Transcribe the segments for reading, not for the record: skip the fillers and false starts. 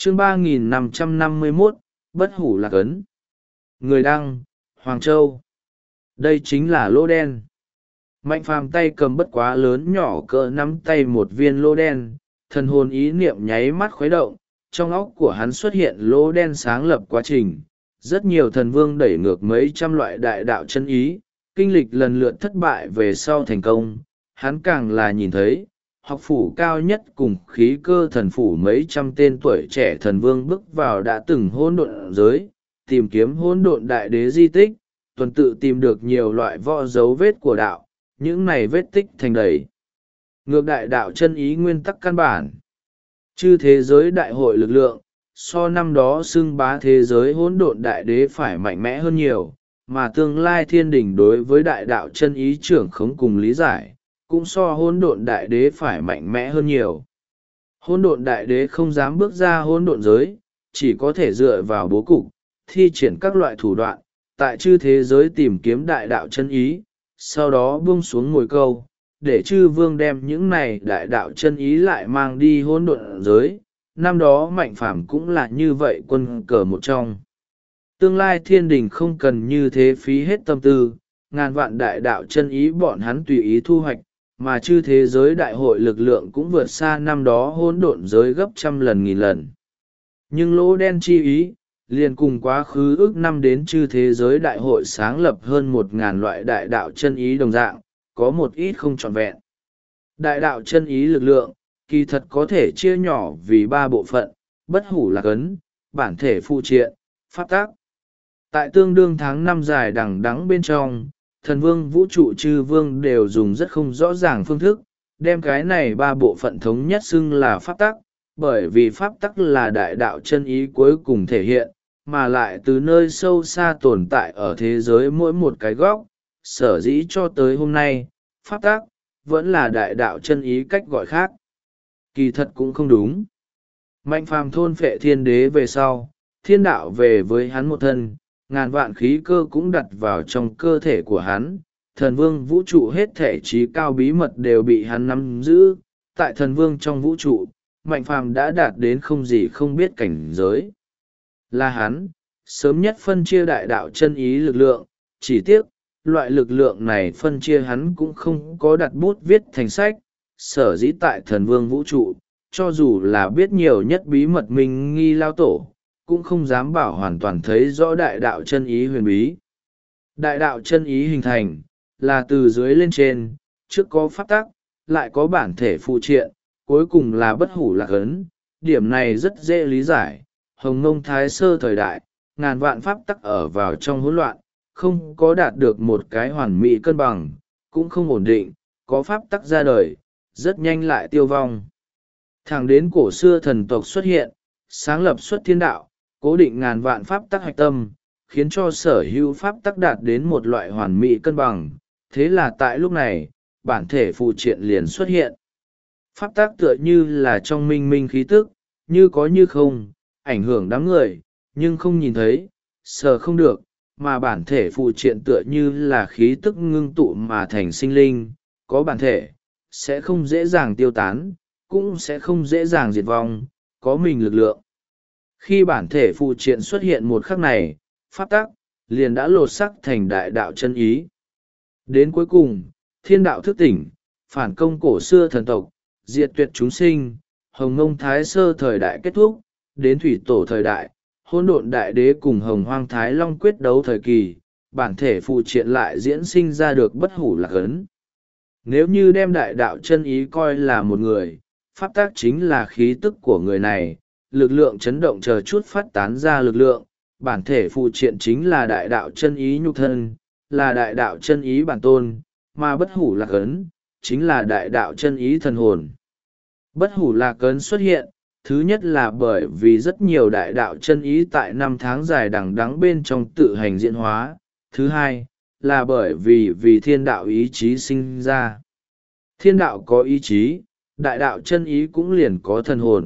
Chương 3551, bất hủ lạc ấn. Người đăng, Hoàng Châu. Đây chính là lỗ đen. Mạnh phàm tay cầm bất quá lớn nhỏ cỡ nắm tay một viên lỗ đen, thần hồn ý niệm nháy mắt khuấy động, trong óc của hắn xuất hiện lỗ đen sáng lập quá trình. Rất nhiều thần vương đẩy ngược mấy trăm loại đại đạo chân ý, kinh lịch lần lượt thất bại về sau thành công. Hắn càng là nhìn thấy, học phủ cao nhất cùng khí cơ thần phủ mấy trăm tên tuổi trẻ thần vương bước vào đã từng hỗn độn giới, tìm kiếm hỗn độn đại đế di tích, tuần tự tìm được nhiều loại võ dấu vết của đạo, những này vết tích thành đầy ngược đại đạo chân ý nguyên tắc căn bản. Chư thế giới đại hội lực lượng, so năm đó xưng bá thế giới hỗn độn đại đế phải mạnh mẽ hơn nhiều, mà tương lai thiên đình đối với đại đạo chân ý trưởng khống cùng lý giải, cũng so hỗn độn đại đế phải mạnh mẽ hơn nhiều. Hỗn độn đại đế không dám bước ra hỗn độn giới, chỉ có thể dựa vào bố cục, thi triển các loại thủ đoạn, tại chư thế giới tìm kiếm đại đạo chân ý, sau đó buông xuống ngồi câu, để chư vương đem những này đại đạo chân ý lại mang đi hỗn độn giới. Năm đó Mạnh Phàm cũng là như vậy, quân cờ một trong. Tương lai thiên đình không cần như thế phí hết tâm tư, ngàn vạn đại đạo chân ý bọn hắn tùy ý thu hoạch, mà chư thế giới đại hội lực lượng cũng vượt xa năm đó hỗn độn giới gấp trăm lần nghìn lần. Nhưng lỗ đen chi ý, liền cùng quá khứ ước năm đến chư thế giới đại hội sáng lập hơn 1.000 loại đại đạo chân ý đồng dạng, có một ít không trọn vẹn. Đại đạo chân ý lực lượng, kỳ thật có thể chia nhỏ vì 3 bộ phận: bất hủ lạc ấn, bản thể phụ triện, pháp tác. Tại tương đương tháng năm dài đằng đẵng bên trong, thần vương vũ trụ chư vương đều dùng rất không rõ ràng phương thức, đem cái này 3 bộ phận thống nhất xưng là pháp tắc, bởi vì pháp tắc là đại đạo chân ý cuối cùng thể hiện, mà lại từ nơi sâu xa tồn tại ở thế giới mỗi một cái góc. Sở dĩ cho tới hôm nay, pháp tắc vẫn là đại đạo chân ý cách gọi khác. Kỳ thật cũng không đúng. Mạnh phàm thôn phệ thiên đế về sau, thiên đạo về với hắn một thân, ngàn vạn khí cơ cũng đặt vào trong cơ thể của hắn. Thần vương vũ trụ hết thể trí cao bí mật đều bị hắn nắm giữ. Tại thần vương trong vũ trụ, Mạnh phàm đã đạt đến không gì không biết cảnh giới. Là hắn sớm nhất phân chia đại đạo chân ý lực lượng, chỉ tiếc loại lực lượng này phân chia hắn cũng không có đặt bút viết thành sách. Sở dĩ tại thần vương vũ trụ, cho dù là biết nhiều nhất bí mật minh nghi lao tổ, cũng không dám bảo hoàn toàn thấy rõ đại đạo chân ý huyền bí. Đại đạo chân ý hình thành, là từ dưới lên trên, trước có pháp tắc, lại có bản thể phụ triện, cuối cùng là bất hủ lạc ấn. Điểm này rất dễ lý giải. Hồng Ngông Thái Sơ thời đại, ngàn vạn pháp tắc ở vào trong hỗn loạn, không có đạt được một cái hoàn mỹ cân bằng, cũng không ổn định, có pháp tắc ra đời, rất nhanh lại tiêu vong. Thẳng đến cổ xưa thần tộc xuất hiện, sáng lập xuất thiên đạo, cố định ngàn vạn pháp tắc hạch tâm, khiến cho sở hữu pháp tắc đạt đến một loại hoàn mỹ cân bằng. Thế là tại lúc này, bản thể phụ triện liền xuất hiện. Pháp tắc tựa như là trong minh minh khí tức, như có như không, ảnh hưởng đám người, nhưng không nhìn thấy, sờ không được, mà bản thể phụ triện tựa như là khí tức ngưng tụ mà thành sinh linh, có bản thể, sẽ không dễ dàng tiêu tán, cũng sẽ không dễ dàng diệt vong, có mình lực lượng. Khi bản thể phụ triện xuất hiện một khắc này, pháp tắc liền đã lột sắc thành đại đạo chân ý. Đến cuối cùng, thiên đạo thức tỉnh, phản công cổ xưa thần tộc, diệt tuyệt chúng sinh, Hồng Ngông Thái Sơ thời đại kết thúc, đến thủy tổ thời đại, hỗn độn đại đế cùng Hồng Hoang Thái Long quyết đấu thời kỳ, bản thể phụ triện lại diễn sinh ra được bất hủ lạc ấn. Nếu như đem đại đạo chân ý coi là một người, pháp tác chính là khí tức của người này, lực lượng chấn động chờ chút phát tán ra lực lượng, bản thể phụ triện chính là đại đạo chân ý nhục thân, là đại đạo chân ý bản tôn, mà bất hủ lạc ấn chính là đại đạo chân ý thần hồn. Bất hủ lạc ấn xuất hiện, thứ nhất là bởi vì rất nhiều đại đạo chân ý tại năm tháng dài đằng đẵng bên trong tự hành diễn hóa, thứ hai là bởi vì thiên đạo ý chí sinh ra. Thiên đạo có ý chí, đại đạo chân ý cũng liền có thần hồn.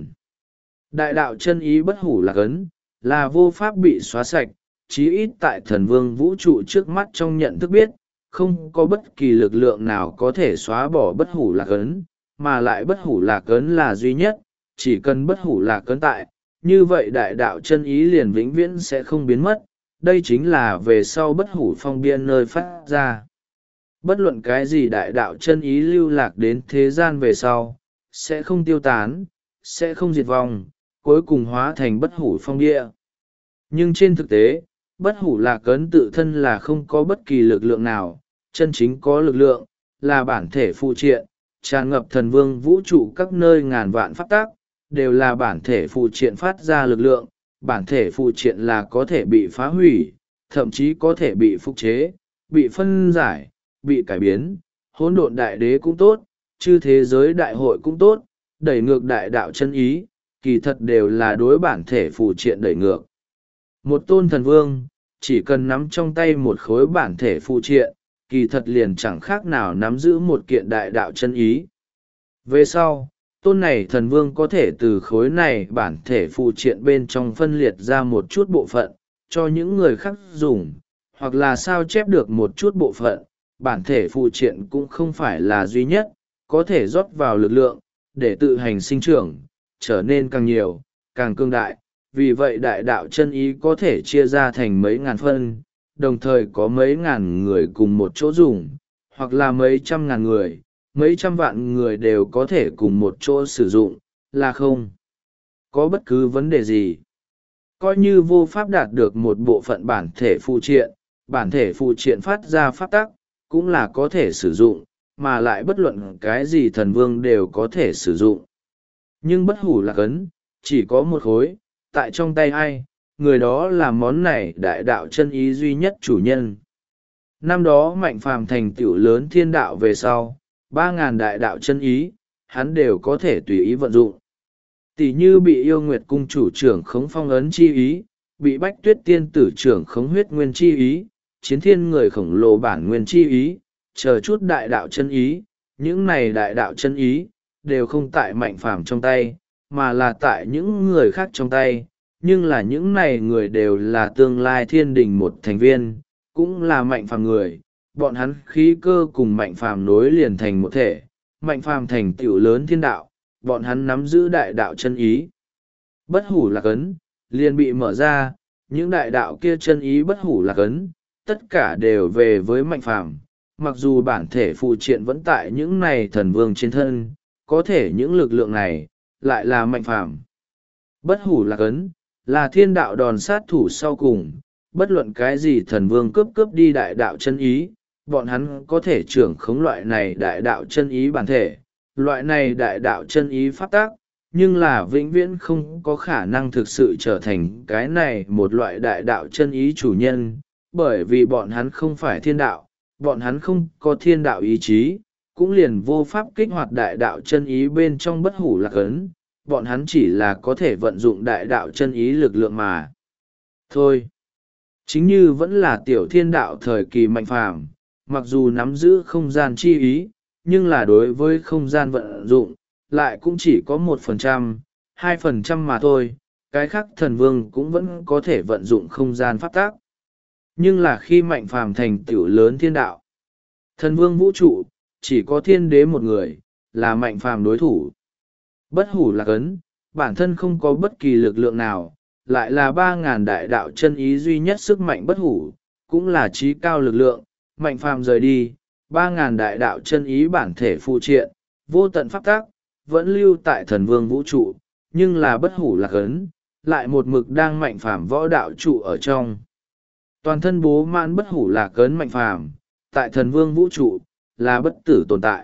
Đại đạo chân ý bất hủ lạc ấn, là vô pháp bị xóa sạch, chí ít tại thần vương vũ trụ trước mắt trong nhận thức biết, không có bất kỳ lực lượng nào có thể xóa bỏ bất hủ lạc ấn, mà lại bất hủ lạc ấn là duy nhất, chỉ cần bất hủ lạc ấn tại, như vậy đại đạo chân ý liền vĩnh viễn sẽ không biến mất. Đây chính là về sau bất hủ phong bia nơi phát ra. Bất luận cái gì đại đạo chân ý lưu lạc đến thế gian về sau, sẽ không tiêu tán, sẽ không diệt vong, cuối cùng hóa thành bất hủ phong bia. Nhưng trên thực tế, bất hủ lạc ấn tự thân là không có bất kỳ lực lượng nào, chân chính có lực lượng, là bản thể phụ triện, tràn ngập thần vương vũ trụ các nơi ngàn vạn pháp tác, đều là bản thể phụ triện phát ra lực lượng, bản thể phụ triện là có thể bị phá hủy, thậm chí có thể bị phục chế, bị phân giải, bị cải biến, hỗn độn đại đế cũng tốt, chư thế giới đại hội cũng tốt, đẩy ngược đại đạo chân ý, kỳ thật đều là đối bản thể phụ triện đẩy ngược. Một tôn thần vương, chỉ cần nắm trong tay một khối bản thể phụ triện, kỳ thật liền chẳng khác nào nắm giữ một kiện đại đạo chân ý. Về sau, tôn này thần vương có thể từ khối này bản thể phụ triện bên trong phân liệt ra một chút bộ phận, cho những người khác dùng, hoặc là sao chép được một chút bộ phận. Bản thể phụ triện cũng không phải là duy nhất, có thể rót vào lực lượng, để tự hành sinh trưởng, trở nên càng nhiều, càng cương đại. Vì vậy đại đạo chân ý có thể chia ra thành mấy ngàn phân, đồng thời có mấy ngàn người cùng một chỗ dùng, hoặc là mấy trăm ngàn người, mấy trăm vạn người đều có thể cùng một chỗ sử dụng, là không có bất cứ vấn đề gì. Coi như vô pháp đạt được một bộ phận bản thể phụ triện phát ra pháp tắc, cũng là có thể sử dụng, mà lại bất luận cái gì thần vương đều có thể sử dụng. Nhưng bất hủ lạc ấn, chỉ có một khối, tại trong tay ai, người đó là món này đại đạo chân ý duy nhất chủ nhân. Năm đó Mạnh Phàm thành tựu lớn thiên đạo về sau, 3.000 đại đạo chân ý, hắn đều có thể tùy ý vận dụng. Tỷ như bị yêu nguyệt cung chủ trưởng khống phong ấn chi ý, bị bách tuyết tiên tử trưởng khống huyết nguyên chi ý, chiến thiên người khổng lồ bản nguyên chi ý, chờ chút đại đạo chân ý, những này đại đạo chân ý, đều không tại Mạnh Phàm trong tay, mà là tại những người khác trong tay. Nhưng là những này người đều là tương lai thiên đình một thành viên, cũng là Mạnh Phàm người, bọn hắn khí cơ cùng Mạnh Phàm nối liền thành một thể, Mạnh Phàm thành tựu lớn thiên đạo, bọn hắn nắm giữ đại đạo chân ý. Bất hủ lạc ấn, liền bị mở ra, những đại đạo kia chân ý bất hủ lạc ấn, tất cả đều về với Mạnh Phàm. Mặc dù bản thể phụ triện vẫn tại những này thần vương trên thân, có thể những lực lượng này, lại là Mạnh Phàm. Bất hủ lạc ấn, là thiên đạo đòn sát thủ sau cùng, bất luận cái gì thần vương cướp đi đại đạo chân ý, bọn hắn có thể trưởng khống loại này đại đạo chân ý bản thể, loại này đại đạo chân ý pháp tác, nhưng là vĩnh viễn không có khả năng thực sự trở thành cái này một loại đại đạo chân ý chủ nhân, bởi vì bọn hắn không phải thiên đạo, bọn hắn không có thiên đạo ý chí, cũng liền vô pháp kích hoạt đại đạo chân ý bên trong bất hủ lạc ấn, bọn hắn chỉ là có thể vận dụng đại đạo chân ý lực lượng mà thôi. Chính như vẫn là tiểu thiên đạo thời kỳ Mạnh Phàm, mặc dù nắm giữ không gian chi ý, nhưng là đối với không gian vận dụng, lại cũng chỉ có 1%, 2% mà thôi, cái khác thần vương cũng vẫn có thể vận dụng không gian pháp tác. Nhưng là khi Mạnh Phàm thành tựu lớn thiên đạo, thần vương vũ trụ, chỉ có thiên đế một người, là Mạnh Phàm đối thủ. Bất hủ lạc ấn, bản thân không có bất kỳ lực lượng nào, lại là 3.000 đại đạo chân ý duy nhất sức mạnh bất hủ, cũng là trí cao lực lượng. Mạnh Phàm rời đi, 3.000 đại đạo chân ý bản thể phụ triện, vô tận pháp tác, vẫn lưu tại thần vương vũ trụ, nhưng là bất hủ lạc ấn, lại một mực đang Mạnh Phàm võ đạo trụ ở trong. Toàn thân bố mãn bất hủ lạc ấn Mạnh Phàm, tại thần vương vũ trụ, là bất tử tồn tại.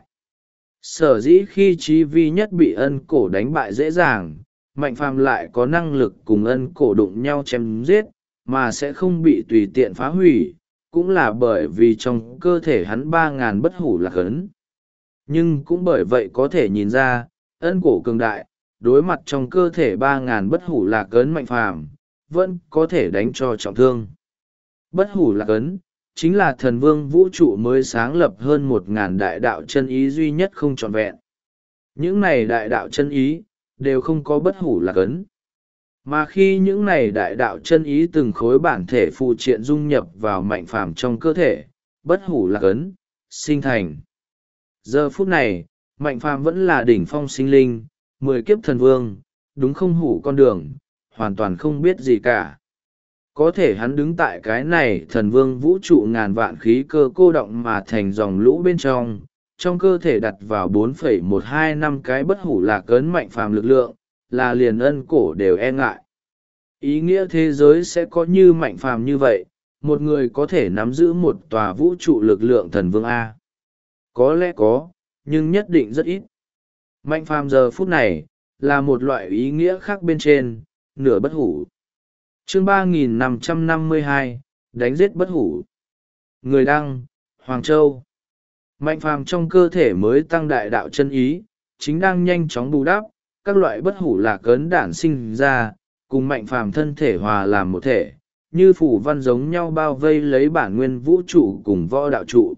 Sở dĩ khi chí vi nhất bị ân cổ đánh bại dễ dàng, Mạnh Phàm lại có năng lực cùng ân cổ đụng nhau chém giết, mà sẽ không bị tùy tiện phá hủy, cũng là bởi vì trong cơ thể hắn 3.000 bất hủ lạc ấn. Nhưng cũng bởi vậy có thể nhìn ra, ân cổ cường đại, đối mặt trong cơ thể 3.000 bất hủ lạc ấn Mạnh Phàm, vẫn có thể đánh cho trọng thương. Bất hủ lạc ấn, chính là thần vương vũ trụ mới sáng lập hơn 1.000 đại đạo chân ý duy nhất không trọn vẹn. Những này đại đạo chân ý, đều không có bất hủ lạc ấn. Mà khi những này đại đạo chân ý từng khối bản thể phụ triện dung nhập vào Mạnh Phàm trong cơ thể, bất hủ lạc ấn, sinh thành. Giờ phút này, Mạnh Phàm vẫn là đỉnh phong sinh linh, 10 kiếp thần vương, đúng không hủ con đường, hoàn toàn không biết gì cả. Có thể hắn đứng tại cái này thần vương vũ trụ ngàn vạn khí cơ cô động mà thành dòng lũ bên trong cơ thể đặt vào 4,125 cái bất hủ lạc ấn mạnh phàm lực lượng, là liền ân cổ đều e ngại. Ý nghĩa thế giới sẽ có như mạnh phàm như vậy, một người có thể nắm giữ một tòa vũ trụ lực lượng thần vương A. Có lẽ có, nhưng nhất định rất ít. Mạnh phàm giờ phút này, là một loại ý nghĩa khác bên trên, nửa bất hủ. Chương 3552, đánh giết bất hủ. Người đăng, Hoàng Châu. Mạnh phàm trong cơ thể mới tăng đại đạo chân ý, chính đang nhanh chóng bù đắp, các loại bất hủ lạc ấn đản sinh ra, cùng mạnh phàm thân thể hòa làm một thể, như phủ văn giống nhau bao vây lấy bản nguyên vũ trụ cùng võ đạo trụ.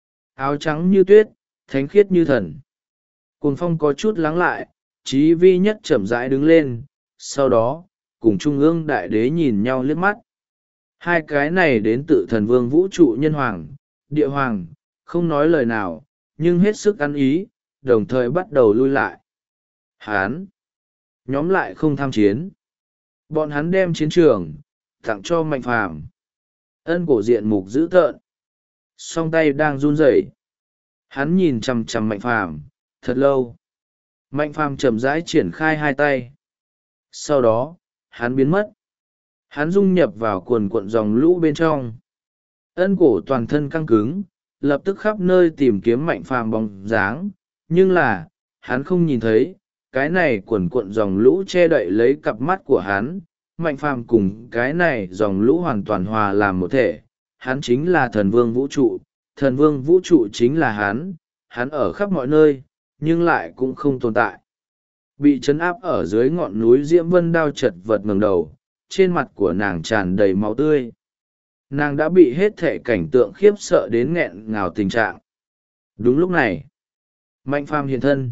Áo trắng như tuyết, thánh khiết như thần. Cuồng phong có chút lắng lại, Chí Vi Nhất chậm rãi đứng lên, sau đó, cùng Trung ương đại đế nhìn nhau liếc mắt. Hai cái này đến tự thần vương vũ trụ nhân hoàng, địa hoàng, không nói lời nào, nhưng hết sức ăn ý, đồng thời bắt đầu lui lại. Hán! Nhóm lại không tham chiến. Bọn hắn đem chiến trường, tặng cho mạnh phàm. Ân cổ diện mục dữ tợn. Song tay đang run rẩy. Hắn nhìn chằm chằm mạnh phàm, thật lâu. Mạnh phàm chậm rãi triển khai hai tay. Sau đó, hắn biến mất. Hắn dung nhập vào quần cuộn dòng lũ bên trong. Ân cổ toàn thân căng cứng, lập tức khắp nơi tìm kiếm mạnh phàm bóng dáng, nhưng là, hắn không nhìn thấy, cái này quần cuộn dòng lũ che đậy lấy cặp mắt của hắn, mạnh phàm cùng cái này dòng lũ hoàn toàn hòa làm một thể, hắn chính là thần vương vũ trụ, thần vương vũ trụ chính là hắn ở khắp mọi nơi, nhưng lại cũng không tồn tại. Bị trấn áp ở dưới ngọn núi Diễm Vân Đao chật vật ngẩng đầu, trên mặt của nàng tràn đầy máu tươi. Nàng đã bị hết thể cảnh tượng khiếp sợ đến nghẹn ngào tình trạng. Đúng lúc này, mạnh phàm hiện thân.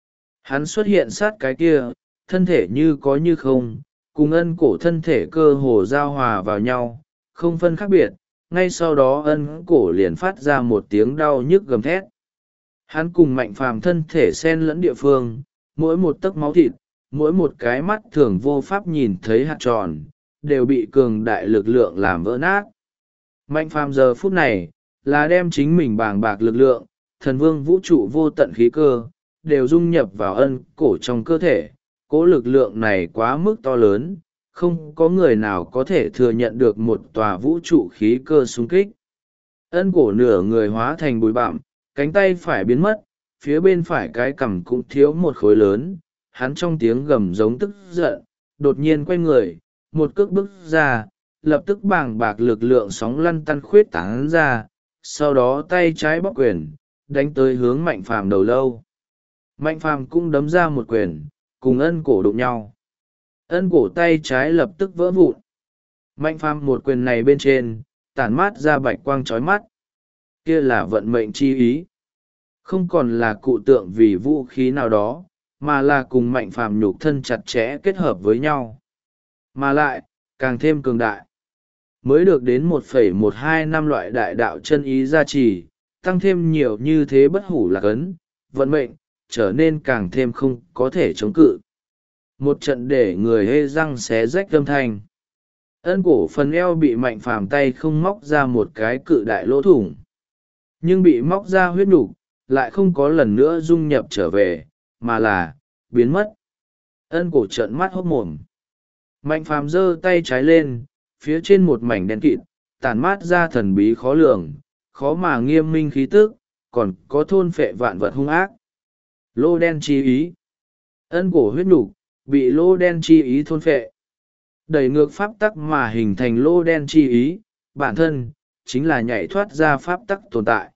Hắn xuất hiện sát cái kia, thân thể như có như không, cùng ân cổ thân thể cơ hồ giao hòa vào nhau, không phân khác biệt. Ngay sau đó ân cổ liền phát ra một tiếng đau nhức gầm thét. Hắn cùng mạnh phàm thân thể xen lẫn địa phương, mỗi một tấc máu thịt, mỗi một cái mắt thường vô pháp nhìn thấy hạt tròn, đều bị cường đại lực lượng làm vỡ nát. Mạnh phàm giờ phút này, là đem chính mình bàng bạc lực lượng, thần vương vũ trụ vô tận khí cơ, đều dung nhập vào ân cổ trong cơ thể. Cố lực lượng này quá mức to lớn, không có người nào có thể thừa nhận được một tòa vũ trụ khí cơ xung kích. Ân cổ nửa người hóa thành bụi bặm, cánh tay phải biến mất, phía bên phải cái cằm cũng thiếu một khối lớn. Hắn trong tiếng gầm giống tức giận, đột nhiên quay người, một cước bước ra, lập tức bàng bạc lực lượng sóng lăn tăn khuyết tán ra, sau đó tay trái bóc quyền, đánh tới hướng mạnh phàm đầu lâu. Mạnh phàm cũng đấm ra một quyền, cùng ân cổ đụng nhau. Ân cổ tay trái lập tức vỡ vụn. Mạnh phàm một quyền này bên trên, tản mát ra bạch quang chói mắt. Kia là vận mệnh chi ý. Không còn là cụ tượng vì vũ khí nào đó, mà là cùng mạnh phàm nhục thân chặt chẽ kết hợp với nhau. Mà lại, càng thêm cường đại. Mới được đến 1,12 năm loại đại đạo chân ý gia trì, tăng thêm nhiều như thế bất hủ lạc ấn, vận mệnh, trở nên càng thêm không có thể chống cự. Một trận để người hê răng xé rách âm thanh. Ân cổ phần eo bị mạnh phàm tay không móc ra một cái cự đại lỗ thủng. Nhưng bị móc ra huyết nục lại không có lần nữa dung nhập trở về, mà là biến mất. Ân cổ trợn mắt hốt mồm. Mạnh phàm giơ tay trái lên, phía trên một mảnh đen kịt, tản mát ra thần bí khó lường, khó mà nghiêm minh khí tức, còn có thôn phệ vạn vật hung ác. Lô đen chi ý. Ân cổ huyết nục bị lô đen chi ý thôn phệ. Đẩy ngược pháp tắc mà hình thành lô đen chi ý, bản thân, chính là nhảy thoát ra pháp tắc tồn tại.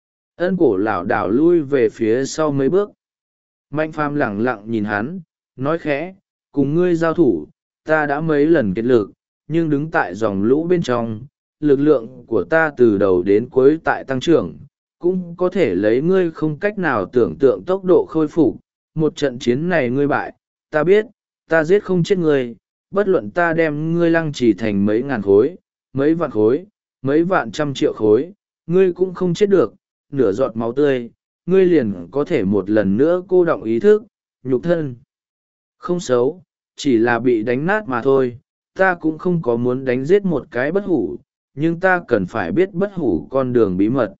Ân cổ lảo đảo lui về phía sau mấy bước. Mạnh phàm lẳng lặng nhìn hắn, nói khẽ, cùng ngươi giao thủ, ta đã mấy lần kết lực, nhưng đứng tại dòng lũ bên trong, lực lượng của ta từ đầu đến cuối tại tăng trưởng, cũng có thể lấy ngươi không cách nào tưởng tượng tốc độ khôi phục. Một trận chiến này ngươi bại, ta biết, ta giết không chết ngươi, bất luận ta đem ngươi lăng trì thành mấy ngàn khối, mấy vạn khối, mấy vạn trăm triệu khối, ngươi cũng không chết được, nửa giọt máu tươi, ngươi liền có thể một lần nữa cô đọng ý thức, nhục thân. Không xấu, chỉ là bị đánh nát mà thôi. Ta cũng không có muốn đánh giết một cái bất hủ, nhưng ta cần phải biết bất hủ con đường bí mật.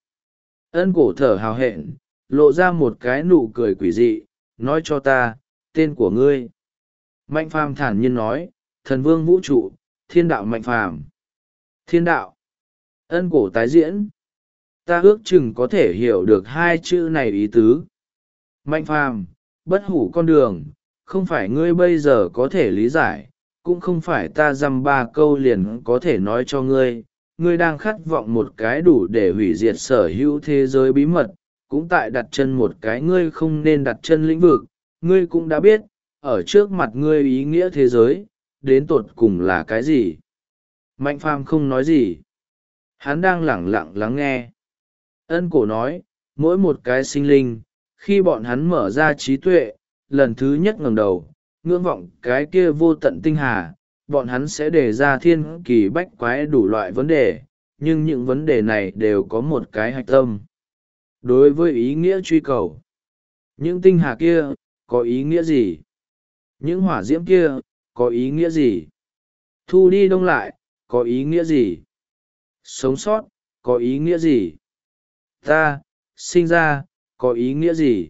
Ân cổ thở hào hẹn, lộ ra một cái nụ cười quỷ dị, nói cho ta, tên của ngươi. Mạnh phàm thản nhiên nói, thần vương vũ trụ, thiên đạo mạnh phàm. Thiên đạo. Ân cổ tái diễn. Ta ước chừng có thể hiểu được hai chữ này ý tứ. Mạnh phàm, bất hủ con đường, không phải ngươi bây giờ có thể lý giải, cũng không phải ta dăm ba câu liền có thể nói cho ngươi. Ngươi đang khát vọng một cái đủ để hủy diệt sở hữu thế giới bí mật, cũng tại đặt chân một cái ngươi không nên đặt chân lĩnh vực. Ngươi cũng đã biết, ở trước mặt ngươi ý nghĩa thế giới, đến tột cùng là cái gì. Mạnh phàm không nói gì. Hắn đang lẳng lặng lắng nghe. Ân cổ nói, mỗi một cái sinh linh, khi bọn hắn mở ra trí tuệ, lần thứ nhất ngẩng đầu, ngưỡng vọng cái kia vô tận tinh hà, bọn hắn sẽ đề ra thiên kỳ bách quái đủ loại vấn đề, nhưng những vấn đề này đều có một cái hạch tâm. Đối với ý nghĩa truy cầu, những tinh hà kia, có ý nghĩa gì? Những hỏa diễm kia, có ý nghĩa gì? Thu đi đông lại, có ý nghĩa gì? Sống sót, có ý nghĩa gì? Ta, sinh ra, có ý nghĩa gì?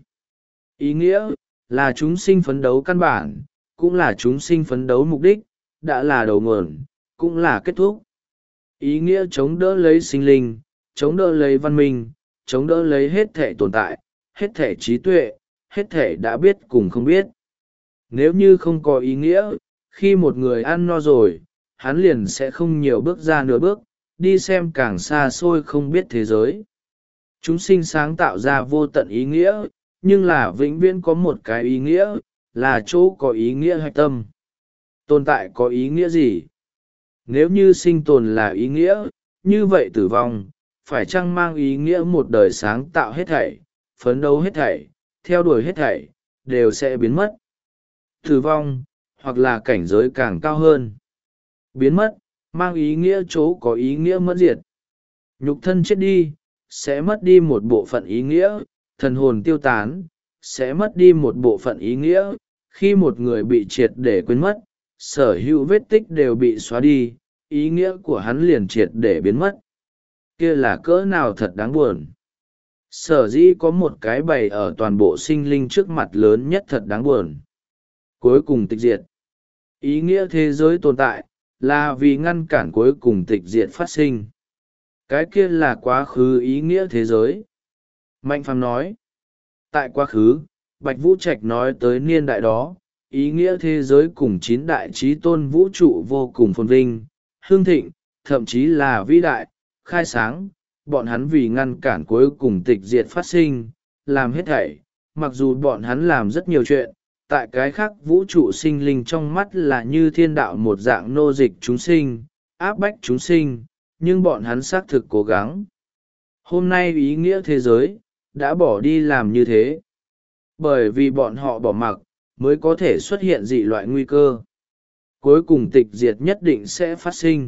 Ý nghĩa, là chúng sinh phấn đấu căn bản, cũng là chúng sinh phấn đấu mục đích, đã là đầu nguồn, cũng là kết thúc. Ý nghĩa chống đỡ lấy sinh linh, chống đỡ lấy văn minh, chống đỡ lấy hết thể tồn tại, hết thể trí tuệ, hết thể đã biết cùng không biết. Nếu như không có ý nghĩa, khi một người ăn no rồi, hắn liền sẽ không nhiều bước ra nửa bước, đi xem càng xa xôi không biết thế giới. Chúng sinh sáng tạo ra vô tận ý nghĩa, nhưng là vĩnh viễn có một cái ý nghĩa, là chỗ có ý nghĩa hạch tâm. Tồn tại có ý nghĩa gì? Nếu như sinh tồn là ý nghĩa, như vậy tử vong, phải chăng mang ý nghĩa một đời sáng tạo hết thảy, phấn đấu hết thảy, theo đuổi hết thảy, đều sẽ biến mất. Tử vong, hoặc là cảnh giới càng cao hơn. Biến mất, mang ý nghĩa chỗ có ý nghĩa mất diệt. Nhục thân chết đi, sẽ mất đi một bộ phận ý nghĩa, thần hồn tiêu tán, sẽ mất đi một bộ phận ý nghĩa. Khi một người bị triệt để quên mất, sở hữu vết tích đều bị xóa đi, ý nghĩa của hắn liền triệt để biến mất. Kia là cỡ nào thật đáng buồn. Sở dĩ có một cái bày ở toàn bộ sinh linh trước mặt lớn nhất thật đáng buồn. Cuối cùng tịch diệt. Ý nghĩa thế giới tồn tại, là vì ngăn cản cuối cùng tịch diệt phát sinh. Cái kia là quá khứ ý nghĩa thế giới. Mạnh phàm nói. Tại quá khứ, Bạch Vũ Trạch nói tới niên đại đó, ý nghĩa thế giới cùng 9 đại trí tôn vũ trụ vô cùng phồn vinh, hương thịnh, thậm chí là vĩ đại, khai sáng. Bọn hắn vì ngăn cản cuối cùng tịch diệt phát sinh, làm hết thảy, mặc dù bọn hắn làm rất nhiều chuyện, tại cái khác vũ trụ sinh linh trong mắt là như thiên đạo một dạng nô dịch chúng sinh, áp bách chúng sinh, nhưng bọn hắn xác thực cố gắng. Hôm nay ý nghĩa thế giới, đã bỏ đi làm như thế. Bởi vì bọn họ bỏ mặc, mới có thể xuất hiện dị loại nguy cơ. Cuối cùng tịch diệt nhất định sẽ phát sinh.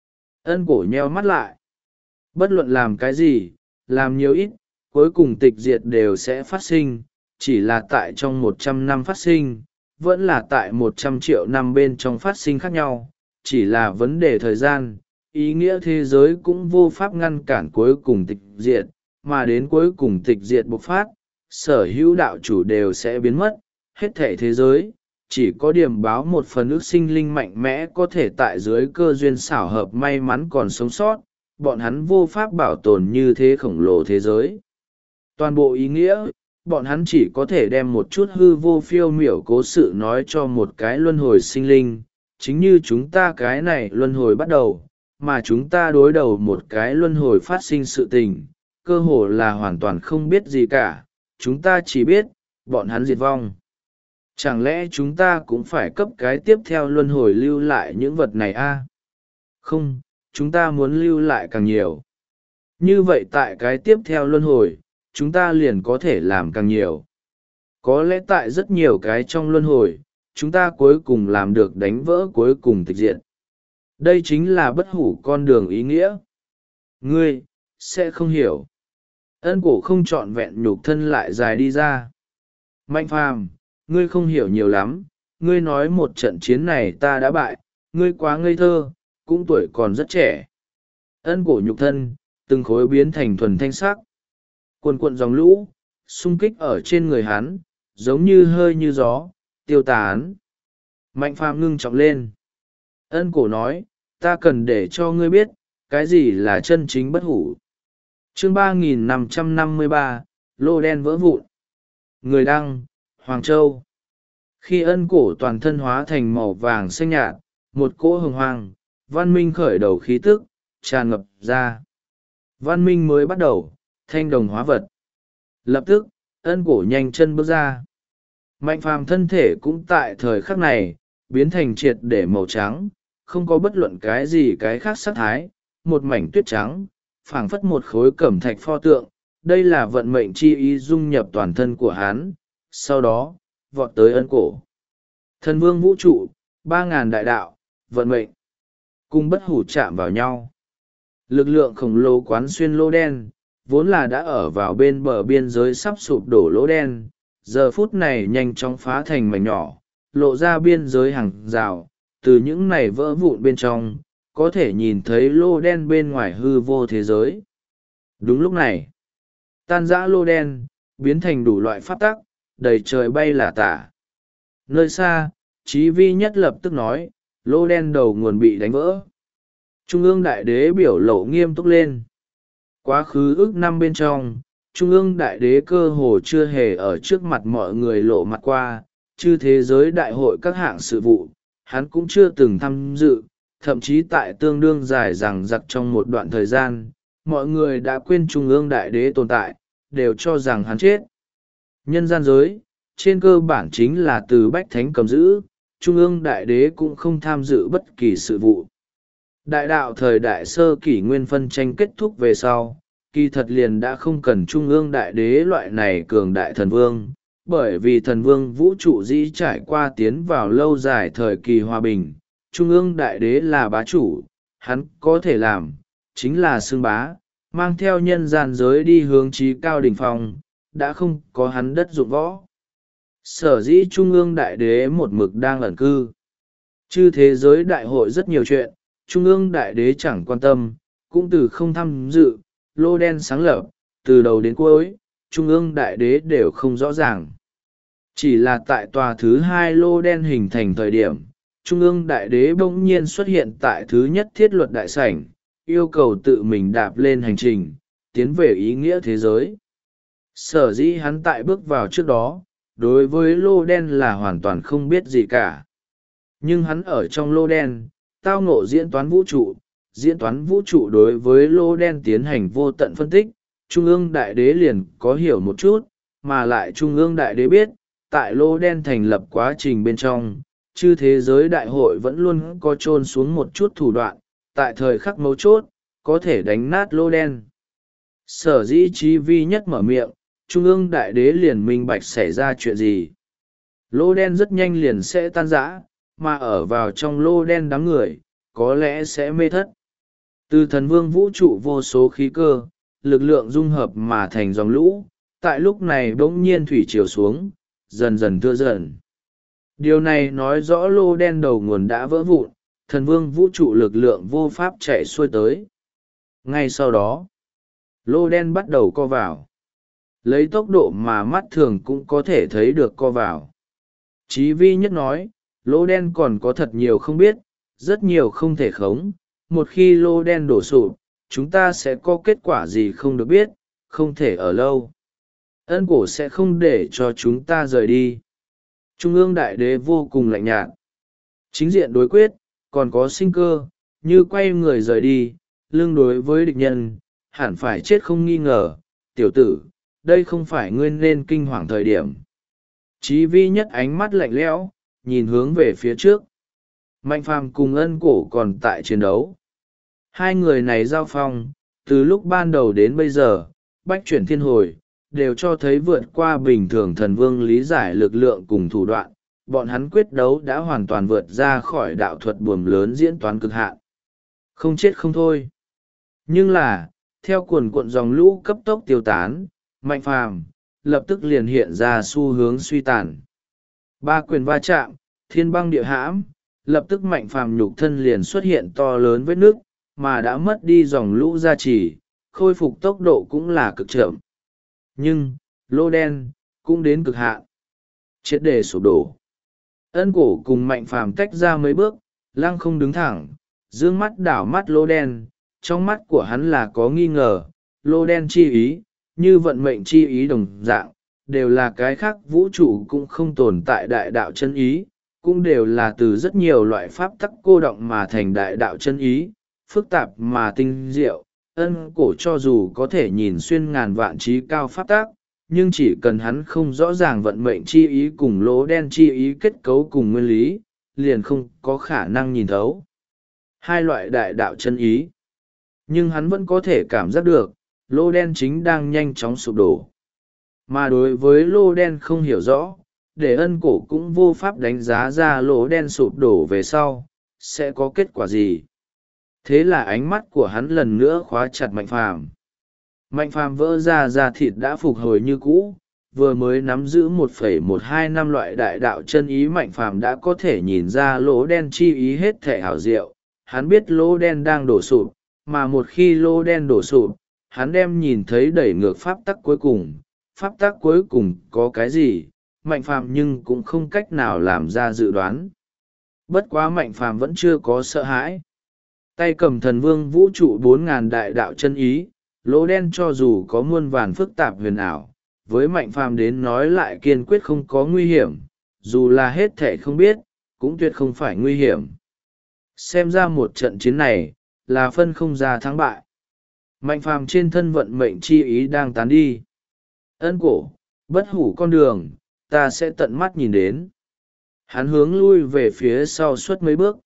Ân cổ nheo mắt lại. Bất luận làm cái gì, làm nhiều ít, cuối cùng tịch diệt đều sẽ phát sinh, chỉ là tại trong 100 năm phát sinh, vẫn là tại 100 triệu năm bên trong phát sinh khác nhau, chỉ là vấn đề thời gian. Ý nghĩa thế giới cũng vô pháp ngăn cản cuối cùng tịch diệt, mà đến cuối cùng tịch diệt bộc phát, sở hữu đạo chủ đều sẽ biến mất, hết thể thế giới, chỉ có điểm báo một phần ước sinh linh mạnh mẽ có thể tại dưới cơ duyên xảo hợp may mắn còn sống sót, bọn hắn vô pháp bảo tồn như thế khổng lồ thế giới. Toàn bộ ý nghĩa, bọn hắn chỉ có thể đem một chút hư vô phiêu miểu cố sự nói cho một cái luân hồi sinh linh, chính như chúng ta cái này luân hồi bắt đầu, mà chúng ta đối đầu một cái luân hồi phát sinh sự tình, cơ hồ là hoàn toàn không biết gì cả, chúng ta chỉ biết, bọn hắn diệt vong. Chẳng lẽ chúng ta cũng phải cấp cái tiếp theo luân hồi lưu lại những vật này a? Không, chúng ta muốn lưu lại càng nhiều. Như vậy tại cái tiếp theo luân hồi, chúng ta liền có thể làm càng nhiều. Có lẽ tại rất nhiều cái trong luân hồi, chúng ta cuối cùng làm được đánh vỡ cuối cùng tịch diệt. Đây chính là bất hủ con đường ý nghĩa. Ngươi, sẽ không hiểu. Ân cổ không trọn vẹn nhục thân lại dài đi ra. Mạnh phàm, ngươi không hiểu nhiều lắm, ngươi nói một trận chiến này ta đã bại, ngươi quá ngây thơ, cũng tuổi còn rất trẻ. Ân cổ nhục thân, từng khối biến thành thuần thanh sắc. Cuồn cuộn dòng lũ, xung kích ở trên người hắn, giống như hơi như gió, tiêu tán. Mạnh phàm ngưng trọng lên. Ân cổ nói, ta cần để cho ngươi biết, cái gì là chân chính bất hủ. Chương 3553, lô đen vỡ vụn. Người đăng, Hoàng Châu. Khi ân cổ toàn thân hóa thành màu vàng xanh nhạt, một cỗ hồng hoang, văn minh khởi đầu khí tức, tràn ngập ra. Văn minh mới bắt đầu, thanh đồng hóa vật. Lập tức, ân cổ nhanh chân bước ra. Mạnh phàm thân thể cũng tại thời khắc này, biến thành triệt để màu trắng, không có bất luận cái gì cái khác sắc thái, một mảnh tuyết trắng, phảng phất một khối cẩm thạch pho tượng. Đây là vận mệnh chi ý dung nhập toàn thân của hắn, sau đó, vọt tới ân cổ. Thần vương vũ trụ, 3.000 đại đạo, vận mệnh, cùng bất hủ chạm vào nhau. Lực lượng khổng lồ quán xuyên lỗ đen, vốn là đã ở vào bên bờ biên giới sắp sụp đổ lỗ đen, giờ phút này nhanh chóng phá thành mảnh nhỏ, lộ ra biên giới hàng rào, từ những này vỡ vụn bên trong, có thể nhìn thấy lô đen bên ngoài hư vô thế giới. Đúng lúc này, tan rã lô đen, biến thành đủ loại pháp tắc, đầy trời bay là tả. Nơi xa, Chí Vi Nhất lập tức nói, lô đen đầu nguồn bị đánh vỡ. Trung ương đại đế biểu lộ nghiêm túc lên. Quá khứ ước năm bên trong, Trung ương đại đế cơ hồ chưa hề ở trước mặt mọi người lộ mặt qua, chư thế giới đại hội các hạng sự vụ, hắn cũng chưa từng tham dự, thậm chí tại tương đương dài dằng dặc trong một đoạn thời gian, mọi người đã quên Trung ương đại đế tồn tại, đều cho rằng hắn chết. Nhân gian giới, trên cơ bản chính là từ Bách Thánh cầm giữ, Trung ương đại đế cũng không tham dự bất kỳ sự vụ. Đại đạo thời đại sơ kỷ nguyên phân tranh kết thúc về sau, kỳ thật liền đã không cần Trung ương đại đế loại này cường đại thần vương, bởi vì thần vương vũ trụ dĩ trải qua tiến vào lâu dài thời kỳ hòa bình, Trung ương đại đế là bá chủ, hắn có thể làm, chính là xưng bá, mang theo nhân gian giới đi hướng chí cao đỉnh phong, đã không có hắn đất dụng võ. Sở dĩ Trung ương đại đế một mực đang ẩn cư. Chư thế giới đại hội rất nhiều chuyện, Trung ương đại đế chẳng quan tâm, cũng từ không tham dự, lô đen sáng lập, từ đầu đến cuối, Trung ương đại đế đều không rõ ràng. Chỉ là tại tòa thứ hai lô đen hình thành thời điểm, Trung ương đại đế bỗng nhiên xuất hiện tại thứ nhất thiết luật đại sảnh, yêu cầu tự mình đạp lên hành trình, tiến về ý nghĩa thế giới. Sở dĩ hắn tại bước vào trước đó, đối với lô đen là hoàn toàn không biết gì cả. Nhưng hắn ở trong lô đen, tao ngộ diễn toán vũ trụ đối với lô đen tiến hành vô tận phân tích, Trung ương đại đế liền có hiểu một chút, mà lại Trung ương đại đế biết, tại lô đen thành lập quá trình bên trong, chư thế giới đại hội vẫn luôn có chôn xuống một chút thủ đoạn, tại thời khắc mấu chốt, có thể đánh nát lô đen. Sở dĩ Chí Vi Nhất mở miệng, Trung ương đại đế liền minh bạch xảy ra chuyện gì. Lô đen rất nhanh liền sẽ tan rã, mà ở vào trong lô đen đám người, có lẽ sẽ mê thất. Từ thần vương vũ trụ vô số khí cơ, lực lượng dung hợp mà thành dòng lũ, tại lúc này bỗng nhiên thủy chiều xuống, dần dần thưa dần. Điều này nói rõ lô đen đầu nguồn đã vỡ vụn, thần vương vũ trụ lực lượng vô pháp chạy xuôi tới. Ngay sau đó, lô đen bắt đầu co vào. Lấy tốc độ mà mắt thường cũng có thể thấy được co vào. Chí Vi Nhất nói, lô đen còn có thật nhiều không biết, rất nhiều không thể khống. Một khi lô đen đổ sụp, chúng ta sẽ có kết quả gì không được biết, không thể ở lâu. Ân cổ sẽ không để cho chúng ta rời đi. Trung ương đại đế vô cùng lạnh nhạt. Chính diện đối quyết, còn có sinh cơ, như quay người rời đi, lưng đối với địch nhân, hẳn phải chết không nghi ngờ. Tiểu tử, đây không phải ngươi nên kinh hoàng thời điểm. Chí Vi Nhất ánh mắt lạnh lẽo, nhìn hướng về phía trước. Mạnh phàm cùng ân cổ còn tại chiến đấu. Hai người này giao phong, từ lúc ban đầu đến bây giờ, bách chuyển thiên hồi, đều cho thấy vượt qua bình thường thần vương lý giải lực lượng cùng thủ đoạn. Bọn hắn quyết đấu đã hoàn toàn vượt ra khỏi đạo thuật buồm lớn diễn toán cực hạn. Không chết không thôi. Nhưng là, theo cuồn cuộn dòng lũ cấp tốc tiêu tán, Mạnh phàm lập tức liền hiện ra xu hướng suy tàn. Ba quyền va chạm, thiên băng địa hãm, lập tức Mạnh Phàm nhục thân liền xuất hiện to lớn vết nước, mà đã mất đi dòng lũ gia trì, khôi phục tốc độ cũng là cực chậm. Nhưng, lô đen, cũng đến cực hạn. Triệt để sụp đổ. Ân Cổ cùng Mạnh Phàm tách ra mấy bước, lăng không đứng thẳng, dương mắt đảo mắt lô đen, trong mắt của hắn là có nghi ngờ, lô đen chi ý, như vận mệnh chi ý đồng dạng, đều là cái khác vũ trụ cũng không tồn tại đại đạo chân ý, cũng đều là từ rất nhiều loại pháp tắc cô động mà thành đại đạo chân ý, phức tạp mà tinh diệu. Ân Cổ cho dù có thể nhìn xuyên ngàn vạn trí cao pháp tắc, nhưng chỉ cần hắn không rõ ràng vận mệnh chi ý cùng lỗ đen chi ý kết cấu cùng nguyên lý, liền không có khả năng nhìn thấu hai loại đại đạo chân ý. Nhưng hắn vẫn có thể cảm giác được, lỗ đen chính đang nhanh chóng sụp đổ. Mà đối với lỗ đen không hiểu rõ, để Ân Cổ cũng vô pháp đánh giá ra lỗ đen sụp đổ về sau, sẽ có kết quả gì. Thế là ánh mắt của hắn lần nữa khóa chặt Mạnh Phàm. Mạnh Phàm vỡ ra da thịt đã phục hồi như cũ, vừa mới nắm giữ 1,125 loại đại đạo chân ý. Mạnh Phàm đã có thể nhìn ra lỗ đen chi ý hết thể hảo diệu. Hắn biết lỗ đen đang đổ sụp, mà một khi lỗ đen đổ sụp, hắn đem nhìn thấy đẩy ngược pháp tắc cuối cùng. Pháp tắc cuối cùng có cái gì, Mạnh Phàm nhưng cũng không cách nào làm ra dự đoán. Bất quá Mạnh Phàm vẫn chưa có sợ hãi. Tay cầm thần vương vũ trụ 4.000 đại đạo chân ý, lỗ đen cho dù có muôn vàn phức tạp huyền ảo, với Mạnh Phàm đến nói lại kiên quyết không có nguy hiểm, dù là hết thể không biết, cũng tuyệt không phải nguy hiểm. Xem ra một trận chiến này, là phân không ra thắng bại. Mạnh Phàm trên thân vận mệnh chi ý đang tán đi. Ân Cổ, bất hủ con đường, ta sẽ tận mắt nhìn đến. Hắn hướng lui về phía sau suốt mấy bước.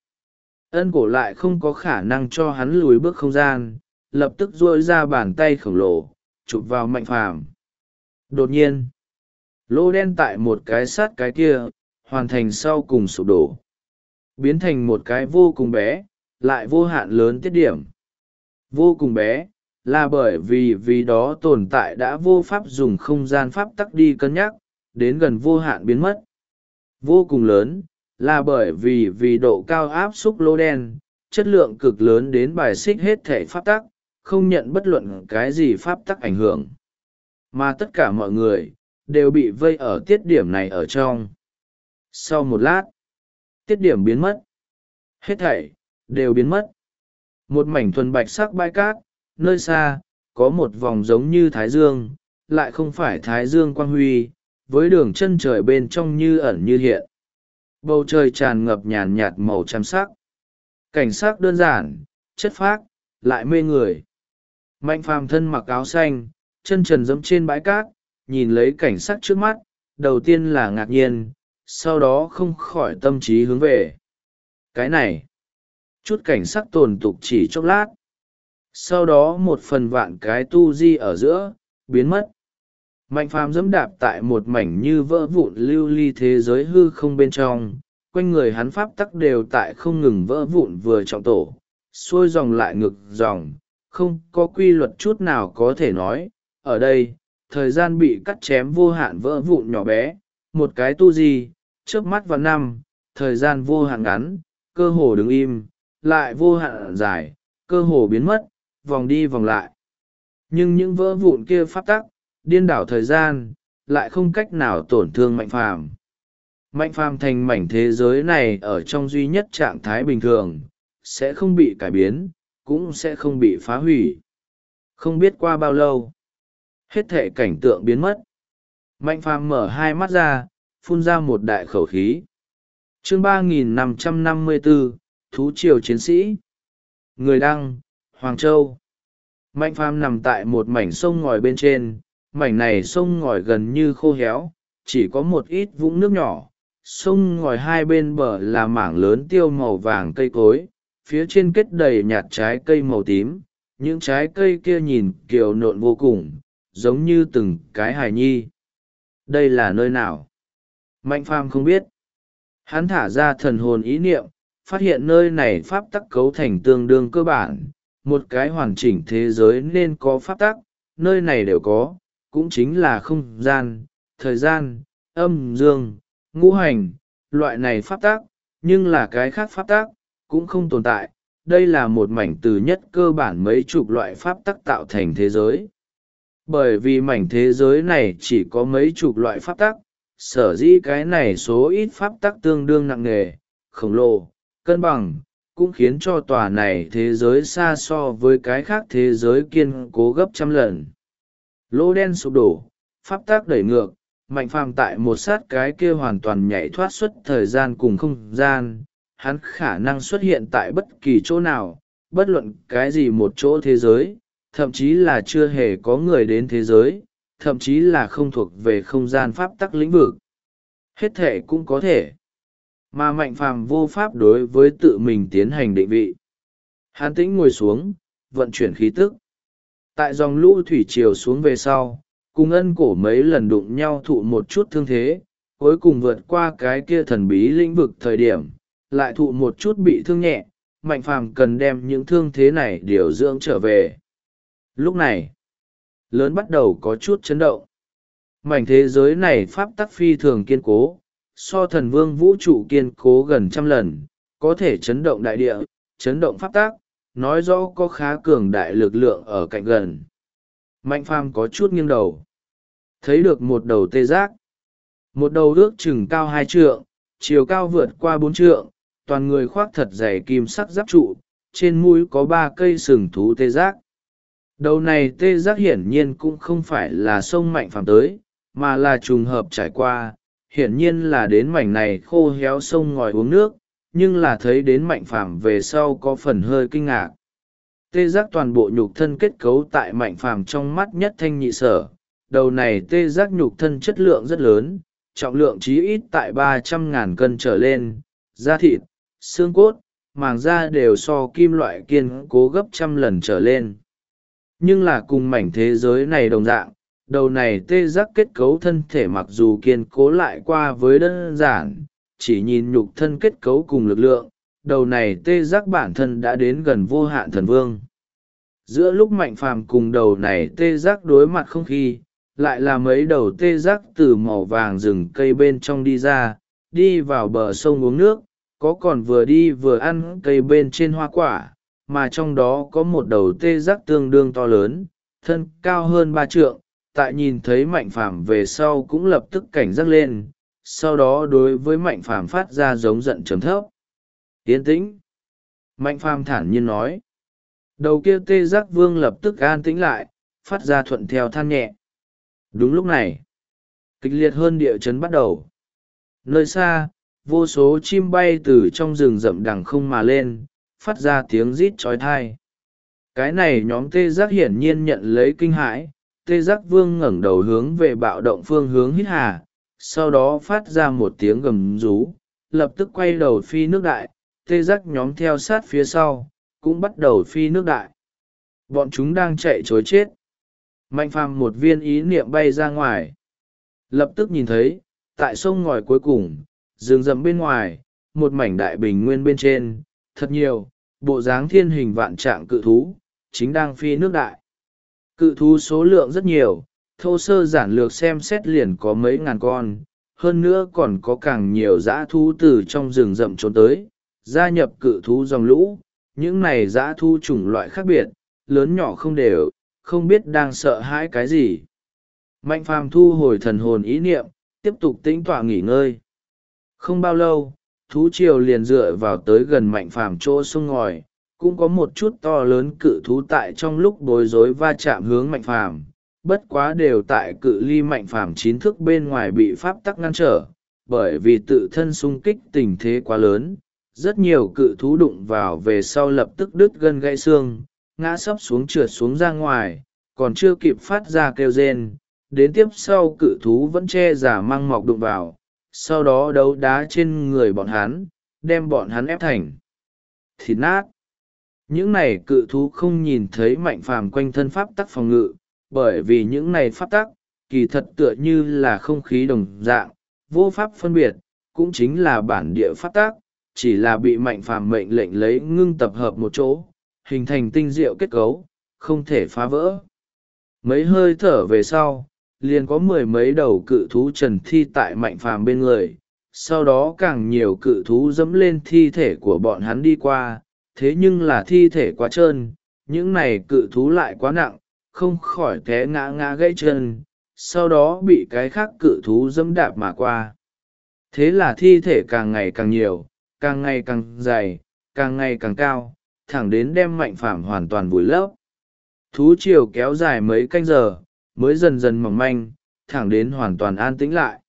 Ân Cổ lại không có khả năng cho hắn lùi bước không gian, lập tức duỗi ra bàn tay khổng lồ, chụp vào Mạnh Phàm. Đột nhiên, lỗ đen tại một cái sát cái kia, hoàn thành sau cùng sụp đổ. Biến thành một cái vô cùng bé, lại vô hạn lớn tiết điểm. Vô cùng bé, là bởi vì đó tồn tại đã vô pháp dùng không gian pháp tắc đi cân nhắc, đến gần vô hạn biến mất. Vô cùng lớn, là bởi vì độ cao áp xúc lỗ đen, chất lượng cực lớn đến bài xích hết thể pháp tắc, không nhận bất luận cái gì pháp tắc ảnh hưởng. Mà tất cả mọi người, đều bị vây ở tiết điểm này ở trong. Sau một lát, tiết điểm biến mất. Hết thảy, đều biến mất. Một mảnh thuần bạch sắc bãi cát, nơi xa, có một vòng giống như thái dương, lại không phải thái dương quang huy, với đường chân trời bên trong như ẩn như hiện. Bầu trời tràn ngập nhàn nhạt màu trăm sắc. Cảnh sắc đơn giản, chất phác, lại mê người. Mạnh Phàm thân mặc áo xanh, chân trần dẫm trên bãi cát, nhìn lấy cảnh sắc trước mắt, đầu tiên là ngạc nhiên, sau đó không khỏi tâm trí hướng về. Cái này, chút cảnh sắc tồn tục chỉ chốc lát. Sau đó một phần vạn cái tu di ở giữa, biến mất. Mạnh Phàm dẫm đạp tại một mảnh như vỡ vụn lưu ly thế giới hư không bên trong, quanh người hắn pháp tắc đều tại không ngừng vỡ vụn vừa trọng tổ, xuôi dòng lại ngược dòng, không có quy luật chút nào có thể nói. Ở đây, thời gian bị cắt chém vô hạn vỡ vụn nhỏ bé, một cái tu di, chớp mắt vào năm, thời gian vô hạn ngắn, cơ hồ đứng im, lại vô hạn dài, cơ hồ biến mất, vòng đi vòng lại. Nhưng những vỡ vụn kia pháp tắc, điên đảo thời gian, lại không cách nào tổn thương Mạnh Phàm. Mạnh Phàm thành mảnh thế giới này ở trong duy nhất trạng thái bình thường, sẽ không bị cải biến, cũng sẽ không bị phá hủy. Không biết qua bao lâu, hết thể cảnh tượng biến mất. Mạnh Phàm mở hai mắt ra, phun ra một đại khẩu khí. Chương 3554, Thú triều chiến sĩ. Người đăng, Hoàng Châu. Mạnh Phàm nằm tại một mảnh sông ngòi bên trên, mảnh này sông ngòi gần như khô héo, chỉ có một ít vũng nước nhỏ. Sông ngòi hai bên bờ là mảng lớn tiêu màu vàng cây cối, phía trên kết đầy nhạt trái cây màu tím. Những trái cây kia nhìn kiều nộn vô cùng, giống như từng cái hài nhi. Đây là nơi nào? Mạnh Phàm không biết. Hắn thả ra thần hồn ý niệm, phát hiện nơi này pháp tắc cấu thành tương đương cơ bản, một cái hoàn chỉnh thế giới nên có pháp tắc, nơi này đều có, cũng chính là không gian, thời gian, âm dương, ngũ hành, loại này pháp tắc, nhưng là cái khác pháp tắc cũng không tồn tại. Đây là một mảnh từ nhất cơ bản mấy chục loại pháp tắc tạo thành thế giới. Bởi vì mảnh thế giới này chỉ có mấy chục loại pháp tắc, sở dĩ cái này số ít pháp tắc tương đương nặng nề, khổng lồ, cân bằng, cũng khiến cho tòa này thế giới xa so với cái khác thế giới kiên cố gấp trăm lần. Lỗ đen sụp đổ, pháp tắc đẩy ngược, Mạnh Phàm tại một sát cái kia hoàn toàn nhảy thoát xuất thời gian cùng không gian, hắn khả năng xuất hiện tại bất kỳ chỗ nào, bất luận cái gì một chỗ thế giới, thậm chí là chưa hề có người đến thế giới, thậm chí là không thuộc về không gian pháp tắc lĩnh vực. Hết thể cũng có thể. Mà Mạnh Phàm vô pháp đối với tự mình tiến hành định vị. Hắn tĩnh ngồi xuống, vận chuyển khí tức. Tại dòng lũ thủy triều xuống về sau, cùng ân cổ mấy lần đụng nhau thụ một chút thương thế, cuối cùng vượt qua cái kia thần bí lĩnh vực thời điểm, lại thụ một chút bị thương nhẹ, Mạnh Phàm cần đem những thương thế này điều dưỡng trở về. Lúc này, lớn bắt đầu có chút chấn động. Mảnh thế giới này pháp tắc phi thường kiên cố, so thần vương vũ trụ kiên cố gần trăm lần, có thể chấn động đại địa, chấn động pháp tắc, nói rõ có khá cường đại lực lượng ở cạnh gần. Mạnh Phàm có chút nghiêng đầu, thấy được một đầu tê giác. Một đầu ước chừng cao 2 trượng, chiều cao vượt qua 4 trượng, toàn người khoác thật dày kim sắc giáp trụ, trên mũi có 3 cây sừng thú tê giác. Đầu này tê giác hiển nhiên cũng không phải là sông Mạnh Phàm tới, mà là trùng hợp trải qua, hiển nhiên là đến mảnh này khô héo sông ngòi uống nước, nhưng là thấy đến Mạnh Phàm về sau có phần hơi kinh ngạc. Tê giác toàn bộ nhục thân kết cấu tại Mạnh Phàm trong mắt nhất thanh nhị sở, đầu này tê giác nhục thân chất lượng rất lớn, trọng lượng chí ít tại 300.000 cân trở lên, da thịt, xương cốt, màng da đều so kim loại kiên cố gấp trăm lần trở lên. Nhưng là cùng mảnh thế giới này đồng dạng, đầu này tê giác kết cấu thân thể mặc dù kiên cố lại qua với đơn giản, chỉ nhìn nhục thân kết cấu cùng lực lượng, đầu này tê giác bản thân đã đến gần vô hạn thần vương. Giữa lúc Mạnh Phàm cùng đầu này tê giác đối mặt không khí, lại là mấy đầu tê giác từ màu vàng rừng cây bên trong đi ra, đi vào bờ sông uống nước, có còn vừa đi vừa ăn cây bên trên hoa quả, mà trong đó có một đầu tê giác tương đương to lớn, thân cao hơn 3 trượng, tại nhìn thấy Mạnh Phàm về sau cũng lập tức cảnh giác lên, sau đó đối với Mạnh Phàm phát ra giống giận trầm thấp. Yên tĩnh. Mạnh Phàm thản nhiên nói. Đầu kia tê giác vương lập tức an tĩnh lại, phát ra thuận theo than nhẹ. Đúng lúc này, kịch liệt hơn địa chấn bắt đầu. Nơi xa, vô số chim bay từ trong rừng rậm đằng không mà lên, phát ra tiếng rít chói tai. Cái này nhóm tê giác hiển nhiên nhận lấy kinh hãi, tê giác vương ngẩng đầu hướng về bạo động phương hướng hít hà, sau đó phát ra một tiếng gầm rú, lập tức quay đầu phi nước đại, tê giác nhóm theo sát phía sau, cũng bắt đầu phi nước đại. Bọn chúng đang chạy chối chết. Mạnh Phàm một viên ý niệm bay ra ngoài. Lập tức nhìn thấy, tại sông ngòi cuối cùng, rừng rậm bên ngoài, một mảnh đại bình nguyên bên trên, thật nhiều, bộ dáng thiên hình vạn trạng cự thú, chính đang phi nước đại. Cự thú số lượng rất nhiều, thô sơ giản lược xem xét liền có mấy ngàn con, hơn nữa còn có càng nhiều dã thú từ trong rừng rậm trốn tới, gia nhập cự thú dòng lũ. Những này dã thú chủng loại khác biệt, lớn nhỏ không đều, không biết đang sợ hãi cái gì. Mạnh Phàm thu hồi thần hồn ý niệm, tiếp tục tĩnh tọa nghỉ ngơi. Không bao lâu, thú triều liền dựa vào tới gần Mạnh Phàm chỗ sông ngòi, cũng có một chút to lớn cự thú tại trong lúc bối rối va chạm hướng Mạnh Phàm, bất quá đều tại cự ly Mạnh Phàm 9 thước bên ngoài bị pháp tắc ngăn trở, bởi vì tự thân xung kích tình thế quá lớn. Rất nhiều cự thú đụng vào về sau lập tức đứt gân gãy xương, ngã sấp xuống trượt xuống ra ngoài, còn chưa kịp phát ra kêu rên. Đến tiếp sau cự thú vẫn che giả mang mọc đụng vào, sau đó đấu đá trên người bọn hắn, đem bọn hắn ép thành thịt nát. Những này cự thú không nhìn thấy Mạnh Phàm quanh thân pháp tắc phòng ngự, bởi vì những này pháp tắc, kỳ thật tựa như là không khí đồng dạng, vô pháp phân biệt, cũng chính là bản địa pháp tắc, chỉ là bị Mạnh Phàm mệnh lệnh lấy ngưng tập hợp một chỗ, hình thành tinh diệu kết cấu, không thể phá vỡ. Mấy hơi thở về sau, liền có 10 mấy đầu cự thú trần thi tại Mạnh Phàm bên người, sau đó càng nhiều cự thú dẫm lên thi thể của bọn hắn đi qua, thế nhưng là thi thể quá trơn, những này cự thú lại quá nặng, không khỏi té ngã ngã gãy chân, sau đó bị cái khác cự thú dẫm đạp mà qua. Thế là thi thể càng ngày càng nhiều, càng ngày càng dày, càng ngày càng cao, thẳng đến đem Mạnh Phàm hoàn toàn vùi lấp. Thú triều kéo dài mấy canh giờ, mới dần dần mỏng manh, thẳng đến hoàn toàn an tĩnh lại.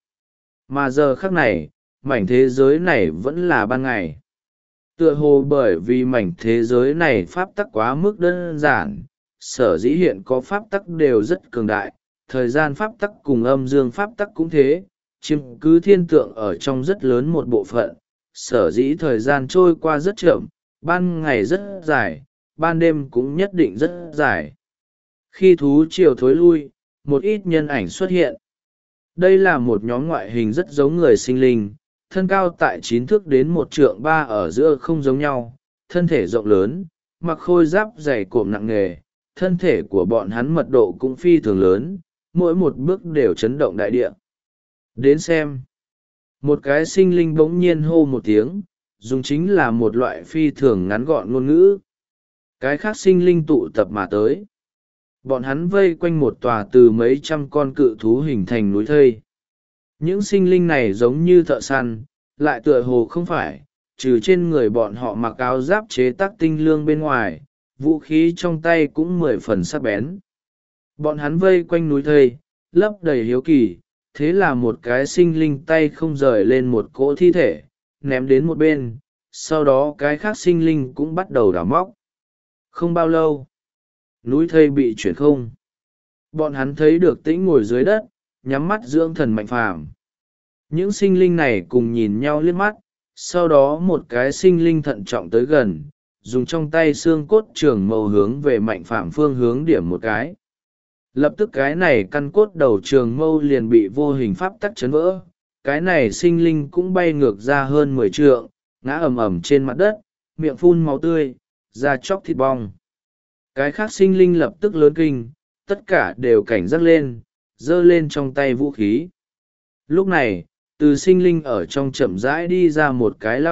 Mà giờ khắc này, mảnh thế giới này vẫn là ban ngày. Tựa hồ bởi vì mảnh thế giới này pháp tắc quá mức đơn giản, sở dĩ hiện có pháp tắc đều rất cường đại, thời gian pháp tắc cùng âm dương pháp tắc cũng thế, chiếm cứ thiên tượng ở trong rất lớn một bộ phận, sở dĩ thời gian trôi qua rất chậm, ban ngày rất dài, ban đêm cũng nhất định rất dài. Khi thú triều thối lui, một ít nhân ảnh xuất hiện. Đây là một nhóm ngoại hình rất giống người sinh linh, thân cao tại 9 thước đến 1 trượng 3 ở giữa không giống nhau, thân thể rộng lớn, mặc khôi giáp dày cộm nặng nề, thân thể của bọn hắn mật độ cũng phi thường lớn, mỗi một bước đều chấn động đại địa. Đến xem. Một cái sinh linh bỗng nhiên hô một tiếng, dùng chính là một loại phi thường ngắn gọn ngôn ngữ. Cái khác sinh linh tụ tập mà tới. Bọn hắn vây quanh một tòa từ mấy trăm con cự thú hình thành núi thây. Những sinh linh này giống như thợ săn, lại tựa hồ không phải, trừ trên người bọn họ mặc áo giáp chế tác tinh lương bên ngoài, vũ khí trong tay cũng 10 phần sắc bén. Bọn hắn vây quanh núi thây, lấp đầy hiếu kỳ, thế là một cái sinh linh tay không rời lên một cỗ thi thể, ném đến một bên, sau đó cái khác sinh linh cũng bắt đầu đào móc. Không bao lâu, núi thây bị chuyển không. Bọn hắn thấy được Tĩnh ngồi dưới đất, nhắm mắt dưỡng thần Mạnh Phàm. Những sinh linh này cùng nhìn nhau liếc mắt, sau đó một cái sinh linh thận trọng tới gần, dùng trong tay xương cốt trường mâu hướng về Mạnh Phàm phương hướng điểm một cái. Lập tức cái này căn cốt đầu trường mâu liền bị vô hình pháp tắc chấn vỡ, cái này sinh linh cũng bay ngược ra hơn 10 trượng, ngã ầm ầm trên mặt đất, miệng phun máu tươi, da chóc thịt bong. Cái khác sinh linh lập tức lớn kinh, tất cả đều cảnh giác lên, giơ lên trong tay vũ khí. Lúc này, từ sinh linh ở trong chậm rãi đi ra một cái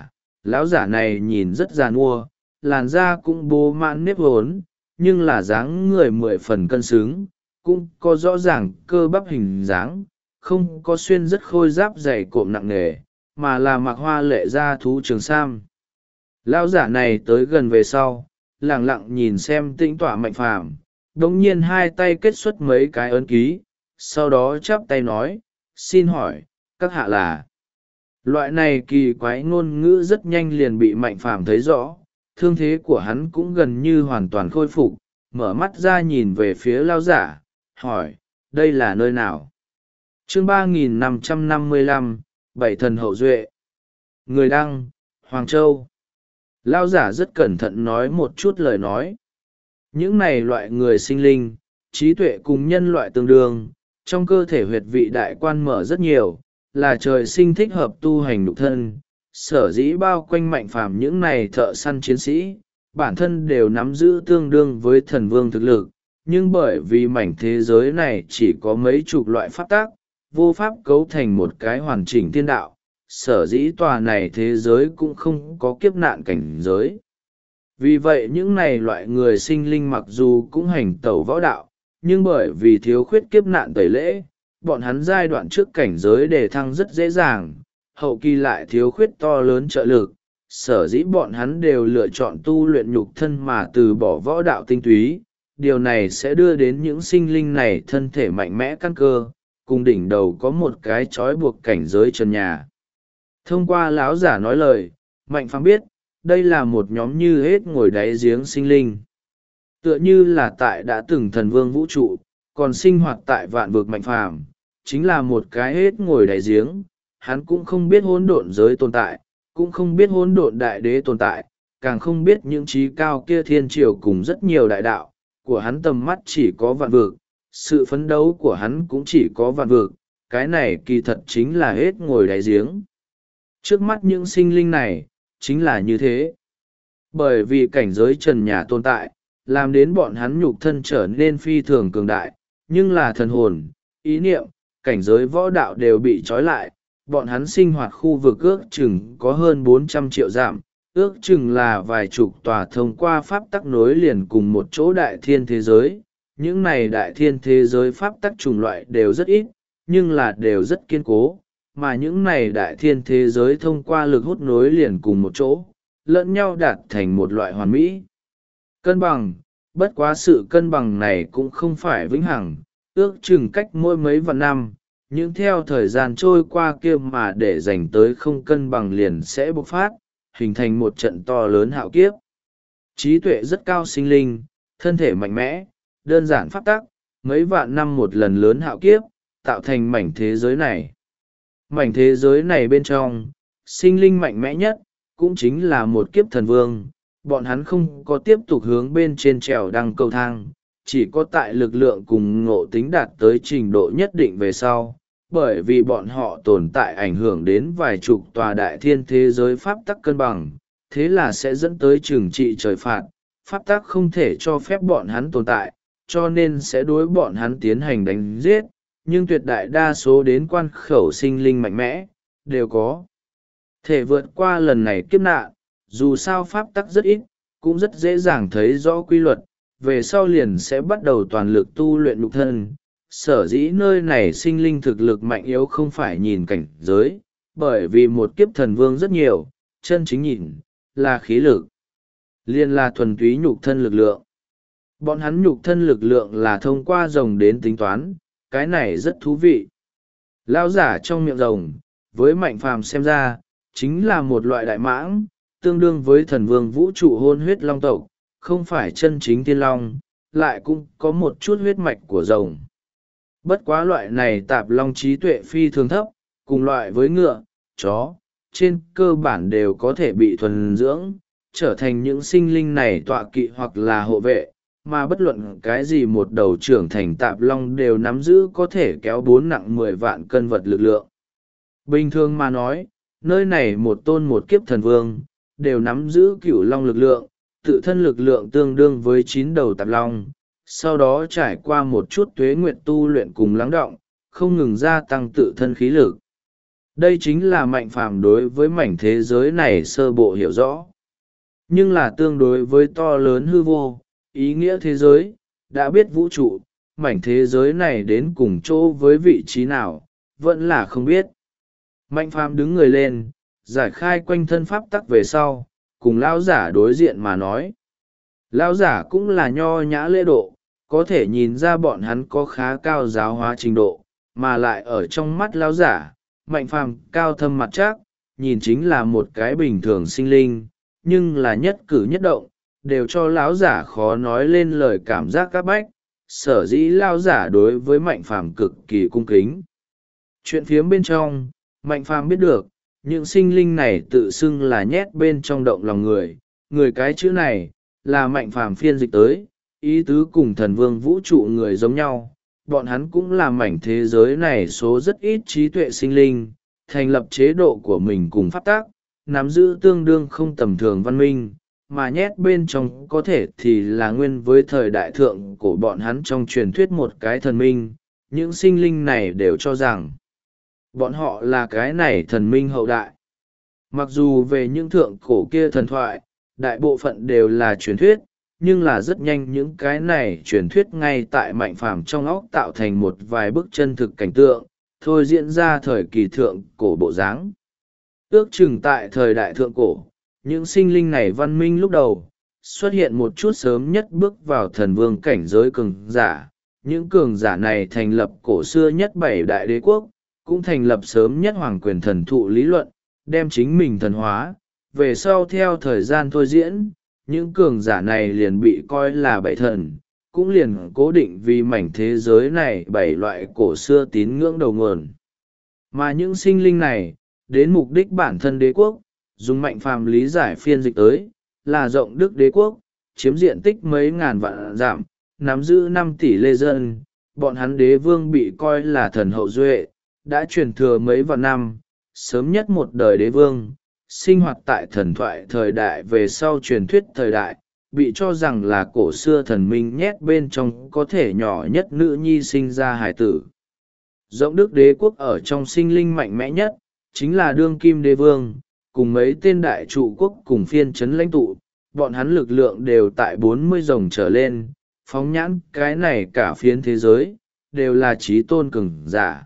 lão giả này nhìn rất già nua, làn da cũng bố mãn nếp hốn, nhưng là dáng người 10 phần cân xứng, cũng có rõ ràng cơ bắp hình dáng, không có xuyên rất khôi giáp dày cộm nặng nề, mà là mặc hoa lệ da thú trường sam. Lão giả này tới gần về sau, lẳng lặng nhìn xem Tĩnh tỏa Mạnh Phàm, đống nhiên hai tay kết xuất mấy cái ấn ký, sau đó chắp tay nói, xin hỏi, các hạ là. Loại này kỳ quái ngôn ngữ rất nhanh liền bị Mạnh Phàm thấy rõ, thương thế của hắn cũng gần như hoàn toàn khôi phục, mở mắt ra nhìn về phía lão giả, hỏi, đây là nơi nào? Chương 3555, Bảy thần hậu duệ. Người đăng, Hoàng Châu. Lão giả rất cẩn thận nói một chút lời nói. Những này loại người sinh linh, trí tuệ cùng nhân loại tương đương, trong cơ thể huyệt vị đại quan mở rất nhiều, là trời sinh thích hợp tu hành nhục thân. Sở dĩ bao quanh Mạnh Phàm những này thợ săn chiến sĩ, bản thân đều nắm giữ tương đương với thần vương thực lực, nhưng bởi vì mảnh thế giới này chỉ có mấy chục loại pháp tác, vô pháp cấu thành một cái hoàn chỉnh thiên đạo, sở dĩ tòa này thế giới cũng không có kiếp nạn cảnh giới. Vì vậy những này loại người sinh linh mặc dù cũng hành tẩu võ đạo, nhưng bởi vì thiếu khuyết kiếp nạn tẩy lễ, bọn hắn giai đoạn trước cảnh giới đề thăng rất dễ dàng, hậu kỳ lại thiếu khuyết to lớn trợ lực, sở dĩ bọn hắn đều lựa chọn tu luyện nhục thân mà từ bỏ võ đạo tinh túy. Điều này sẽ đưa đến những sinh linh này thân thể mạnh mẽ căn cơ, cùng đỉnh đầu có một cái trói buộc cảnh giới trần nhà. Thông qua lão giả nói lời, Mạnh Phàm biết, đây là một nhóm như hết ngồi đáy giếng sinh linh. Tựa như là tại đã từng thần vương vũ trụ, còn sinh hoạt tại vạn vực Mạnh Phàm, chính là một cái hết ngồi đáy giếng, hắn cũng không biết hỗn độn giới tồn tại, cũng không biết hỗn độn đại đế tồn tại, càng không biết những trí cao kia thiên triều cùng rất nhiều đại đạo, của hắn tầm mắt chỉ có vạn vực, sự phấn đấu của hắn cũng chỉ có vạn vực, cái này kỳ thật chính là hết ngồi đáy giếng. Trước mắt những sinh linh này, chính là như thế. Bởi vì cảnh giới trần nhà tồn tại, làm đến bọn hắn nhục thân trở nên phi thường cường đại, nhưng là thần hồn, ý niệm, cảnh giới võ đạo đều bị trói lại, bọn hắn sinh hoạt khu vực ước chừng có hơn 400 triệu dặm, ước chừng là vài chục tòa thông qua pháp tắc nối liền cùng một chỗ đại thiên thế giới. Những này đại thiên thế giới pháp tắc chủng loại đều rất ít, nhưng là đều rất kiên cố, mà những này đại thiên thế giới thông qua lực hút nối liền cùng một chỗ, lẫn nhau đạt thành một loại hoàn mỹ cân bằng. Bất quá sự cân bằng này cũng không phải vĩnh hằng, ước chừng cách mỗi mấy vạn năm, nhưng theo thời gian trôi qua kia mà để dành tới không cân bằng liền sẽ bộc phát, hình thành một trận to lớn hạo kiếp. Trí tuệ rất cao sinh linh, thân thể mạnh mẽ, đơn giản pháp tắc, mấy vạn năm một lần lớn hạo kiếp, tạo thành mảnh thế giới này. Mảnh thế giới này bên trong, sinh linh mạnh mẽ nhất, cũng chính là một kiếp thần vương. Bọn hắn không có tiếp tục hướng bên trên trèo đăng cầu thang, chỉ có tại lực lượng cùng ngộ tính đạt tới trình độ nhất định về sau, bởi vì bọn họ tồn tại ảnh hưởng đến vài chục tòa đại thiên thế giới pháp tắc cân bằng, thế là sẽ dẫn tới trừng trị trời phạt. Pháp tắc không thể cho phép bọn hắn tồn tại, cho nên sẽ đối bọn hắn tiến hành đánh giết, nhưng tuyệt đại đa số đến quan khẩu sinh linh mạnh mẽ, đều có thể vượt qua lần này kiếp nạn. Dù sao pháp tắc rất ít, cũng rất dễ dàng thấy rõ quy luật, về sau liền sẽ bắt đầu toàn lực tu luyện nhục thân. Sở dĩ nơi này sinh linh thực lực mạnh yếu không phải nhìn cảnh giới, bởi vì một kiếp thần vương rất nhiều, chân chính nhìn, là khí lực. Liên là thuần túy nhục thân lực lượng. Bọn hắn nhục thân lực lượng là thông qua rồng đến tính toán, cái này rất thú vị. Lão giả trong miệng rồng, với Mạnh Phàm xem ra, chính là một loại đại mãng, tương đương với thần vương vũ trụ hôn huyết long tộc, không phải chân chính tiên long, lại cũng có một chút huyết mạch của rồng. Bất quá loại này tạp long trí tuệ phi thường thấp, cùng loại với ngựa, chó, trên cơ bản đều có thể bị thuần dưỡng, trở thành những sinh linh này tọa kỵ hoặc là hộ vệ, mà bất luận cái gì một đầu trưởng thành tạp long đều nắm giữ có thể kéo 4 nặng 10 vạn cân vật lực lượng. Bình thường mà nói, nơi này một tôn một kiếp thần vương, đều nắm giữ cửu long lực lượng, tự thân lực lượng tương đương với 9 đầu tạp long, sau đó trải qua một chút tuế nguyện tu luyện cùng lắng đọng, không ngừng gia tăng tự thân khí lực. Đây chính là Mạnh Phàm đối với mảnh thế giới này sơ bộ hiểu rõ. Nhưng là tương đối với to lớn hư vô, ý nghĩa thế giới, đã biết vũ trụ, mảnh thế giới này đến cùng chỗ với vị trí nào, vẫn là không biết. Mạnh Phàm đứng người lên, giải khai quanh thân pháp tắc về sau, cùng lão giả đối diện mà nói. Lão giả cũng là nho nhã lễ độ, có thể nhìn ra bọn hắn có khá cao giáo hóa trình độ, mà lại ở trong mắt lão giả, Mạnh Phàm cao thâm mặt chắc, nhìn chính là một cái bình thường sinh linh, nhưng là nhất cử nhất động, đều cho lão giả khó nói lên lời cảm giác các bách, sở dĩ lão giả đối với Mạnh Phàm cực kỳ cung kính. Chuyện phiếm bên trong, Mạnh Phàm biết được, những sinh linh này tự xưng là nhét bên trong động lòng người, người cái chữ này, là Mạnh Phàm phiên dịch tới, ý tứ cùng thần vương vũ trụ người giống nhau, bọn hắn cũng là mảnh thế giới này số rất ít trí tuệ sinh linh, thành lập chế độ của mình cùng pháp tác, nắm giữ tương đương không tầm thường văn minh, mà nhét bên trong có thể thì là nguyên với thời đại thượng của bọn hắn trong truyền thuyết một cái thần minh, những sinh linh này đều cho rằng bọn họ là cái này thần minh hậu đại. Mặc dù về những thượng cổ kia thần thoại, đại bộ phận đều là truyền thuyết, nhưng là rất nhanh những cái này truyền thuyết ngay tại Mạnh Phàm trong óc tạo thành một vài bức chân thực cảnh tượng, thôi diễn ra thời kỳ thượng cổ bộ dáng. Ước chừng tại thời đại thượng cổ, những sinh linh này văn minh lúc đầu, xuất hiện một chút sớm nhất bước vào thần vương cảnh giới cường giả. Những cường giả này thành lập cổ xưa nhất 7 đại đế quốc, cũng thành lập sớm nhất hoàng quyền thần thụ lý luận, đem chính mình thần hóa. Về sau theo thời gian thôi diễn, những cường giả này liền bị coi là bảy thần, cũng liền cố định vì mảnh thế giới này 7 loại cổ xưa tín ngưỡng đầu nguồn. Mà những sinh linh này, đến mục đích bản thân đế quốc, dùng Mạnh Phàm lý giải phiên dịch tới, là rộng đức đế quốc, chiếm diện tích mấy ngàn vạn dặm, nắm giữ 5 tỷ lê dân, bọn hắn đế vương bị coi là thần hậu duệ, đã truyền thừa mấy vạn năm, sớm nhất một đời đế vương, sinh hoạt tại thần thoại thời đại về sau truyền thuyết thời đại, bị cho rằng là cổ xưa thần minh nhét bên trong có thể nhỏ nhất nữ nhi sinh ra hải tử. Rộng đức đế quốc ở trong sinh linh mạnh mẽ nhất, chính là đương kim đế vương, cùng mấy tên đại trụ quốc cùng phiên trấn lãnh tụ, bọn hắn lực lượng đều tại 40 rồng trở lên, phóng nhãn cái này cả phiến thế giới, đều là trí tôn cường giả.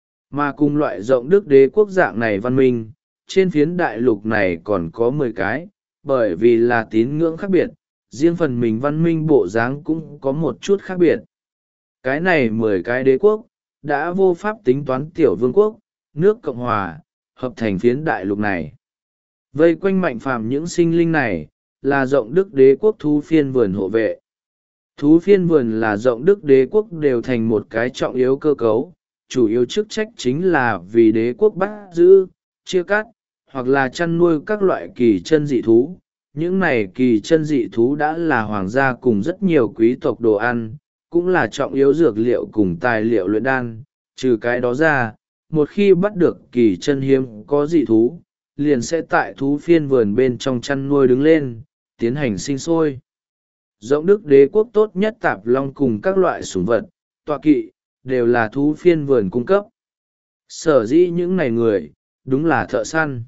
Mà cùng loại rộng đức đế quốc dạng này văn minh, trên phiến đại lục này còn có 10 cái, bởi vì là tín ngưỡng khác biệt, riêng phần mình văn minh bộ dáng cũng có một chút khác biệt. Cái này 10 cái đế quốc, đã vô pháp tính toán tiểu vương quốc, nước Cộng Hòa, hợp thành phiến đại lục này. Vây quanh Mạnh Phàm những sinh linh này, là rộng đức đế quốc thú phiên vườn hộ vệ. Thú phiên vườn là rộng đức đế quốc đều thành một cái trọng yếu cơ cấu, chủ yếu chức trách chính là vì đế quốc bắt giữ, chia cắt, hoặc là chăn nuôi các loại kỳ chân dị thú. Những này kỳ chân dị thú đã là hoàng gia cùng rất nhiều quý tộc đồ ăn, cũng là trọng yếu dược liệu cùng tài liệu luyện đan. Trừ cái đó ra, một khi bắt được kỳ chân hiếm có dị thú, liền sẽ tại thú phiên vườn bên trong chăn nuôi đứng lên, tiến hành sinh sôi. Rộng đức đế quốc tốt nhất tạp long cùng các loại sủng vật, tọa kỵ, đều là thú phiên vườn cung cấp. Sở dĩ những này người, đúng là thợ săn.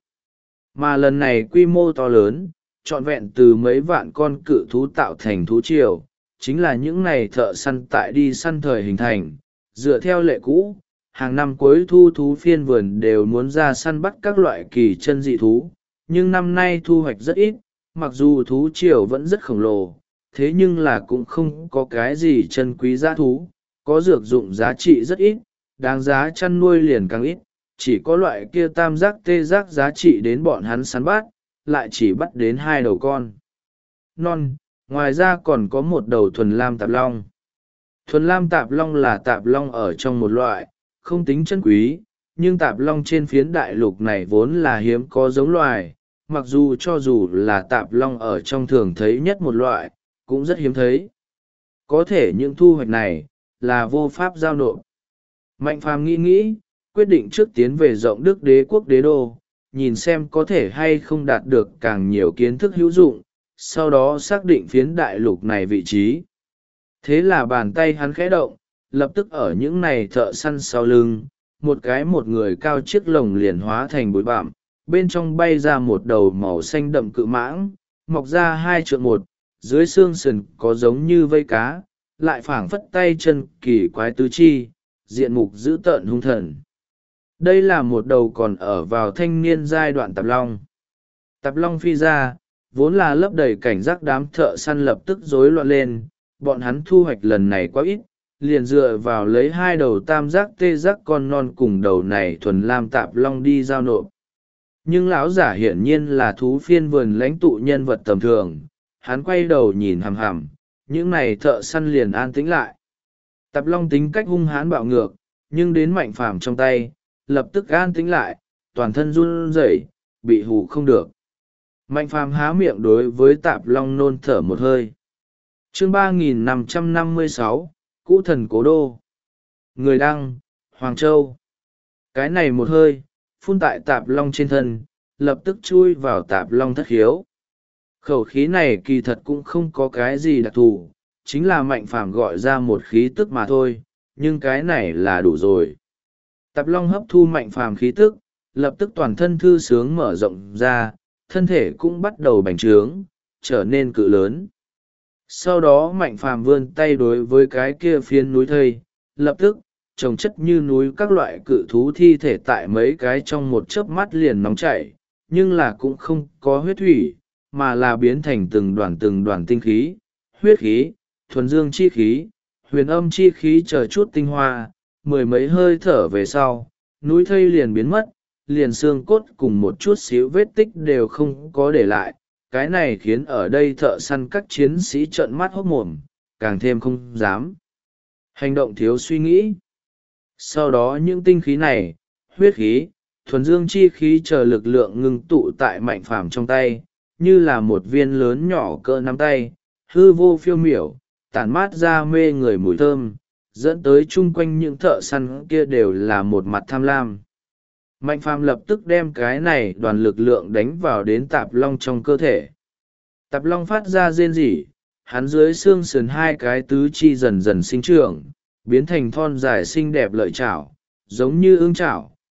Mà lần này quy mô to lớn, trọn vẹn từ mấy vạn con cự thú tạo thành thú triều, chính là những này thợ săn tại đi săn thời hình thành. Dựa theo lệ cũ, hàng năm cuối thu thú phiên vườn đều muốn ra săn bắt các loại kỳ chân dị thú, nhưng năm nay thu hoạch rất ít, mặc dù thú triều vẫn rất khổng lồ, thế nhưng là cũng không có cái gì chân quý giá thú, có dược dụng giá trị rất ít, đáng giá chăn nuôi liền càng ít, chỉ có loại kia tam giác tê giác giá trị đến bọn hắn săn bắt, lại chỉ bắt đến 2 đầu con non, ngoài ra còn có một đầu thuần lam tạp long. Thuần lam tạp long là tạp long ở trong một loại, không tính chân quý, nhưng tạp long trên phiến đại lục này vốn là hiếm có giống loài, mặc dù cho dù là tạp long ở trong thường thấy nhất một loại, cũng rất hiếm thấy. Có thể những thu hoạch này, là vô pháp giao nộp. Mạnh Phàm nghĩ, quyết định trước tiến về rộng đức đế quốc đế đô, nhìn xem có thể hay không đạt được càng nhiều kiến thức hữu dụng, sau đó xác định phiến đại lục này vị trí. Thế là bàn tay hắn khẽ động, lập tức ở những này thợ săn sau lưng, một người cao chiếc lồng liền hóa thành bụi bặm, bên trong bay ra một đầu màu xanh đậm cự mãng, mọc ra 2 trượng 1, dưới xương sườn có giống như vây cá, lại phảng phất tay chân kỳ quái tứ chi, diện mục dữ tợn hung thần. Đây là một đầu còn ở vào thanh niên giai đoạn tạp long. Tạp long phi ra, vốn là lấp đầy cảnh giác, đám thợ săn lập tức rối loạn lên, bọn hắn thu hoạch lần này quá ít, liền dựa vào lấy 2 đầu tam giác tê giác con non cùng đầu này thuần lam tạp long đi giao nộp. Nhưng lão giả hiển nhiên là thú phiên vườn lãnh tụ nhân vật tầm thường, hắn quay đầu nhìn hằm hằm, những này thợ săn liền an tĩnh lại. Tạp long tính cách hung hãn bạo ngược, nhưng đến Mạnh Phàm trong tay, lập tức an tĩnh lại, toàn thân run rẩy, bị hù không được. Mạnh Phàm há miệng đối với tạp long nôn thở một hơi. Chương 3556, Cũ thần cố đô. Người đăng, Hoàng Châu. Cái này một hơi, phun tại tạp long trên thân, lập tức chui vào tạp long thất khiếu. Khẩu khí này kỳ thật cũng không có cái gì đặc thù, chính là Mạnh Phàm gọi ra một khí tức mà thôi, nhưng cái này là đủ rồi. Tạp long hấp thu Mạnh Phàm khí tức, lập tức toàn thân thư sướng mở rộng ra, thân thể cũng bắt đầu bành trướng, trở nên cự lớn. Sau đó Mạnh Phàm vươn tay đối với cái kia phiến núi thây, lập tức, chồng chất như núi các loại cự thú thi thể tại mấy cái trong một chớp mắt liền nóng chảy, nhưng là cũng không có huyết thủy, mà là biến thành từng đoàn tinh khí, huyết khí, thuần dương chi khí, huyền âm chi khí chờ chút tinh hoa, 10 mấy hơi thở về sau, núi thây liền biến mất, liền xương cốt cùng một chút xíu vết tích đều không có để lại. Cái này khiến ở đây thợ săn các chiến sĩ trợn mắt hốt mồm, càng thêm không dám hành động thiếu suy nghĩ. Sau đó những tinh khí này, huyết khí, thuần dương chi khí chờ lực lượng ngưng tụ tại Mạnh Phàm trong tay, như là một viên lớn nhỏ cỡ nắm tay, hư vô phiêu miểu, tản mát ra mê người mùi thơm, dẫn tới chung quanh những thợ săn kia đều là một mặt tham lam. Mạnh Phàm lập tức đem cái này đoàn lực lượng đánh vào đến tạp long trong cơ thể. Tạp long phát ra rên rỉ, hắn dưới xương sườn 2 cái tứ chi dần dần sinh trưởng, biến thành thon dài xinh đẹp lợi chảo, giống như ương chảo,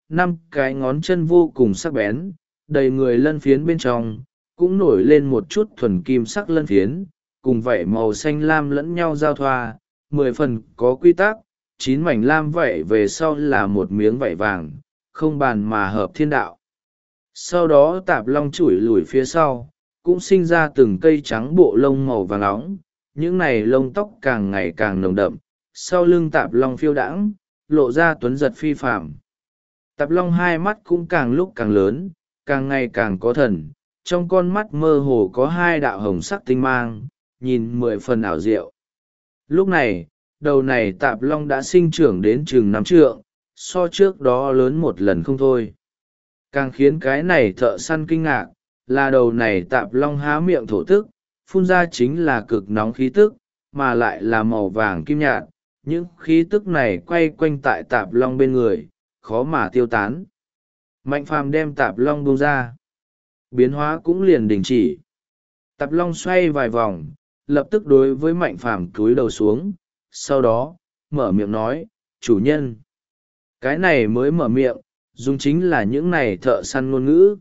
5 cái ngón chân vô cùng sắc bén, đầy người lân phiến bên trong cũng nổi lên một chút thuần kim sắc lân phiến, cùng vảy màu xanh lam lẫn nhau giao thoa, 10 phần có quy tắc. 9 mảnh lam vảy về sau là một miếng vảy vàng, không bàn mà hợp thiên đạo. Sau đó tạp long chủi lùi phía sau, cũng sinh ra từng cây trắng bộ lông màu vàng óng, những này lông tóc càng ngày càng nồng đậm, sau lưng tạp long phiêu đãng, lộ ra tuấn giật phi phạm. Tạp long hai mắt cũng càng lúc càng lớn, càng ngày càng có thần, trong con mắt mơ hồ có 2 đạo hồng sắc tinh mang, nhìn 10 phần ảo diệu. Lúc này, đầu này tạp long đã sinh trưởng đến chừng 5 trượng, so trước đó lớn một lần không thôi. Càng khiến cái này thợ săn kinh ngạc, là đầu này tạp long há miệng thổ tức, phun ra chính là cực nóng khí tức, mà lại là màu vàng kim nhạt. Những khí tức này quay quanh tại tạp long bên người, khó mà tiêu tán. Mạnh phàm đem tạp long buông ra, biến hóa cũng liền đình chỉ. Tạp long xoay vài vòng, lập tức đối với mạnh phàm cúi đầu xuống, sau đó mở miệng nói, chủ nhân. Cái này mới mở miệng, dùng chính là những này thợ săn ngôn ngữ.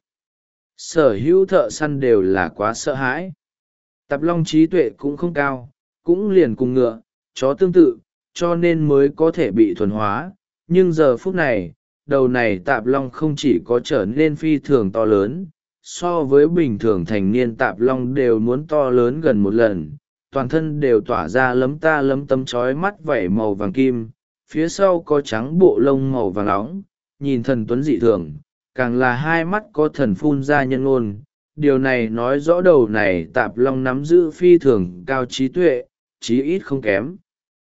Sở hữu thợ săn đều là quá sợ hãi. Tạp long trí tuệ cũng không cao, cũng liền cùng ngựa, chó tương tự, cho nên mới có thể bị thuần hóa. Nhưng giờ phút này, đầu này tạp long không chỉ có trở nên phi thường to lớn, so với bình thường thành niên tạp long đều muốn to lớn gần một lần, toàn thân đều tỏa ra lấm ta lấm tấm trói mắt vảy màu vàng kim, phía sau có trắng bộ lông màu vàng óng, nhìn thần tuấn dị thường, càng là 2 mắt có thần phun ra nhân ngôn. Điều này nói rõ đầu này tạp long nắm giữ phi thường cao trí tuệ, chí ít không kém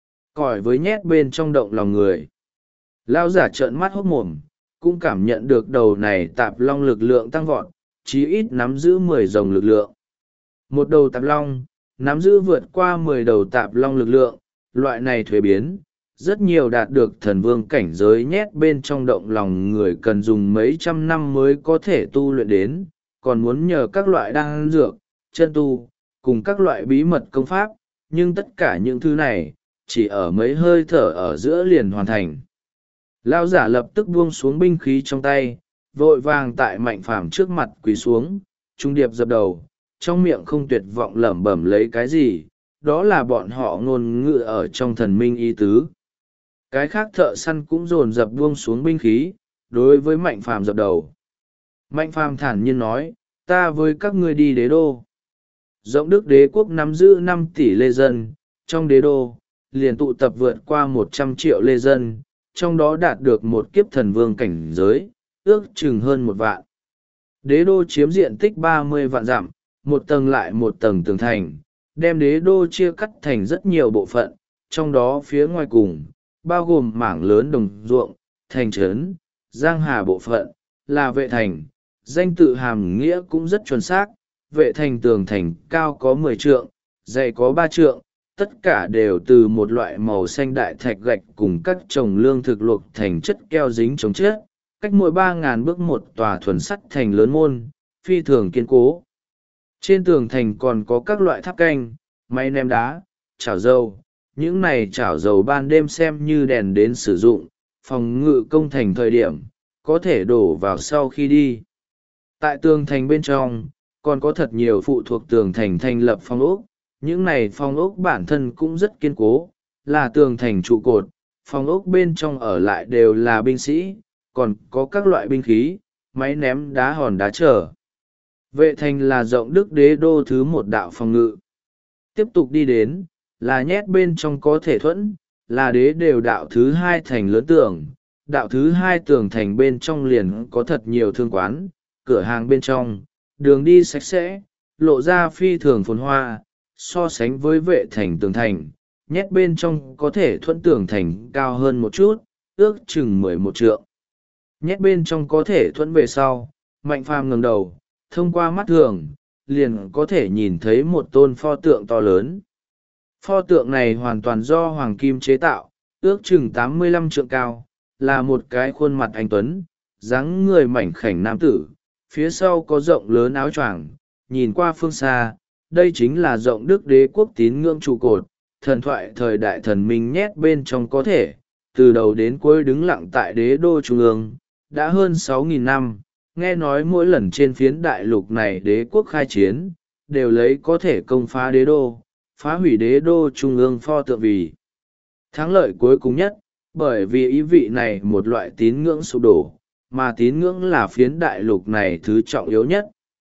cỏi với nhét bên trong động lòng người. Lão giả trợn mắt hốc mồm, cũng cảm nhận được đầu này tạp long lực lượng tăng vọt, chí ít nắm giữ 10 dòng lực lượng. Một đầu tạp long nắm giữ vượt qua 10 đầu tạp long lực lượng, loại này thuế biến rất nhiều đạt được thần vương cảnh giới nhét bên trong động lòng người cần dùng mấy trăm năm mới có thể tu luyện đến, còn muốn nhờ các loại đan dược, chân tu, cùng các loại bí mật công pháp, nhưng tất cả những thứ này, chỉ ở mấy hơi thở ở giữa liền hoàn thành. Lão giả lập tức buông xuống binh khí trong tay, vội vàng tại mạnh phàm trước mặt quỳ xuống, trung điệp dập đầu, trong miệng không tuyệt vọng lẩm bẩm lấy cái gì, đó là bọn họ ngôn ngữ ở trong thần minh ý tứ. Cái khác thợ săn cũng dồn dập buông xuống binh khí, đối với mạnh phàm dập đầu. Mạnh phàm thản nhiên nói, ta với các ngươi đi đế đô. Rộng Đức đế quốc nắm giữ 5 tỷ lê dân, trong đế đô, liền tụ tập vượt qua 100 triệu lê dân, trong đó đạt được một kiếp thần vương cảnh giới, ước chừng hơn 1 vạn. Đế đô chiếm diện tích 30 vạn dặm, một tầng lại một tầng tường thành, đem đế đô chia cắt thành rất nhiều bộ phận, trong đó phía ngoài cùng, bao gồm mảng lớn đồng ruộng, thành trấn, giang hà bộ phận, là vệ thành. Danh tự hàm nghĩa cũng rất chuẩn xác, vệ thành tường thành cao có 10 trượng, dày có 3 trượng, tất cả đều từ một loại màu xanh đại thạch gạch cùng các trồng lương thực luộc thành chất keo dính chống chết, cách mỗi 3.000 bước một tòa thuần sắt thành lớn môn, phi thường kiên cố. Trên tường thành còn có các loại tháp canh, máy ném đá, chảo dầu, những này chảo dầu ban đêm xem như đèn đến sử dụng, phòng ngự công thành thời điểm, có thể đổ vào sau khi đi. Tại tường thành bên trong, còn có thật nhiều phụ thuộc tường thành thành lập phong ốc, những này phong ốc bản thân cũng rất kiên cố, là tường thành trụ cột, phong ốc bên trong ở lại đều là binh sĩ, còn có các loại binh khí, máy ném đá hòn đá trở. Vệ thành là Rộng Đức đế đô thứ 1 đạo phòng ngự. Tiếp tục đi đến, là nhét bên trong có thể thuẫn, là đế đều đạo thứ 2 thành lớn tường, đạo thứ 2 tường thành bên trong liền có thật nhiều thương quán, cửa hàng bên trong, đường đi sạch sẽ, lộ ra phi thường phồn hoa, so sánh với vệ thành tường thành, nhét bên trong có thể thuẫn tường thành cao hơn một chút, ước chừng 11 trượng. Nhét bên trong có thể thuẫn về sau, Mạnh Phàm ngẩng đầu, thông qua mắt thường, liền có thể nhìn thấy một tôn pho tượng to lớn. Pho tượng này hoàn toàn do hoàng kim chế tạo, ước chừng 85 trượng cao, là một cái khuôn mặt anh tuấn, dáng người mảnh khảnh nam tử, phía sau có rộng lớn áo choàng, nhìn qua phương xa, đây chính là Rộng Đức đế quốc tín ngưỡng trụ cột, thần thoại thời đại thần minh nhét bên trong có thể, từ đầu đến cuối đứng lặng tại đế đô trung ương, đã hơn 6.000 năm. Nghe nói mỗi lần trên phiến đại lục này đế quốc khai chiến, đều lấy có thể công phá đế đô, phá hủy đế đô trung ương pho tượng vì thắng lợi cuối cùng nhất, bởi vì ý vị này một loại tín ngưỡng sụp đổ, mà tín ngưỡng là phiến đại lục này thứ trọng yếu nhất.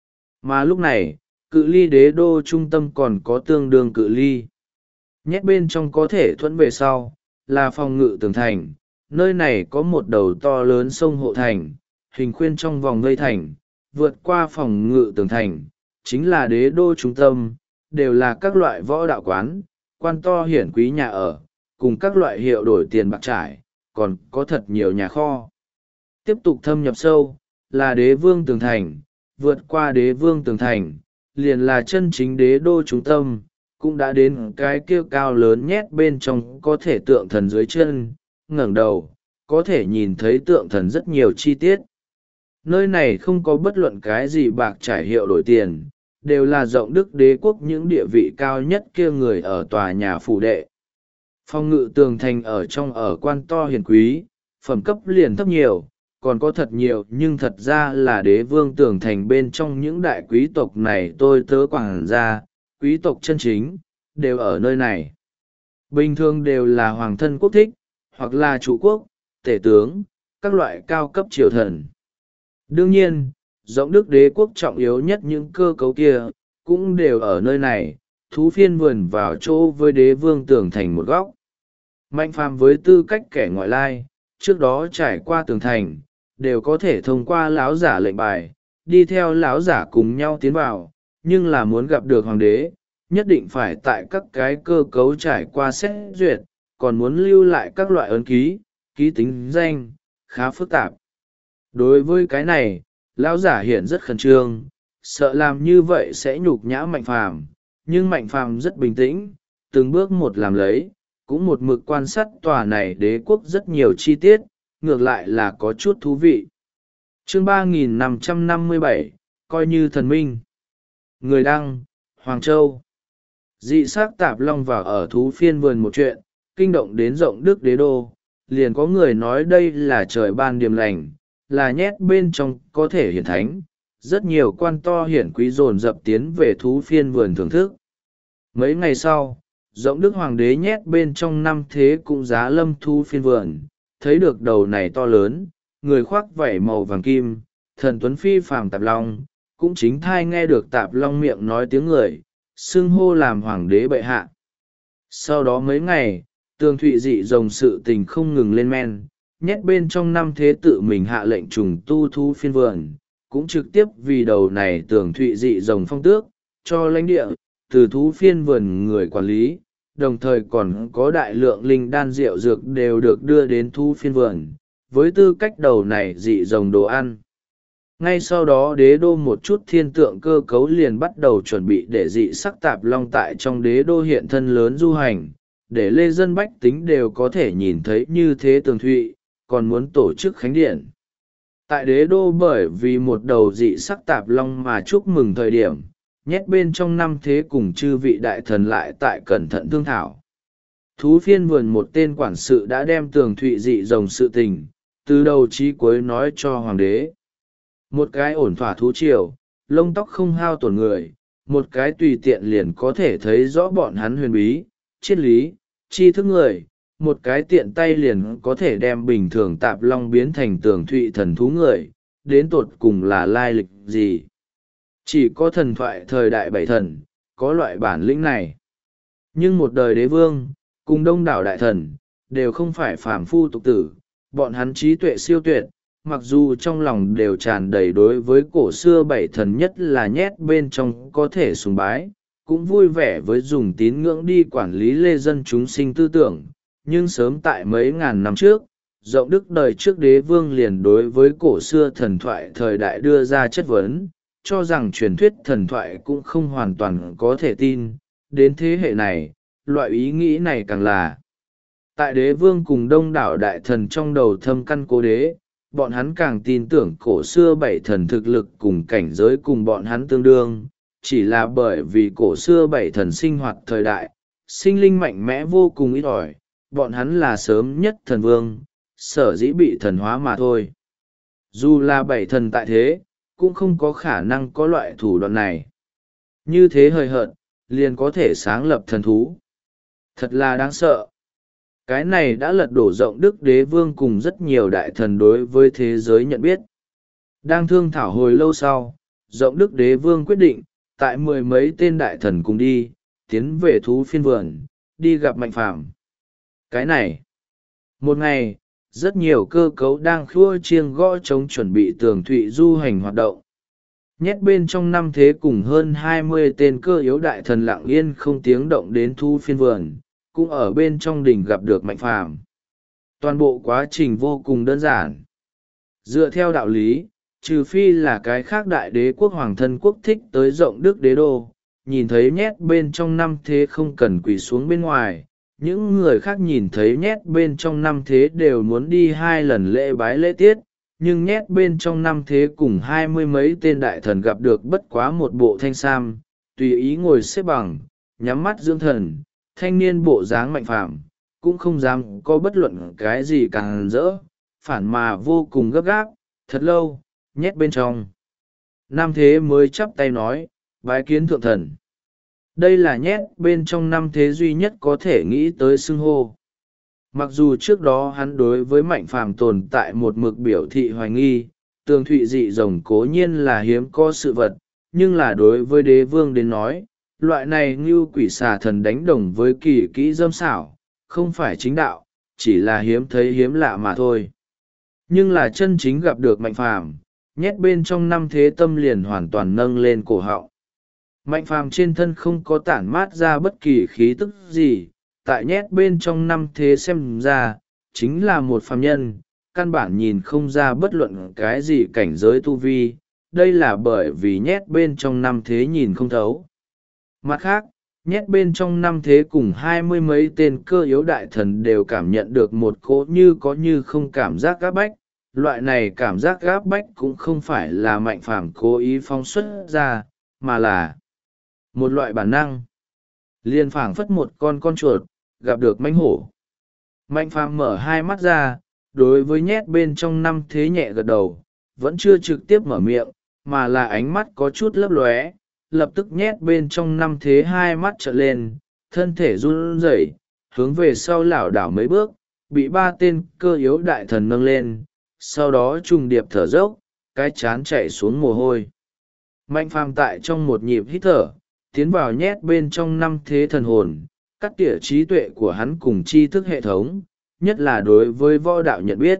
Mà lúc này, cự ly đế đô trung tâm còn có tương đương cự ly. Nhét bên trong có thể thuẫn về sau, là phòng ngự tường thành, nơi này có một đầu to lớn sông hộ thành, hình khuyên trong vòng vây thành, vượt qua phòng ngự tường thành, chính là đế đô trung tâm, đều là các loại võ đạo quán, quan to hiển quý nhà ở, cùng các loại hiệu đổi tiền bạc trải, còn có thật nhiều nhà kho. Tiếp tục thâm nhập sâu, là đế vương tường thành, vượt qua đế vương tường thành, liền là chân chính đế đô trung tâm, cũng đã đến cái kia cao lớn nhét bên trong có thể tượng thần dưới chân, ngẩng đầu, có thể nhìn thấy tượng thần rất nhiều chi tiết. Nơi này không có bất luận cái gì bạc trải hiệu đổi tiền, đều là rộng đức đế quốc những địa vị cao nhất kia người ở tòa nhà phủ đệ. Phòng ngự tường thành ở trong ở quan to hiền quý, phẩm cấp liền thấp nhiều, còn có thật nhiều nhưng thật ra là đế vương tường thành bên trong những đại quý tộc này tôi tớ quảng gia, quý tộc chân chính, đều ở nơi này. Bình thường đều là hoàng thân quốc thích, hoặc là chủ quốc, tể tướng, các loại cao cấp triều thần. Đương nhiên, rộng đức đế quốc trọng yếu nhất những cơ cấu kia, cũng đều ở nơi này, thú phiên vườn vào chỗ với đế vương tường thành một góc. Mạnh phàm với tư cách kẻ ngoại lai, trước đó trải qua tường thành, đều có thể thông qua lão giả lệnh bài, đi theo lão giả cùng nhau tiến vào, nhưng là muốn gặp được hoàng đế, nhất định phải tại các cái cơ cấu trải qua xét duyệt, còn muốn lưu lại các loại ấn ký, ký tính danh, khá phức tạp. Đối với cái này, lão giả hiện rất khẩn trương, sợ làm như vậy sẽ nhục nhã Mạnh phàm, nhưng Mạnh phàm rất bình tĩnh, từng bước một làm lấy, cũng một mực quan sát tòa này đế quốc rất nhiều chi tiết, ngược lại là có chút thú vị. Chương 3557, coi như thần minh. Người đăng, Hoàng Châu. Dị sắc tạp long vào ở thú phiên vườn một chuyện, kinh động đến rộng đức đế đô, liền có người nói đây là trời ban điềm lành, là nhét bên trong có thể hiển thánh. Rất nhiều quan to hiển quý dồn dập tiến về thú phiên vườn thưởng thức. Mấy ngày sau, rộng đức hoàng đế nhét bên trong năm thế cũng giá lâm thú phiên vườn, thấy được đầu này to lớn, người khoác vảy màu vàng kim, thần tuấn phi phàm tạp long, cũng chính thai nghe được tạp long miệng nói tiếng người, xưng hô làm hoàng đế bệ hạ. Sau đó mấy ngày, tường thụy dị rồng sự tình không ngừng lên men, nhét bên trong năm thế tự mình hạ lệnh trùng tu thú phiên vườn, cũng trực tiếp vì đầu này tường thụy dị rồng phong tước, cho lãnh địa, từ thú phiên vườn người quản lý, đồng thời còn có đại lượng linh đan rượu dược đều được đưa đến thú phiên vườn, với tư cách đầu này dị rồng đồ ăn. Ngay sau đó đế đô một chút thiên tượng cơ cấu liền bắt đầu chuẩn bị để dị sắc tạp long tại trong đế đô hiện thân lớn du hành, để lê dân bách tính đều có thể nhìn thấy như thế tường thụy, còn muốn tổ chức khánh điện. Tại đế đô bởi vì một đầu dị sắc tạp long mà chúc mừng thời điểm, nhét bên trong năm thế cùng chư vị đại thần lại tại cẩn thận thương thảo. Thú phiên vườn một tên quản sự đã đem tường thụy dị rồng sự tình, từ đầu chí cuối nói cho hoàng đế. Một cái ổn thỏa thú triều, lông tóc không hao tổn người, một cái tùy tiện liền có thể thấy rõ bọn hắn huyền bí, triết lý, tri thức người, một cái tiện tay liền có thể đem bình thường tạp long biến thành tường thụy thần thú người, đến tột cùng là lai lịch gì. Chỉ có thần thoại thời đại bảy thần, có loại bản lĩnh này. Nhưng một đời đế vương, cùng đông đảo đại thần, đều không phải phàm phu tục tử, bọn hắn trí tuệ siêu tuyệt, mặc dù trong lòng đều tràn đầy đối với cổ xưa bảy thần nhất là nhét bên trong có thể sùng bái, cũng vui vẻ với dùng tín ngưỡng đi quản lý lê dân chúng sinh tư tưởng. Nhưng sớm tại mấy ngàn năm trước, rộng đức đời trước đế vương liền đối với cổ xưa thần thoại thời đại đưa ra chất vấn, cho rằng truyền thuyết thần thoại cũng không hoàn toàn có thể tin. Đến thế hệ này, loại ý nghĩ này càng là tại đế vương cùng đông đảo đại thần trong đầu thâm căn cố đế, bọn hắn càng tin tưởng cổ xưa bảy thần thực lực cùng cảnh giới cùng bọn hắn tương đương, chỉ là bởi vì cổ xưa bảy thần sinh hoạt thời đại, sinh linh mạnh mẽ vô cùng ít ỏi, bọn hắn là sớm nhất thần vương, sở dĩ bị thần hóa mà thôi. Dù là bảy thần tại thế, cũng không có khả năng có loại thủ đoạn này. Như thế hời hợt, liền có thể sáng lập thần thú. Thật là đáng sợ. Cái này đã lật đổ Rộng Đức Đế Vương cùng rất nhiều đại thần đối với thế giới nhận biết. Đang thương thảo hồi lâu sau, Rộng Đức Đế Vương quyết định, tại mười mấy tên đại thần cùng đi, tiến về thú phiên vườn, đi gặp Mạnh Phàm. Cái này, một ngày, rất nhiều cơ cấu đang khua chiêng gõ trống chuẩn bị tường thụy du hành hoạt động. Nhét bên trong năm thế cùng hơn 20 tên cơ yếu đại thần lặng yên không tiếng động đến thú phiên vườn, cũng ở bên trong đình gặp được Mạnh Phàm. Toàn bộ quá trình vô cùng đơn giản. Dựa theo đạo lý, trừ phi là cái khác đại đế quốc hoàng thân quốc thích tới Rộng Đức Đế Đô, nhìn thấy nhét bên trong năm thế không cần quỳ xuống bên ngoài, những người khác nhìn thấy nhét bên trong năm thế đều muốn đi 2 lần lễ bái lễ tiết, nhưng nhét bên trong năm thế cùng 20 mấy tên đại thần gặp được bất quá một bộ thanh sam, tùy ý ngồi xếp bằng, nhắm mắt dưỡng thần, thanh niên bộ dáng Mạnh Phàm cũng không dám có bất luận cái gì càng rỡ, phản mà vô cùng gấp gáp. Thật lâu, nhét bên trong năm thế mới chắp tay nói, bái kiến thượng thần. Đây là nhét bên trong năm thế duy nhất có thể nghĩ tới xưng hô. Mặc dù trước đó hắn đối với Mạnh Phàm tồn tại một mực biểu thị hoài nghi, tường thụy dị rồng cố nhiên là hiếm có sự vật, nhưng là đối với đế vương đến nói, loại này như quỷ xà thần đánh đồng với kỳ kỹ dâm xảo, không phải chính đạo, chỉ là hiếm thấy hiếm lạ mà thôi. Nhưng là chân chính gặp được Mạnh Phàm, nhét bên trong năm thế tâm liền hoàn toàn nâng lên cổ họng. Mạnh Phàm trên thân không có tản mát ra bất kỳ khí tức gì, tại nhét bên trong năm thế xem ra, chính là một phàm nhân, căn bản nhìn không ra bất luận cái gì cảnh giới tu vi, đây là bởi vì nhét bên trong năm thế nhìn không thấu. Mặt khác, nhét bên trong năm thế cùng 20 mấy tên cơ yếu đại thần đều cảm nhận được một cỗ như có như không cảm giác gáp bách, loại này cảm giác gáp bách cũng không phải là Mạnh Phàm cố ý phóng xuất ra, mà là một loại bản năng. Liên phảng phất một con chuột gặp được mãnh hổ. Mạnh Phàm mở hai mắt ra, đối với nhét bên trong năm thế nhẹ gật đầu, vẫn chưa trực tiếp mở miệng, mà là ánh mắt có chút lấp lóe, lập tức nhét bên trong năm thế hai mắt trợn lên, thân thể run rẩy, hướng về sau lảo đảo mấy bước, bị 3 tên cơ yếu đại thần nâng lên, sau đó trùng điệp thở dốc, cái chán chạy xuống mồ hôi. Mạnh Phàm tại trong một nhịp hít thở, tiến vào nhét bên trong năm thế thần hồn, cắt tỉa trí tuệ của hắn cùng tri thức hệ thống, nhất là đối với võ đạo nhận biết.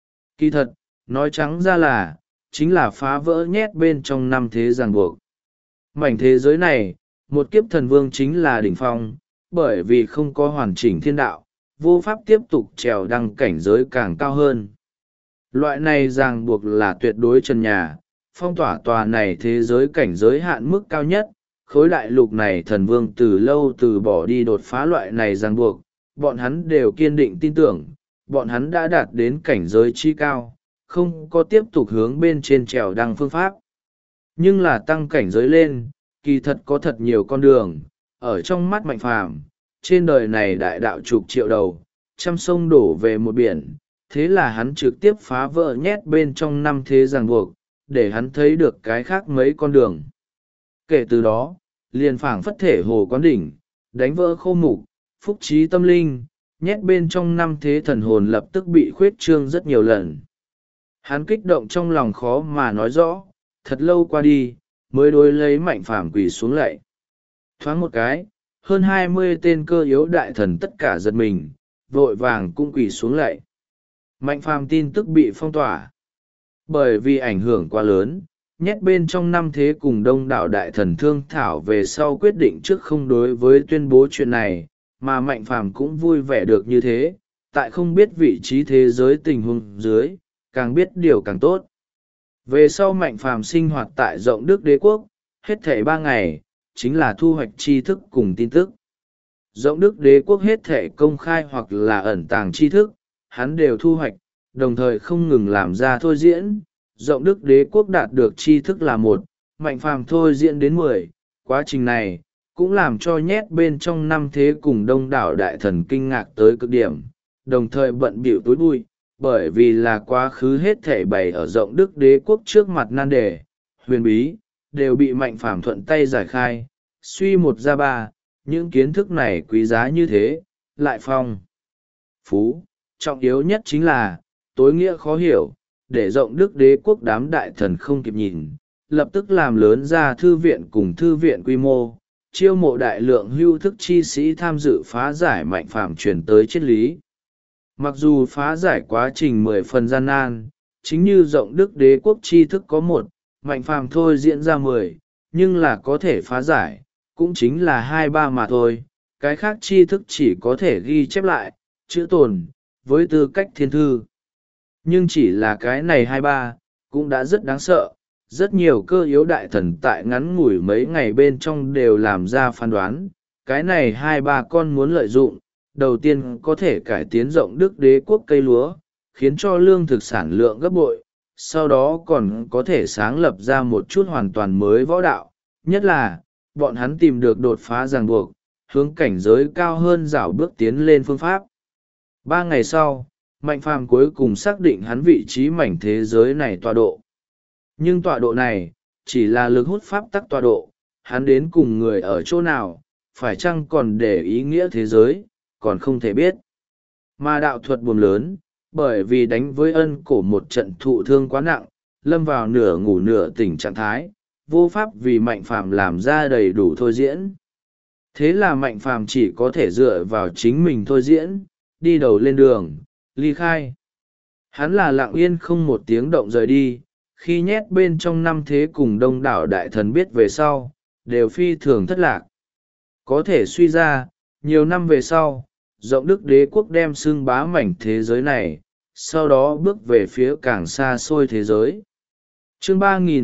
Kỳ thật, nói trắng ra là, chính là phá vỡ nhét bên trong năm thế ràng buộc. Mảnh thế giới này, một kiếp thần vương chính là đỉnh phong, bởi vì không có hoàn chỉnh thiên đạo, vô pháp tiếp tục trèo đăng cảnh giới càng cao hơn. Loại này ràng buộc là tuyệt đối trần nhà, phong tỏa tòa này thế giới cảnh giới hạn mức cao nhất. Khối đại lục này thần vương từ lâu từ bỏ đi đột phá loại này ràng buộc, bọn hắn đều kiên định tin tưởng, bọn hắn đã đạt đến cảnh giới chi cao, không có tiếp tục hướng bên trên trèo đăng phương pháp. Nhưng là tăng cảnh giới lên, kỳ thật có thật nhiều con đường, ở trong mắt Mạnh Phàm, trên đời này đại đạo chục triệu đầu, trăm sông đổ về một biển, thế là hắn trực tiếp phá vỡ nhét bên trong năm thế ràng buộc, để hắn thấy được cái khác mấy con đường. Kể từ đó, liền phảng phất thể hồ quán đỉnh, đánh vỡ khô mục, phúc trí tâm linh, nhét bên trong năm thế thần hồn lập tức bị khuyết trương rất nhiều lần. Hắn kích động trong lòng khó mà nói rõ, thật lâu qua đi, mới đối lấy Mạnh Phàm quỳ xuống lạy. Thoáng một cái, hơn 20 tên cơ yếu đại thần tất cả giật mình, vội vàng cũng quỳ xuống lạy. Mạnh Phàm tin tức bị phong tỏa. Bởi vì ảnh hưởng quá lớn, nhét bên trong năm thế cùng đông đảo đại thần thương thảo về sau quyết định trước không đối với tuyên bố chuyện này, mà Mạnh Phàm cũng vui vẻ được như thế, tại không biết vị trí thế giới tình huống dưới, càng biết điều càng tốt. Về sau Mạnh Phàm sinh hoạt tại Rộng Đức Đế Quốc, hết thảy 3 ngày, chính là thu hoạch tri thức cùng tin tức. Rộng Đức Đế Quốc hết thảy công khai hoặc là ẩn tàng tri thức, hắn đều thu hoạch, đồng thời không ngừng làm ra thôi diễn. Rộng Đức Đế Quốc đạt được tri thức là 1, Mạnh Phàm thôi diễn đến 10, quá trình này cũng làm cho nhét bên trong năm thế cùng đông đảo đại thần kinh ngạc tới cực điểm, đồng thời bận bịu túi bụi, bởi vì là quá khứ hết thảy bày ở rộng đức đế quốc trước mặt nan đề, huyền bí, đều bị Mạnh Phàm thuận tay giải khai, suy một ra ba, những kiến thức này quý giá như thế, lại phong phú, trọng yếu nhất chính là, tối nghĩa khó hiểu, để rộng đức đế quốc đám đại thần không kịp nhìn, lập tức làm lớn ra thư viện cùng thư viện quy mô, chiêu mộ đại lượng hưu thức chi sĩ tham dự phá giải Mạnh Phàm truyền tới triết lý. Mặc dù phá giải quá trình 10 phần gian nan, chính như rộng đức đế quốc tri thức có một, Mạnh Phàm thôi diễn ra 10, nhưng là có thể phá giải, cũng chính là 2-3 mà thôi, cái khác tri thức chỉ có thể ghi chép lại, chữ tồn, với tư cách thiên thư. Nhưng chỉ là cái này 2-3, cũng đã rất đáng sợ, rất nhiều cơ yếu đại thần tại ngắn ngủi mấy ngày bên trong đều làm ra phán đoán, cái này 2-3 con muốn lợi dụng, đầu tiên có thể cải tiến rộng đức đế quốc cây lúa, khiến cho lương thực sản lượng gấp bội, sau đó còn có thể sáng lập ra một chút hoàn toàn mới võ đạo, nhất là, bọn hắn tìm được đột phá ràng buộc, hướng cảnh giới cao hơn rảo bước tiến lên phương pháp. 3 ngày sau, Mạnh Phàm cuối cùng xác định hắn vị trí mảnh thế giới này tọa độ. Nhưng tọa độ này, chỉ là lực hút pháp tắc tọa độ, hắn đến cùng người ở chỗ nào, phải chăng còn để ý nghĩa thế giới, còn không thể biết. Mà đạo thuật buồm lớn, bởi vì đánh với ân cổ một trận thụ thương quá nặng, lâm vào nửa ngủ nửa tỉnh trạng thái, vô pháp vì Mạnh Phàm làm ra đầy đủ thôi diễn. Thế là Mạnh Phàm chỉ có thể dựa vào chính mình thôi diễn, đi đầu lên đường, ly khai. Hắn là lặng yên không một tiếng động rời đi, khi nhét bên trong năm thế cùng đông đảo đại thần biết về sau, đều phi thường thất lạc. Có thể suy ra, nhiều năm về sau, rộng đức đế quốc đem xưng bá mảnh thế giới này, sau đó bước về phía càng xa xôi thế giới. Chương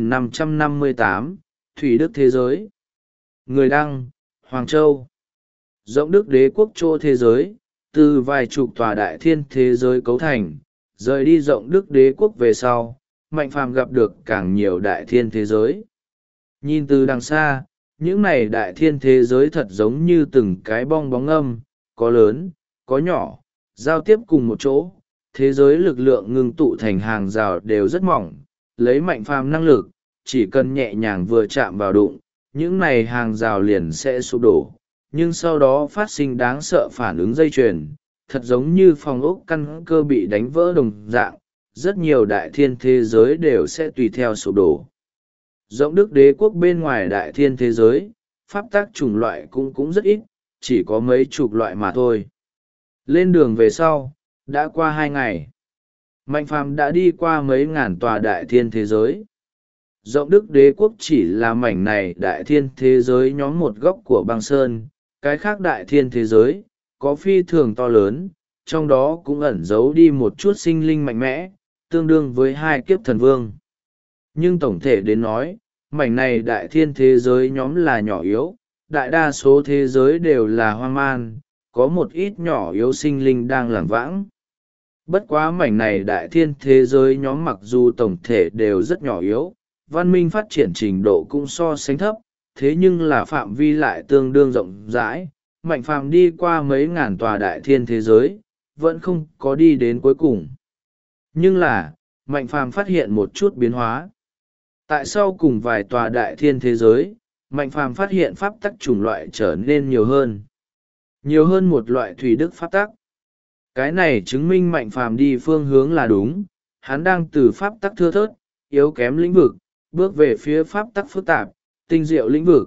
3558, Thủy Đức Thế Giới. Người đăng, Hoàng Châu. Rộng đức đế quốc chỗ thế giới, từ vài chục tòa đại thiên thế giới cấu thành, rời đi rộng đức đế quốc về sau, Mạnh Phàm gặp được càng nhiều đại thiên thế giới. Nhìn từ đằng xa, những này đại thiên thế giới thật giống như từng cái bong bóng âm, có lớn, có nhỏ, giao tiếp cùng một chỗ, thế giới lực lượng ngưng tụ thành hàng rào đều rất mỏng, lấy Mạnh Phàm năng lực, chỉ cần nhẹ nhàng vừa chạm vào đụng, những này hàng rào liền sẽ sụp đổ, nhưng sau đó phát sinh đáng sợ phản ứng dây chuyền, thật giống như phòng ốc căn cơ bị đánh vỡ đồng dạng, rất nhiều đại thiên thế giới đều sẽ tùy theo sụp đổ. Rộng đức đế quốc bên ngoài đại thiên thế giới, pháp tác chủng loại cũng rất ít, chỉ có mấy chục loại mà thôi. Lên đường về sau, đã qua 2 ngày. Mạnh Phàm đã đi qua mấy ngàn tòa đại thiên thế giới. Rộng đức đế quốc chỉ là mảnh này đại thiên thế giới nhóm một góc của băng sơn, cái khác đại thiên thế giới, có phi thường to lớn, trong đó cũng ẩn giấu đi một chút sinh linh mạnh mẽ, tương đương với 2 kiếp thần vương. Nhưng tổng thể đến nói, mảnh này đại thiên thế giới nhóm là nhỏ yếu, đại đa số thế giới đều là hoang man, có một ít nhỏ yếu sinh linh đang lảng vãng. Bất quá mảnh này đại thiên thế giới nhóm mặc dù tổng thể đều rất nhỏ yếu, văn minh phát triển trình độ cũng so sánh thấp, thế nhưng là phạm vi lại tương đương rộng rãi. Mạnh Phàm đi qua mấy ngàn tòa đại thiên thế giới, vẫn không có đi đến cuối cùng. Nhưng là, Mạnh Phàm phát hiện một chút biến hóa. Tại sau cùng vài tòa đại thiên thế giới, Mạnh Phàm phát hiện pháp tắc chủng loại trở nên nhiều hơn. Nhiều hơn một loại thủy đức pháp tắc. Cái này chứng minh Mạnh Phàm đi phương hướng là đúng, hắn đang từ pháp tắc thưa thớt, yếu kém lĩnh vực, bước về phía pháp tắc phức tạp, tinh diệu lĩnh vực.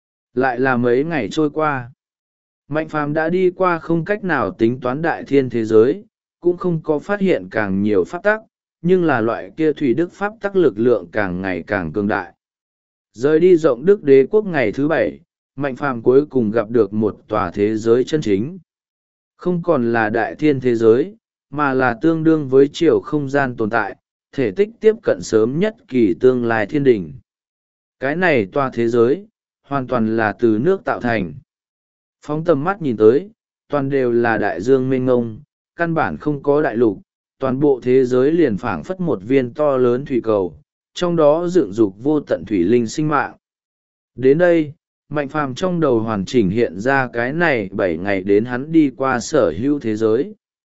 Lại là mấy ngày trôi qua. Mạnh Phàm đã đi qua không cách nào tính toán đại thiên thế giới, cũng không có phát hiện càng nhiều pháp tắc, nhưng là loại kia thủy đức pháp tắc lực lượng càng ngày càng cường đại. Rời đi rộng đức đế quốc ngày thứ 7, Mạnh Phàm cuối cùng gặp được một tòa thế giới chân chính. Không còn là đại thiên thế giới, mà là tương đương với chiều không gian tồn tại, thể tích tiếp cận sớm nhất kỳ tương lai thiên đỉnh. Cái này tòa thế giới, hoàn toàn là từ nước tạo thành. Phóng tầm mắt nhìn tới, toàn đều là đại dương mênh mông, căn bản không có đại lục, toàn bộ thế giới liền phảng phất một viên to lớn thủy cầu, trong đó dựng dục vô tận thủy linh sinh mạng. Đến đây, Mạnh Phàm trong đầu hoàn chỉnh hiện ra cái này 7 ngày đến hắn đi qua sở hữu thế giới.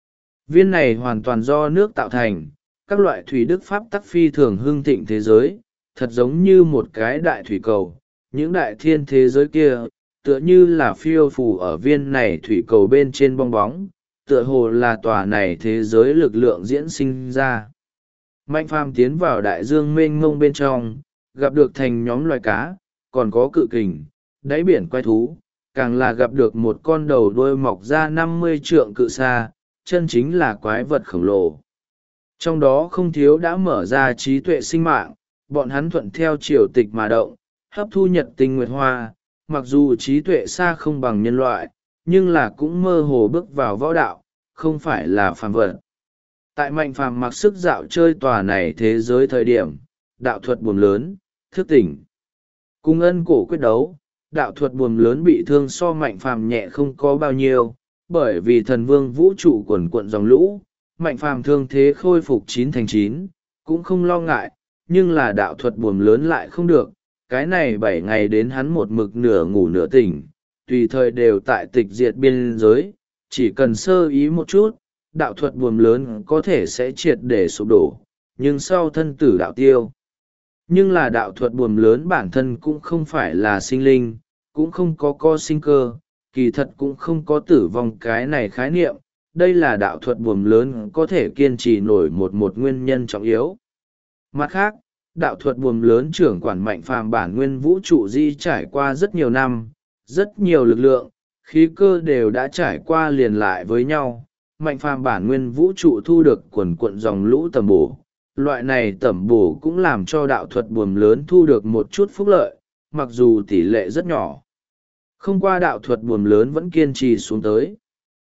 Viên này hoàn toàn do nước tạo thành, các loại thủy đức pháp tắc phi thường hưng thịnh thế giới, thật giống như một cái đại thủy cầu. Những đại thiên thế giới kia, tựa như là phiêu phù ở viên này thủy cầu bên trên bong bóng, tựa hồ là tòa này thế giới lực lượng diễn sinh ra. Mạnh phàm tiến vào đại dương mênh mông bên trong, gặp được thành nhóm loài cá, còn có cự kình, đáy biển quái thú, càng là gặp được một con đầu đuôi mọc ra 50 trượng cự xa, chân chính là quái vật khổng lồ. Trong đó không thiếu đã mở ra trí tuệ sinh mạng, bọn hắn thuận theo triều tịch mà động, hấp thu nhật tinh nguyệt hoa, mặc dù trí tuệ xa không bằng nhân loại, nhưng là cũng mơ hồ bước vào võ đạo, không phải là phàm vật. Tại Mạnh phàm mặc sức dạo chơi tòa này thế giới thời điểm, đạo thuật buồm lớn, thức tỉnh. Cùng ân cổ quyết đấu, đạo thuật buồm lớn bị thương so Mạnh phàm nhẹ không có bao nhiêu, bởi vì thần vương vũ trụ quần quận dòng lũ, Mạnh phàm thương thế khôi phục 9/9, cũng không lo ngại, nhưng là đạo thuật buồm lớn lại không được. Cái này 7 ngày đến hắn một mực nửa ngủ nửa tỉnh, tùy thời đều tại tịch diệt biên giới, chỉ cần sơ ý một chút, đạo thuật buồm lớn có thể sẽ triệt để sụp đổ, nhưng sau thân tử đạo tiêu. Nhưng là đạo thuật buồm lớn bản thân cũng không phải là sinh linh, cũng không có sinh cơ, kỳ thật cũng không có tử vong cái này khái niệm. Đây là đạo thuật buồm lớn có thể kiên trì nổi một nguyên nhân trọng yếu. Mặt khác, đạo thuật buồm lớn trưởng quản Mạnh phàm bản nguyên vũ trụ di trải qua rất nhiều năm, rất nhiều lực lượng, khí cơ đều đã trải qua liền lại với nhau. Mạnh phàm bản nguyên vũ trụ thu được quần quận dòng lũ tầm bổ. Loại này tẩm bổ cũng làm cho đạo thuật buồm lớn thu được một chút phúc lợi, mặc dù tỷ lệ rất nhỏ. Không qua đạo thuật buồm lớn vẫn kiên trì xuống tới.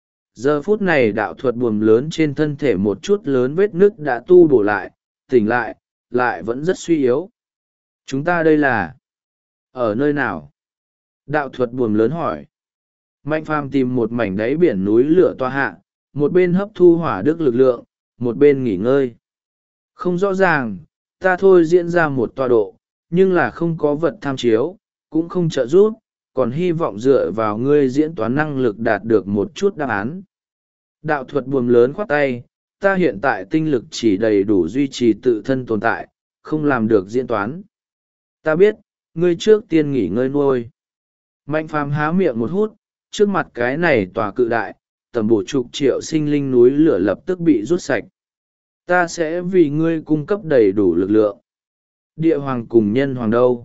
Giờ phút này đạo thuật buồm lớn trên thân thể một chút lớn vết nứt đã tu bổ lại, tỉnh lại vẫn rất suy yếu. Chúng ta đây là ở nơi nào? Đạo thuật buồm lớn hỏi. Mạnh phàm tìm một mảnh đáy biển núi lửa toa hạ, một bên hấp thu hỏa đức lực lượng, một bên nghỉ ngơi. Không rõ ràng, ta thôi diễn ra một tọa độ, nhưng là không có vật tham chiếu, cũng không trợ giúp, còn hy vọng dựa vào ngươi diễn toán năng lực đạt được một chút đáp án. Đạo thuật buồm lớn khoát tay, ta hiện tại tinh lực chỉ đầy đủ duy trì tự thân tồn tại, không làm được diễn toán. Ta biết, ngươi trước tiên nghỉ ngơi nuôi. Mạnh phàm há miệng một hút, trước mặt cái này tòa cự đại, tầm bổ chục triệu sinh linh núi lửa lập tức bị rút sạch. Ta sẽ vì ngươi cung cấp đầy đủ lực lượng. Địa hoàng cùng nhân hoàng đâu?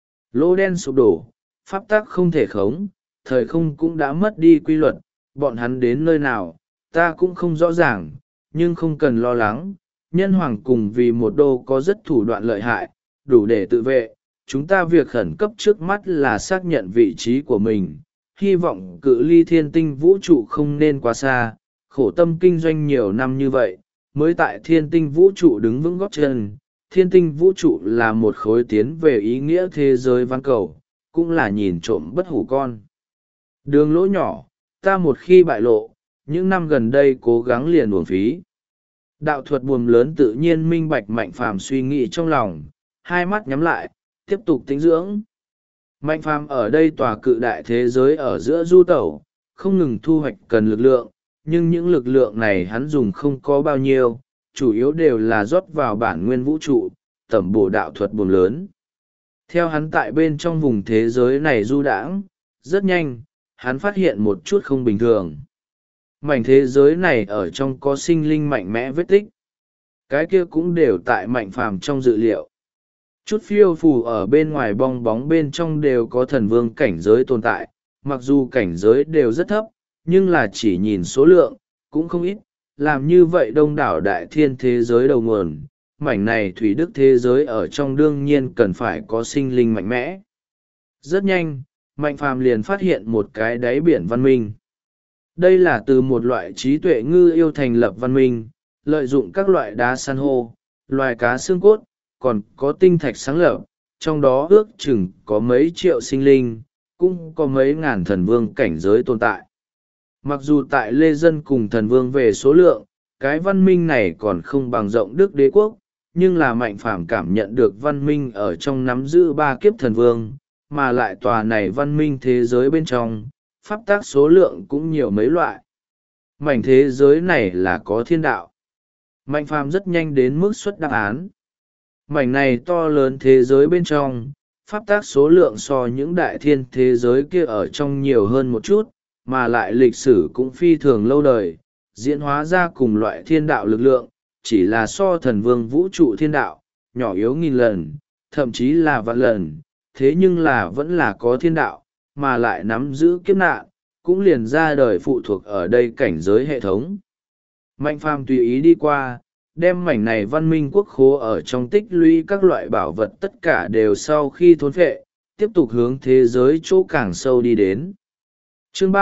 Lỗ đen sụp đổ, pháp tắc không thể khống, thời không cũng đã mất đi quy luật, bọn hắn đến nơi nào, ta cũng không rõ ràng, nhưng không cần lo lắng. Nhân hoàng cùng vì một đô có rất thủ đoạn lợi hại, đủ để tự vệ. Chúng ta việc khẩn cấp trước mắt là xác nhận vị trí của mình, hy vọng cự ly thiên tinh vũ trụ không nên quá xa, khổ tâm kinh doanh nhiều năm như vậy, mới tại thiên tinh vũ trụ đứng vững gót chân. Thiên tinh vũ trụ là một khối tiến về ý nghĩa thế giới văn cầu, cũng là nhìn trộm bất hủ con. Đường lỗ nhỏ, ta một khi bại lộ, những năm gần đây cố gắng liền uổng phí. Đạo thuật buồm lớn tự nhiên minh bạch Mạnh phàm suy nghĩ trong lòng, hai mắt nhắm lại, tiếp tục tĩnh dưỡng. Mạnh phàm ở đây tòa cự đại thế giới ở giữa du tẩu, không ngừng thu hoạch cần lực lượng, nhưng những lực lượng này hắn dùng không có bao nhiêu, chủ yếu đều là rót vào bản nguyên vũ trụ, tẩm bổ đạo thuật buồm lớn. Theo hắn tại bên trong vùng thế giới này du đãng, rất nhanh, hắn phát hiện một chút không bình thường. Mảnh thế giới này ở trong có sinh linh mạnh mẽ vết tích. Cái kia cũng đều tại Mạnh phàm trong dự liệu. Chút phiêu phù ở bên ngoài bong bóng bên trong đều có thần vương cảnh giới tồn tại, mặc dù cảnh giới đều rất thấp, nhưng là chỉ nhìn số lượng, cũng không ít, làm như vậy đông đảo đại thiên thế giới đầu nguồn, mảnh này thủy đức thế giới ở trong đương nhiên cần phải có sinh linh mạnh mẽ. Rất nhanh, Mạnh phàm liền phát hiện một cái đáy biển văn minh. Đây là từ một loại trí tuệ ngư yêu thành lập văn minh, lợi dụng các loại đá san hô, loài cá xương cốt, còn có tinh thạch sáng lập, trong đó ước chừng có mấy triệu sinh linh, cũng có mấy ngàn thần vương cảnh giới tồn tại. Mặc dù tại Lê Dân cùng thần vương về số lượng, cái văn minh này còn không bằng rộng Đức đế quốc, nhưng là Mạnh phàm cảm nhận được văn minh ở trong nắm giữ 3 kiếp thần vương, mà lại tòa này văn minh thế giới bên trong, pháp tác số lượng cũng nhiều mấy loại. mảnh thế giới này là có thiên đạo. Mạnh phàm rất nhanh đến mức xuất đáp án. Mảnh này to lớn thế giới bên trong, pháp tác số lượng so những đại thiên thế giới kia ở trong nhiều hơn một chút, mà lại lịch sử cũng phi thường lâu đời, diễn hóa ra cùng loại thiên đạo lực lượng, chỉ là so thần vương vũ trụ thiên đạo, nhỏ yếu nghìn lần, thậm chí là vạn lần, thế nhưng là vẫn là có thiên đạo, mà lại nắm giữ kiếp nạn, cũng liền ra đời phụ thuộc ở đây cảnh giới hệ thống. Mạnh phàm tùy ý đi qua, đem mảnh này văn minh quốc khố ở trong tích lũy các loại bảo vật tất cả đều sau khi thôn phệ, tiếp tục hướng thế giới chỗ càng sâu đi đến. Chương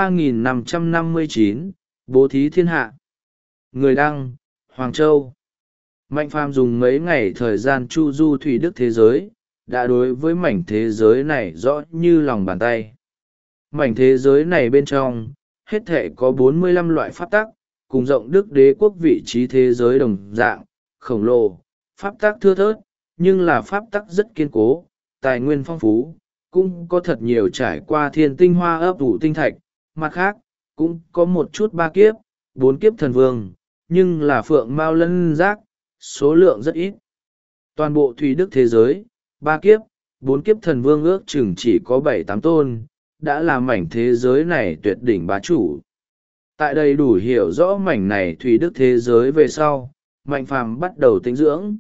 3559, Bố thí thiên hạ. Người đăng, Hoàng Châu. Mạnh phàm dùng mấy ngày thời gian chu du thủy đức thế giới, đã đối với mảnh thế giới này rõ như lòng bàn tay. Mảnh thế giới này bên trong, hết thể có 45 loại pháp tắc, cùng rộng đức đế quốc vị trí thế giới đồng dạng, khổng lồ, pháp tắc thưa thớt, nhưng là pháp tắc rất kiên cố, tài nguyên phong phú, cũng có thật nhiều trải qua thiên tinh hoa ấp ủ tinh thạch, mặt khác, cũng có một chút ba kiếp, bốn kiếp thần vương, nhưng là phượng mao lân giác, số lượng rất ít. Toàn bộ thủy đức thế giới, ba kiếp, bốn kiếp thần vương ước chừng chỉ có 7-8 tôn, đã là mảnh thế giới này tuyệt đỉnh bá chủ. Tại đây đủ hiểu rõ mảnh này thủy đức thế giới về sau, Mạnh phàm bắt đầu tĩnh dưỡng.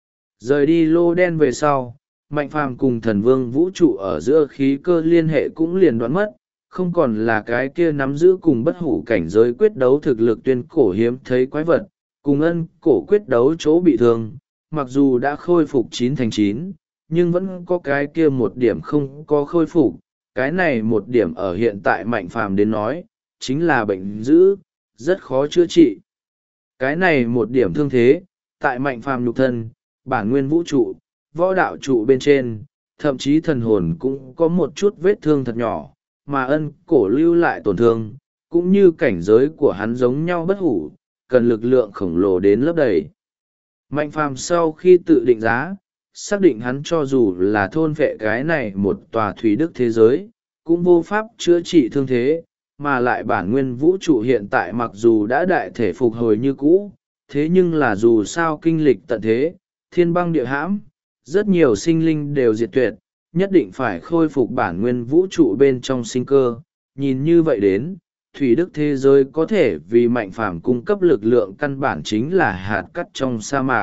Rời đi lô đen về sau, Mạnh phàm cùng thần vương vũ trụ ở giữa khí cơ liên hệ cũng liền đoán mất, không còn là cái kia nắm giữ cùng bất hủ cảnh giới quyết đấu thực lực tuyên cổ hiếm thấy quái vật, cùng ân cổ quyết đấu chỗ bị thương, mặc dù đã khôi phục 9/9, nhưng vẫn có cái kia một điểm không có khôi phục, cái này một điểm ở hiện tại Mạnh phàm đến nói, chính là bệnh dữ, rất khó chữa trị. Cái này một điểm thương thế, tại Mạnh phàm nhục thân, bản nguyên vũ trụ, võ đạo trụ bên trên, thậm chí thần hồn cũng có một chút vết thương thật nhỏ, mà ân cổ lưu lại tổn thương, cũng như cảnh giới của hắn giống nhau bất hủ, cần lực lượng khổng lồ đến lấp đầy. Mạnh phàm sau khi tự định giá, xác định hắn cho dù là thôn vệ cái này một tòa thủy đức thế giới, cũng vô pháp chữa trị thương thế, mà lại bản nguyên vũ trụ hiện tại mặc dù đã đại thể phục hồi như cũ, thế nhưng là dù sao kinh lịch tận thế, thiên băng địa hãm, rất nhiều sinh linh đều diệt tuyệt, nhất định phải khôi phục bản nguyên vũ trụ bên trong sinh cơ. Nhìn như vậy đến, thủy đức thế giới có thể vì Mạnh phàm cung cấp lực lượng căn bản chính là hạt cát trong sa mạc.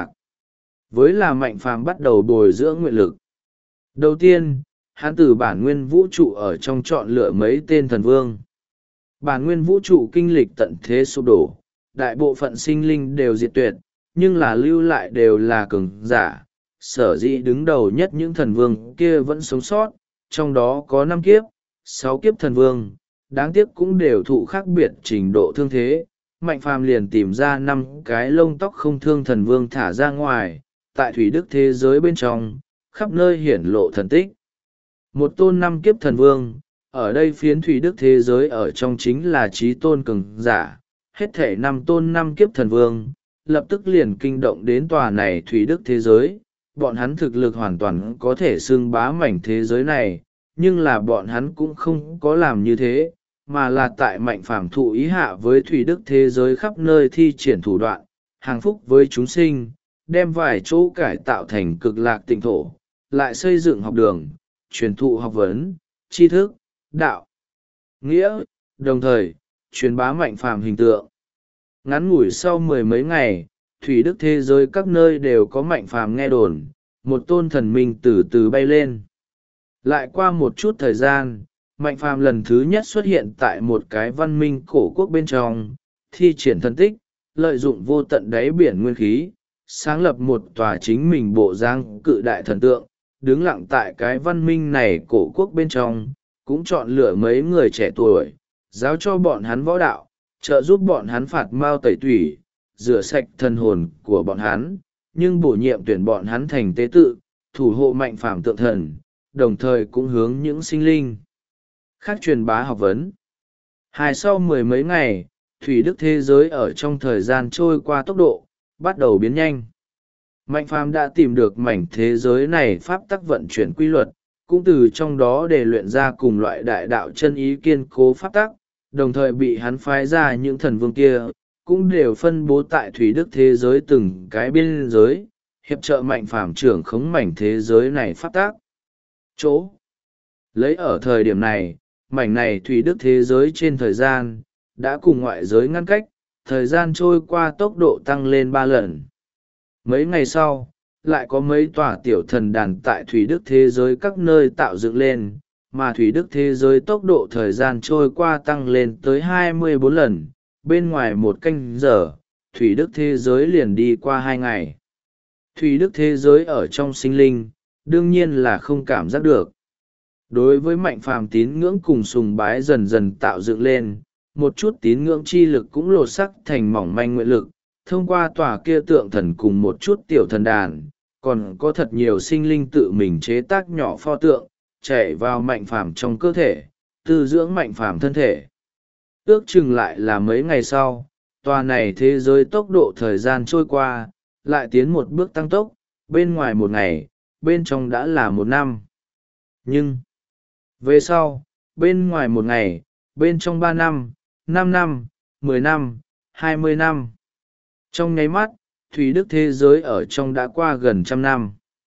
Với là Mạnh phàm bắt đầu bồi dưỡng nguyện lực. Đầu tiên, hắn từ bản nguyên vũ trụ ở trong chọn lựa mấy tên thần vương. Bản nguyên vũ trụ kinh lịch tận thế sụp đổ, đại bộ phận sinh linh đều diệt tuyệt, nhưng là lưu lại đều là cường giả. Sở dĩ đứng đầu nhất những thần vương kia vẫn sống sót, trong đó có 5 kiếp, 6 kiếp thần vương, đáng tiếc cũng đều thụ khác biệt trình độ thương thế. Mạnh phàm liền tìm ra 5 cái lông tóc không thương thần vương thả ra ngoài, tại thủy đức thế giới bên trong, khắp nơi hiển lộ thần tích. Một tôn 5 kiếp thần vương, ở đây phiến thủy đức thế giới ở trong chính là trí tôn cường giả, hết thể 5 tôn 5 kiếp thần vương, lập tức liền kinh động đến tòa này thủy đức thế giới. Bọn hắn thực lực hoàn toàn có thể xưng bá mảnh thế giới này, nhưng là bọn hắn cũng không có làm như thế, mà là tại Mạnh phàm thụ ý hạ với thủy đức thế giới khắp nơi thi triển thủ đoạn, hàng phúc với chúng sinh, đem vài chỗ cải tạo thành cực lạc tịnh thổ, lại xây dựng học đường, truyền thụ học vấn, tri thức, đạo, nghĩa, đồng thời, truyền bá Mạnh phàm hình tượng. Ngắn ngủi sau 10 mấy ngày, thủy đức thế giới các nơi đều có Mạnh phàm nghe đồn, một tôn thần minh từ từ bay lên. Lại qua một chút thời gian, Mạnh phàm lần thứ nhất xuất hiện tại một cái văn minh cổ quốc bên trong, thi triển thần tích, lợi dụng vô tận đáy biển nguyên khí, sáng lập một tòa chính mình bộ dáng cự đại thần tượng, đứng lặng tại cái văn minh này cổ quốc bên trong, cũng chọn lựa mấy người trẻ tuổi, giáo cho bọn hắn võ đạo, trợ giúp bọn hắn phạt mao tẩy tủy, rửa sạch thần hồn của bọn hắn, nhưng bổ nhiệm tuyển bọn hắn thành tế tự, thủ hộ Mạnh phàm tượng thần, đồng thời cũng hướng những sinh linh khác truyền bá học vấn. Sau 10 mấy ngày, thủy đức thế giới ở trong thời gian trôi qua tốc độ, bắt đầu biến nhanh. Mạnh phàm đã tìm được mảnh thế giới này pháp tắc vận chuyển quy luật, cũng từ trong đó để luyện ra cùng loại đại đạo chân ý kiên cố pháp tắc, đồng thời bị hắn phái ra những thần vương kia cũng đều phân bố tại thủy đức thế giới từng cái biên giới, hiệp trợ mạnh phàm trưởng khống mảnh thế giới này phát tác. Chỗ lấy ở thời điểm này, mảnh này thủy đức thế giới trên thời gian đã cùng ngoại giới ngăn cách, thời gian trôi qua tốc độ tăng lên 3 lần. Mấy ngày sau, lại có mấy tòa tiểu thần đàn tại thủy đức thế giới các nơi tạo dựng lên, mà thủy đức thế giới tốc độ thời gian trôi qua tăng lên tới 24 lần, bên ngoài 1 canh giờ, thủy đức thế giới liền đi qua 2 ngày. Thủy đức thế giới ở trong sinh linh, đương nhiên là không cảm giác được. Đối với mạnh phàm tín ngưỡng cùng sùng bái dần dần tạo dựng lên, một chút tín ngưỡng chi lực cũng lột sắc thành mỏng manh nguyện lực, thông qua tòa kia tượng thần cùng một chút tiểu thần đàn, còn có thật nhiều sinh linh tự mình chế tác nhỏ pho tượng, chạy vào mạnh phàm trong cơ thể, tư dưỡng mạnh phàm thân thể. Ước chừng lại là mấy ngày sau, tòa này thế giới tốc độ thời gian trôi qua, lại tiến một bước tăng tốc, bên ngoài 1 ngày, bên trong đã là 1 năm. Nhưng, về sau, bên ngoài 1 ngày, bên trong 3 năm, 5 năm, 10 năm, 20 năm. Trong nháy mắt, thủy đức thế giới ở trong đã qua gần 100 năm.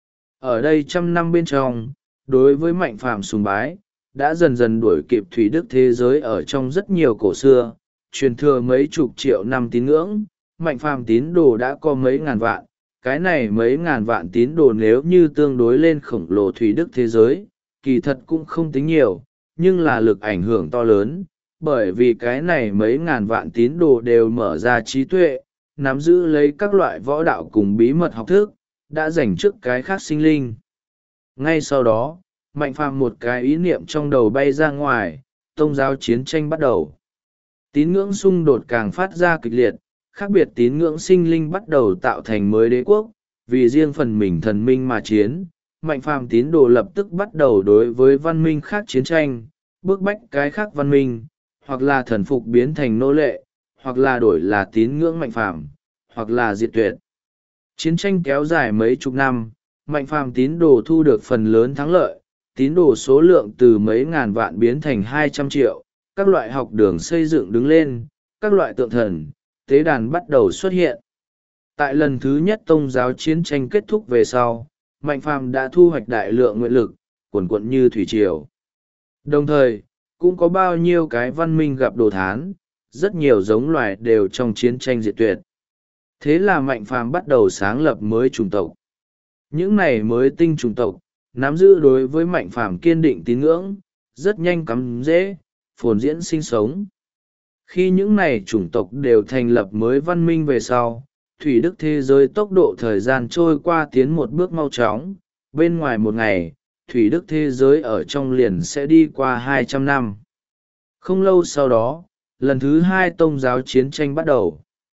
Ở đây 100 năm bên trong, đối với mạnh phàm sùng bái, đã dần dần đuổi kịp thủy đức thế giới ở trong rất nhiều cổ xưa, truyền thừa mấy chục triệu năm tín ngưỡng, mạnh phàm tín đồ đã có mấy ngàn vạn. Cái này mấy ngàn vạn tín đồ nếu như tương đối lên khổng lồ thủy đức thế giới, kỳ thật cũng không tính nhiều, nhưng là lực ảnh hưởng to lớn, bởi vì cái này mấy ngàn vạn tín đồ đều mở ra trí tuệ, nắm giữ lấy các loại võ đạo cùng bí mật học thức, đã dành trước cái khác sinh linh. Ngay sau đó, mạnh phàm một cái ý niệm trong đầu bay ra ngoài, tôn giáo chiến tranh bắt đầu. Tín ngưỡng xung đột càng phát ra kịch liệt, khác biệt tín ngưỡng sinh linh bắt đầu tạo thành mới đế quốc, vì riêng phần mình thần minh mà chiến. Mạnh phàm tín đồ lập tức bắt đầu đối với văn minh khác chiến tranh, bức bách cái khác văn minh, hoặc là thần phục biến thành nô lệ, hoặc là đổi là tín ngưỡng mạnh phàm, hoặc là diệt tuyệt. Chiến tranh kéo dài mấy chục năm, mạnh phàm tín đồ thu được phần lớn thắng lợi, tín đồ số lượng từ mấy ngàn vạn biến thành 200 triệu, các loại học đường xây dựng đứng lên, các loại tượng thần, tế đàn bắt đầu xuất hiện. Tại lần thứ nhất tôn giáo chiến tranh kết thúc về sau, mạnh phàm đã thu hoạch đại lượng nguyện lực, cuồn cuộn như thủy triều. Đồng thời, cũng có bao nhiêu cái văn minh gặp đồ thán, rất nhiều giống loài đều trong chiến tranh diệt tuyệt. Thế là mạnh phàm bắt đầu sáng lập mới chủng tộc. Những này mới tinh chủng tộc, nắm giữ đối với mạnh phàm kiên định tín ngưỡng, rất nhanh cắm dễ, phồn diễn sinh sống. Khi những này chủng tộc đều thành lập mới văn minh về sau, thủy đức thế giới tốc độ thời gian trôi qua tiến một bước mau chóng, bên ngoài 1 ngày, thủy đức thế giới ở trong liền sẽ đi qua 200 năm. Không lâu sau đó, lần thứ 2 tôn giáo chiến tranh bắt đầu.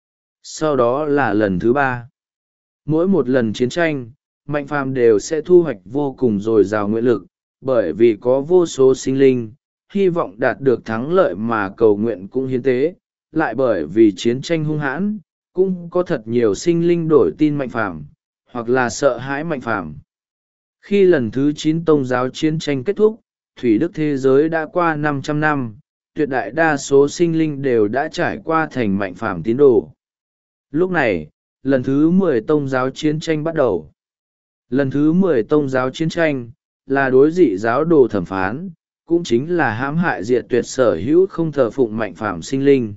Sau đó là lần thứ 3. Mỗi một lần chiến tranh, mạnh phàm đều sẽ thu hoạch vô cùng dồi dào nguyện lực, bởi vì có vô số sinh linh, hy vọng đạt được thắng lợi mà cầu nguyện cũng hiến tế, lại bởi vì chiến tranh hung hãn, cũng có thật nhiều sinh linh đổi tin mạnh phàm, hoặc là sợ hãi mạnh phàm. Khi lần thứ 9 tôn giáo chiến tranh kết thúc, thủy đức thế giới đã qua 500 năm, tuyệt đại đa số sinh linh đều đã trải qua thành mạnh phàm tín đồ. Lúc này, lần thứ 10 tôn giáo chiến tranh bắt đầu. Lần thứ 10 tôn giáo chiến tranh, là đối dị giáo đồ thẩm phán, cũng chính là hãm hại diệt tuyệt sở hữu không thờ phụng mạnh phàm sinh linh.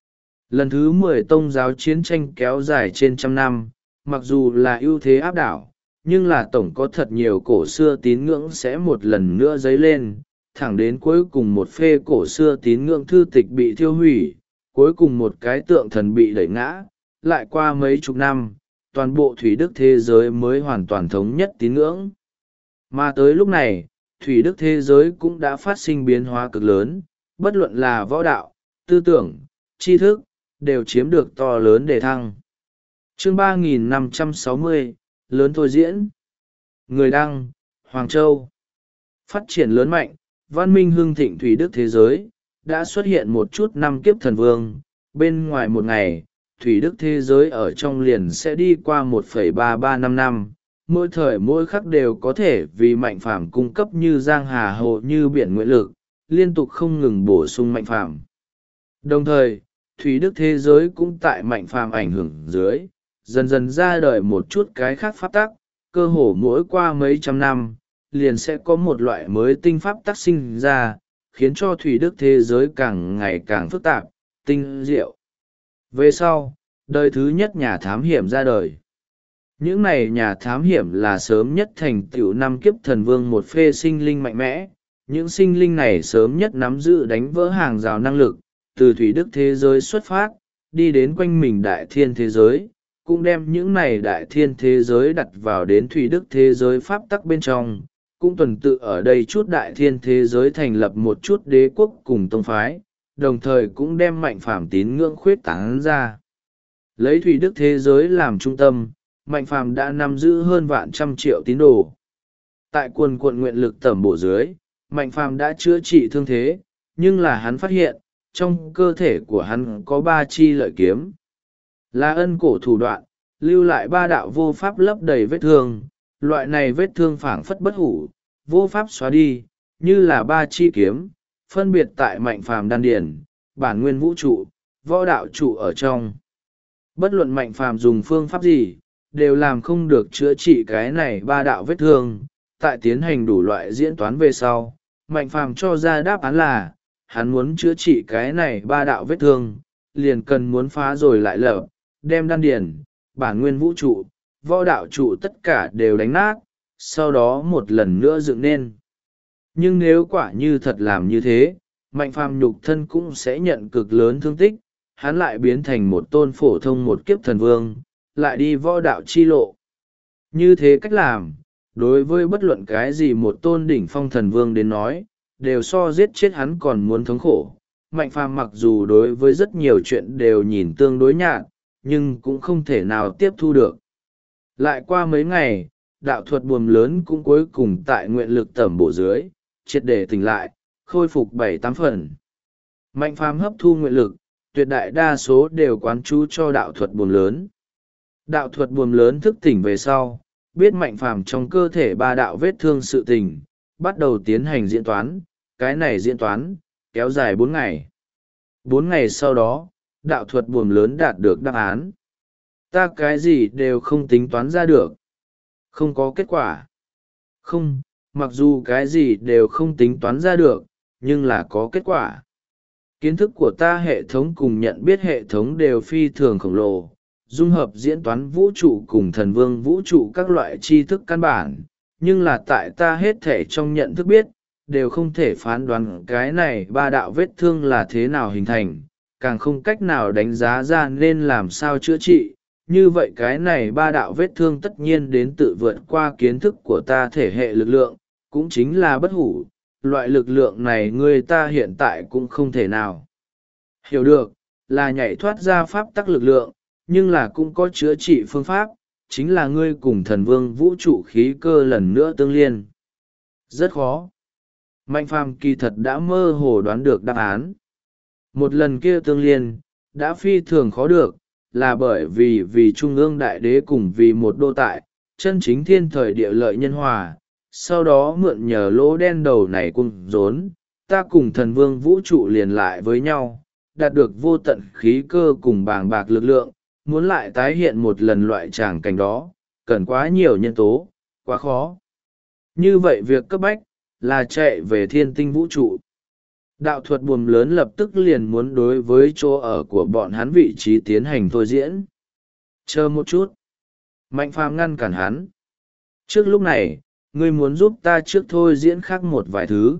Lần thứ 10 tôn giáo chiến tranh kéo dài trên 100 năm, mặc dù là ưu thế áp đảo, nhưng là tổng có thật nhiều cổ xưa tín ngưỡng sẽ một lần nữa dấy lên, thẳng đến cuối cùng một phê cổ xưa tín ngưỡng thư tịch bị thiêu hủy, cuối cùng một cái tượng thần bị đẩy ngã, lại qua mấy chục năm, toàn bộ thủy đức thế giới mới hoàn toàn thống nhất tín ngưỡng. Mà tới lúc này, thủy đức thế giới cũng đã phát sinh biến hóa cực lớn, bất luận là võ đạo, tư tưởng, tri thức, đều chiếm được to lớn đề thăng. Chương 3560, lớn thôi diễn. Người đăng, Hoàng Châu. Phát triển lớn mạnh, văn minh hưng thịnh thủy đức thế giới, đã xuất hiện một chút năm kiếp thần vương, bên ngoài 1 ngày, thủy đức thế giới ở trong liền sẽ đi qua 1,335 năm, mỗi thời mỗi khắc đều có thể vì mạnh phàm cung cấp như giang hà hồ như biển nguyện lực, liên tục không ngừng bổ sung mạnh phàm. Đồng thời thủy đức thế giới cũng tại mạnh phàm ảnh hưởng dưới dần dần ra đời một chút cái khác pháp tắc. Cơ hồ mỗi qua mấy trăm năm liền sẽ có một loại mới tinh pháp tắc sinh ra, khiến cho thủy đức thế giới càng ngày càng phức tạp, tinh diệu. Về sau, đời thứ nhất nhà thám hiểm ra đời. Những này nhà thám hiểm là sớm nhất thành tựu năm kiếp thần vương một phê sinh linh mạnh mẽ. Những sinh linh này sớm nhất nắm giữ đánh vỡ hàng rào năng lực, từ thủy đức thế giới xuất phát, đi đến quanh mình đại thiên thế giới, cũng đem những này đại thiên thế giới đặt vào đến thủy đức thế giới pháp tắc bên trong, cũng tuần tự ở đây chút đại thiên thế giới thành lập một chút đế quốc cùng tông phái, đồng thời cũng đem mạnh phàm tín ngưỡng khuyết tán ra. Lấy thủy đức thế giới làm trung tâm, mạnh phàm đã nắm giữ hơn vạn trăm triệu tín đồ. Tại quần quận nguyện lực tẩm bổ dưới, mạnh phàm đã chữa trị thương thế, nhưng là hắn phát hiện, trong cơ thể của hắn có 3 chi lợi kiếm. Là ân cổ thủ đoạn, lưu lại 3 đạo vô pháp lấp đầy vết thương, loại này vết thương phảng phất bất hủ, vô pháp xóa đi, như là 3 chi kiếm, phân biệt tại mạnh phàm đan điển, bản nguyên vũ trụ, võ đạo trụ ở trong. Bất luận mạnh phàm dùng phương pháp gì, đều làm không được chữa trị cái này 3 đạo vết thương. Tại tiến hành đủ loại diễn toán về sau, mạnh phàm cho ra đáp án là, hắn muốn chữa trị cái này 3 đạo vết thương, liền cần muốn phá rồi lại lở, đem đan điển, bản nguyên vũ trụ, võ đạo trụ tất cả đều đánh nát, sau đó một lần nữa dựng nên. Nhưng nếu quả như thật làm như thế, mạnh phàm nhục thân cũng sẽ nhận cực lớn thương tích, hắn lại biến thành một tôn phổ thông một kiếp thần vương, lại đi võ đạo chi lộ. Như thế cách làm, đối với bất luận cái gì một tôn đỉnh phong thần vương đến nói, đều so giết chết hắn còn muốn thống khổ. Mạnh phàm mặc dù đối với rất nhiều chuyện đều nhìn tương đối nhạt, nhưng cũng không thể nào tiếp thu được. Lại qua mấy ngày, đạo thuật buồm lớn cũng cuối cùng tại nguyện lực tẩm bổ dưới, triệt để tỉnh lại, khôi phục 7-8 phần. Mạnh phàm hấp thu nguyện lực, tuyệt đại đa số đều quán chú cho đạo thuật buồm lớn. Đạo thuật buồm lớn thức tỉnh về sau, biết mạnh phàm trong cơ thể 3 đạo vết thương sự tình, bắt đầu tiến hành diễn toán. Cái này diễn toán, kéo dài 4 ngày. 4 ngày sau đó, đạo thuật buồm lớn đạt được đáp án. Ta cái gì đều không tính toán ra được. Không có kết quả. Không, mặc dù cái gì đều không tính toán ra được, nhưng là có kết quả. Kiến thức của ta hệ thống cùng nhận biết hệ thống đều phi thường khổng lồ, dung hợp diễn toán vũ trụ cùng thần vương vũ trụ các loại tri thức căn bản, nhưng là tại ta hết thể trong nhận thức biết, đều không thể phán đoán cái này 3 đạo vết thương là thế nào hình thành, càng không cách nào đánh giá ra nên làm sao chữa trị. Như vậy cái này 3 đạo vết thương tất nhiên đến tự vượt qua kiến thức của ta thể hệ lực lượng, cũng chính là bất hủ. Loại lực lượng này người ta hiện tại cũng không thể nào hiểu được, là nhảy thoát ra pháp tắc lực lượng, nhưng là cũng có chữa trị phương pháp, chính là ngươi cùng thần vương vũ trụ khí cơ lần nữa tương liên. Rất khó. Mạnh phàm kỳ thật đã mơ hồ đoán được đáp án. Một lần kia tương liên, đã phi thường khó được, là bởi vì Trung ương Đại Đế cùng vì một đô tại, chân chính thiên thời địa lợi nhân hòa, sau đó mượn nhờ lỗ đen đầu này cung rốn, ta cùng thần vương vũ trụ liền lại với nhau, đạt được vô tận khí cơ cùng bàng bạc lực lượng, muốn lại tái hiện một lần loại tràng cảnh đó, cần quá nhiều nhân tố, quá khó. Như vậy việc cấp bách, là chạy về thiên tinh vũ trụ. Đạo thuật buồm lớn lập tức liền muốn đối với chỗ ở của bọn hắn vị trí tiến hành thôi diễn. Chờ một chút. Mạnh phàm ngăn cản hắn. Trước lúc này, ngươi muốn giúp ta trước thôi diễn khác một vài thứ.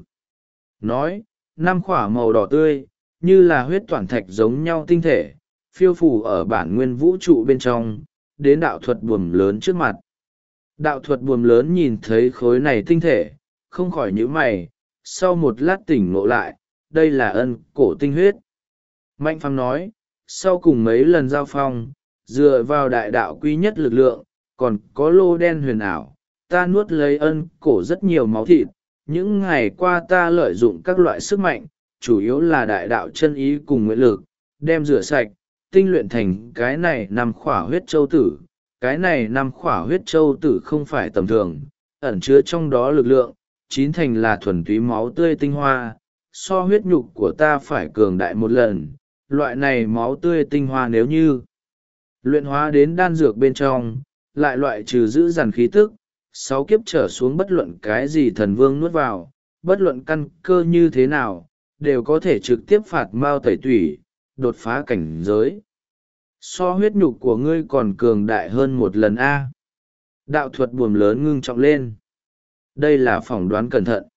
Nói, 5 khỏa màu đỏ tươi, như là huyết toản thạch giống nhau tinh thể, phiêu phù ở bản nguyên vũ trụ bên trong, đến đạo thuật buồm lớn trước mặt. Đạo thuật buồm lớn nhìn thấy khối này tinh thể, không khỏi nhíu mày, sau một lát tỉnh ngộ lại, đây là ân cổ tinh huyết. Mạnh phàm nói, sau cùng mấy lần giao phong, dựa vào đại đạo quý nhất lực lượng, còn có lô đen huyền ảo, ta nuốt lấy ân cổ rất nhiều máu thịt. Những ngày qua ta lợi dụng các loại sức mạnh, chủ yếu là đại đạo chân ý cùng nguyện lực, đem rửa sạch, tinh luyện thành cái này 5 khỏa huyết châu tử. Cái này 5 khỏa huyết châu tử không phải tầm thường, ẩn chứa trong đó lực lượng, 9 thành là thuần túy máu tươi tinh hoa, so huyết nhục của ta phải cường đại 1 lần, loại này máu tươi tinh hoa nếu như luyện hóa đến đan dược bên trong, lại loại trừ giữ dằn khí tức, 6 kiếp trở xuống bất luận cái gì thần vương nuốt vào, bất luận căn cơ như thế nào, đều có thể trực tiếp phạt mao tẩy tủy, đột phá cảnh giới. So huyết nhục của ngươi còn cường đại hơn một lần a. Đạo thuật buồm lớn ngưng trọng lên. Đây là phỏng đoán cẩn thận.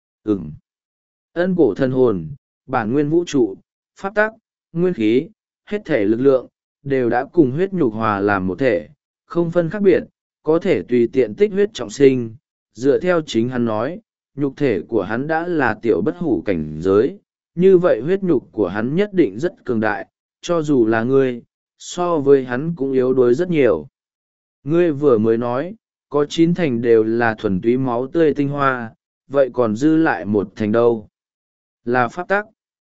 Ân cổ thần hồn, bản nguyên vũ trụ, pháp tắc, nguyên khí, hết thể lực lượng, đều đã cùng huyết nhục hòa làm một thể, không phân khác biệt, có thể tùy tiện tích huyết trọng sinh. Dựa theo chính hắn nói, nhục thể của hắn đã là tiểu bất hủ cảnh giới, như vậy huyết nhục của hắn nhất định rất cường đại, cho dù là ngươi, so với hắn cũng yếu đuối rất nhiều. Ngươi vừa mới nói, có 9 thành đều là thuần túy máu tươi tinh hoa, vậy còn dư lại 1 thành đâu? Là pháp tắc.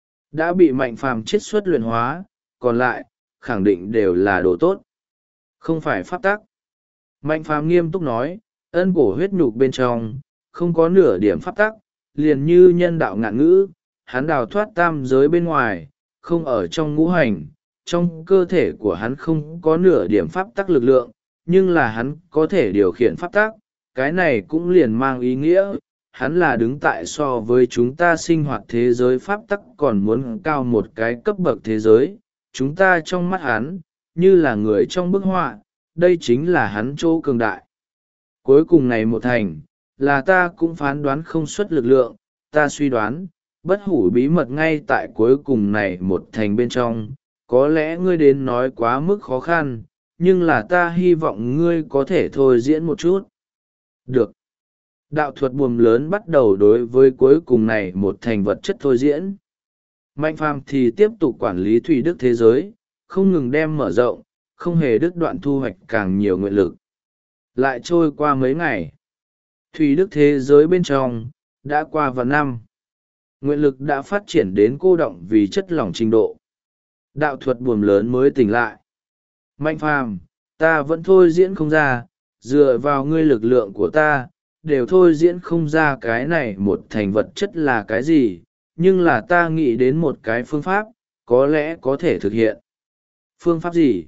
Đã bị Mạnh Phàm chiết xuất luyện hóa, còn lại, khẳng định đều là đồ tốt. Không phải pháp tắc. Mạnh Phàm nghiêm túc nói, ân cổ huyết nhục bên trong, không có nửa điểm pháp tắc, liền như nhân đạo ngạn ngữ, hắn đào thoát tam giới bên ngoài, không ở trong ngũ hành, trong cơ thể của hắn không có nửa điểm pháp tắc lực lượng, nhưng là hắn có thể điều khiển pháp tắc, cái này cũng liền mang ý nghĩa, hắn là đứng tại so với chúng ta sinh hoạt thế giới pháp tắc còn muốn cao một cái cấp bậc thế giới, chúng ta trong mắt hắn, như là người trong bức họa, đây chính là hắn chỗ cường đại. Cuối cùng này 1 thành, là ta cũng phán đoán không xuất lực lượng, ta suy đoán, bất hủ bí mật ngay tại cuối cùng này 1 thành bên trong, có lẽ ngươi đến nói quá mức khó khăn, nhưng là ta hy vọng ngươi có thể thôi diễn một chút. Được. Đạo thuật buồm lớn bắt đầu đối với cuối cùng này 1 thành vật chất thôi diễn. Mạnh Phàm thì tiếp tục quản lý thủy đức thế giới, không ngừng đem mở rộng, không hề đứt đoạn thu hoạch càng nhiều nguyện lực. Lại trôi qua mấy ngày, thủy đức thế giới bên trong, đã qua vài năm. Nguyện lực đã phát triển đến cô động vì chất lỏng trình độ. Đạo thuật buồm lớn mới tỉnh lại. Mạnh Phàm, ta vẫn thôi diễn không ra, dựa vào ngươi lực lượng của ta, đều thôi diễn không ra cái này 1 thành vật chất là cái gì, nhưng là ta nghĩ đến một cái phương pháp, có lẽ có thể thực hiện. Phương pháp gì?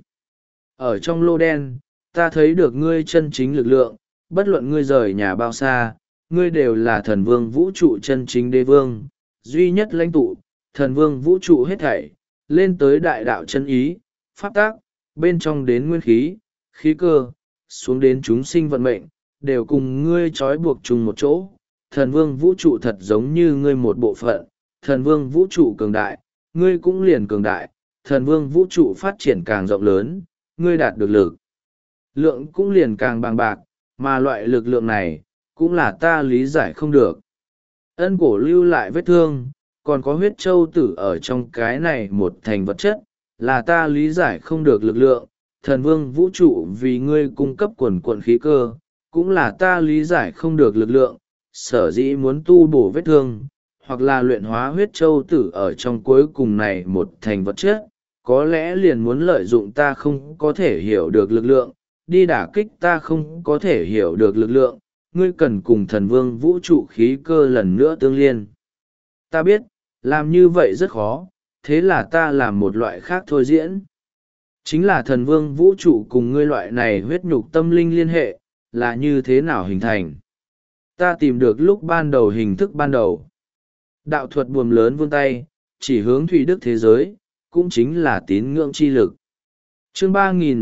Ở trong lô đen, ta thấy được ngươi chân chính lực lượng, bất luận ngươi rời nhà bao xa, ngươi đều là thần vương vũ trụ chân chính đế vương, duy nhất lãnh tụ, thần vương vũ trụ hết thảy, lên tới đại đạo chân ý, pháp tác, bên trong đến nguyên khí, khí cơ, xuống đến chúng sinh vận mệnh, đều cùng ngươi trói buộc chung một chỗ. Thần vương vũ trụ thật giống như ngươi một bộ phận, thần vương vũ trụ cường đại, ngươi cũng liền cường đại, thần vương vũ trụ phát triển càng rộng lớn, ngươi đạt được lực lượng cũng liền càng bằng bạc, mà loại lực lượng này, cũng là ta lý giải không được. Ân cổ lưu lại vết thương, còn có huyết châu tử ở trong cái này 1 thành vật chất, là ta lý giải không được lực lượng, thần vương vũ trụ vì ngươi cung cấp quần quận khí cơ, cũng là ta lý giải không được lực lượng, sở dĩ muốn tu bổ vết thương, hoặc là luyện hóa huyết châu tử ở trong cuối cùng này 1 thành vật chất, có lẽ liền muốn lợi dụng ta không có thể hiểu được lực lượng, đi đả kích ta không có thể hiểu được lực lượng, ngươi cần cùng thần vương vũ trụ khí cơ lần nữa tương liên. Ta biết, làm như vậy rất khó, thế là ta làm một loại khác thôi diễn. Chính là thần vương vũ trụ cùng ngươi loại này huyết nhục tâm linh liên hệ, là như thế nào hình thành. Ta tìm được lúc ban đầu hình thức ban đầu. Đạo thuật buồm lớn vươn tay, chỉ hướng thủy đức thế giới, cũng chính là tín ngưỡng chi lực. Chương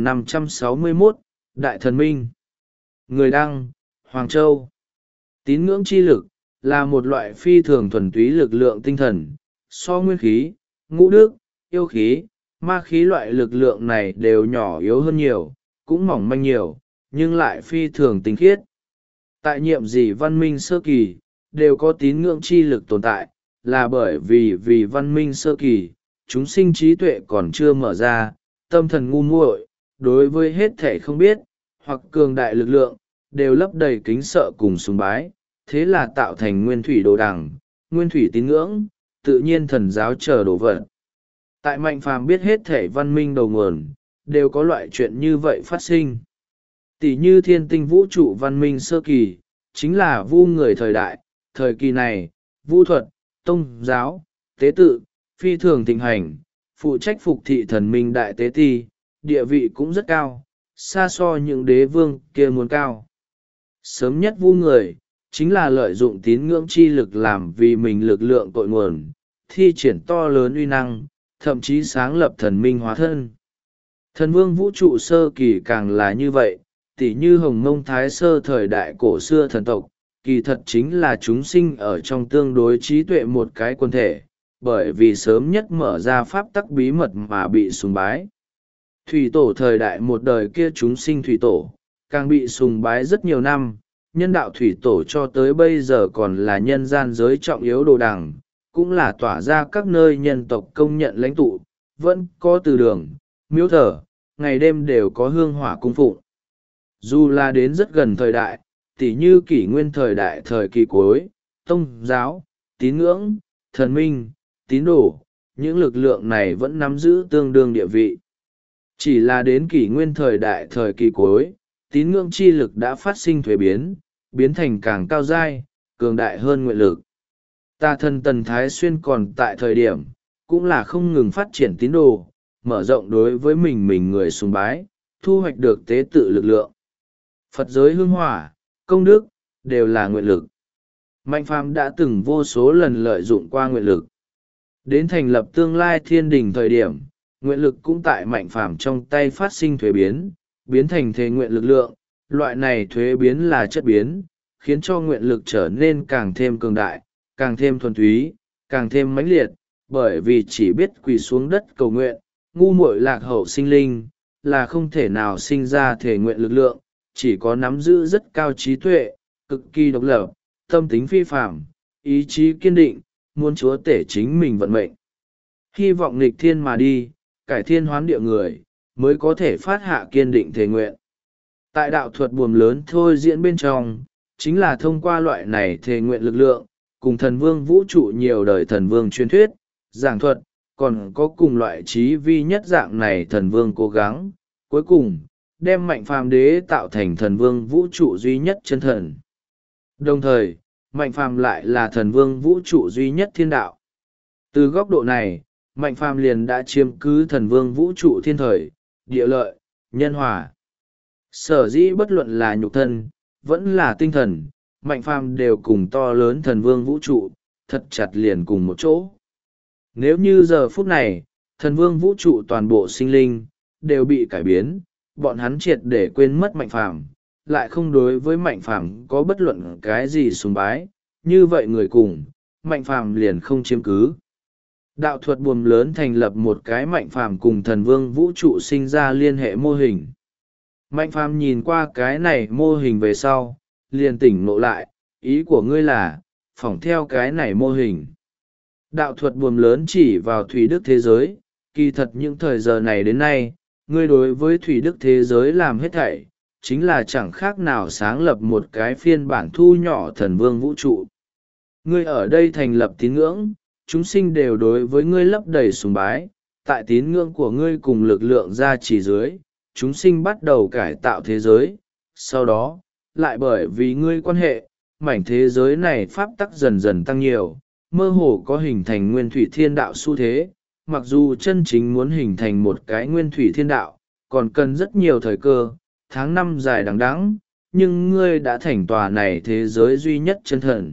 3561, Đại Thần Minh. Người đăng, Hoàng Châu. Tín ngưỡng chi lực, là một loại phi thường thuần túy lực lượng tinh thần, so nguyên khí, ngũ đức, yêu khí, ma khí loại lực lượng này đều nhỏ yếu hơn nhiều, cũng mỏng manh nhiều, nhưng lại phi thường tinh khiết. Tại nhiệm gì văn minh sơ kỳ, đều có tín ngưỡng chi lực tồn tại, là bởi vì văn minh sơ kỳ, chúng sinh trí tuệ còn chưa mở ra, tâm thần ngu muội, đối với hết thể không biết, hoặc cường đại lực lượng, đều lấp đầy kính sợ cùng sùng bái, thế là tạo thành nguyên thủy đồ đằng, nguyên thủy tín ngưỡng, tự nhiên thần giáo chờ đồ vật. Tại Mạnh Phàm biết hết thể văn minh đầu nguồn, đều có loại chuyện như vậy phát sinh. Tỷ như thiên tinh vũ trụ văn minh sơ kỳ, chính là vu người thời đại, thời kỳ này, vu thuật, tông giáo, tế tự, phi thường thịnh hành, phụ trách phục thị thần minh đại tế ti, địa vị cũng rất cao, xa so những đế vương kia muốn cao. Sớm nhất vu người, chính là lợi dụng tín ngưỡng chi lực làm vì mình lực lượng cội nguồn, thi triển to lớn uy năng, thậm chí sáng lập thần minh hóa thân. Thần vương vũ trụ sơ kỳ càng là như vậy, tỉ như Hồng Mông Thái Sơ thời đại cổ xưa thần tộc, kỳ thật chính là chúng sinh ở trong tương đối trí tuệ một cái quân thể, bởi vì sớm nhất mở ra pháp tắc bí mật mà bị sùng bái. Thủy tổ thời đại một đời kia chúng sinh thủy tổ, càng bị sùng bái rất nhiều năm, nhân đạo thủy tổ cho tới bây giờ còn là nhân gian giới trọng yếu đồ đằng, cũng là tỏa ra các nơi nhân tộc công nhận lãnh tụ, vẫn có từ đường, miếu thờ, ngày đêm đều có hương hỏa cung phụng. Dù là đến rất gần thời đại, tỉ như kỷ nguyên thời đại thời kỳ cuối, tông giáo, tín ngưỡng, thần minh, tín đồ, những lực lượng này vẫn nắm giữ tương đương địa vị. Chỉ là đến kỷ nguyên thời đại thời kỳ cuối, tín ngưỡng chi lực đã phát sinh thuế biến, biến thành càng cao dai, cường đại hơn nguyện lực. Tà thần Tần Thái Xuyên còn tại thời điểm, cũng là không ngừng phát triển tín đồ, mở rộng đối với mình người sùng bái, thu hoạch được tế tự lực lượng. Phật giới hương hỏa, công đức, đều là nguyện lực. Mạnh phàm đã từng vô số lần lợi dụng qua nguyện lực. Đến thành lập tương lai thiên đình thời điểm, nguyện lực cũng tại mạnh phàm trong tay phát sinh thuế biến, biến thành thế nguyện lực lượng. Loại này thuế biến là chất biến, khiến cho nguyện lực trở nên càng thêm cường đại, càng thêm thuần túy, càng thêm mãnh liệt, bởi vì chỉ biết quỳ xuống đất cầu nguyện, ngu muội lạc hậu sinh linh, là không thể nào sinh ra thể nguyện lực lượng, chỉ có nắm giữ rất cao trí tuệ, cực kỳ độc lập, tâm tính phi phạm, ý chí kiên định, muốn chúa tể chính mình vận mệnh. Hy vọng nghịch thiên mà đi, cải thiên hoán địa người, mới có thể phát hạ kiên định thể nguyện. Tại đạo thuật buồm lớn thôi diễn bên trong, chính là thông qua loại này thể nguyện lực lượng, cùng thần vương vũ trụ nhiều đời thần vương truyền thuyết, giảng thuật, còn có cùng loại trí vi nhất dạng này thần vương cố gắng, cuối cùng, đem mạnh phàm đế tạo thành thần vương vũ trụ duy nhất chân thần. Đồng thời, mạnh phàm lại là thần vương vũ trụ duy nhất thiên đạo. Từ góc độ này, mạnh phàm liền đã chiếm cứ thần vương vũ trụ thiên thời, địa lợi, nhân hòa. Sở dĩ bất luận là nhục thân, vẫn là tinh thần, mạnh phàm đều cùng to lớn thần vương vũ trụ, thật chặt liền cùng một chỗ. Nếu như giờ phút này, thần vương vũ trụ toàn bộ sinh linh, đều bị cải biến, bọn hắn triệt để quên mất mạnh phàm, lại không đối với mạnh phàm có bất luận cái gì sùng bái, như vậy người cùng, mạnh phàm liền không chiếm cứ. Đạo thuật buồm lớn thành lập một cái mạnh phàm cùng thần vương vũ trụ sinh ra liên hệ mô hình. Mạnh phàm nhìn qua cái này mô hình về sau, liền tỉnh ngộ lại, ý của ngươi là, phỏng theo cái này mô hình. Đạo thuật buồm lớn chỉ vào thủy đức thế giới, kỳ thật những thời giờ này đến nay, ngươi đối với thủy đức thế giới làm hết thảy, chính là chẳng khác nào sáng lập một cái phiên bản thu nhỏ thần vương vũ trụ. Ngươi ở đây thành lập tín ngưỡng, chúng sinh đều đối với ngươi lấp đầy sùng bái, tại tín ngưỡng của ngươi cùng lực lượng gia trì dưới, chúng sinh bắt đầu cải tạo thế giới, sau đó, lại bởi vì ngươi quan hệ, mảnh thế giới này pháp tắc dần dần tăng nhiều, mơ hồ có hình thành nguyên thủy thiên đạo xu thế, mặc dù chân chính muốn hình thành một cái nguyên thủy thiên đạo, còn cần rất nhiều thời cơ, tháng năm dài đằng đẵng, nhưng ngươi đã thành tòa này thế giới duy nhất chân thần.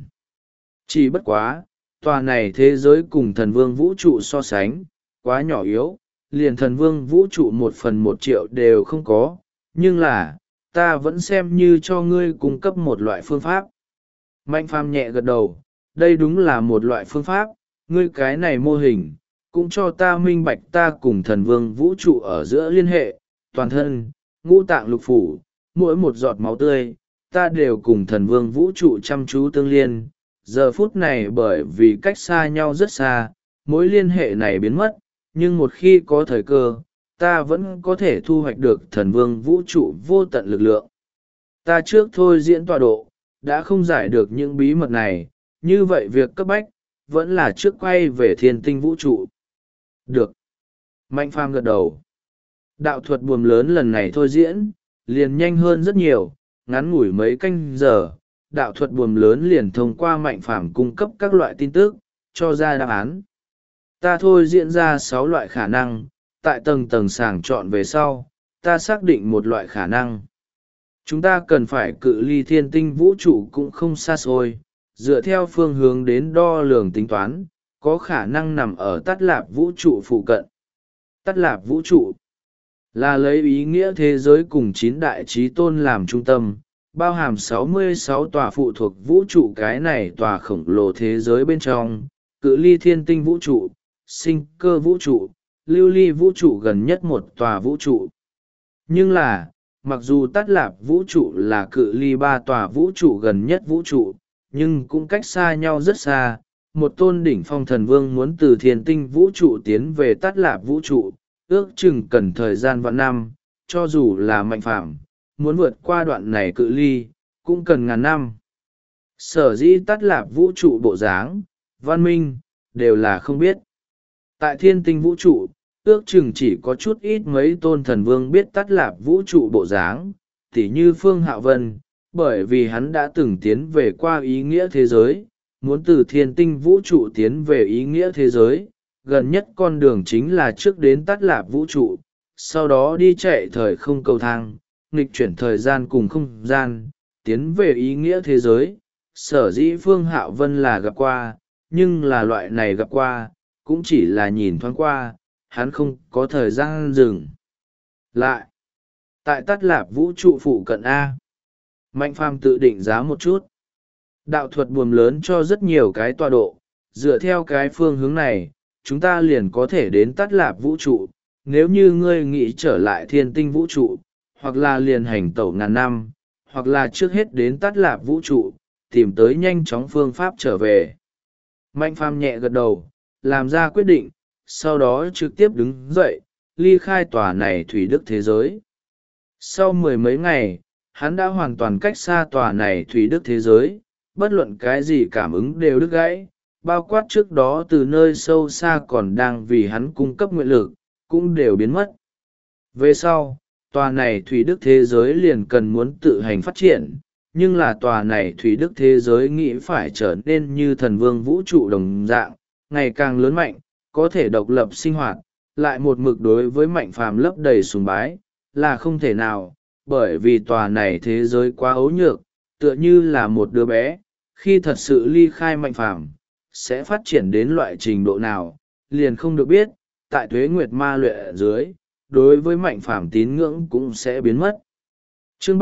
Chỉ bất quá, tòa này thế giới cùng thần vương vũ trụ so sánh, quá nhỏ yếu, liền thần vương vũ trụ 1/1.000.000 đều không có, nhưng là, ta vẫn xem như cho ngươi cung cấp một loại phương pháp. Mạnh phàm nhẹ gật đầu, đây đúng là một loại phương pháp, ngươi cái này mô hình, cũng cho ta minh bạch ta cùng thần vương vũ trụ ở giữa liên hệ, toàn thân, ngũ tạng lục phủ, mỗi một giọt máu tươi, ta đều cùng thần vương vũ trụ chăm chú tương liên. Giờ phút này bởi vì cách xa nhau rất xa, mối liên hệ này biến mất, nhưng một khi có thời cơ, ta vẫn có thể thu hoạch được thần vương vũ trụ vô tận lực lượng. Ta trước thôi diễn tọa độ, đã không giải được những bí mật này, như vậy việc cấp bách, vẫn là trước quay về thiên tinh vũ trụ. Được. Mạnh phàm gật đầu. Đạo thuật buồm lớn lần này thôi diễn, liền nhanh hơn rất nhiều, ngắn ngủi mấy canh giờ, đạo thuật buồm lớn liền thông qua mạnh phàm cung cấp các loại tin tức, cho ra đáp án. Ta thôi diễn ra 6 loại khả năng, tại tầng tầng sàng chọn về sau, ta xác định một loại khả năng. Chúng ta cần phải cự ly thiên tinh vũ trụ cũng không xa xôi, dựa theo phương hướng đến đo lường tính toán, có khả năng nằm ở Tát Lạp vũ trụ phụ cận. Tát Lạp vũ trụ là lấy ý nghĩa thế giới cùng 9 đại trí tôn làm trung tâm, bao hàm 66 tòa phụ thuộc vũ trụ. Cái này tòa khổng lồ thế giới bên trong, cự ly thiên tinh vũ trụ, sinh cơ vũ trụ, lưu ly vũ trụ gần nhất một tòa vũ trụ. Nhưng là, mặc dù Tát Lạp vũ trụ là cự ly 3 tòa vũ trụ gần nhất vũ trụ, nhưng cũng cách xa nhau rất xa. Một tôn đỉnh phong thần vương muốn từ thiên tinh vũ trụ tiến về Tát Lạp vũ trụ, ước chừng cần thời gian vạn năm, cho dù là mạnh phàm, muốn vượt qua đoạn này cự ly, cũng cần ngàn năm. Sở dĩ Tát Lạp vũ trụ bộ dáng, văn minh, đều là không biết. Tại thiên tinh vũ trụ, ước chừng chỉ có chút ít mấy tôn thần vương biết Tát Lạp vũ trụ bộ dáng, tỉ như Phương Hạo Vân, bởi vì hắn đã từng tiến về qua ý nghĩa thế giới, muốn từ thiên tinh vũ trụ tiến về ý nghĩa thế giới, gần nhất con đường chính là trước đến Tát Lạp vũ trụ, sau đó đi chạy thời không cầu thang, nghịch chuyển thời gian cùng không gian, tiến về ý nghĩa thế giới. Sở dĩ Phương Hạo Vân là gặp qua, nhưng là loại này gặp qua, cũng chỉ là nhìn thoáng qua, hắn không có thời gian dừng lại. Tại Tát Lạp vũ trụ phụ cận A, Mạnh Phàm tự định giá một chút. Đạo thuật buồm lớn cho rất nhiều cái tọa độ, dựa theo cái phương hướng này, chúng ta liền có thể đến Tát Lạp vũ trụ. Nếu như ngươi nghĩ trở lại thiên tinh vũ trụ, hoặc là liền hành tẩu ngàn năm, hoặc là trước hết đến Tát Lạp vũ trụ, tìm tới nhanh chóng phương pháp trở về. Mạnh Phàm nhẹ gật đầu, làm ra quyết định, sau đó trực tiếp đứng dậy, ly khai tòa này thủy đức thế giới. Sau 10 mấy ngày, hắn đã hoàn toàn cách xa tòa này thủy đức thế giới, bất luận cái gì cảm ứng đều đứt gãy, bao quát trước đó từ nơi sâu xa còn đang vì hắn cung cấp nguyện lực, cũng đều biến mất. Về sau, tòa này thủy đức thế giới liền cần muốn tự hành phát triển, nhưng là tòa này thủy đức thế giới nghĩ phải trở nên như thần vương vũ trụ đồng dạng, ngày càng lớn mạnh, có thể độc lập sinh hoạt, lại một mực đối với Mạnh Phàm lấp đầy sùng bái, là không thể nào, bởi vì tòa này thế giới quá ấu nhược, tựa như là một đứa bé, khi thật sự ly khai Mạnh Phàm, sẽ phát triển đến loại trình độ nào, liền không được biết, tại Tuế Nguyệt Ma luyện dưới, đối với Mạnh Phàm tín ngưỡng cũng sẽ biến mất. Chương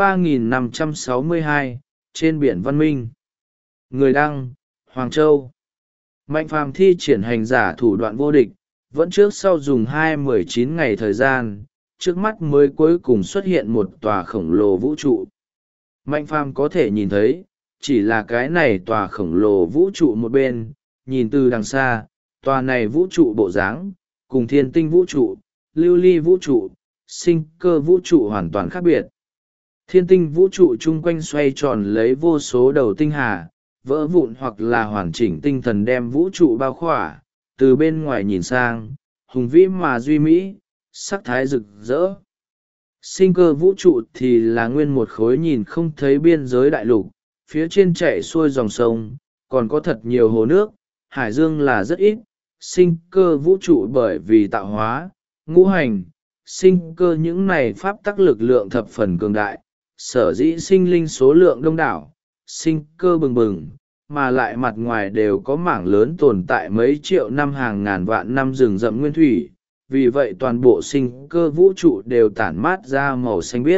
3562, trên biển văn minh. Người đăng, Hoàng Châu. Mạnh Phàm thi triển hành giả thủ đoạn vô địch, vẫn trước sau dùng 19 ngày thời gian, trước mắt mới cuối cùng xuất hiện một tòa khổng lồ vũ trụ. Mạnh Phàm có thể nhìn thấy, chỉ là cái này tòa khổng lồ vũ trụ một bên, nhìn từ đằng xa, tòa này vũ trụ bộ dáng, cùng thiên tinh vũ trụ, lưu ly vũ trụ, sinh cơ vũ trụ hoàn toàn khác biệt. Thiên tinh vũ trụ chung quanh xoay tròn lấy vô số đầu tinh hà, vỡ vụn hoặc là hoàn chỉnh tinh thần đem vũ trụ bao khỏa, từ bên ngoài nhìn sang, hùng vĩ mà duy mỹ, sắc thái rực rỡ. Sinh cơ vũ trụ thì là nguyên một khối nhìn không thấy biên giới đại lục, phía trên chảy xuôi dòng sông, còn có thật nhiều hồ nước, hải dương là rất ít. Sinh cơ vũ trụ bởi vì tạo hóa, ngũ hành, sinh cơ những này pháp tắc lực lượng thập phần cường đại, sở dĩ sinh linh số lượng đông đảo, sinh cơ bừng bừng, mà lại mặt ngoài đều có mảng lớn tồn tại mấy triệu năm hàng ngàn vạn năm rừng rậm nguyên thủy, vì vậy toàn bộ sinh cơ vũ trụ đều tản mát ra màu xanh biếc.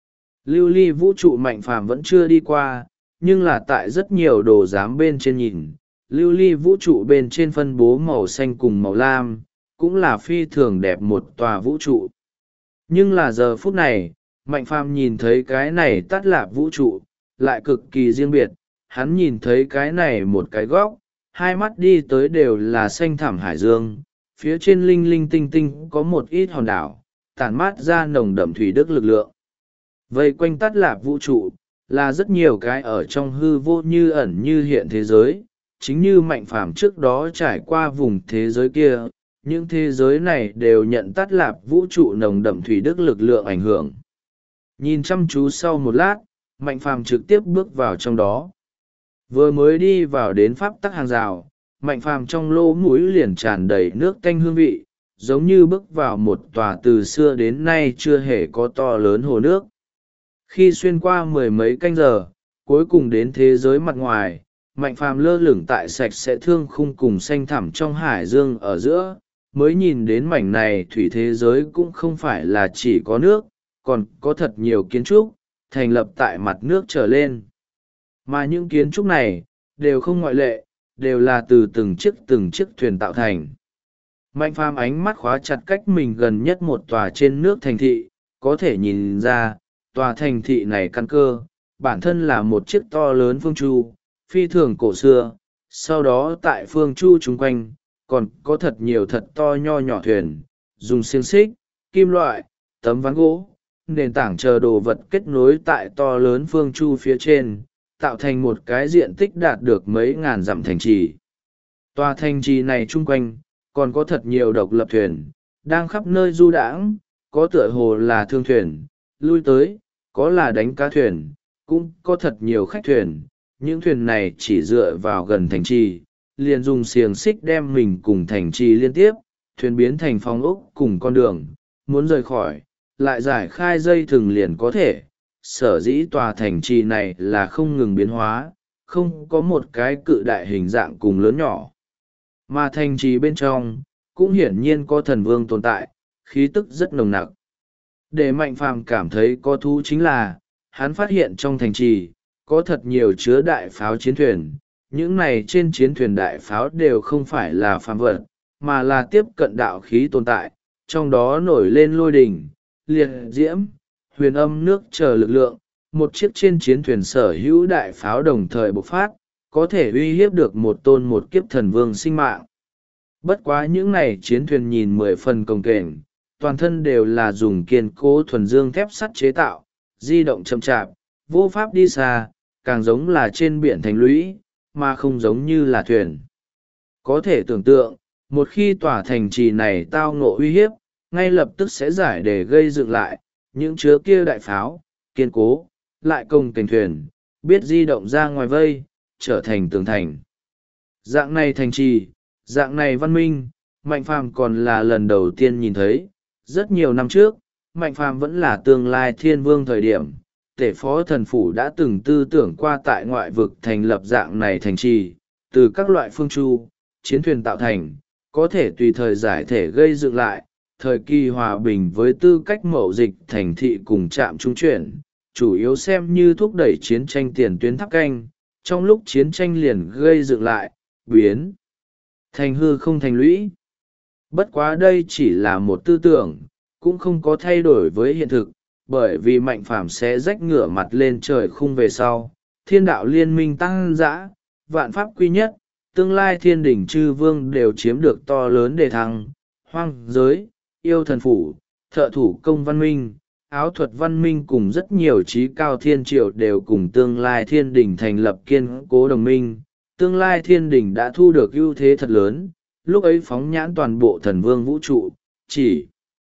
Lưu ly vũ trụ Mạnh Phàm vẫn chưa đi qua, nhưng là tại rất nhiều đồ giám bên trên nhìn, lưu ly vũ trụ bên trên phân bố màu xanh cùng màu lam, cũng là phi thường đẹp một tòa vũ trụ. Nhưng là giờ phút này, Mạnh Phàm nhìn thấy cái này Tát Lạp vũ trụ, lại cực kỳ riêng biệt, hắn nhìn thấy cái này một cái góc, hai mắt đi tới đều là xanh thẳm hải dương, phía trên linh linh tinh tinh có một ít hòn đảo, tản mát ra nồng đậm thủy đức lực lượng. Vây quanh Tát Lạp vũ trụ, là rất nhiều cái ở trong hư vô như ẩn như hiện thế giới, chính như Mạnh Phàm trước đó trải qua vùng thế giới kia, những thế giới này đều nhận Tát Lạp vũ trụ nồng đậm thủy đức lực lượng ảnh hưởng. Nhìn chăm chú sau một lát, Mạnh Phàm trực tiếp bước vào trong đó. Vừa mới đi vào đến pháp tắc hàng rào, Mạnh Phàm trong lỗ mũi liền tràn đầy nước tanh hương vị, giống như bước vào một tòa từ xưa đến nay chưa hề có to lớn hồ nước. Khi xuyên qua mười mấy canh giờ, cuối cùng đến thế giới mặt ngoài, Mạnh Phàm lơ lửng tại sạch sẽ thương khung cùng xanh thẳm trong hải dương ở giữa, mới nhìn đến mảnh này thủy thế giới cũng không phải là chỉ có nước, còn có thật nhiều kiến trúc thành lập tại mặt nước trở lên. Mà những kiến trúc này đều không ngoại lệ, đều là từ từng chiếc thuyền tạo thành. Mạnh Phàm ánh mắt khóa chặt cách mình gần nhất một tòa trên nước thành thị, có thể nhìn ra tòa thành thị này căn cơ bản thân là một chiếc to lớn phương chu phi thường cổ xưa. Sau đó tại phương chu chung quanh còn có thật nhiều thật to nho nhỏ thuyền, dùng xiềng xích, kim loại, tấm ván gỗ, nền tảng chờ đồ vật kết nối tại to lớn phương chu phía trên, tạo thành một cái diện tích đạt được mấy ngàn dặm thành trì. Tòa thành trì này chung quanh còn có thật nhiều độc lập thuyền đang khắp nơi du đãng, có tựa hồ là thương thuyền lui tới, có là đánh cá thuyền, cũng có thật nhiều khách thuyền. Những thuyền này chỉ dựa vào gần thành trì, liền dùng xiềng xích đem mình cùng thành trì liên tiếp, thuyền biến thành phong ốc cùng con đường, muốn rời khỏi lại giải khai dây thừng liền có thể. Sở dĩ tòa thành trì này là không ngừng biến hóa, không có một cái cự đại hình dạng cùng lớn nhỏ. Mà thành trì bên trong cũng hiển nhiên có thần vương tồn tại, khí tức rất nồng nặc. Để Mạnh Phàm cảm thấy có thú chính là, hắn phát hiện trong thành trì có thật nhiều chứa đại pháo chiến thuyền. Những này trên chiến thuyền đại pháo đều không phải là phàm vật, mà là tiếp cận đạo khí tồn tại, trong đó nổi lên lôi đình, liệt diễm, huyền âm nước chờ lực lượng. Một chiếc trên chiến thuyền sở hữu đại pháo đồng thời bộc phát, có thể uy hiếp được một kiếp thần vương sinh mạng. Bất quá những này chiến thuyền nhìn 10 phần cồng kềnh, toàn thân đều là dùng kiên cố thuần dương thép sắt chế tạo, di động chậm chạp, vô pháp đi xa, càng giống là trên biển thành lũy, mà không giống như là thuyền. Có thể tưởng tượng, một khi tòa thành trì này tao ngộ uy hiếp, ngay lập tức sẽ giải để gây dựng lại, những chứa kia đại pháo, kiên cố, lại công kềnh thuyền, biết di động ra ngoài vây, trở thành tường thành. Dạng này thành trì, dạng này văn minh, Mạnh Phàm còn là lần đầu tiên nhìn thấy. Rất nhiều năm trước, Mạnh Phàm vẫn là tương lai thiên vương thời điểm, Tể Phó Thần Phủ đã từng tư tưởng qua tại ngoại vực thành lập dạng này thành trì, từ các loại phương chu, chiến thuyền tạo thành, có thể tùy thời giải thể gây dựng lại. Thời kỳ hòa bình với tư cách mậu dịch thành thị cùng trạm trung chuyển, chủ yếu xem như thúc đẩy chiến tranh tiền tuyến tháp canh, trong lúc chiến tranh liền gây dựng lại, biến thành hư không thành lũy. Bất quá đây chỉ là một tư tưởng, cũng không có thay đổi với hiện thực, bởi vì Mạnh Phàm sẽ rách ngửa mặt lên trời khung về sau, thiên đạo liên minh tăng dã, vạn pháp quy nhất, tương lai thiên đỉnh chư vương đều chiếm được to lớn đề thăng, hoang giới, yêu thần phủ, thợ thủ công văn minh, áo thuật văn minh cùng rất nhiều trí cao thiên triều đều cùng tương lai thiên đỉnh thành lập kiên cố đồng minh. Tương lai thiên đỉnh đã thu được ưu thế thật lớn, lúc ấy phóng nhãn toàn bộ thần vương vũ trụ, chỉ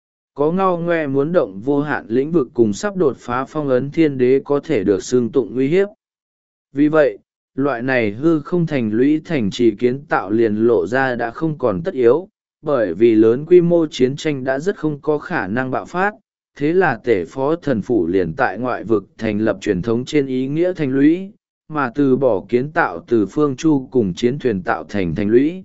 có ngao ngoe muốn động vô hạn lĩnh vực cùng sắp đột phá phong ấn thiên đế có thể được xưng tụng uy hiếp. Vì vậy, loại này hư không thành lũy thành trì kiến tạo liền lộ ra đã không còn tất yếu, bởi vì lớn quy mô chiến tranh đã rất không có khả năng bạo phát. Thế là Tể Phó Thần Phủ liền tại ngoại vực thành lập truyền thống trên ý nghĩa thành lũy, mà từ bỏ kiến tạo từ phương chu cùng chiến thuyền tạo thành thành lũy.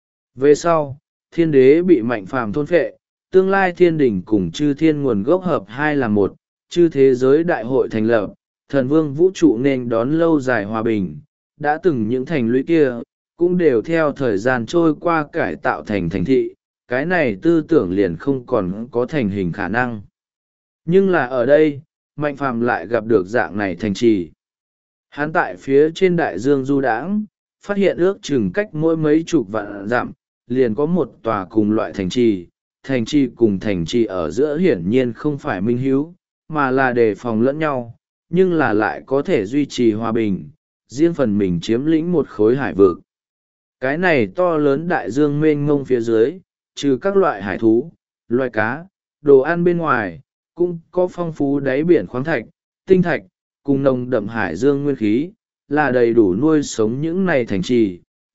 Về sau, thiên đế bị Mạnh Phàm thôn phệ, tương lai thiên đỉnh cùng chư thiên nguồn gốc hợp hai là một, chư thế giới đại hội thành lập, thần vương vũ trụ nên đón lâu dài hòa bình. Đã từng những thành lũy kia, cũng đều theo thời gian trôi qua cải tạo thành thành thị, cái này tư tưởng liền không còn có thành hình khả năng. Nhưng là ở đây, Mạnh Phàm lại gặp được dạng này thành trì. Hắn tại phía trên đại dương du đãng, phát hiện ước chừng cách mỗi mấy chục vạn dặm, liền có một tòa cùng loại thành trì. Thành trì cùng thành trì ở giữa hiển nhiên không phải minh hữu, mà là đề phòng lẫn nhau, nhưng là lại có thể duy trì hòa bình, riêng phần mình chiếm lĩnh một khối hải vực. Cái này to lớn đại dương mênh mông phía dưới, trừ các loại hải thú, loài cá, đồ ăn bên ngoài, cũng có phong phú đáy biển khoáng thạch, tinh thạch, cùng nồng đậm hải dương nguyên khí, là đầy đủ nuôi sống những này thành trì,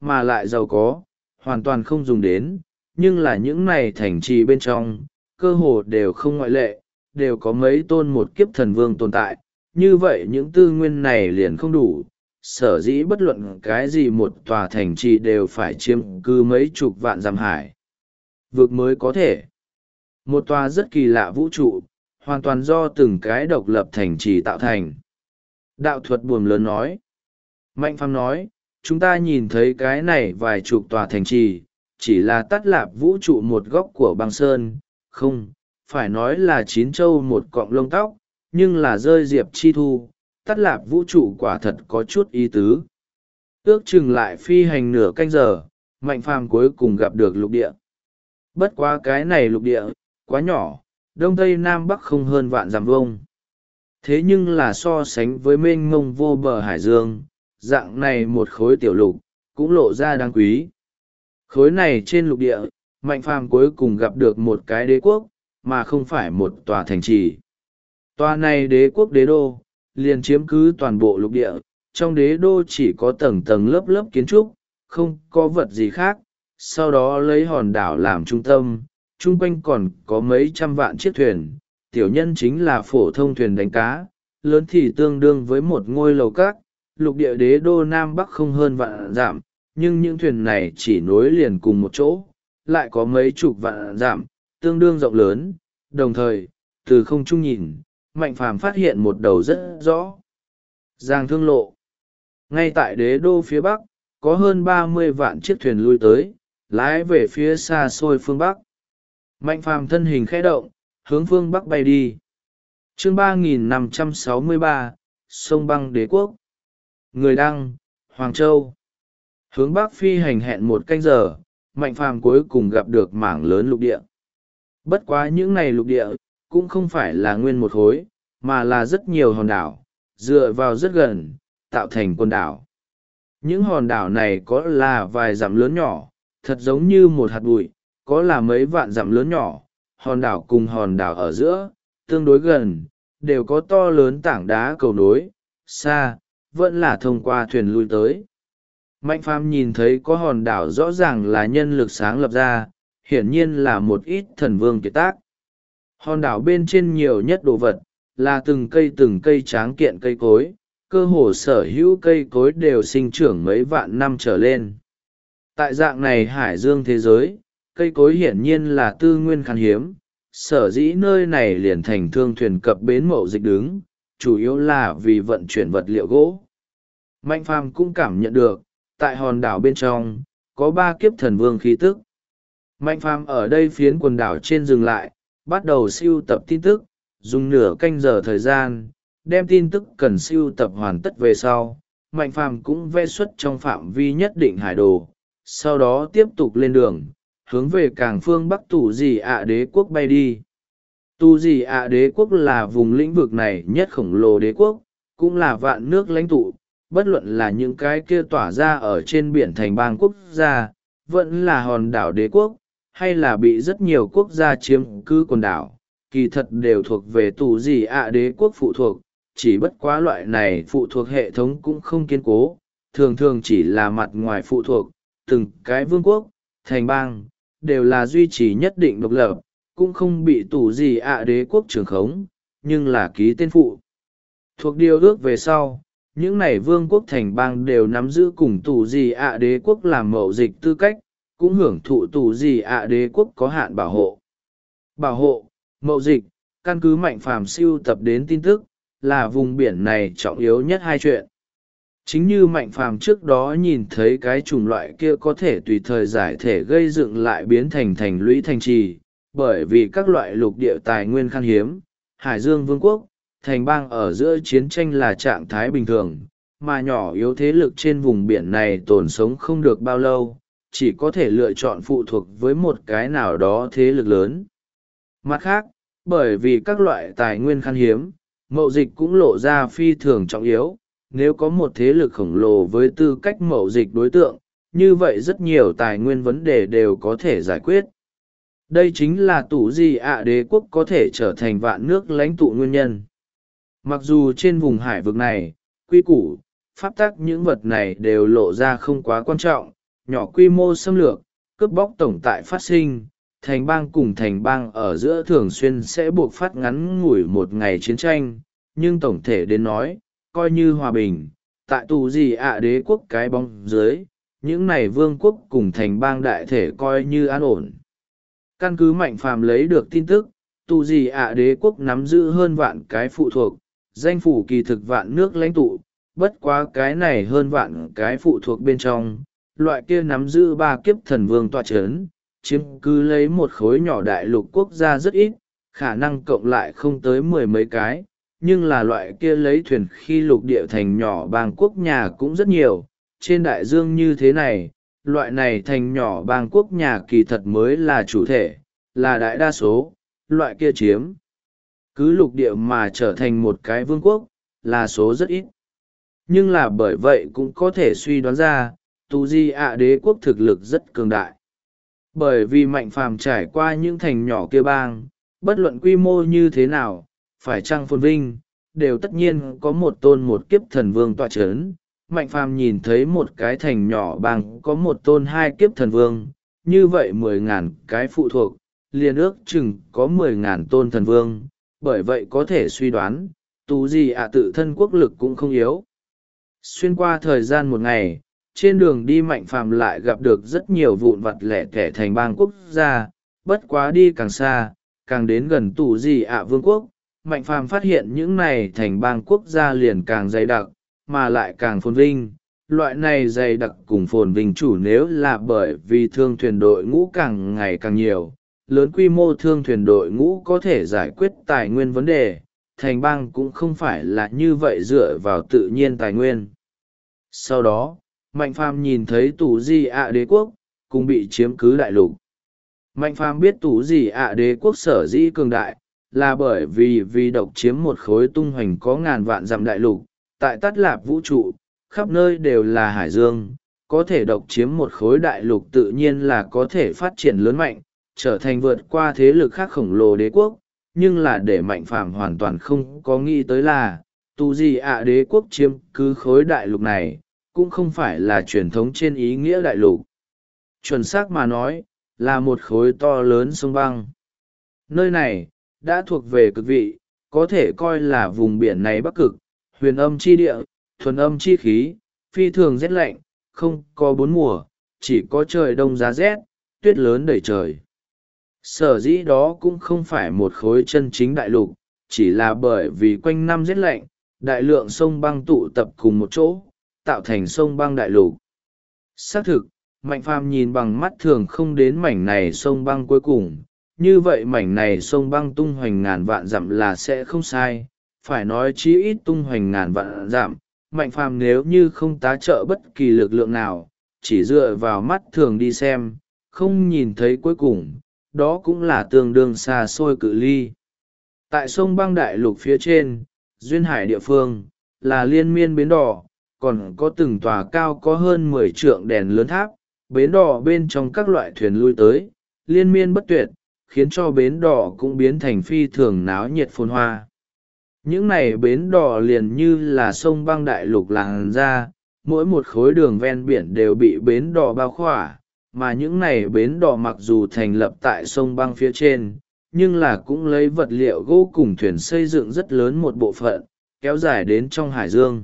mà lại giàu có, hoàn toàn không dùng đến, nhưng là những này thành trì bên trong, cơ hồ đều không ngoại lệ, đều có mấy tôn một kiếp thần vương tồn tại, như vậy những tư nguyên này liền không đủ, sở dĩ bất luận cái gì một tòa thành trì đều phải chiếm cứ mấy chục vạn dặm hải vực mới có thể. Một tòa rất kỳ lạ vũ trụ, hoàn toàn do từng cái độc lập thành trì tạo thành. Đạo thuật buồm lớn nói. Mạnh Phàm nói, chúng ta nhìn thấy cái này vài chục tòa thành trì, chỉ là tắt lạp vũ trụ một góc của băng sơn, không, phải nói là chín châu một cọng lông tóc, nhưng là rơi diệp chi thu, tắt lạp vũ trụ quả thật có chút ý tứ. Ước chừng lại phi hành nửa canh giờ, Mạnh Phàm cuối cùng gặp được lục địa. Bất quá cái này lục địa, quá nhỏ, đông tây nam bắc không hơn vạn dặm vuông. Thế nhưng là so sánh với mênh mông vô bờ hải dương, dạng này một khối tiểu lục, cũng lộ ra đáng quý. Khối này trên lục địa, Mạnh Phàm cuối cùng gặp được một cái đế quốc, mà không phải một tòa thành trì. Tòa này đế quốc đế đô, liền chiếm cứ toàn bộ lục địa, trong đế đô chỉ có tầng tầng lớp lớp kiến trúc, không có vật gì khác, sau đó lấy hòn đảo làm trung tâm, chung quanh còn có mấy trăm vạn chiếc thuyền, tiểu nhân chính là phổ thông thuyền đánh cá, lớn thì tương đương với một ngôi lầu cát, lục địa đế đô Nam Bắc không hơn vạn dặm, nhưng những thuyền này chỉ nối liền cùng một chỗ, lại có mấy chục vạn dặm, tương đương rộng lớn, đồng thời, từ không trung nhìn, Mạnh Phàm phát hiện một đầu rất rõ. Giang thương lộ. Ngay tại đế đô phía Bắc, có hơn 30 vạn chiếc thuyền lui tới, lái về phía xa xôi phương Bắc. Mạnh Phàm thân hình khẽ động, hướng phương Bắc bay đi. Chương 3563, Sông Băng Đế Quốc. Người đăng, Hoàng Châu. Hướng Bắc phi hành hẹn một canh giờ, Mạnh Phàm cuối cùng gặp được mảng lớn lục địa. Bất quá những này lục địa, cũng không phải là nguyên một khối, mà là rất nhiều hòn đảo, dựa vào rất gần, tạo thành quần đảo. Những hòn đảo này có là vài dặm lớn nhỏ, thật giống như một hạt bụi, có là mấy vạn dặm lớn nhỏ, hòn đảo cùng hòn đảo ở giữa, tương đối gần, đều có to lớn tảng đá cầu nối, xa, vẫn là thông qua thuyền lui tới. Mạnh Phàm nhìn thấy có hòn đảo rõ ràng là nhân lực sáng lập ra, hiển nhiên là một ít thần vương kiệt tác. Hòn đảo bên trên nhiều nhất đồ vật, là từng cây tráng kiện cây cối, cơ hồ sở hữu cây cối đều sinh trưởng mấy vạn năm trở lên. Tại dạng này hải dương thế giới, cây cối hiển nhiên là tư nguyên khan hiếm, sở dĩ nơi này liền thành thương thuyền cập bến mậu dịch đứng, chủ yếu là vì vận chuyển vật liệu gỗ. Mạnh Phàm cũng cảm nhận được, tại hòn đảo bên trong, có 3 kiếp thần vương khí tức. Mạnh Phàm ở đây phiến quần đảo trên dừng lại, bắt đầu sưu tập tin tức, dùng nửa canh giờ thời gian, đem tin tức cần sưu tập hoàn tất về sau. Mạnh Phàm cũng vẽ xuất trong phạm vi nhất định hải đồ, sau đó tiếp tục lên đường, hướng về cảng phương Bắc Tù Dị ạ đế quốc bay đi. Tù Dị ạ đế quốc là vùng lĩnh vực này nhất khổng lồ đế quốc, cũng là vạn nước lãnh tụ, bất luận là những cái kia tỏa ra ở trên biển thành bang quốc gia, vẫn là hòn đảo đế quốc, hay là bị rất nhiều quốc gia chiếm cứ quần đảo, kỳ thật đều thuộc về Tù Dị ạ đế quốc phụ thuộc, chỉ bất quá loại này phụ thuộc hệ thống cũng không kiên cố, thường thường chỉ là mặt ngoài phụ thuộc, từng cái vương quốc, thành bang, đều là duy trì nhất định độc lập, cũng không bị Tù Dị ạ đế quốc trường khống, nhưng là ký tên phụ. Thuộc điều ước về sau, những này vương quốc thành bang đều nắm giữ cùng Tù Dị ạ đế quốc làm mậu dịch tư cách, cũng hưởng thụ Tù Dị ạ đế quốc có hạn bảo hộ. Bảo hộ, mậu dịch, căn cứ Mạnh Phàm sưu tập đến tin tức, là vùng biển này trọng yếu nhất hai chuyện. Chính như Mạnh Phàm trước đó nhìn thấy cái chủng loại kia có thể tùy thời giải thể gây dựng lại biến thành thành lũy thành trì, bởi vì các loại lục địa tài nguyên khan hiếm, Hải Dương Vương quốc, thành bang ở giữa chiến tranh là trạng thái bình thường, mà nhỏ yếu thế lực trên vùng biển này tồn sống không được bao lâu, chỉ có thể lựa chọn phụ thuộc với một cái nào đó thế lực lớn. Mặt khác, bởi vì các loại tài nguyên khan hiếm, mậu dịch cũng lộ ra phi thường trọng yếu, nếu có một thế lực khổng lồ với tư cách mậu dịch đối tượng, như vậy rất nhiều tài nguyên vấn đề đều có thể giải quyết. Đây chính là Tù Dị ạ đế quốc có thể trở thành vạn nước lãnh tụ nguyên nhân. Mặc dù trên vùng hải vực này, quy củ, pháp tắc những vật này đều lộ ra không quá quan trọng, nhỏ quy mô xâm lược, cướp bóc tổng tại phát sinh, thành bang cùng thành bang ở giữa thường xuyên sẽ buộc phát ngắn ngủi một ngày chiến tranh, nhưng tổng thể đến nói, coi như hòa bình, tại tù gì ạ đế quốc cái bóng dưới, những này vương quốc cùng thành bang đại thể coi như an ổn. Căn cứ Mạnh Phàm lấy được tin tức, tù gì ạ đế quốc nắm giữ hơn vạn cái phụ thuộc, danh phủ kỳ thực vạn nước lãnh tụ, bất quá cái này hơn vạn cái phụ thuộc bên trong, loại kia nắm giữ 3 kiếp thần vương tọa chấn, chiếm cứ lấy một khối nhỏ đại lục quốc gia rất ít, khả năng cộng lại không tới 10 mấy cái, nhưng là loại kia lấy thuyền khi lục địa thành nhỏ bang quốc nhà cũng rất nhiều. Trên đại dương như thế này, loại này thành nhỏ bang quốc nhà kỳ thật mới là chủ thể, là đại đa số, loại kia chiếm cứ lục địa mà trở thành một cái vương quốc, là số rất ít. Nhưng là bởi vậy cũng có thể suy đoán ra, tu di ạ đế quốc thực lực rất cường đại. Bởi vì Mạnh Phàm trải qua những thành nhỏ kia bang, bất luận quy mô như thế nào, phải chăng phồn vinh, đều tất nhiên có một tôn một kiếp thần vương tọa chấn. Mạnh Phàm nhìn thấy một cái thành nhỏ bang có một tôn 2 kiếp thần vương, như vậy 10.000 cái phụ thuộc, liền ước chừng có 10.000 tôn thần vương, bởi vậy có thể suy đoán, tú gì ạ tự thân quốc lực cũng không yếu. Xuyên qua thời gian một ngày, trên đường đi Mạnh Phàm lại gặp được rất nhiều vụn vặt lẻ tẻ thành bang quốc gia, bất quá đi càng xa, càng đến gần tù gì ạ vương quốc, Mạnh Phàm phát hiện những này thành bang quốc gia liền càng dày đặc, mà lại càng phồn vinh. Loại này dày đặc cùng phồn vinh chủ nếu là bởi vì thương thuyền đội ngũ càng ngày càng nhiều, lớn quy mô thương thuyền đội ngũ có thể giải quyết tài nguyên vấn đề, thành bang cũng không phải là như vậy dựa vào tự nhiên tài nguyên. Sau đó, Mạnh Phàm nhìn thấy tù di ạ đế quốc, cũng bị chiếm cứ đại lục. Mạnh Phàm biết tù di ạ đế quốc sở dĩ cường đại, là bởi vì độc chiếm một khối tung hoành có ngàn vạn dặm đại lục, tại Tát Lạp vũ trụ, khắp nơi đều là hải dương, có thể độc chiếm một khối đại lục tự nhiên là có thể phát triển lớn mạnh, trở thành vượt qua thế lực khác khổng lồ đế quốc, nhưng là để Mạnh Phàm hoàn toàn không có nghĩ tới là, tù gì ạ đế quốc chiếm cứ khối đại lục này, cũng không phải là truyền thống trên ý nghĩa đại lục. Chuẩn xác mà nói, là một khối to lớn sông băng. Nơi này, đã thuộc về cực vị, có thể coi là vùng biển này bắc cực, huyền âm chi địa, thuần âm chi khí, phi thường rét lạnh, không có 4 mùa, chỉ có trời đông giá rét, tuyết lớn đầy trời. Sở dĩ đó cũng không phải một khối chân chính đại lục, chỉ là bởi vì quanh năm rét lạnh, đại lượng sông băng tụ tập cùng một chỗ, tạo thành sông băng đại lục. Xác thực, Mạnh Phàm nhìn bằng mắt thường không đến mảnh này sông băng cuối cùng, như vậy mảnh này sông băng tung hoành ngàn vạn dặm là sẽ không sai, phải nói chí ít tung hoành ngàn vạn dặm. Mạnh Phàm nếu như không tá trợ bất kỳ lực lượng nào, chỉ dựa vào mắt thường đi xem, không nhìn thấy cuối cùng, đó cũng là tương đương xa xôi cự ly. Tại sông băng đại lục phía trên, duyên hải địa phương, là liên miên bến đò, còn có từng tòa cao có hơn 10 trượng đèn lớn tháp, bến đò bên trong các loại thuyền lui tới, liên miên bất tuyệt, khiến cho bến đò cũng biến thành phi thường náo nhiệt phồn hoa. Những này bến đò liền như là sông băng đại lục làn ra, mỗi một khối đường ven biển đều bị bến đò bao khỏa, mà những này bến đò mặc dù thành lập tại sông băng phía trên, nhưng là cũng lấy vật liệu gỗ cùng thuyền xây dựng rất lớn một bộ phận, kéo dài đến trong hải dương.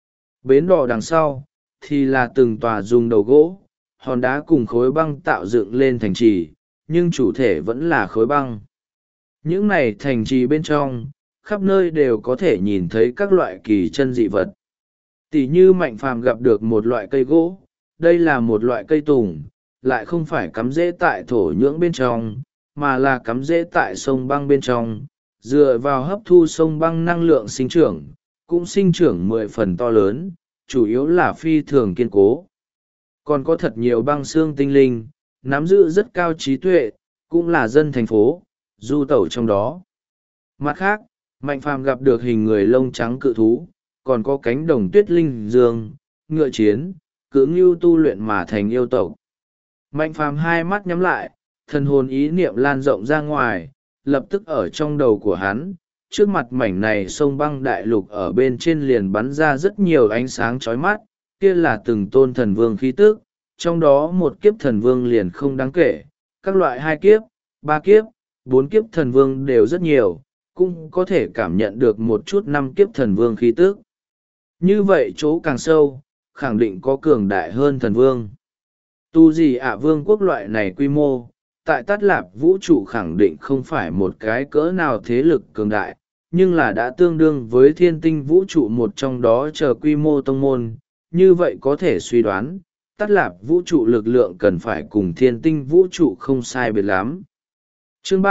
Bến đò đằng sau, thì là từng tòa dùng đầu gỗ, hòn đá cùng khối băng tạo dựng lên thành trì, nhưng chủ thể vẫn là khối băng. Những này thành trì bên trong, khắp nơi đều có thể nhìn thấy các loại kỳ chân dị vật. Tỷ như Mạnh Phàm gặp được một loại cây gỗ, đây là một loại cây tùng, lại không phải cắm rễ tại thổ nhưỡng bên trong, mà là cắm rễ tại sông băng bên trong, dựa vào hấp thu sông băng năng lượng sinh trưởng, cũng sinh trưởng 10 phần to lớn, chủ yếu là phi thường kiên cố. Còn có thật nhiều băng xương tinh linh, nắm giữ rất cao trí tuệ, cũng là dân thành phố, du tẩu trong đó. Mặt khác, Mạnh Phàm gặp được hình người lông trắng cự thú, còn có cánh đồng tuyết linh dương, ngựa chiến, cự ngưu tu luyện mà thành yêu tộc. Mạnh Phàm hai mắt nhắm lại, thần hồn ý niệm lan rộng ra ngoài, lập tức ở trong đầu của hắn, trước mặt mảnh này sông băng đại lục ở bên trên liền bắn ra rất nhiều ánh sáng chói mắt, kia là từng tôn thần vương khí tức, trong đó một kiếp thần vương liền không đáng kể, các loại 2 kiếp, 3 kiếp, 4 kiếp thần vương đều rất nhiều, cũng có thể cảm nhận được một chút 5 kiếp thần vương khí tức. Như vậy chỗ càng sâu, khẳng định có cường đại hơn thần vương. Tu gì ạ vương quốc loại này quy mô, tại Tát Lạp vũ trụ khẳng định không phải một cái cỡ nào thế lực cường đại, nhưng là đã tương đương với thiên tinh vũ trụ một trong đó chờ quy mô tông môn, như vậy có thể suy đoán, Tát Lạp vũ trụ lực lượng cần phải cùng thiên tinh vũ trụ không sai biệt lắm. Chương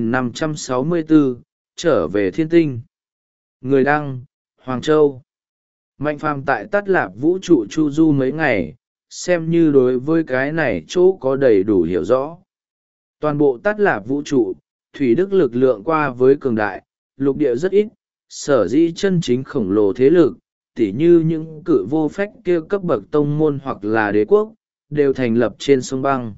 3564, trở về thiên tinh. Người đăng, Hoàng Châu. Mạnh phàm tại Tát Lạp vũ trụ chu du mấy ngày, xem như đối với cái này chỗ có đầy đủ hiểu rõ. Toàn bộ Tát Lạp vũ trụ, thủy đức lực lượng qua với cường đại, lục địa rất ít, sở dĩ chân chính khổng lồ thế lực, tỉ như những cự vô phách kia cấp bậc tông môn hoặc là đế quốc, đều thành lập trên sông băng.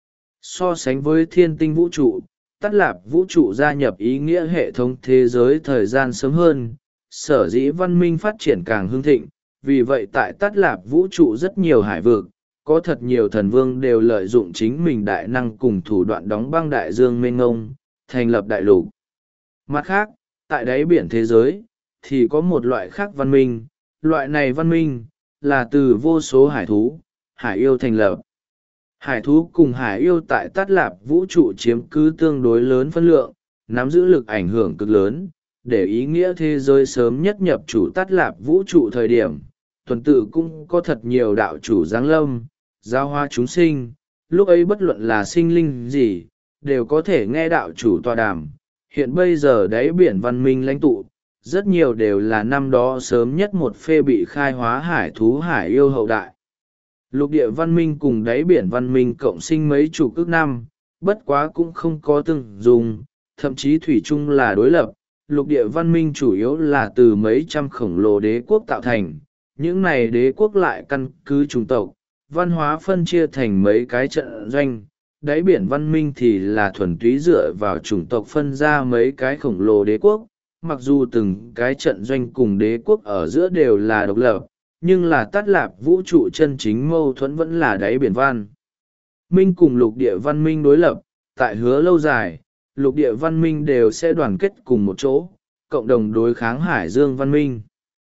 So sánh với thiên tinh vũ trụ, Tát Lạp vũ trụ gia nhập ý nghĩa hệ thống thế giới thời gian sớm hơn, sở dĩ văn minh phát triển càng hưng thịnh, vì vậy tại Tát Lạp vũ trụ rất nhiều hải vực, có thật nhiều thần vương đều lợi dụng chính mình đại năng cùng thủ đoạn đóng băng đại dương mênh ngông, thành lập đại lục. Mặt khác, tại đáy biển thế giới, thì có một loại khác văn minh, loại này văn minh, là từ vô số hải thú, hải yêu thành lập. Hải thú cùng hải yêu tại Tát Lạp vũ trụ chiếm cứ tương đối lớn phân lượng, nắm giữ lực ảnh hưởng cực lớn, để ý nghĩa thế giới sớm nhất nhập chủ Tát Lạp vũ trụ thời điểm. Tuần tự cũng có thật nhiều đạo chủ giáng lâm, giao hoa chúng sinh, lúc ấy bất luận là sinh linh gì, đều có thể nghe đạo chủ tọa đàm. Hiện bây giờ đáy biển văn minh lãnh tụ, rất nhiều đều là năm đó sớm nhất một phê bị khai hóa hải thú hải yêu hậu đại. Lục địa văn minh cùng đáy biển văn minh cộng sinh mấy chục ức năm, bất quá cũng không có từng dùng, thậm chí thủy chung là đối lập. Lục địa văn minh chủ yếu là từ mấy trăm khổng lồ đế quốc tạo thành, những này đế quốc lại căn cứ chủng tộc, văn hóa phân chia thành mấy cái trận doanh. Đáy biển văn minh thì là thuần túy dựa vào chủng tộc phân ra mấy cái khổng lồ đế quốc, mặc dù từng cái trận doanh cùng đế quốc ở giữa đều là độc lập, nhưng là Tát Lạp vũ trụ chân chính mâu thuẫn vẫn là đáy biển văn minh cùng lục địa văn minh đối lập. Tại hứa lâu dài, lục địa văn minh đều sẽ đoàn kết cùng một chỗ, cộng đồng đối kháng hải dương văn minh.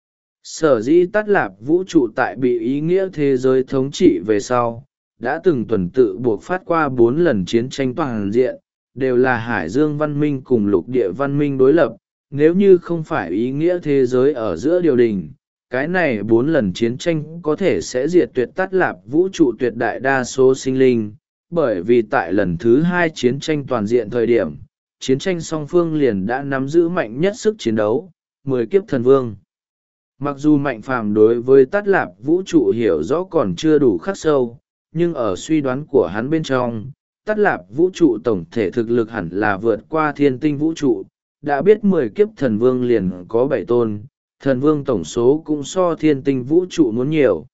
Sở dĩ Tát Lạp vũ trụ tại bị ý nghĩa thế giới thống trị về sau, đã từng tuần tự buộc phát qua 4 lần chiến tranh toàn diện, đều là hải dương văn minh cùng lục địa văn minh đối lập. Nếu như không phải ý nghĩa thế giới ở giữa điều đình, cái này 4 lần chiến tranh có thể sẽ diệt tuyệt Tát Lạp vũ trụ tuyệt đại đa số sinh linh, bởi vì tại lần thứ 2 chiến tranh toàn diện thời điểm, chiến tranh song phương liền đã nắm giữ mạnh nhất sức chiến đấu, 10 kiếp thần vương. Mặc dù Mạnh phàm đối với Tát Lạp vũ trụ hiểu rõ còn chưa đủ khắc sâu, nhưng ở suy đoán của hắn bên trong, Tát Lạp vũ trụ tổng thể thực lực hẳn là vượt qua thiên tinh vũ trụ, đã biết 10 kiếp thần vương liền có 7 tôn, thần vương tổng số cũng so thiên tinh vũ trụ muốn nhiều.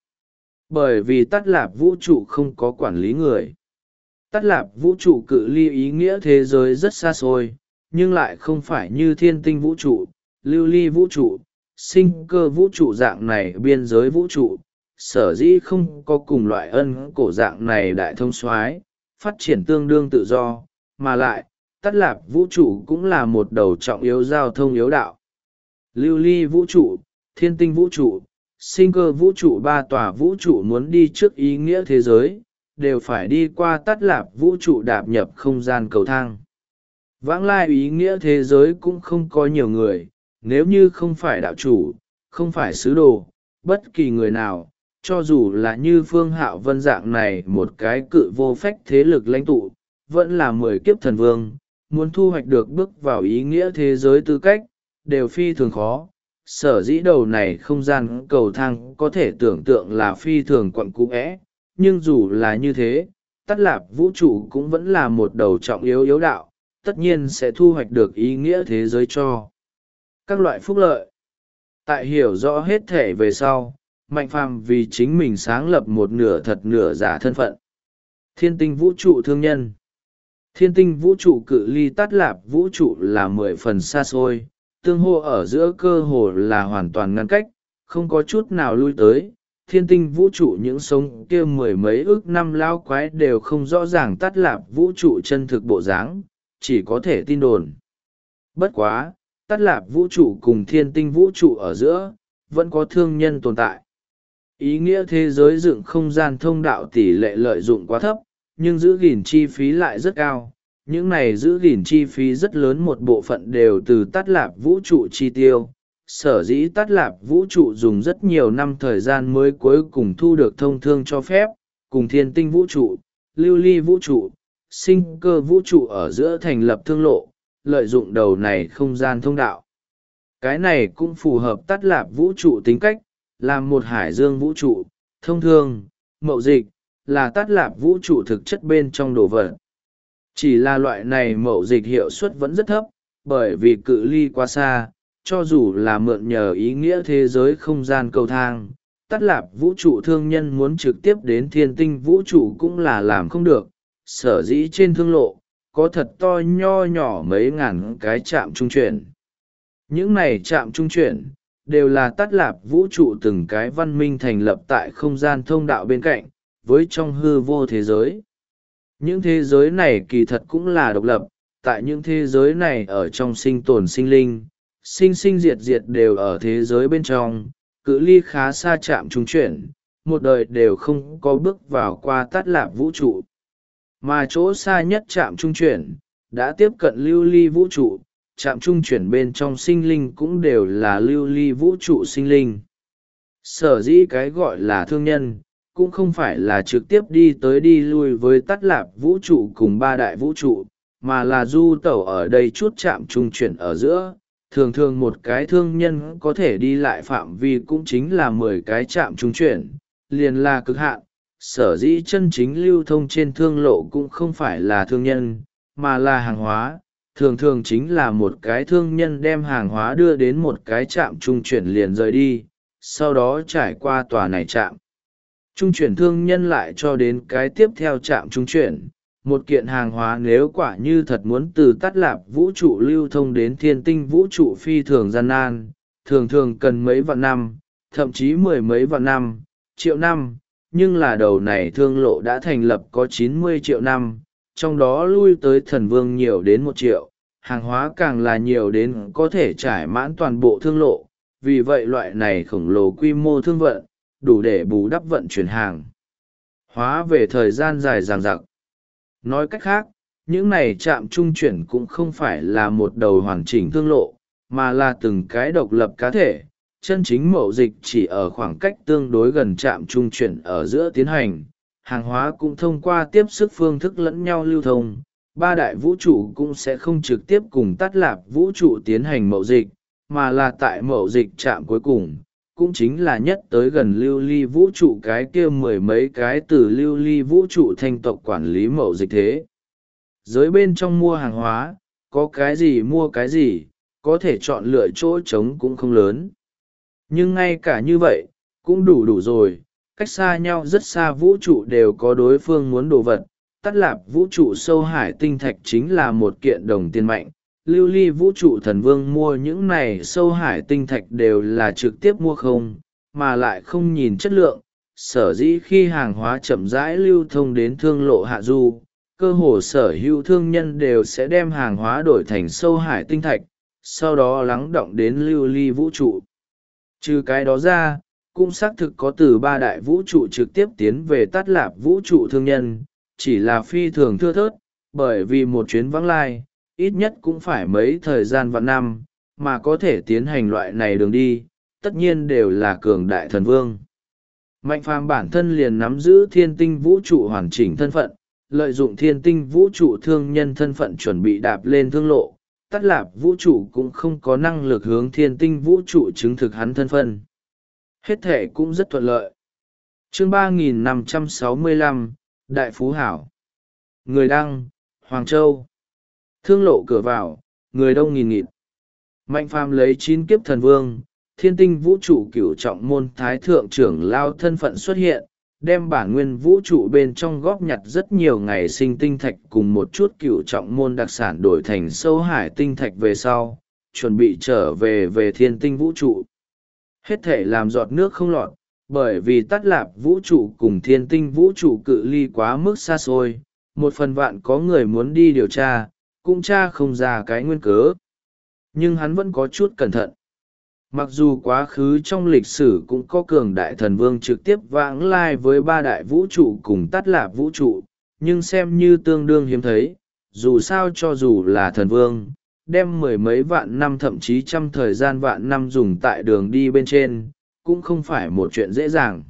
Bởi vì Tát Lạp vũ trụ không có quản lý người. Tát Lạp vũ trụ cự ly ý nghĩa thế giới rất xa xôi, nhưng lại không phải như thiên tinh vũ trụ, lưu ly vũ trụ, sinh cơ vũ trụ dạng này biên giới vũ trụ, sở dĩ không có cùng loại ân cổ dạng này đại thông soái phát triển tương đương tự do, mà lại, Tát Lạp vũ trụ cũng là một đầu trọng yếu giao thông yếu đạo. Lưu ly vũ trụ, thiên tinh vũ trụ, sinh cơ vũ trụ, 3 tòa vũ trụ muốn đi trước ý nghĩa thế giới, đều phải đi qua Tát Lạp vũ trụ đạp nhập không gian cầu thang. Vãng lai ý nghĩa thế giới cũng không có nhiều người, nếu như không phải đạo chủ, không phải sứ đồ, bất kỳ người nào, cho dù là như Phương Hạo Vân dạng này một cái cự vô phách thế lực lãnh tụ, vẫn là 10 kiếp thần vương, muốn thu hoạch được bước vào ý nghĩa thế giới tư cách, đều phi thường khó. Sở dĩ đầu này không gian cầu thang có thể tưởng tượng là phi thường quặn cũ é, nhưng dù là như thế, Tát Lạp vũ trụ cũng vẫn là một đầu trọng yếu đạo, tất nhiên sẽ thu hoạch được ý nghĩa thế giới cho các loại phúc lợi. Tại hiểu rõ hết thể về sau, Mạnh phàm vì chính mình sáng lập một nửa thật nửa giả thân phận. Thiên tinh vũ trụ thương nhân. Thiên tinh vũ trụ cự ly Tát Lạp vũ trụ là 10 phần xa xôi, tương hô ở giữa cơ hồ là hoàn toàn ngăn cách, không có chút nào lui tới. thiên tinh vũ trụ những sống kia mười mấy ức năm lao quái đều không rõ ràng tắt lạp vũ trụ chân thực bộ dáng, chỉ có thể tin đồn. Bất quá, tắt lạp vũ trụ cùng thiên tinh vũ trụ ở giữa, vẫn có thương nhân tồn tại. Ý nghĩa thế giới dựng không gian thông đạo tỷ lệ lợi dụng quá thấp, nhưng giữ gìn chi phí lại rất cao. Những này giữ gìn chi phí rất lớn, một bộ phận đều từ tắt lạp vũ trụ chi tiêu. Sở dĩ tắt lạp vũ trụ dùng rất nhiều năm thời gian mới cuối cùng thu được thông thương cho phép, cùng thiên tinh vũ trụ, lưu ly vũ trụ, sinh cơ vũ trụ ở giữa thành lập thương lộ, lợi dụng đầu này không gian thông đạo. Cái này cũng phù hợp tắt lạp vũ trụ tính cách, làm một hải dương vũ trụ, thông thương, mậu dịch, là tắt lạp vũ trụ thực chất bên trong đồ vật. Chỉ là loại này mậu dịch hiệu suất vẫn rất thấp, bởi vì cự ly quá xa, cho dù là mượn nhờ ý nghĩa thế giới không gian cầu thang, tắt lạp vũ trụ thương nhân muốn trực tiếp đến thiên tinh vũ trụ cũng là làm không được. Sở dĩ trên thương lộ, có thật to nho nhỏ mấy ngàn cái trạm trung chuyển. Những này trạm trung chuyển, đều là tắt lạp vũ trụ từng cái văn minh thành lập tại không gian thông đạo bên cạnh, với trong hư vô thế giới. Những thế giới này kỳ thật cũng là độc lập, tại những thế giới này ở trong sinh tồn sinh linh, sinh sinh diệt diệt đều ở thế giới bên trong, cự ly khá xa trạm trung chuyển, một đời đều không có bước vào qua tắt lạp vũ trụ. Mà chỗ xa nhất trạm trung chuyển, đã tiếp cận lưu ly vũ trụ, trạm trung chuyển bên trong sinh linh cũng đều là lưu ly vũ trụ sinh linh. Sở dĩ cái gọi là thương nhân, cũng không phải là trực tiếp đi tới đi lui với tắt lạp vũ trụ cùng ba đại vũ trụ, mà là du tẩu ở đây chút trạm trung chuyển ở giữa. Thường thường một cái thương nhân có thể đi lại phạm vi cũng chính là 10 cái trạm trung chuyển, liền là cực hạn. Sở dĩ chân chính lưu thông trên thương lộ cũng không phải là thương nhân, mà là hàng hóa. Thường thường chính là một cái thương nhân đem hàng hóa đưa đến một cái trạm trung chuyển liền rời đi, sau đó trải qua tòa này trạm trung chuyển thương nhân lại cho đến cái tiếp theo trạm trung chuyển. Một kiện hàng hóa nếu quả như thật muốn từ tắt lạp vũ trụ lưu thông đến thiên tinh vũ trụ phi thường gian nan, thường thường cần mấy vạn năm, thậm chí mười mấy vạn năm, triệu năm, nhưng là đầu này thương lộ đã thành lập có 90 triệu năm, trong đó lui tới thần vương nhiều đến 1 triệu, hàng hóa càng là nhiều đến có thể trải mãn toàn bộ thương lộ, vì vậy loại này khổng lồ quy mô thương vận, đủ để bù đắp vận chuyển hàng hóa về thời gian dài dằng dặc. Nói cách khác, những này trạm trung chuyển cũng không phải là một đầu hoàn chỉnh thương lộ, mà là từng cái độc lập cá thể. Chân chính mậu dịch chỉ ở khoảng cách tương đối gần trạm trung chuyển ở giữa tiến hành, hàng hóa cũng thông qua tiếp sức phương thức lẫn nhau lưu thông. Ba đại vũ trụ cũng sẽ không trực tiếp cùng tắt lạp vũ trụ tiến hành mậu dịch, mà là tại mậu dịch trạm cuối cùng, cũng chính là nhất tới gần lưu ly vũ trụ cái kia mười mấy cái từ lưu ly vũ trụ thanh tộc quản lý mậu dịch thế. Giới bên trong mua hàng hóa, có cái gì mua cái gì, có thể chọn lựa chỗ trống cũng không lớn. Nhưng ngay cả như vậy, cũng đủ rồi, cách xa nhau rất xa vũ trụ đều có đối phương muốn đồ vật. Tắt lạp vũ trụ sâu hải tinh thạch chính là một kiện đồng tiền mạnh. Lưu ly vũ trụ thần vương mua những này sâu hải tinh thạch đều là trực tiếp mua không, mà lại không nhìn chất lượng. Sở dĩ khi hàng hóa chậm rãi lưu thông đến thương lộ hạ du, cơ hồ sở hữu thương nhân đều sẽ đem hàng hóa đổi thành sâu hải tinh thạch, sau đó lắng động đến lưu ly vũ trụ. Trừ cái đó ra, cũng xác thực có từ ba đại vũ trụ trực tiếp tiến về tắt lạp vũ trụ thương nhân, chỉ là phi thường thưa thớt, bởi vì một chuyến vãng lai, ít nhất cũng phải mấy thời gian vạn năm, mà có thể tiến hành loại này đường đi, tất nhiên đều là cường đại thần vương. Mạnh phàm bản thân liền nắm giữ thiên tinh vũ trụ hoàn chỉnh thân phận, lợi dụng thiên tinh vũ trụ thương nhân thân phận chuẩn bị đạp lên thương lộ, tắt lạp vũ trụ cũng không có năng lực hướng thiên tinh vũ trụ chứng thực hắn thân phận. Hết thể cũng rất thuận lợi. Chương 3565, Đại Phú Hảo. Người đăng, Hoàng Châu. Thương lộ cửa vào, người đông nghìn nghịt. Mạnh phàm lấy 9 kiếp thần vương, thiên tinh vũ trụ cửu trọng môn thái thượng trưởng lao thân phận xuất hiện, đem bản nguyên vũ trụ bên trong góp nhặt rất nhiều ngày sinh tinh thạch cùng một chút cửu trọng môn đặc sản đổi thành sâu hải tinh thạch về sau, chuẩn bị trở về thiên tinh vũ trụ. Hết thể làm giọt nước không lọt, Bởi vì Tát Lạp vũ trụ cùng Thiên Tinh vũ trụ cự ly quá mức xa xôi, một phần vạn có người muốn đi điều tra, cũng tra không ra cái nguyên cớ. Nhưng hắn vẫn có chút cẩn thận. Mặc dù quá khứ trong lịch sử cũng có cường đại thần vương trực tiếp vãng lai với ba đại vũ trụ cùng Tát Lạp vũ trụ, nhưng xem như tương đương hiếm thấy, dù sao cho dù là thần vương, đem mười mấy vạn năm thậm chí trăm thời gian vạn năm dùng tại đường đi bên trên, cũng không phải một chuyện dễ dàng.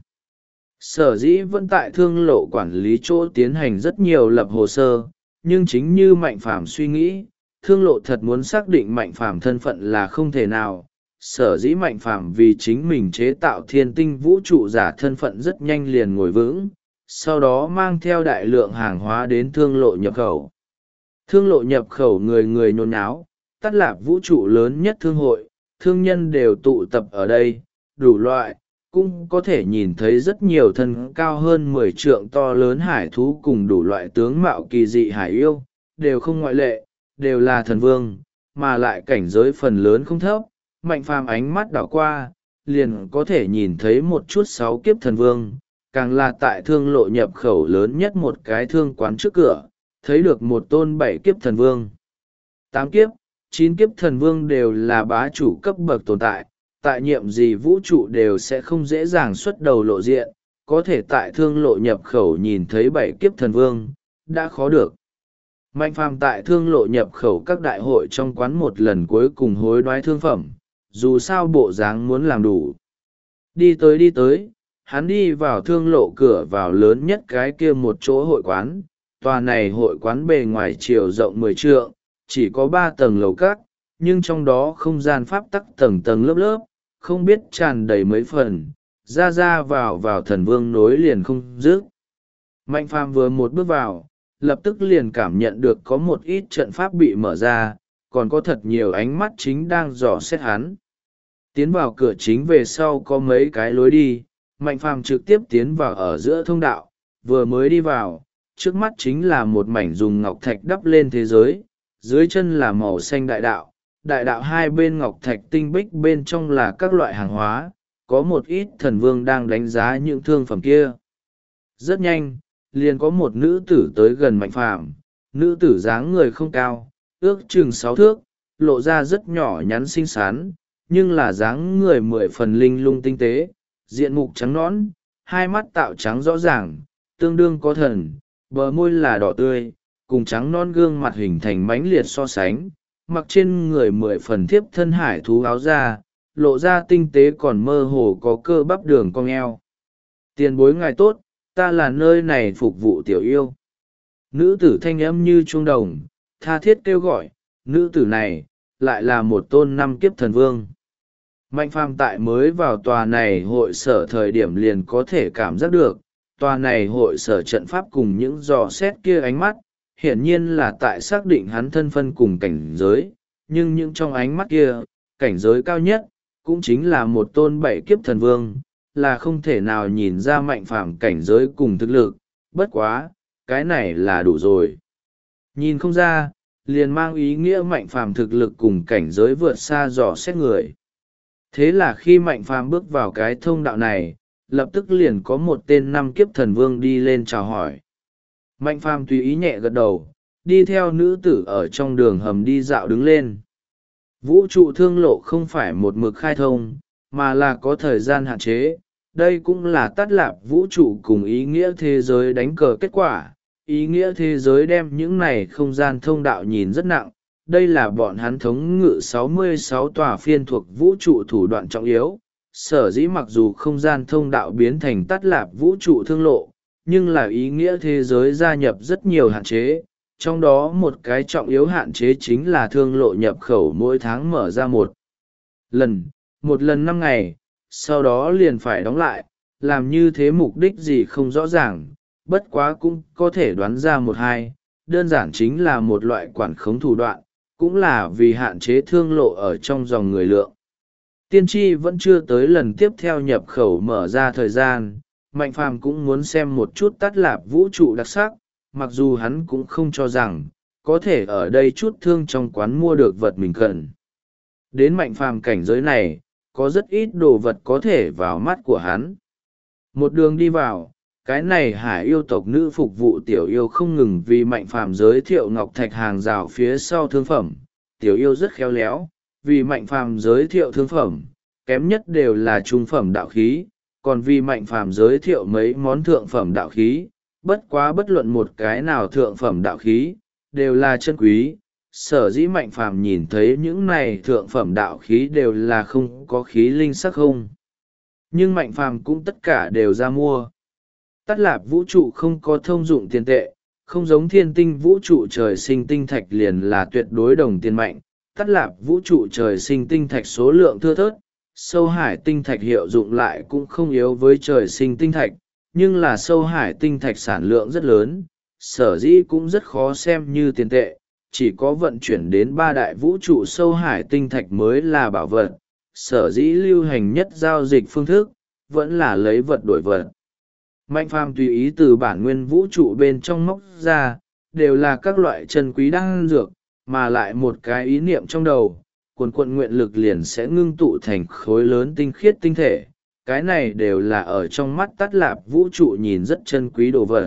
Sở dĩ vẫn tại thương lộ quản lý chỗ tiến hành rất nhiều lập hồ sơ, nhưng chính như Mạnh Phàm suy nghĩ, thương lộ thật muốn xác định Mạnh Phàm thân phận là không thể nào. Sở dĩ Mạnh Phàm vì chính mình chế tạo Thiên Tinh vũ trụ giả thân phận rất nhanh liền ngồi vững, sau đó mang theo đại lượng hàng hóa đến thương lộ nhập khẩu. Thương lộ nhập khẩu người người nhốn nháo, Tát Lạp vũ trụ lớn nhất thương hội, thương nhân đều tụ tập ở đây, đủ loại, cũng có thể nhìn thấy rất nhiều thân cao hơn 10 trượng to lớn hải thú cùng đủ loại tướng mạo kỳ dị hải yêu, đều không ngoại lệ, đều là thần vương, mà lại cảnh giới phần lớn không thấp. Mạnh Phàm ánh mắt đảo qua, liền có thể nhìn thấy một chút 6 kiếp thần vương, càng là tại thương lộ nhập khẩu lớn nhất một cái thương quán trước cửa, thấy được một tôn 7 kiếp thần vương. 8 kiếp, 9 kiếp thần vương đều là bá chủ cấp bậc tồn tại, tại nhiệm gì vũ trụ đều sẽ không dễ dàng xuất đầu lộ diện, có thể tại thương lộ nhập khẩu nhìn thấy 7 kiếp thần vương, đã khó được. Mạnh Phàm tại thương lộ nhập khẩu các đại hội trong quán một lần cuối cùng hối đoái thương phẩm, dù sao bộ dáng muốn làm đủ. Đi tới, hắn đi vào thương lộ cửa vào lớn nhất cái kia một chỗ hội quán. Tòa này hội quán bề ngoài chiều rộng 10 trượng, chỉ có 3 tầng lầu các, nhưng trong đó không gian pháp tắc tầng tầng lớp lớp, không biết tràn đầy mấy phần, ra vào thần vương nối liền không dứt. Mạnh Phàm vừa một bước vào, lập tức liền cảm nhận được có một ít trận pháp bị mở ra, còn có thật nhiều ánh mắt chính đang dò xét hắn. Tiến vào cửa chính về sau có mấy cái lối đi, Mạnh Phàm trực tiếp tiến vào ở giữa thông đạo, vừa mới đi vào, trước mắt chính là một mảnh dùng ngọc thạch đắp lên thế giới, dưới chân là màu xanh đại đạo hai bên ngọc thạch tinh bích bên trong là các loại hàng hóa, có một ít thần vương đang đánh giá những thương phẩm kia. Rất nhanh, liền có một nữ tử tới gần Mạnh Phàm. Nữ tử dáng người không cao, ước chừng 6 thước, lộ ra rất nhỏ nhắn xinh xắn, nhưng là dáng người 10 phần linh lung tinh tế, diện mục trắng nõn, hai mắt tạo trắng rõ ràng, tương đương có thần, bờ môi là đỏ tươi, cùng trắng non gương mặt hình thành mãnh liệt so sánh, mặc trên người 10 phần thiếp thân hải thú áo da, lộ ra tinh tế còn mơ hồ có cơ bắp đường cong eo. Tiền bối ngài tốt, ta là nơi này phục vụ tiểu yêu. Nữ tử thanh âm như chuông đồng, tha thiết kêu gọi, nữ tử này, lại là một tôn 5 kiếp thần vương. Mạnh Phàm tại mới vào tòa này hội sở thời điểm liền có thể cảm giác được, tòa này hội sở trận pháp cùng những dò xét kia ánh mắt, hiển nhiên là tại xác định hắn thân phân cùng cảnh giới, nhưng những trong ánh mắt kia, cảnh giới cao nhất, cũng chính là một tôn 7 kiếp thần vương, là không thể nào nhìn ra Mạnh Phàm cảnh giới cùng thực lực, bất quá, cái này là đủ rồi. Nhìn không ra, liền mang ý nghĩa Mạnh Phàm thực lực cùng cảnh giới vượt xa dò xét người. Thế là khi Mạnh Phàm bước vào cái thông đạo này, lập tức liền có một tên 5 kiếp thần vương đi lên chào hỏi. Mạnh Phàm tùy ý nhẹ gật đầu, đi theo nữ tử ở trong đường hầm đi dạo đứng lên. Vũ trụ thương lộ không phải một mực khai thông, mà là có thời gian hạn chế. Đây cũng là Tát Lạp vũ trụ cùng ý nghĩa thế giới đánh cờ kết quả. Ý nghĩa thế giới đem những này không gian thông đạo nhìn rất nặng. Đây là bọn hắn thống ngự 66 tòa phiên thuộc vũ trụ thủ đoạn trọng yếu. Sở dĩ mặc dù không gian thông đạo biến thành Tát Lạp vũ trụ thương lộ, nhưng là ý nghĩa thế giới gia nhập rất nhiều hạn chế. Trong đó một cái trọng yếu hạn chế chính là thương lộ nhập khẩu mỗi tháng mở ra một lần 5 ngày, sau đó liền phải đóng lại, làm như thế mục đích gì không rõ ràng, bất quá cũng có thể đoán ra một hai, đơn giản chính là một loại quản khống thủ đoạn, cũng là vì hạn chế thương lộ ở trong dòng người lượng. Tiên tri vẫn chưa tới lần tiếp theo nhập khẩu mở ra thời gian, Mạnh Phàm cũng muốn xem một chút Tát Lạp vũ trụ đặc sắc, mặc dù hắn cũng không cho rằng có thể ở đây chút thương trong quán mua được vật mình cần. Đến Mạnh Phàm cảnh giới này, có rất ít đồ vật có thể vào mắt của hắn. Một đường đi vào, cái này hải yêu tộc nữ phục vụ tiểu yêu không ngừng vì Mạnh Phàm giới thiệu ngọc thạch hàng rào phía sau thương phẩm. Tiểu yêu rất khéo léo, vì Mạnh Phàm giới thiệu thương phẩm, kém nhất đều là trung phẩm đạo khí, còn vì Mạnh Phàm giới thiệu mấy món thượng phẩm đạo khí, bất quá bất luận một cái nào thượng phẩm đạo khí, đều là chân quý. Sở dĩ Mạnh Phàm nhìn thấy những này thượng phẩm đạo khí đều là không có khí linh sắc không. Nhưng Mạnh Phàm cũng tất cả đều ra mua. Tát Lạp vũ trụ không có thông dụng tiền tệ, không giống thiên tinh vũ trụ trời sinh tinh thạch liền là tuyệt đối đồng tiền mạnh. Tát Lạp vũ trụ trời sinh tinh thạch số lượng thưa thớt, sâu hải tinh thạch hiệu dụng lại cũng không yếu với trời sinh tinh thạch, nhưng là sâu hải tinh thạch sản lượng rất lớn, sở dĩ cũng rất khó xem như tiền tệ, chỉ có vận chuyển đến ba đại vũ trụ sâu hải tinh thạch mới là bảo vật, sở dĩ lưu hành nhất giao dịch phương thức, vẫn là lấy vật đổi vật. Mạnh Phàm tùy ý từ bản nguyên vũ trụ bên trong móc ra, đều là các loại chân quý đan dược, mà lại một cái ý niệm trong đầu, cuồn nguyện lực liền sẽ ngưng tụ thành khối lớn tinh khiết tinh thể. Cái này đều là ở trong mắt Tát Lạp vũ trụ nhìn rất chân quý đồ vật.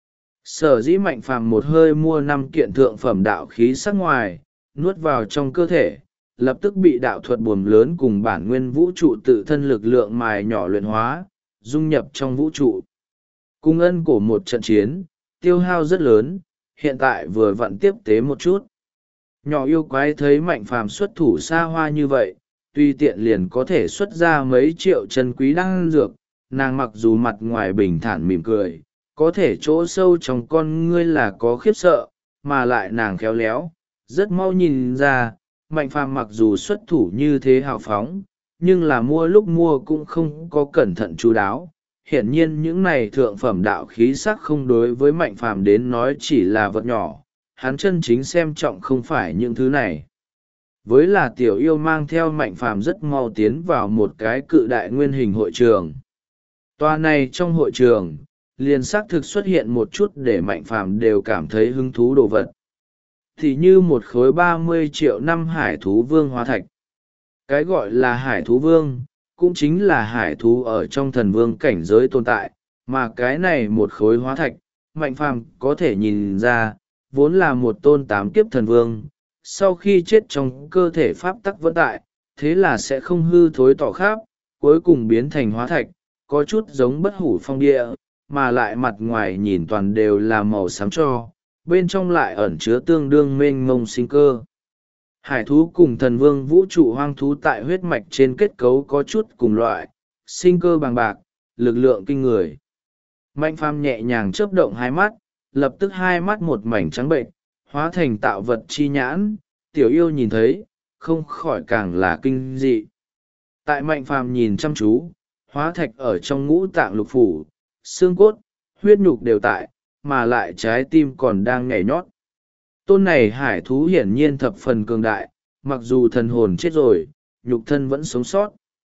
Sở dĩ Mạnh Phàm một hơi mua 5 kiện thượng phẩm đạo khí sắc ngoài, nuốt vào trong cơ thể, lập tức bị đạo thuật buồm lớn cùng bản nguyên vũ trụ tự thân lực lượng mài nhỏ luyện hóa, dung nhập trong vũ trụ. Cung ân của một trận chiến, tiêu hao rất lớn, hiện tại vừa vặn tiếp tế một chút. Nhỏ yêu quái thấy Mạnh Phàm xuất thủ xa hoa như vậy, tuy tiện liền có thể xuất ra mấy triệu chân quý đan dược, nàng mặc dù mặt ngoài bình thản mỉm cười, có thể chỗ sâu trong con ngươi là có khiếp sợ, mà lại nàng khéo léo, rất mau nhìn ra, Mạnh Phàm mặc dù xuất thủ như thế hào phóng, nhưng là mua lúc mua cũng không có cẩn thận chú đáo. Hiển nhiên những này thượng phẩm đạo khí sắc không đối với Mạnh Phàm đến nói chỉ là vật nhỏ, hắn chân chính xem trọng không phải những thứ này. Với là tiểu yêu mang theo Mạnh Phàm rất mau tiến vào một cái cự đại nguyên hình hội trường. Tòa này trong hội trường, liền xác thực xuất hiện một chút để Mạnh Phàm đều cảm thấy hứng thú đồ vật. Thì như một khối 30 triệu năm hải thú vương hóa thạch. Cái gọi là hải thú vương, cũng chính là hải thú ở trong thần vương cảnh giới tồn tại, mà cái này một khối hóa thạch, Mạnh Phàm có thể nhìn ra, vốn là một tôn 8 kiếp thần vương, sau khi chết trong cơ thể pháp tắc vẫn tại, thế là sẽ không hư thối tỏ khắp, cuối cùng biến thành hóa thạch, có chút giống bất hủ phong địa, mà lại mặt ngoài nhìn toàn đều là màu xám cho, bên trong lại ẩn chứa tương đương mênh mông sinh cơ. Hải thú cùng thần vương vũ trụ hoang thú tại huyết mạch trên kết cấu có chút cùng loại, sinh cơ bằng bạc, lực lượng kinh người. Mạnh Phàm nhẹ nhàng chớp động hai mắt, lập tức hai mắt một mảnh trắng bệnh, hóa thành tạo vật chi nhãn, tiểu yêu nhìn thấy, không khỏi càng là kinh dị. Tại Mạnh Phàm nhìn chăm chú, hóa thạch ở trong ngũ tạng lục phủ, xương cốt, huyết nhục đều tại, mà lại trái tim còn đang nhảy nhót. Tôn này hải thú hiển nhiên thập phần cường đại, mặc dù thần hồn chết rồi, nhục thân vẫn sống sót.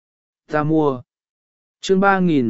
Ta mua. Chương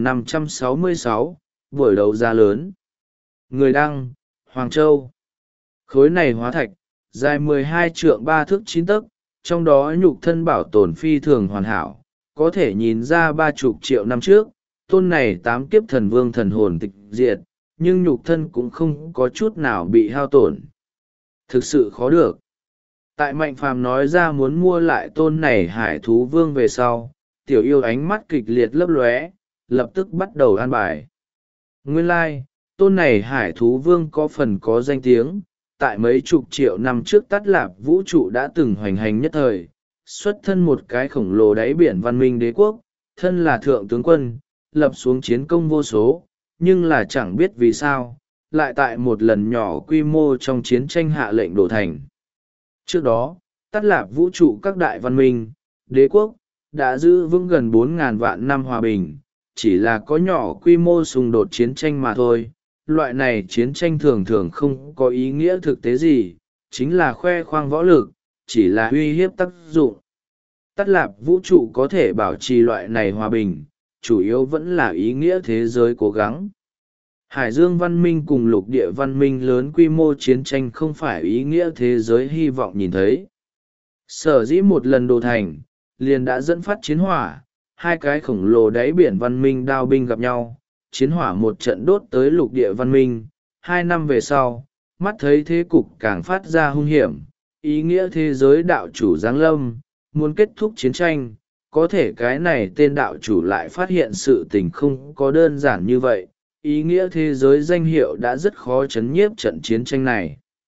3566, buổi đấu giá lớn. Người đăng, Hoàng Châu. Khối này hóa thạch, dài 12 trượng 3 thước 9 tấc, trong đó nhục thân bảo tồn phi thường hoàn hảo, có thể nhìn ra 30 triệu năm trước, tôn này 8 kiếp thần vương thần hồn tịch diệt, nhưng nhục thân cũng không có chút nào bị hao tổn. Thực sự khó được. Tại Mạnh Phàm nói ra muốn mua lại tôn này hải thú vương về sau, tiểu yêu ánh mắt kịch liệt lấp lóe, lập tức bắt đầu an bài. Nguyên lai, tôn này hải thú vương có phần có danh tiếng, tại mấy chục triệu năm trước Tát Lạp vũ trụ đã từng hoành hành nhất thời, xuất thân một cái khổng lồ đáy biển văn minh đế quốc, thân là thượng tướng quân, lập xuống chiến công vô số, nhưng là chẳng biết vì sao, lại tại một lần nhỏ quy mô trong chiến tranh hạ lệnh đổ thành. Trước đó, Tát Lạp vũ trụ các đại văn minh, đế quốc, đã giữ vững gần 4.000 vạn năm hòa bình, chỉ là có nhỏ quy mô xung đột chiến tranh mà thôi. Loại này chiến tranh thường thường không có ý nghĩa thực tế gì, chính là khoe khoang võ lực, chỉ là uy hiếp tác dụng. Tát Lạp vũ trụ có thể bảo trì loại này hòa bình, chủ yếu vẫn là ý nghĩa thế giới cố gắng. Hải dương văn minh cùng lục địa văn minh lớn quy mô chiến tranh không phải ý nghĩa thế giới hy vọng nhìn thấy. Sở dĩ một lần đồ thành, liền đã dẫn phát chiến hỏa, hai cái khổng lồ đáy biển văn minh đao binh gặp nhau, chiến hỏa một trận đốt tới lục địa văn minh. 2 năm về sau, mắt thấy thế cục càng phát ra hung hiểm, ý nghĩa thế giới đạo chủ giáng lâm, muốn kết thúc chiến tranh. Có thể cái này tên đạo chủ lại phát hiện sự tình không có đơn giản như vậy, ý nghĩa thế giới danh hiệu đã rất khó chấn nhiếp trận chiến tranh này.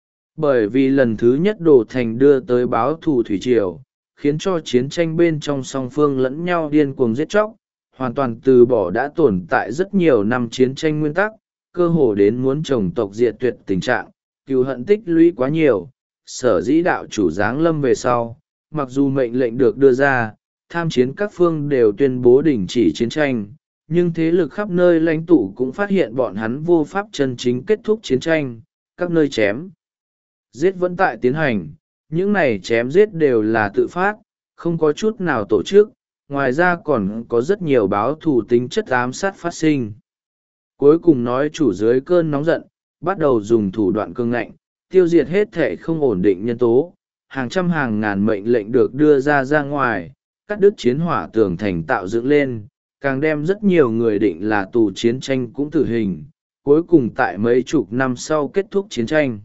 Bởi vì lần thứ nhất Đồ Thành đưa tới báo thù thủy triều, khiến cho chiến tranh bên trong song phương lẫn nhau điên cuồng giết chóc, hoàn toàn từ bỏ đã tồn tại rất nhiều năm chiến tranh nguyên tắc, cơ hồ đến muốn chồng tộc diệt tuyệt tình trạng, cừu hận tích lũy quá nhiều. Sở dĩ đạo chủ giáng lâm về sau, mặc dù mệnh lệnh được đưa ra, tham chiến các phương đều tuyên bố đình chỉ chiến tranh, nhưng thế lực khắp nơi lãnh tụ cũng phát hiện bọn hắn vô pháp chân chính kết thúc chiến tranh. Các nơi chém giết vẫn tại tiến hành, những này chém giết đều là tự phát, không có chút nào tổ chức, ngoài ra còn có rất nhiều báo thù tính chất ám sát phát sinh. Cuối cùng nói chủ dưới cơn nóng giận, bắt đầu dùng thủ đoạn cương ngạnh, tiêu diệt hết thể không ổn định nhân tố, hàng trăm hàng ngàn mệnh lệnh được đưa ra ngoài, cắt đứt chiến hỏa tường thành tạo dựng lên, càng đem rất nhiều người định là tù chiến tranh cũng tử hình, cuối cùng tại mấy chục năm sau kết thúc chiến tranh.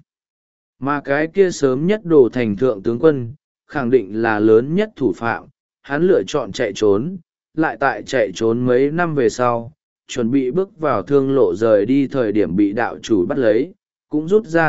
Mà cái kia sớm nhất Đồ Thành thượng tướng quân, khẳng định là lớn nhất thủ phạm, hắn lựa chọn chạy trốn, lại tại chạy trốn mấy năm về sau, chuẩn bị bước vào thương lộ rời đi thời điểm bị đạo chủ bắt lấy, cũng rút ra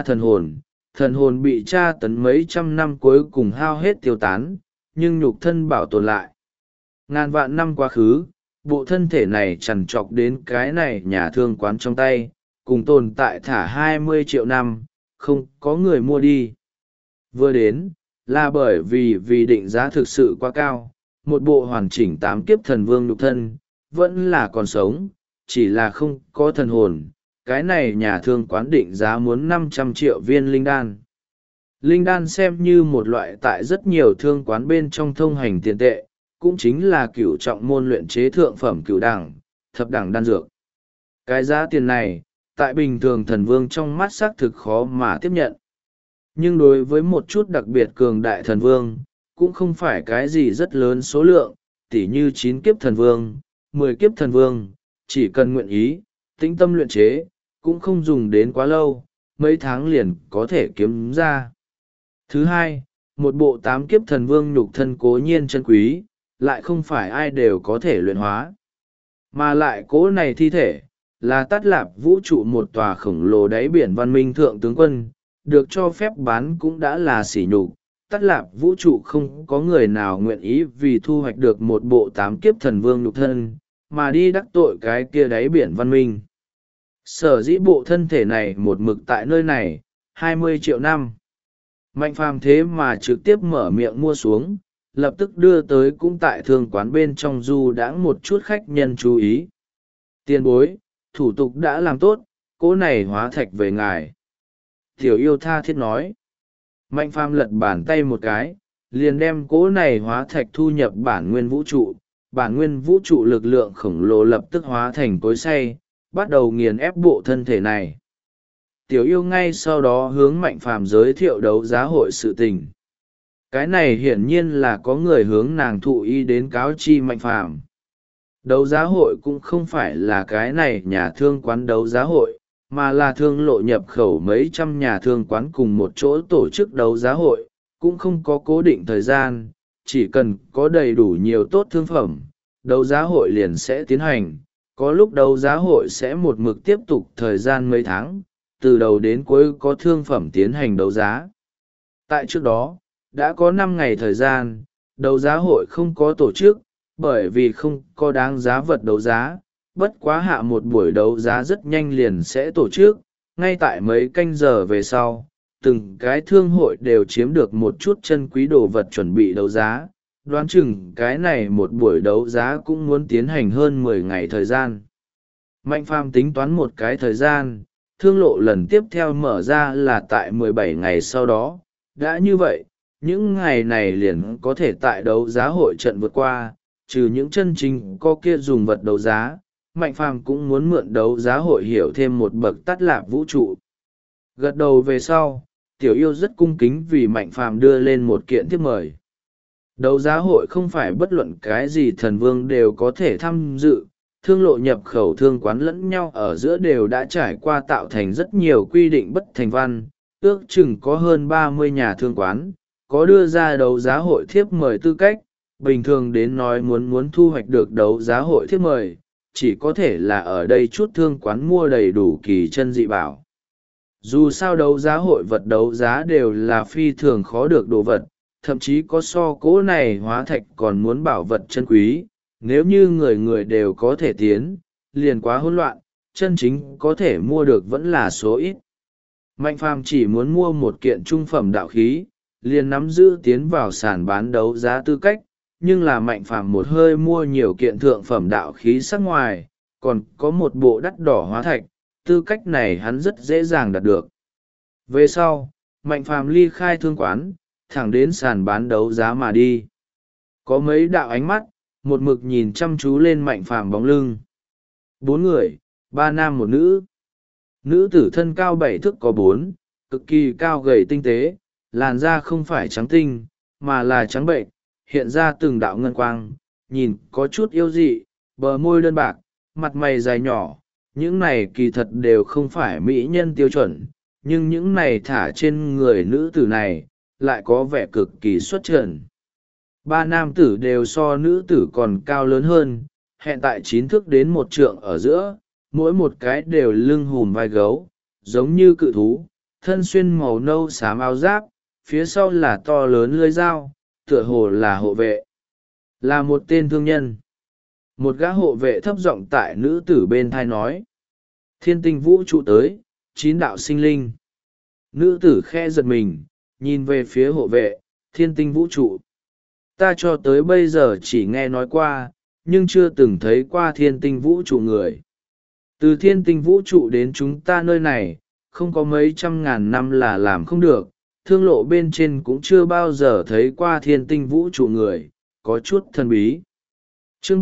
thần hồn bị tra tấn mấy trăm năm cuối cùng hao hết tiêu tán, nhưng nhục thân bảo tồn lại. Ngàn vạn năm quá khứ, bộ thân thể này trằn trọc đến cái này nhà thương quán trong tay, cùng tồn tại thả 20 triệu năm, không có người mua đi. Vừa đến, là bởi vì định giá thực sự quá cao, một bộ hoàn chỉnh 8 kiếp thần vương nhục thân, vẫn là còn sống, chỉ là không có thần hồn. Cái này nhà thương quán định giá muốn 500 triệu viên linh đan. Linh đan xem như một loại tại rất nhiều thương quán bên trong thông hành tiền tệ, cũng chính là cửu trọng môn luyện chế thượng phẩm cửu đẳng, thập đẳng đan dược. Cái giá tiền này, tại bình thường thần vương trong mắt xác thực khó mà tiếp nhận. Nhưng đối với một chút đặc biệt cường đại thần vương, cũng không phải cái gì rất lớn số lượng, tỉ như 9 kiếp thần vương, 10 kiếp thần vương, chỉ cần nguyện ý, tĩnh tâm luyện chế, cũng không dùng đến quá lâu, mấy tháng liền có thể kiếm ra. Thứ hai, một bộ 8 kiếp thần vương nhục thân cố nhiên chân quý, lại không phải ai đều có thể luyện hóa. Mà lại cố này thi thể, là Tát Lạp vũ trụ một tòa khổng lồ đáy biển văn minh thượng tướng quân, được cho phép bán cũng đã là sỉ nhục. Tát Lạp vũ trụ không có người nào nguyện ý vì thu hoạch được một bộ 8 kiếp thần vương nhục thân, mà đi đắc tội cái kia đáy biển văn minh. Sở dĩ bộ thân thể này một mực tại nơi này, 20 triệu năm. Mạnh Phàm thế mà trực tiếp mở miệng mua xuống, lập tức đưa tới cũng tại thương quán bên trong du đãng một chút khách nhân chú ý. Tiền bối, thủ tục đã làm tốt, cỗ này hóa thạch về ngài. Tiểu yêu tha thiết nói. Mạnh Phàm lật bàn tay một cái, liền đem cỗ này hóa thạch thu nhập bản nguyên vũ trụ. Bản nguyên vũ trụ lực lượng khổng lồ lập tức hóa thành cối xay, bắt đầu nghiền ép bộ thân thể này. Tiểu yêu ngay sau đó hướng Mạnh Phàm giới thiệu đấu giá hội sự tình. Cái này hiển nhiên là có người hướng nàng thụ ý đến cáo chi Mạnh Phàm. Đấu giá hội cũng không phải là cái này nhà thương quán đấu giá hội, mà là thương lộ nhập khẩu mấy trăm nhà thương quán cùng một chỗ tổ chức đấu giá hội, cũng không có cố định thời gian, chỉ cần có đầy đủ nhiều tốt thương phẩm, đấu giá hội liền sẽ tiến hành. Có lúc đấu giá hội sẽ một mực tiếp tục thời gian mấy tháng, từ đầu đến cuối có thương phẩm tiến hành đấu giá. Tại trước đó, đã có 5 ngày thời gian, đấu giá hội không có tổ chức, bởi vì không có đáng giá vật đấu giá, bất quá hạ một buổi đấu giá rất nhanh liền sẽ tổ chức, ngay tại mấy canh giờ về sau, từng cái thương hội đều chiếm được một chút chân quý đồ vật chuẩn bị đấu giá, đoán chừng cái này một buổi đấu giá cũng muốn tiến hành hơn 10 ngày thời gian. Mạnh Phàm tính toán một cái thời gian, thương lộ lần tiếp theo mở ra là tại 17 ngày sau đó, đã như vậy, những ngày này liền có thể tại đấu giá hội trận vượt qua, trừ những chân chính có kia dùng vật đấu giá, Mạnh Phàm cũng muốn mượn đấu giá hội hiểu thêm một bậc Tát Lạp vũ trụ. Gật đầu về sau, Tiểu yêu rất cung kính vì Mạnh Phàm đưa lên một kiện thiếp mời. Đấu giá hội không phải bất luận cái gì thần vương đều có thể tham dự, thương lộ nhập khẩu thương quán lẫn nhau ở giữa đều đã trải qua tạo thành rất nhiều quy định bất thành văn, ước chừng có hơn 30 nhà thương quán, có đưa ra đấu giá hội thiếp mời tư cách. Bình thường đến nói muốn thu hoạch được đấu giá hội thiếp mời, chỉ có thể là ở đây chút thương quán mua đầy đủ kỳ chân dị bảo. Dù sao đấu giá hội vật đấu giá đều là phi thường khó được đồ vật, thậm chí có so cỗ này hóa thạch còn muốn bảo vật chân quý, nếu như người người đều có thể tiến, liền quá hỗn loạn, chân chính có thể mua được vẫn là số ít. Mạnh phàm chỉ muốn mua một kiện trung phẩm đạo khí, liền nắm giữ tiến vào sàn bán đấu giá tư cách, nhưng là mạnh phàm một hơi mua nhiều kiện thượng phẩm đạo khí sắc ngoài, còn có một bộ đắt đỏ hóa thạch, tư cách này hắn rất dễ dàng đạt được. Về sau, mạnh phàm ly khai thương quán, thẳng đến sàn bán đấu giá mà đi. Có mấy đạo ánh mắt, một mực nhìn chăm chú lên mạnh phàm bóng lưng. 4 người, 3 nam 1 nữ. Nữ tử thân cao 7 thước có 4, cực kỳ cao gầy tinh tế, làn da không phải trắng tinh, mà là trắng bệnh, hiện ra từng đạo ngân quang, nhìn có chút yêu dị, bờ môi đơn bạc, mặt mày dài nhỏ. Những này kỳ thật đều không phải mỹ nhân tiêu chuẩn, nhưng những này thả trên người nữ tử này, lại có vẻ cực kỳ xuất trần. 3 nam tử đều so nữ tử còn cao lớn hơn, hẹn tại 9 thước đến 1 trượng ở giữa, mỗi một cái đều lưng hùm vai gấu, giống như cự thú, thân xuyên màu nâu xám áo giáp, phía sau là to lớn lưỡi dao, tựa hồ là hộ vệ. Là một tên thương nhân. Một gã hộ vệ thấp giọng tại nữ tử bên thai nói. Thiên tinh vũ trụ tới, 9 đạo sinh linh. Nữ tử khe giật mình, nhìn về phía hộ vệ, thiên tinh vũ trụ. Ta cho tới bây giờ chỉ nghe nói qua, nhưng chưa từng thấy qua thiên tinh vũ trụ người. Từ thiên tinh vũ trụ đến chúng ta nơi này, không có mấy trăm ngàn năm là làm không được, thương lộ bên trên cũng chưa bao giờ thấy qua thiên tinh vũ trụ người, có chút thần bí. Chương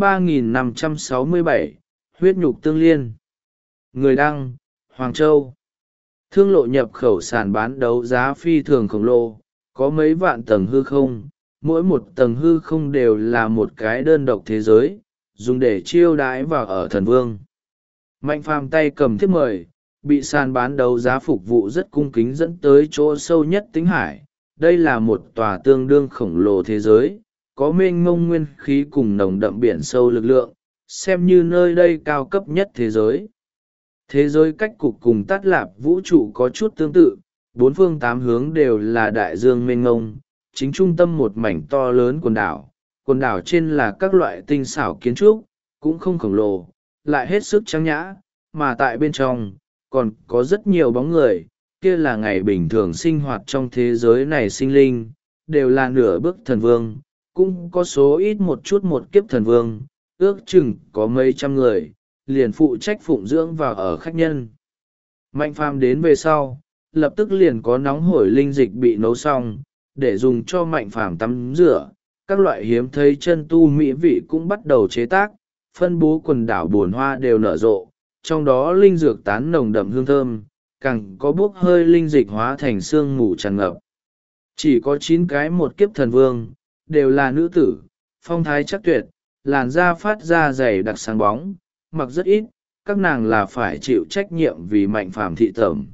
3567, huyết nhục tương liên. Người đăng, Hoàng Châu. Thương lộ nhập khẩu sàn bán đấu giá phi thường khổng lồ, có mấy vạn tầng hư không, mỗi một tầng hư không đều là một cái đơn độc thế giới, dùng để chiêu đãi vào ở thần vương. Mạnh phàm tay cầm thiếp mời, bị sàn bán đấu giá phục vụ rất cung kính dẫn tới chỗ sâu nhất Tĩnh Hải. Đây là một tòa tương đương khổng lồ thế giới, có mênh mông nguyên khí cùng nồng đậm biển sâu lực lượng, xem như nơi đây cao cấp nhất thế giới. Thế giới cách cục cùng Tát Lạp vũ trụ có chút tương tự, 4 phương 8 hướng đều là đại dương mênh mông, chính trung tâm một mảnh to lớn quần đảo trên là các loại tinh xảo kiến trúc, cũng không khổng lồ, lại hết sức trang nhã, mà tại bên trong, còn có rất nhiều bóng người, kia là ngày bình thường sinh hoạt trong thế giới này sinh linh, đều là nửa bước thần vương, cũng có số ít một chút một kiếp thần vương, ước chừng có mấy trăm người, liền phụ trách phụng dưỡng vào ở khách nhân. Mạnh phàm đến về sau, lập tức liền có nóng hổi linh dịch bị nấu xong, để dùng cho mạnh phàm tắm rửa, các loại hiếm thấy chân tu mỹ vị cũng bắt đầu chế tác, phân bố quần đảo buồn hoa đều nở rộ, trong đó linh dược tán nồng đậm hương thơm, càng có bốc hơi linh dịch hóa thành sương mù tràn ngập. Chỉ có 9 cái một kiếp thần vương, đều là nữ tử, phong thái chắc tuyệt, làn da phát ra dày đặc sáng bóng, mặc rất ít, các nàng là phải chịu trách nhiệm vì mạnh phàm thị tẩm.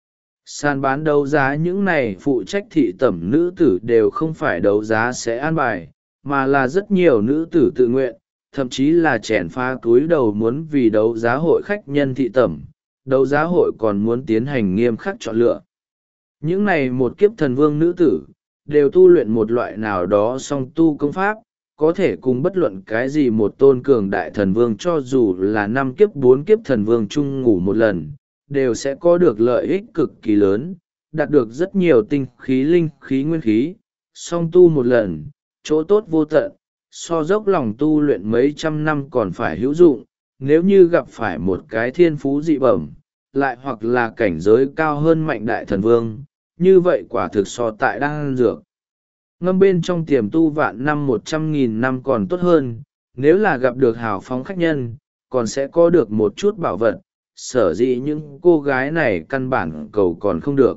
Sàn bán đấu giá những này phụ trách thị tẩm nữ tử đều không phải đấu giá sẽ an bài, mà là rất nhiều nữ tử tự nguyện, thậm chí là chèn pha túi đầu muốn vì đấu giá hội khách nhân thị tẩm, đấu giá hội còn muốn tiến hành nghiêm khắc chọn lựa. Những này một kiếp thần vương nữ tử, đều tu luyện một loại nào đó song tu công pháp, có thể cùng bất luận cái gì một tôn cường đại thần vương cho dù là 5 kiếp 4 kiếp thần vương chung ngủ một lần, đều sẽ có được lợi ích cực kỳ lớn, đạt được rất nhiều tinh khí linh khí nguyên khí, song tu một lần, chỗ tốt vô tận, so dốc lòng tu luyện mấy trăm năm còn phải hữu dụng. Nếu như gặp phải một cái thiên phú dị bẩm, lại hoặc là cảnh giới cao hơn mạnh đại thần vương, như vậy quả thực so tại đan dược ngâm bên trong tiềm tu vạn năm 100.000 năm còn tốt hơn. Nếu là gặp được hào phóng khách nhân, còn sẽ có được một chút bảo vật, sở dĩ những cô gái này căn bản cầu còn không được.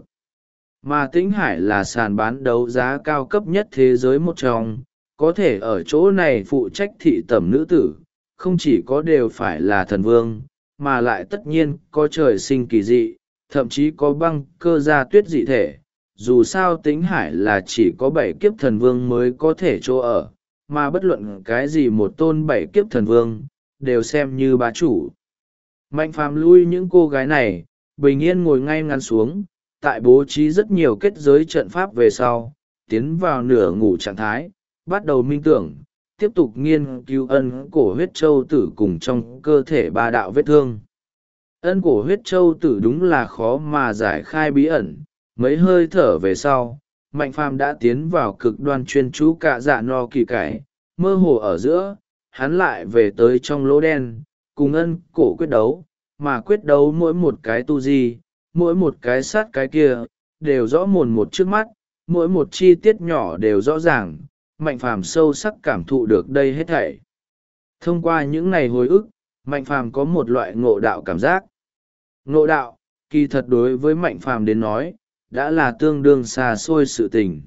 Mà Tĩnh Hải là sàn bán đấu giá cao cấp nhất thế giới một trong, có thể ở chỗ này phụ trách thị tẩm nữ tử, không chỉ có đều phải là thần vương, mà lại tất nhiên có trời sinh kỳ dị, thậm chí có băng cơ gia tuyết dị thể. Dù sao Tĩnh Hải là chỉ có 7 kiếp thần vương mới có thể chỗ ở, mà bất luận cái gì một tôn 7 kiếp thần vương, đều xem như bá chủ. Mạnh phàm lui những cô gái này, bình yên ngồi ngay ngắn xuống, tại bố trí rất nhiều kết giới trận pháp về sau, tiến vào nửa ngủ trạng thái, bắt đầu minh tưởng, tiếp tục nghiên cứu ân cổ huyết châu tử cùng trong cơ thể ba đạo vết thương. Ân cổ huyết châu tử đúng là khó mà giải khai bí ẩn, mấy hơi thở về sau, Mạnh phàm đã tiến vào cực đoan chuyên chú cả dạ no kỳ cải, mơ hồ ở giữa, hắn lại về tới trong lỗ đen, cùng ân cổ quyết đấu, mà quyết đấu mỗi một cái tu di, mỗi một cái sát cái kia, đều rõ mồn một trước mắt, mỗi một chi tiết nhỏ đều rõ ràng, Mạnh phàm sâu sắc cảm thụ được đây hết thảy. Thông qua những ngày hồi ức, Mạnh phàm có một loại ngộ đạo cảm giác. Ngộ đạo, kỳ thật đối với Mạnh phàm đến nói, đã là tương đương xa xôi sự tình.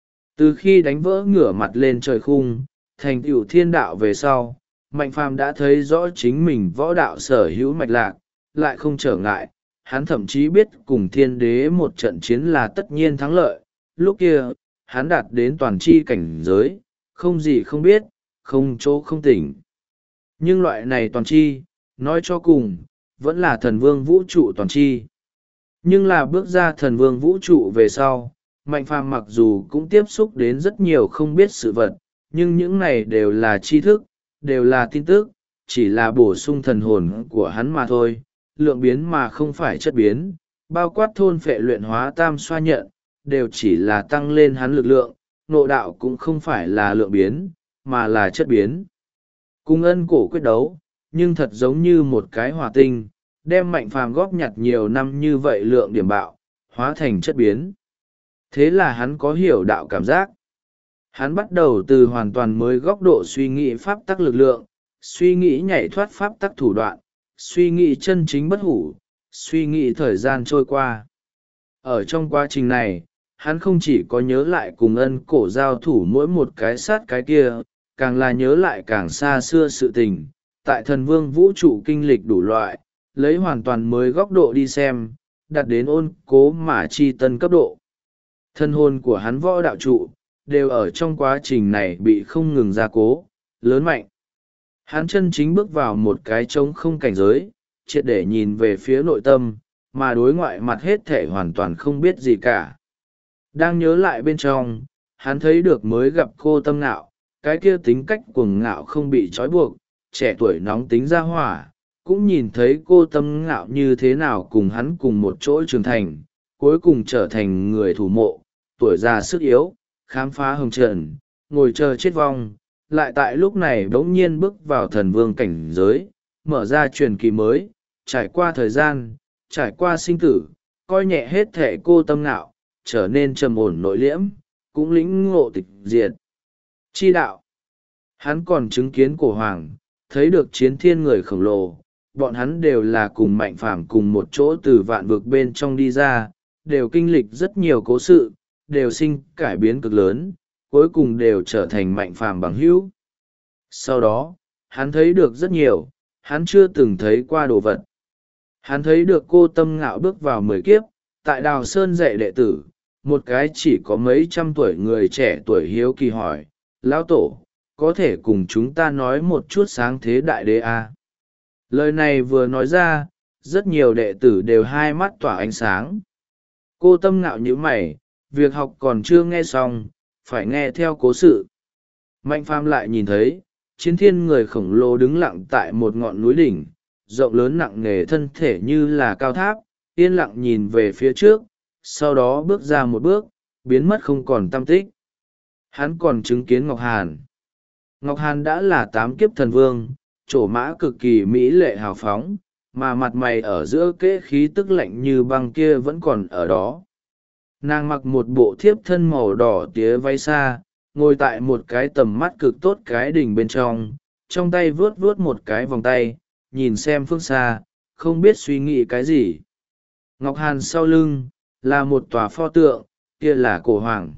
Từ khi đánh vỡ ngửa mặt lên trời khung, thành tựu thiên đạo về sau, Mạnh phàm đã thấy rõ chính mình võ đạo sở hữu mạch lạc, lại không trở ngại, hắn thậm chí biết cùng thiên đế một trận chiến là tất nhiên thắng lợi. Lúc kia, hắn đạt đến toàn chi cảnh giới, không gì không biết, không chỗ không tỉnh. Nhưng loại này toàn chi, nói cho cùng, vẫn là thần vương vũ trụ toàn chi. Nhưng là bước ra thần vương vũ trụ về sau, Mạnh phàm mặc dù cũng tiếp xúc đến rất nhiều không biết sự vật, nhưng những này đều là tri thức, đều là tin tức, chỉ là bổ sung thần hồn của hắn mà thôi, lượng biến mà không phải chất biến, bao quát thôn phệ luyện hóa tam xoa nhận, đều chỉ là tăng lên hắn lực lượng, ngộ đạo cũng không phải là lượng biến, mà là chất biến. Cùng ân cổ quyết đấu, nhưng thật giống như một cái hỏa tinh, đem Mạnh phàm góp nhặt nhiều năm như vậy lượng điểm bạo, hóa thành chất biến. Thế là hắn có hiểu đạo cảm giác. Hắn bắt đầu từ hoàn toàn mới góc độ suy nghĩ pháp tắc lực lượng, suy nghĩ nhảy thoát pháp tắc thủ đoạn, suy nghĩ chân chính bất hủ, suy nghĩ thời gian trôi qua. Ở trong quá trình này, hắn không chỉ có nhớ lại cùng ân cổ giao thủ mỗi một cái sát cái kia, càng là nhớ lại càng xa xưa sự tình, tại thần vương vũ trụ kinh lịch đủ loại, lấy hoàn toàn mới góc độ đi xem, đặt đến ôn cố mà chi tân cấp độ. Thân hồn của hắn võ đạo trụ, đều ở trong quá trình này bị không ngừng gia cố, lớn mạnh. Hắn chân chính bước vào một cái trống không cảnh giới, triệt để nhìn về phía nội tâm, mà đối ngoại mặt hết thể hoàn toàn không biết gì cả. Đang nhớ lại bên trong, hắn thấy được mới gặp cô Tâm Ngạo, cái kia tính cách cuồng ngạo không bị trói buộc, trẻ tuổi nóng tính ra hỏa, cũng nhìn thấy cô Tâm Ngạo như thế nào cùng hắn cùng một chỗ trưởng thành, cuối cùng trở thành người thủ mộ, tuổi già sức yếu, khám phá hồng trần, ngồi chờ chết vong, lại tại lúc này bỗng nhiên bước vào thần vương cảnh giới, mở ra truyền kỳ mới, trải qua thời gian, trải qua sinh tử, coi nhẹ hết thể cô Tâm Ngạo, trở nên trầm ổn nội liễm, cũng lĩnh ngộ tịch diệt. Chi đạo. Hắn còn chứng kiến cổ hoàng, thấy được chiến thiên người khổng lồ, bọn hắn đều là cùng Mạnh phàm cùng một chỗ từ vạn vực bên trong đi ra, đều kinh lịch rất nhiều cố sự, đều sinh cải biến cực lớn, cuối cùng đều trở thành Mạnh phàm bằng hữu. Sau đó, hắn thấy được rất nhiều, hắn chưa từng thấy qua đồ vật. Hắn thấy được cô Tâm Ngạo bước vào 10 kiếp, tại Đào Sơn dạy đệ tử, một cái chỉ có mấy trăm tuổi người trẻ tuổi hiếu kỳ hỏi, Lão Tổ, có thể cùng chúng ta nói một chút sáng thế đại đế à? Lời này vừa nói ra, rất nhiều đệ tử đều hai mắt tỏa ánh sáng. Cô Tâm Ngạo nhíu mày, việc học còn chưa nghe xong, phải nghe theo cố sự. Mạnh phàm lại nhìn thấy, chiến thiên người khổng lồ đứng lặng tại một ngọn núi đỉnh, rộng lớn nặng nề thân thể như là cao tháp, yên lặng nhìn về phía trước, sau đó bước ra một bước, biến mất không còn tăm tích. Hắn còn chứng kiến Ngọc Hàn. Ngọc Hàn đã là 8 kiếp thần vương, trổ mã cực kỳ mỹ lệ hào phóng, mà mặt mày ở giữa kẽ khí tức lạnh như băng kia vẫn còn ở đó. Nàng mặc một bộ thiếp thân màu đỏ tía váy xa, ngồi tại một cái tầm mắt cực tốt cái đỉnh bên trong tay vuốt vuốt một cái vòng tay, nhìn xem phương xa, không biết suy nghĩ cái gì. Ngọc Hàn sau lưng, là một tòa pho tượng, kia là cổ hoàng.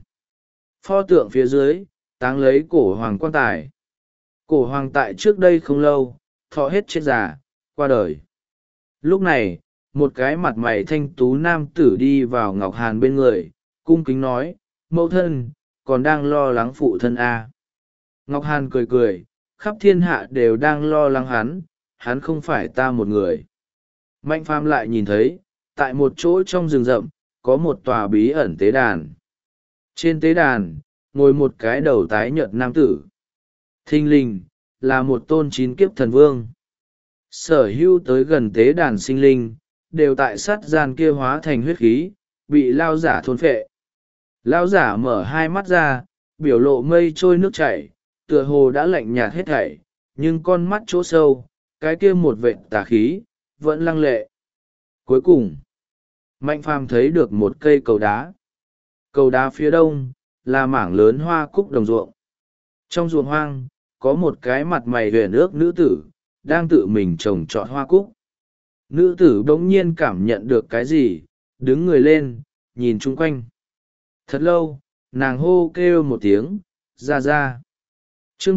Pho tượng phía dưới, táng lấy cổ hoàng quan tài. Cổ hoàng tại trước đây không lâu, thọ hết chết già, qua đời. Lúc này, một cái mặt mày thanh tú nam tử đi vào Ngọc Hàn bên người, cung kính nói, mẫu thân, còn đang lo lắng phụ thân à. Ngọc Hàn cười cười, khắp thiên hạ đều đang lo lắng hắn không phải ta một người. Mạnh Phàm lại nhìn thấy, tại một chỗ trong rừng rậm, có một tòa bí ẩn tế đàn. Trên tế đàn, ngồi một cái đầu tái nhợt nam tử. Thinh linh, là một tôn chín kiếp thần vương. Sở hữu tới gần tế đàn sinh linh, đều tại sát gian kia hóa thành huyết khí, bị lao giả thôn phệ. Lao giả mở hai mắt ra, biểu lộ mây trôi nước chảy, tựa hồ đã lạnh nhạt hết thảy, nhưng con mắt chỗ sâu, cái kia một vệt tà khí, vẫn lăng lệ. Cuối cùng, Mạnh Phàm thấy được một cây cầu đá. Cầu đá phía đông, là mảng lớn hoa cúc đồng ruộng. Trong ruộng hoang, có một cái mặt mày huyền ước nữ tử, đang tự mình trồng trọt hoa cúc. Nữ tử bỗng nhiên cảm nhận được cái gì, đứng người lên, nhìn chung quanh. Thật lâu, nàng hô kêu một tiếng, ra ra. Chương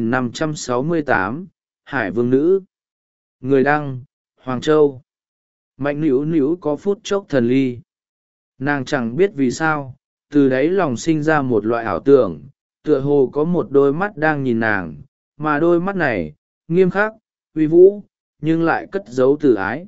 3568, Hải Vương Nữ. Người đăng, Hoàng Châu. Mạnh nữu nữu có phút chốc thần ly. Nàng chẳng biết vì sao, từ đấy lòng sinh ra một loại ảo tưởng, tựa hồ có một đôi mắt đang nhìn nàng, mà đôi mắt này, nghiêm khắc, uy vũ, nhưng lại cất giấu từ ái.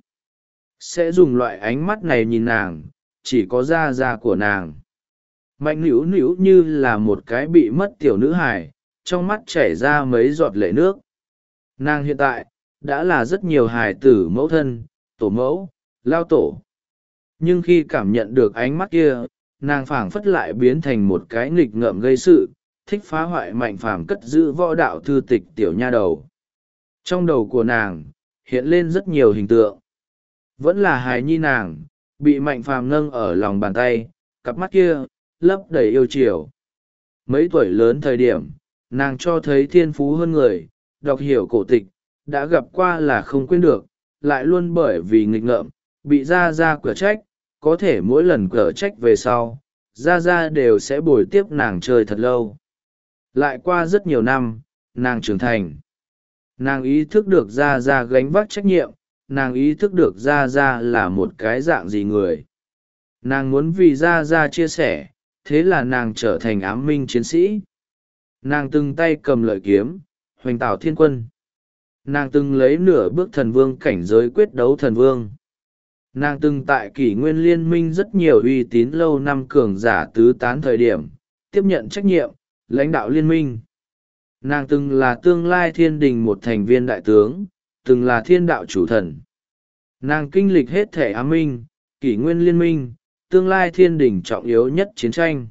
Sẽ dùng loại ánh mắt này nhìn nàng, chỉ có da da của nàng. Mạnh nữu nữu như là một cái bị mất tiểu nữ hài, trong mắt chảy ra mấy giọt lệ nước. Nàng hiện tại, đã là rất nhiều hài tử mẫu thân, tổ mẫu, lao tổ. Nhưng khi cảm nhận được ánh mắt kia, nàng phảng phất lại biến thành một cái nghịch ngợm gây sự, thích phá hoại Mạnh Phàm cất giữ võ đạo thư tịch tiểu nha đầu. Trong đầu của nàng, hiện lên rất nhiều hình tượng. Vẫn là hài nhi nàng, bị Mạnh Phàm nâng ở lòng bàn tay, cặp mắt kia, lấp đầy yêu chiều. Mấy tuổi lớn thời điểm, nàng cho thấy thiên phú hơn người, đọc hiểu cổ tịch, đã gặp qua là không quên được, lại luôn bởi vì nghịch ngợm, bị ra ra cửa trách, có thể mỗi lần cửa trách về sau, ra ra đều sẽ bồi tiếp nàng chơi thật lâu. Lại qua rất nhiều năm, nàng trưởng thành. Nàng ý thức được ra ra gánh vác trách nhiệm, nàng ý thức được ra ra là một cái dạng gì người. Nàng muốn vì ra ra chia sẻ, thế là nàng trở thành ám minh chiến sĩ. Nàng từng tay cầm lợi kiếm, hoành tạo thiên quân. Nàng từng lấy nửa bước thần vương cảnh giới quyết đấu thần vương. Nàng từng tại kỷ nguyên liên minh rất nhiều uy tín lâu năm cường giả tứ tán thời điểm, tiếp nhận trách nhiệm, lãnh đạo liên minh. Nàng từng là tương lai thiên đình một thành viên đại tướng, từng là thiên đạo chủ thần. Nàng kinh lịch hết thể ám minh, kỷ nguyên liên minh, tương lai thiên đình trọng yếu nhất chiến tranh.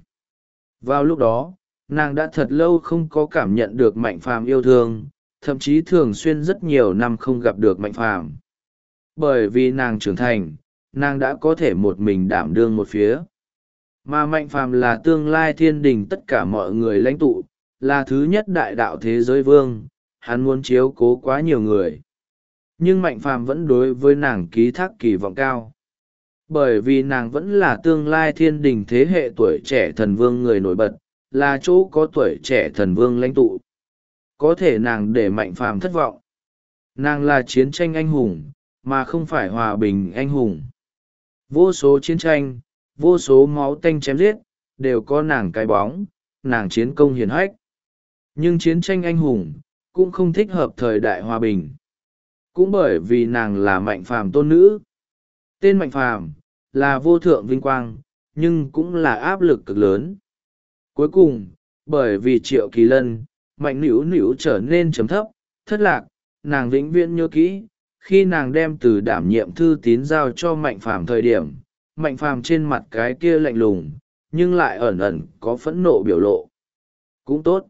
Vào lúc đó, nàng đã thật lâu không có cảm nhận được Mạnh Phàm yêu thương, thậm chí thường xuyên rất nhiều năm không gặp được Mạnh Phàm. Bởi vì nàng trưởng thành, nàng đã có thể một mình đảm đương một phía. Mà Mạnh Phàm là tương lai thiên đình tất cả mọi người lãnh tụ, là thứ nhất đại đạo thế giới vương, hắn muốn chiếu cố quá nhiều người. Nhưng Mạnh Phàm vẫn đối với nàng ký thác kỳ vọng cao. Bởi vì nàng vẫn là tương lai thiên đình thế hệ tuổi trẻ thần vương người nổi bật, là chỗ có tuổi trẻ thần vương lãnh tụ. Có thể nàng để Mạnh Phàm thất vọng. Nàng là chiến tranh anh hùng, mà không phải hòa bình anh hùng. Vô số chiến tranh, vô số máu tanh chém giết, đều có nàng cái bóng, nàng chiến công hiển hách. Nhưng chiến tranh anh hùng, cũng không thích hợp thời đại hòa bình. Cũng bởi vì nàng là Mạnh Phàm tôn nữ. Tên Mạnh Phàm là vô thượng vinh quang, nhưng cũng là áp lực cực lớn. Cuối cùng, bởi vì Triệu Kỳ Lân, Mạnh Nữu Nữu trở nên chấm thấp, thất lạc, nàng vĩnh viễn nhớ kỹ, khi nàng đem từ đảm nhiệm thư tín giao cho Mạnh Phàm thời điểm, Mạnh Phàm trên mặt cái kia lạnh lùng, nhưng lại ẩn ẩn có phẫn nộ biểu lộ. Cũng tốt.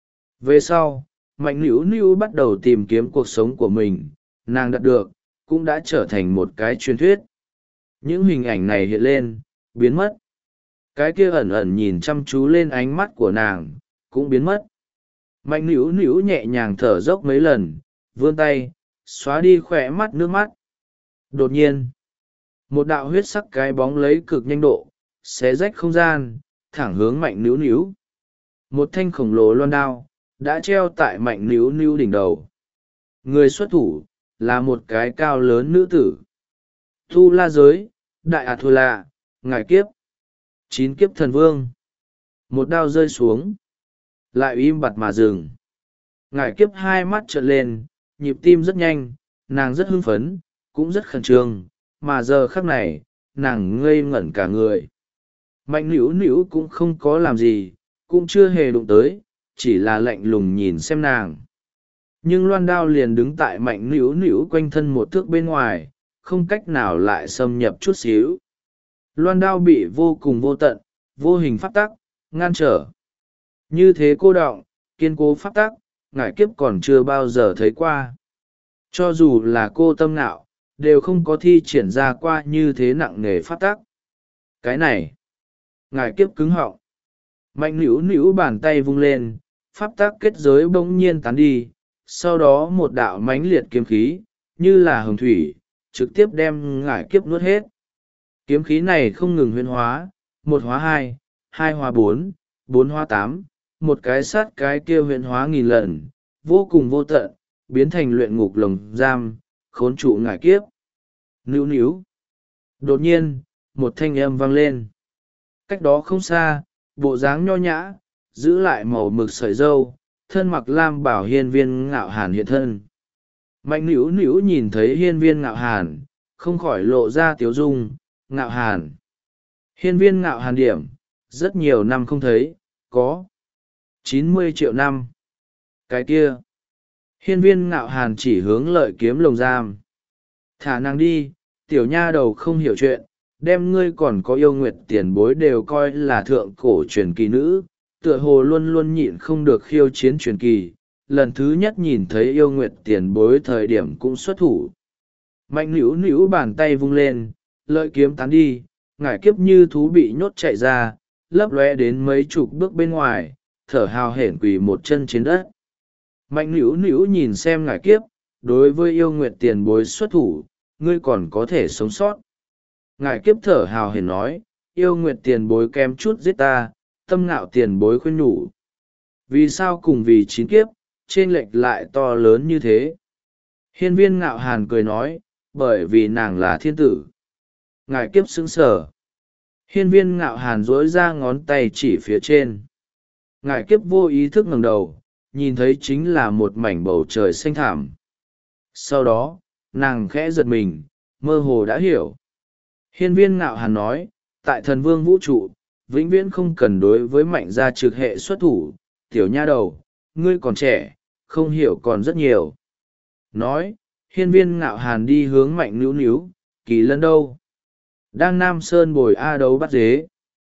Về sau, Mạnh Nữu Nữu bắt đầu tìm kiếm cuộc sống của mình, nàng đạt được, cũng đã trở thành một cái truyền thuyết. Những hình ảnh này hiện lên, biến mất. Cái kia ẩn ẩn nhìn chăm chú lên ánh mắt của nàng, cũng biến mất. Mạnh Nữu Nữu nhẹ nhàng thở dốc mấy lần, vươn tay, xóa đi khỏe mắt nước mắt. Đột nhiên, một đạo huyết sắc cái bóng lấy cực nhanh độ, xé rách không gian, thẳng hướng Mạnh Nữu Nữu. Một thanh khổng lồ loan đao, đã treo tại Mạnh Nữu Nữu đỉnh đầu. người xuất thủ là một cái cao lớn nữ tử. Tu La giới, đại ạt thù lạ, ngải kiếp, 9 kiếp thần vương. Một đao rơi xuống, lại im bặt mà dừng. Ngải kiếp hai mắt trợn lên, nhịp tim rất nhanh, nàng rất hưng phấn, cũng rất khẩn trương, mà giờ khắc này, nàng ngây ngẩn cả người. Mạnh nữu nữu cũng không có làm gì, cũng chưa hề đụng tới, chỉ là lạnh lùng nhìn xem nàng. Nhưng loan đao liền đứng tại mạnh nữu nữu quanh thân một thước bên ngoài, không cách nào lại xâm nhập chút xíu. Loan đao bị vô cùng vô tận, vô hình pháp tắc ngăn trở. Như thế cô đọng, kiên cố pháp tắc, ngải kiếp còn chưa bao giờ thấy qua. Cho dù là cô Tâm Ngạo, đều không có thi triển ra qua như thế nặng nề pháp tắc. Cái này, ngải kiếp cứng họng. Mạnh nữu nữu bàn tay vung lên, pháp tắc kết giới bỗng nhiên tán đi, sau đó một đạo mãnh liệt kiếm khí, như là hồng thủy, trực tiếp đem ngải kiếp nuốt hết. Kiếm khí này không ngừng huyễn hóa, 1 hóa 2, 2 hóa 4, 4 hóa 8, một cái sát cái kia huyễn hóa nghìn lần, vô cùng vô tận, biến thành luyện ngục lồng giam, khốn trụ ngải kiếp. Nữu nữu. Đột nhiên, một thanh âm vang lên. Cách đó không xa, bộ dáng nho nhã, giữ lại màu mực sợi râu, thân mặc lam bảo hiên viên ngạo hàn hiện thân. Mạnh nữu nữu nhìn thấy hiên viên ngạo hàn, không khỏi lộ ra tiếu dung. Ngạo hàn. Hiên viên ngạo hàn điểm, rất nhiều năm không thấy, có 90 triệu năm. Cái kia. Hiên viên ngạo hàn chỉ hướng lợi kiếm lồng giam. Thả nàng đi, tiểu nha đầu không hiểu chuyện, đem ngươi còn có yêu nguyệt tiền bối đều coi là thượng cổ truyền kỳ nữ, tựa hồ luôn luôn nhịn không được khiêu chiến truyền kỳ, lần thứ nhất nhìn thấy yêu nguyệt tiền bối thời điểm cũng xuất thủ. Mạnh nữu nữu bàn tay vung lên, lợi kiếm tán đi, ngải kiếp như thú bị nhốt chạy ra, lấp lóe đến mấy chục bước bên ngoài, thở hào hển quỳ một chân trên đất. Mạnh nữu nữu nhìn xem ngải kiếp, đối với yêu nguyệt tiền bối xuất thủ, ngươi còn có thể sống sót. Ngải kiếp thở hào hển nói, yêu nguyệt tiền bối kém chút giết ta, Tâm Ngạo tiền bối khuyên nhủ. Vì sao cùng vì 9 kiếp, chênh lệch lại to lớn như thế? Hiên viên ngạo hàn cười nói, bởi vì nàng là thiên tử. Ngải kiếp sững sờ. Hiên viên ngạo hàn dối ra ngón tay chỉ phía trên. Ngải kiếp vô ý thức ngẩng đầu, nhìn thấy chính là một mảnh bầu trời xanh thảm. Sau đó, nàng khẽ giật mình, mơ hồ đã hiểu. Hiên viên ngạo hàn nói, tại thần vương vũ trụ, vĩnh viễn không cần đối với mạnh gia trực hệ xuất thủ, tiểu nha đầu, ngươi còn trẻ, không hiểu còn rất nhiều. Nói, hiên viên ngạo hàn đi hướng mạnh nữu nữu, Kỳ Lân đâu? Đang Nam Sơn bồi A Đấu bắt dế.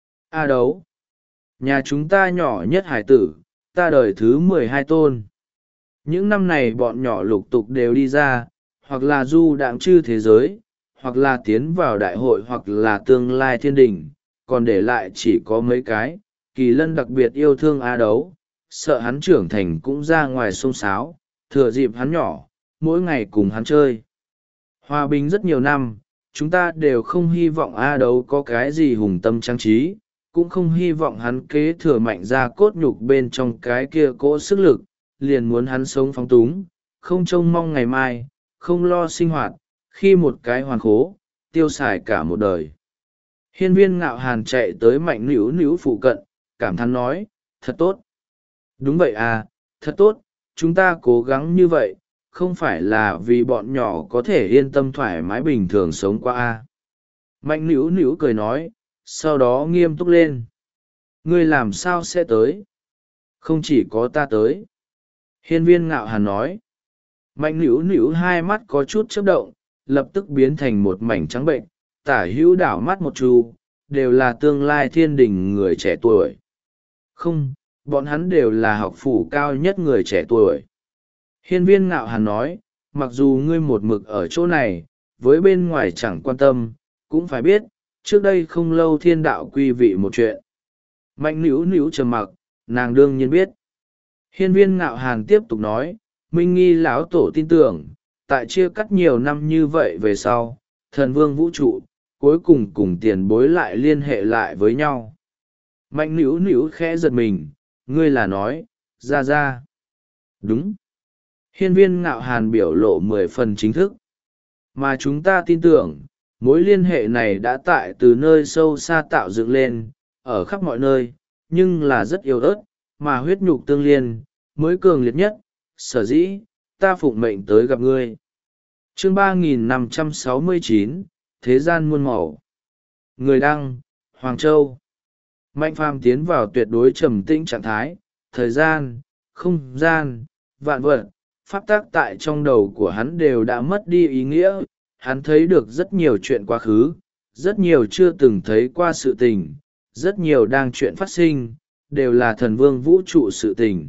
A Đấu. Nhà chúng ta nhỏ nhất hải tử, ta đời thứ 12 tôn. Những năm này bọn nhỏ lục tục đều đi ra, hoặc là du đãng chư thế giới, hoặc là tiến vào đại hội hoặc là tương lai thiên đình, còn để lại chỉ có mấy cái. Kỳ Lân đặc biệt yêu thương A Đấu, sợ hắn trưởng thành cũng ra ngoài xông xáo, thừa dịp hắn nhỏ, mỗi ngày cùng hắn chơi. Hòa bình rất nhiều năm, chúng ta đều không hy vọng A Đấu có cái gì hùng tâm trang trí, cũng không hy vọng hắn kế thừa mạnh ra cốt nhục bên trong cái kia cỗ sức lực, liền muốn hắn sống phóng túng, không trông mong ngày mai, không lo sinh hoạt, khi một cái hoàn khố, tiêu xài cả một đời. Hiên viên ngạo hàn chạy tới mạnh nữu nữu phụ cận, cảm thán nói, thật tốt. Đúng vậy à, thật tốt, chúng ta cố gắng như vậy, không phải là vì bọn nhỏ có thể yên tâm thoải mái bình thường sống qua a. Mạnh nữu nữu cười nói, sau đó nghiêm túc lên. Ngươi làm sao sẽ tới? Không chỉ có ta tới. Hiên viên ngạo hàn nói. Mạnh nữu nữu hai mắt có chút chớp động, lập tức biến thành một mảnh trắng bệnh, tả hữu đảo mắt một chu, đều là tương lai thiên đình người trẻ tuổi. Không, bọn hắn đều là học phủ cao nhất người trẻ tuổi. Hiên viên ngạo hàn nói, mặc dù ngươi một mực ở chỗ này, với bên ngoài chẳng quan tâm, cũng phải biết, trước đây không lâu thiên đạo quy vị một chuyện. Mạnh nữu nữu trầm mặc, nàng đương nhiên biết. Hiên viên ngạo hàn tiếp tục nói, Minh Nghi lão tổ tin tưởng, tại chia cắt nhiều năm như vậy về sau, thần vương vũ trụ, cuối cùng cùng tiền bối lại liên hệ lại với nhau. Mạnh nữu nữu khẽ giật mình, ngươi là nói, ra. Đúng. Hiên Viên Ngạo Hàn biểu lộ 10 phần chính thức. Mà chúng ta tin tưởng, mối liên hệ này đã tại từ nơi sâu xa tạo dựng lên, ở khắp mọi nơi, nhưng là rất yếu ớt, mà huyết nhục tương liên, mới cường liệt nhất, sở dĩ, ta phụng mệnh tới gặp ngươi. Chương 3569, Thế gian muôn màu. Người đăng, Hoàng Châu. Mạnh Phàm tiến vào tuyệt đối trầm tĩnh trạng thái, thời gian, không gian, vạn vật, pháp tác tại trong đầu của hắn đều đã mất đi ý nghĩa. Hắn thấy được rất nhiều chuyện quá khứ, rất nhiều chưa từng thấy qua sự tình, rất nhiều đang chuyện phát sinh, đều là thần vương vũ trụ sự tình.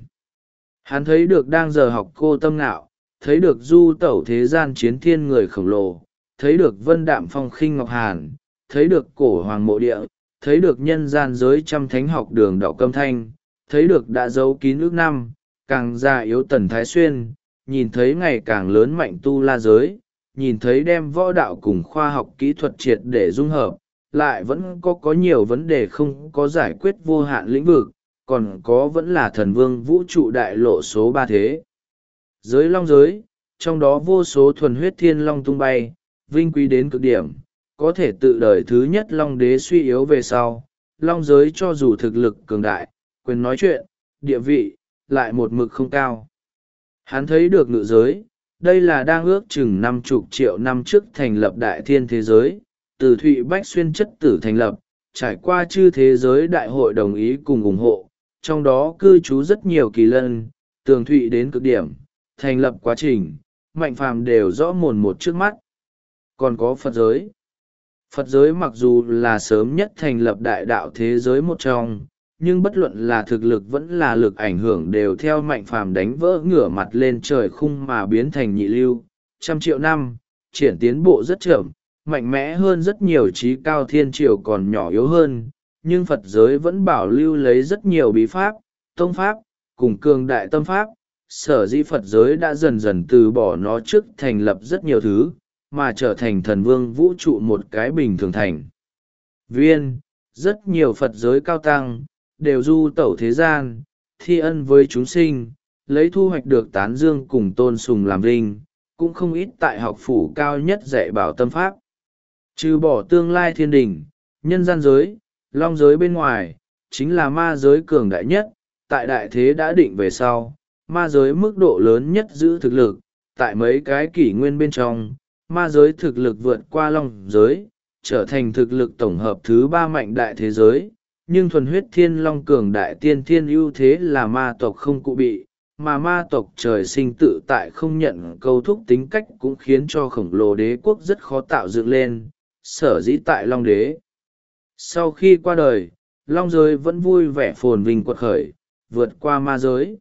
Hắn thấy được đang giờ học cô tâm nạo, thấy được du tẩu thế gian chiến thiên người khổng lồ, thấy được vân đạm phong khinh ngọc hàn, thấy được cổ hoàng mộ địa, thấy được nhân gian giới trăm thánh học đường đọc câm thanh, thấy được đã giấu kín ước năm, càng già yếu tần thái xuyên, nhìn thấy ngày càng lớn mạnh tu la giới, nhìn thấy đem võ đạo cùng khoa học kỹ thuật triệt để dung hợp, lại vẫn có nhiều vấn đề không có giải quyết vô hạn lĩnh vực, còn có vẫn là thần vương vũ trụ đại lộ số 3 thế. Giới long giới, trong đó vô số thuần huyết thiên long tung bay, vinh quý đến cực điểm, có thể tự đời thứ nhất long đế suy yếu về sau. Long giới cho dù thực lực cường đại, quyền nói chuyện, địa vị, lại một mực không cao. Hắn thấy được ngự giới, đây là đang ước chừng 50 triệu năm trước thành lập đại thiên thế giới, từ Thụy Bách Xuyên chất tử thành lập, trải qua chư thế giới đại hội đồng ý cùng ủng hộ, trong đó cư trú rất nhiều kỳ lân, tường thụy đến cực điểm, thành lập quá trình, Mạnh Phàm đều rõ mồn một trước mắt. Còn có Phật giới. Phật giới mặc dù là sớm nhất thành lập đại đạo thế giới một trong, nhưng bất luận là thực lực vẫn là lực ảnh hưởng đều theo Mạnh Phàm đánh vỡ ngửa mặt lên trời khung mà biến thành nhị lưu. 100 triệu năm, triển tiến bộ rất chậm, mạnh mẽ hơn rất nhiều trí cao thiên triều còn nhỏ yếu hơn, nhưng Phật giới vẫn bảo lưu lấy rất nhiều bí pháp, tông pháp, cùng cường đại tâm pháp. Sở dĩ Phật giới đã dần dần từ bỏ nó trước thành lập rất nhiều thứ, mà trở thành thần vương vũ trụ một cái bình thường thành viên. Rất nhiều Phật giới cao tăng, đều du tẩu thế gian, thi ân với chúng sinh, lấy thu hoạch được tán dương cùng tôn sùng làm vinh, cũng không ít tại học phủ cao nhất dạy bảo tâm pháp. Trừ bỏ tương lai thiên đình, nhân gian giới, long giới bên ngoài, chính là ma giới cường đại nhất, tại đại thế đã định về sau, ma giới mức độ lớn nhất giữ thực lực, tại mấy cái kỷ nguyên bên trong, ma giới thực lực vượt qua long giới, trở thành thực lực tổng hợp thứ 3 mạnh đại thế giới, nhưng thuần huyết thiên long cường đại tiên thiên ưu thế là ma tộc không cụ bị, mà ma tộc trời sinh tự tại không nhận câu thúc tính cách cũng khiến cho khổng lồ đế quốc rất khó tạo dựng lên, sở dĩ tại long đế. Sau khi qua đời, long giới vẫn vui vẻ phồn vinh quật khởi, vượt qua ma giới.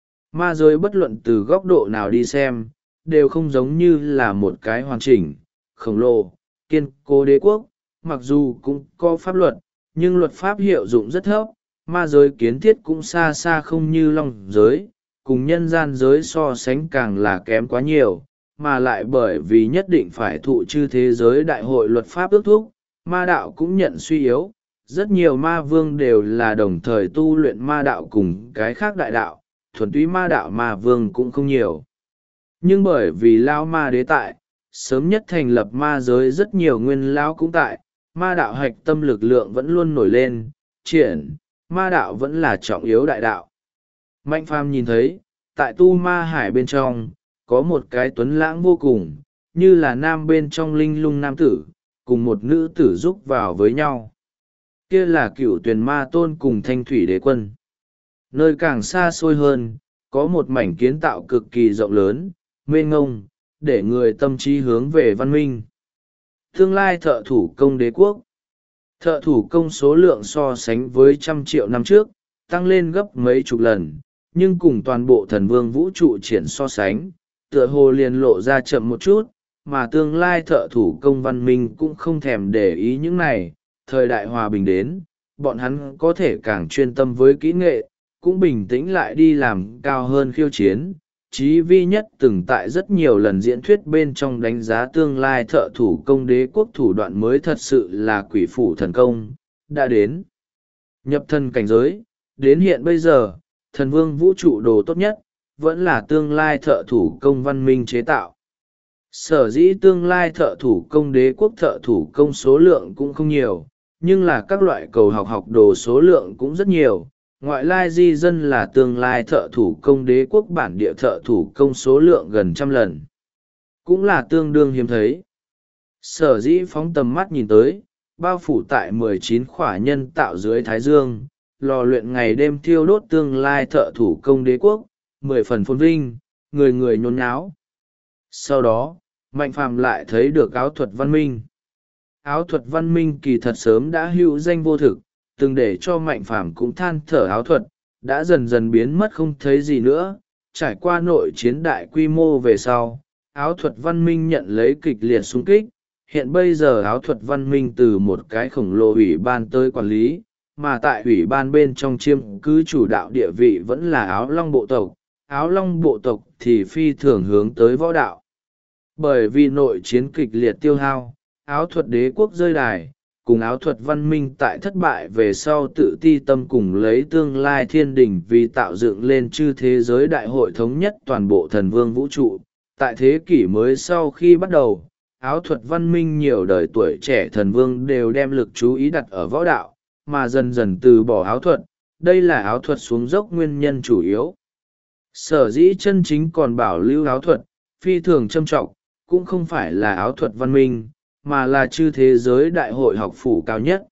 Ma giới bất luận từ góc độ nào đi xem, đều không giống như là một cái hoàn chỉnh, khổng lồ, kiên cố đế quốc, mặc dù cũng có pháp luật, nhưng luật pháp hiệu dụng rất thấp, ma giới kiến thiết cũng xa xa không như long giới, cùng nhân gian giới so sánh càng là kém quá nhiều, mà lại bởi vì nhất định phải thụ chư thế giới đại hội luật pháp ước thúc, ma đạo cũng nhận suy yếu, rất nhiều ma vương đều là đồng thời tu luyện ma đạo cùng cái khác đại đạo, thuần túy ma đạo ma vương cũng không nhiều. Nhưng bởi vì lao ma đế tại, sớm nhất thành lập ma giới rất nhiều nguyên lao cũng tại, ma đạo hạch tâm lực lượng vẫn luôn nổi lên, triển, ma đạo vẫn là trọng yếu đại đạo. Mạnh Phàm nhìn thấy, tại tu ma hải bên trong, có một cái tuấn lãng vô cùng, như là nam bên trong linh lung nam tử, cùng một nữ tử giúp vào với nhau. Kia là Cửu Tuyền Ma Tôn cùng Thanh Thủy Đế Quân. Nơi càng xa xôi hơn, có một mảnh kiến tạo cực kỳ rộng lớn, mênh ngông, để người tâm trí hướng về văn minh. Tương lai thợ thủ công đế quốc. Thợ thủ công số lượng so sánh với 100 triệu năm trước, tăng lên gấp mấy chục lần, nhưng cùng toàn bộ thần vương vũ trụ triển so sánh, tựa hồ liền lộ ra chậm một chút, mà tương lai thợ thủ công văn minh cũng không thèm để ý những này. Thời đại hòa bình đến, bọn hắn có thể càng chuyên tâm với kỹ nghệ, cũng bình tĩnh lại đi làm cao hơn khiêu chiến. Chí vi nhất từng tại rất nhiều lần diễn thuyết bên trong đánh giá tương lai thợ thủ công đế quốc thủ đoạn mới thật sự là quỷ phủ thần công, đã đến. Nhập thần cảnh giới, đến hiện bây giờ, thần vương vũ trụ đồ tốt nhất, vẫn là tương lai thợ thủ công văn minh chế tạo. Sở dĩ tương lai thợ thủ công đế quốc thợ thủ công số lượng cũng không nhiều, nhưng là các loại cầu học học đồ số lượng cũng rất nhiều. Ngoại lai di dân là tương lai thợ thủ công đế quốc bản địa thợ thủ công số lượng gần 100 lần, cũng là tương đương hiếm thấy. Sở dĩ phóng tầm mắt nhìn tới, bao phủ tại 19 khỏa nhân tạo dưới thái dương, lò luyện ngày đêm thiêu đốt tương lai thợ thủ công đế quốc, 10 phần phồn vinh, người người nhốn nháo. Sau đó, Mạnh Phàm lại thấy được áo thuật văn minh. Áo thuật văn minh kỳ thật sớm đã hữu danh vô thực, từng để cho Mạnh Phàm cũng than thở áo thuật, đã dần dần biến mất không thấy gì nữa. Trải qua nội chiến đại quy mô về sau, áo thuật văn minh nhận lấy kịch liệt xung kích. Hiện bây giờ áo thuật văn minh từ một cái khổng lồ ủy ban tới quản lý, mà tại ủy ban bên trong chiêm cứ chủ đạo địa vị vẫn là áo long bộ tộc. Áo long bộ tộc thì phi thường hướng tới võ đạo. Bởi vì nội chiến kịch liệt tiêu hao, áo thuật đế quốc rơi đài, cùng áo thuật văn minh tại thất bại về sau tự ti tâm cùng lấy tương lai thiên đình vì tạo dựng lên chư thế giới đại hội thống nhất toàn bộ thần vương vũ trụ. Tại thế kỷ mới sau khi bắt đầu, áo thuật văn minh nhiều đời tuổi trẻ thần vương đều đem lực chú ý đặt ở võ đạo, mà dần dần từ bỏ áo thuật. Đây là áo thuật xuống dốc nguyên nhân chủ yếu. Sở dĩ chân chính còn bảo lưu áo thuật, phi thường trâm trọng, cũng không phải là áo thuật văn minh, mà là chư thế giới đại hội học phủ cao nhất.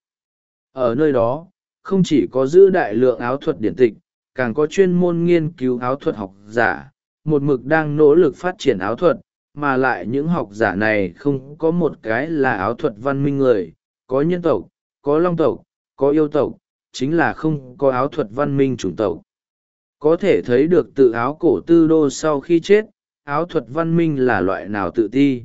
Ở nơi đó, không chỉ có giữ đại lượng áo thuật điển tịch, càng có chuyên môn nghiên cứu áo thuật học giả, một mực đang nỗ lực phát triển áo thuật, mà lại những học giả này không có một cái là áo thuật văn minh người, có nhân tộc, có long tộc, có yêu tộc, chính là không có áo thuật văn minh chủng tộc. Có thể thấy được tự áo cổ tư đô sau khi chết, áo thuật văn minh là loại nào tự ti.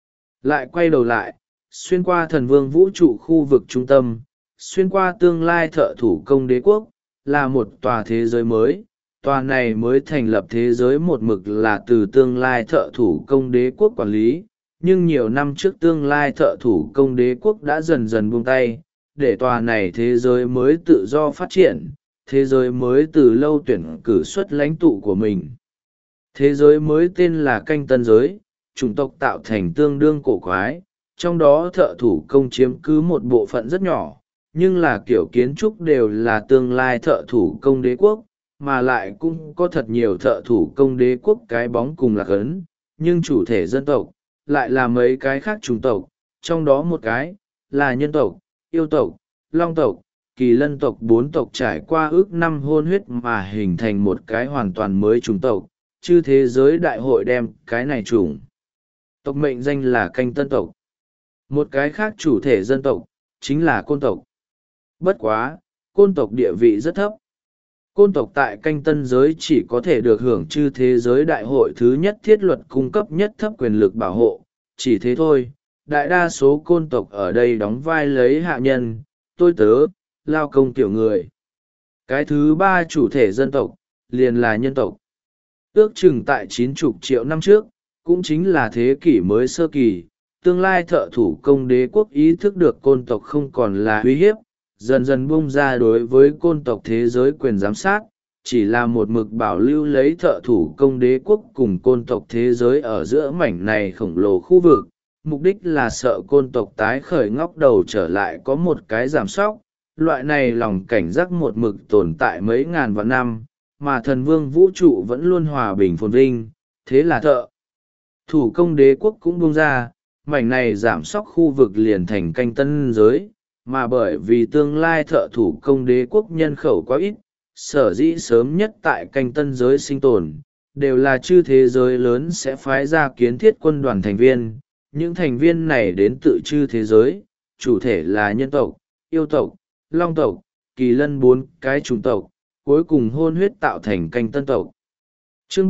Lại quay đầu lại, xuyên qua thần vương vũ trụ khu vực trung tâm, xuyên qua tương lai thợ thủ công đế quốc, là một tòa thế giới mới. Tòa này mới thành lập thế giới một mực là từ tương lai thợ thủ công đế quốc quản lý, nhưng nhiều năm trước tương lai thợ thủ công đế quốc đã dần dần buông tay, để tòa này thế giới mới tự do phát triển, thế giới mới từ lâu tuyển cử xuất lãnh tụ của mình. Thế giới mới tên là Canh Tân Giới, chủng tộc tạo thành tương đương cổ quái, trong đó thợ thủ công chiếm cứ một bộ phận rất nhỏ, nhưng là kiểu kiến trúc đều là tương lai thợ thủ công đế quốc, mà lại cũng có thật nhiều thợ thủ công đế quốc cái bóng cùng lạc ấn, nhưng chủ thể dân tộc lại là mấy cái khác chủng tộc, trong đó một cái là nhân tộc, yêu tộc, long tộc, kỳ lân tộc, 4 tộc trải qua ước năm hôn huyết mà hình thành một cái hoàn toàn mới chủng tộc. Chư thế giới đại hội đem cái này chủng tộc mệnh danh là Canh Tân tộc. Một cái khác chủ thể dân tộc chính là côn tộc. Bất quá, côn tộc địa vị rất thấp. Côn tộc tại Canh Tân Giới chỉ có thể được hưởng chư thế giới đại hội thứ nhất thiết luật cung cấp nhất thấp quyền lực bảo hộ, chỉ thế thôi. Đại đa số côn tộc ở đây đóng vai lấy hạ nhân, tôi tớ, lao công tiểu người. Cái thứ ba chủ thể dân tộc liền là nhân tộc. Ước chừng tại 90 triệu năm trước, cũng chính là thế kỷ mới sơ kỳ, tương lai thợ thủ công đế quốc ý thức được côn tộc không còn là uy hiếp, dần dần bung ra đối với côn tộc thế giới quyền giám sát, chỉ là một mực bảo lưu lấy thợ thủ công đế quốc cùng côn tộc thế giới ở giữa mảnh này khổng lồ khu vực. Mục đích là sợ côn tộc tái khởi ngóc đầu trở lại có một cái giảm sóc, loại này lòng cảnh giác một mực tồn tại mấy ngàn vạn năm, mà thần vương vũ trụ vẫn luôn hòa bình phồn vinh, thế là thợ thủ công đế quốc cũng buông ra, mảnh này giảm sóc khu vực liền thành Canh Tân Giới, mà bởi vì tương lai thợ thủ công đế quốc nhân khẩu quá ít, sở dĩ sớm nhất tại Canh Tân Giới sinh tồn, đều là chư thế giới lớn sẽ phái ra kiến thiết quân đoàn thành viên. Những thành viên này đến tự chư thế giới, chủ thể là nhân tộc, yêu tộc, long tộc, kỳ lân 4 cái chủng tộc, cuối cùng hôn huyết tạo thành Canh Tân tộc. Chương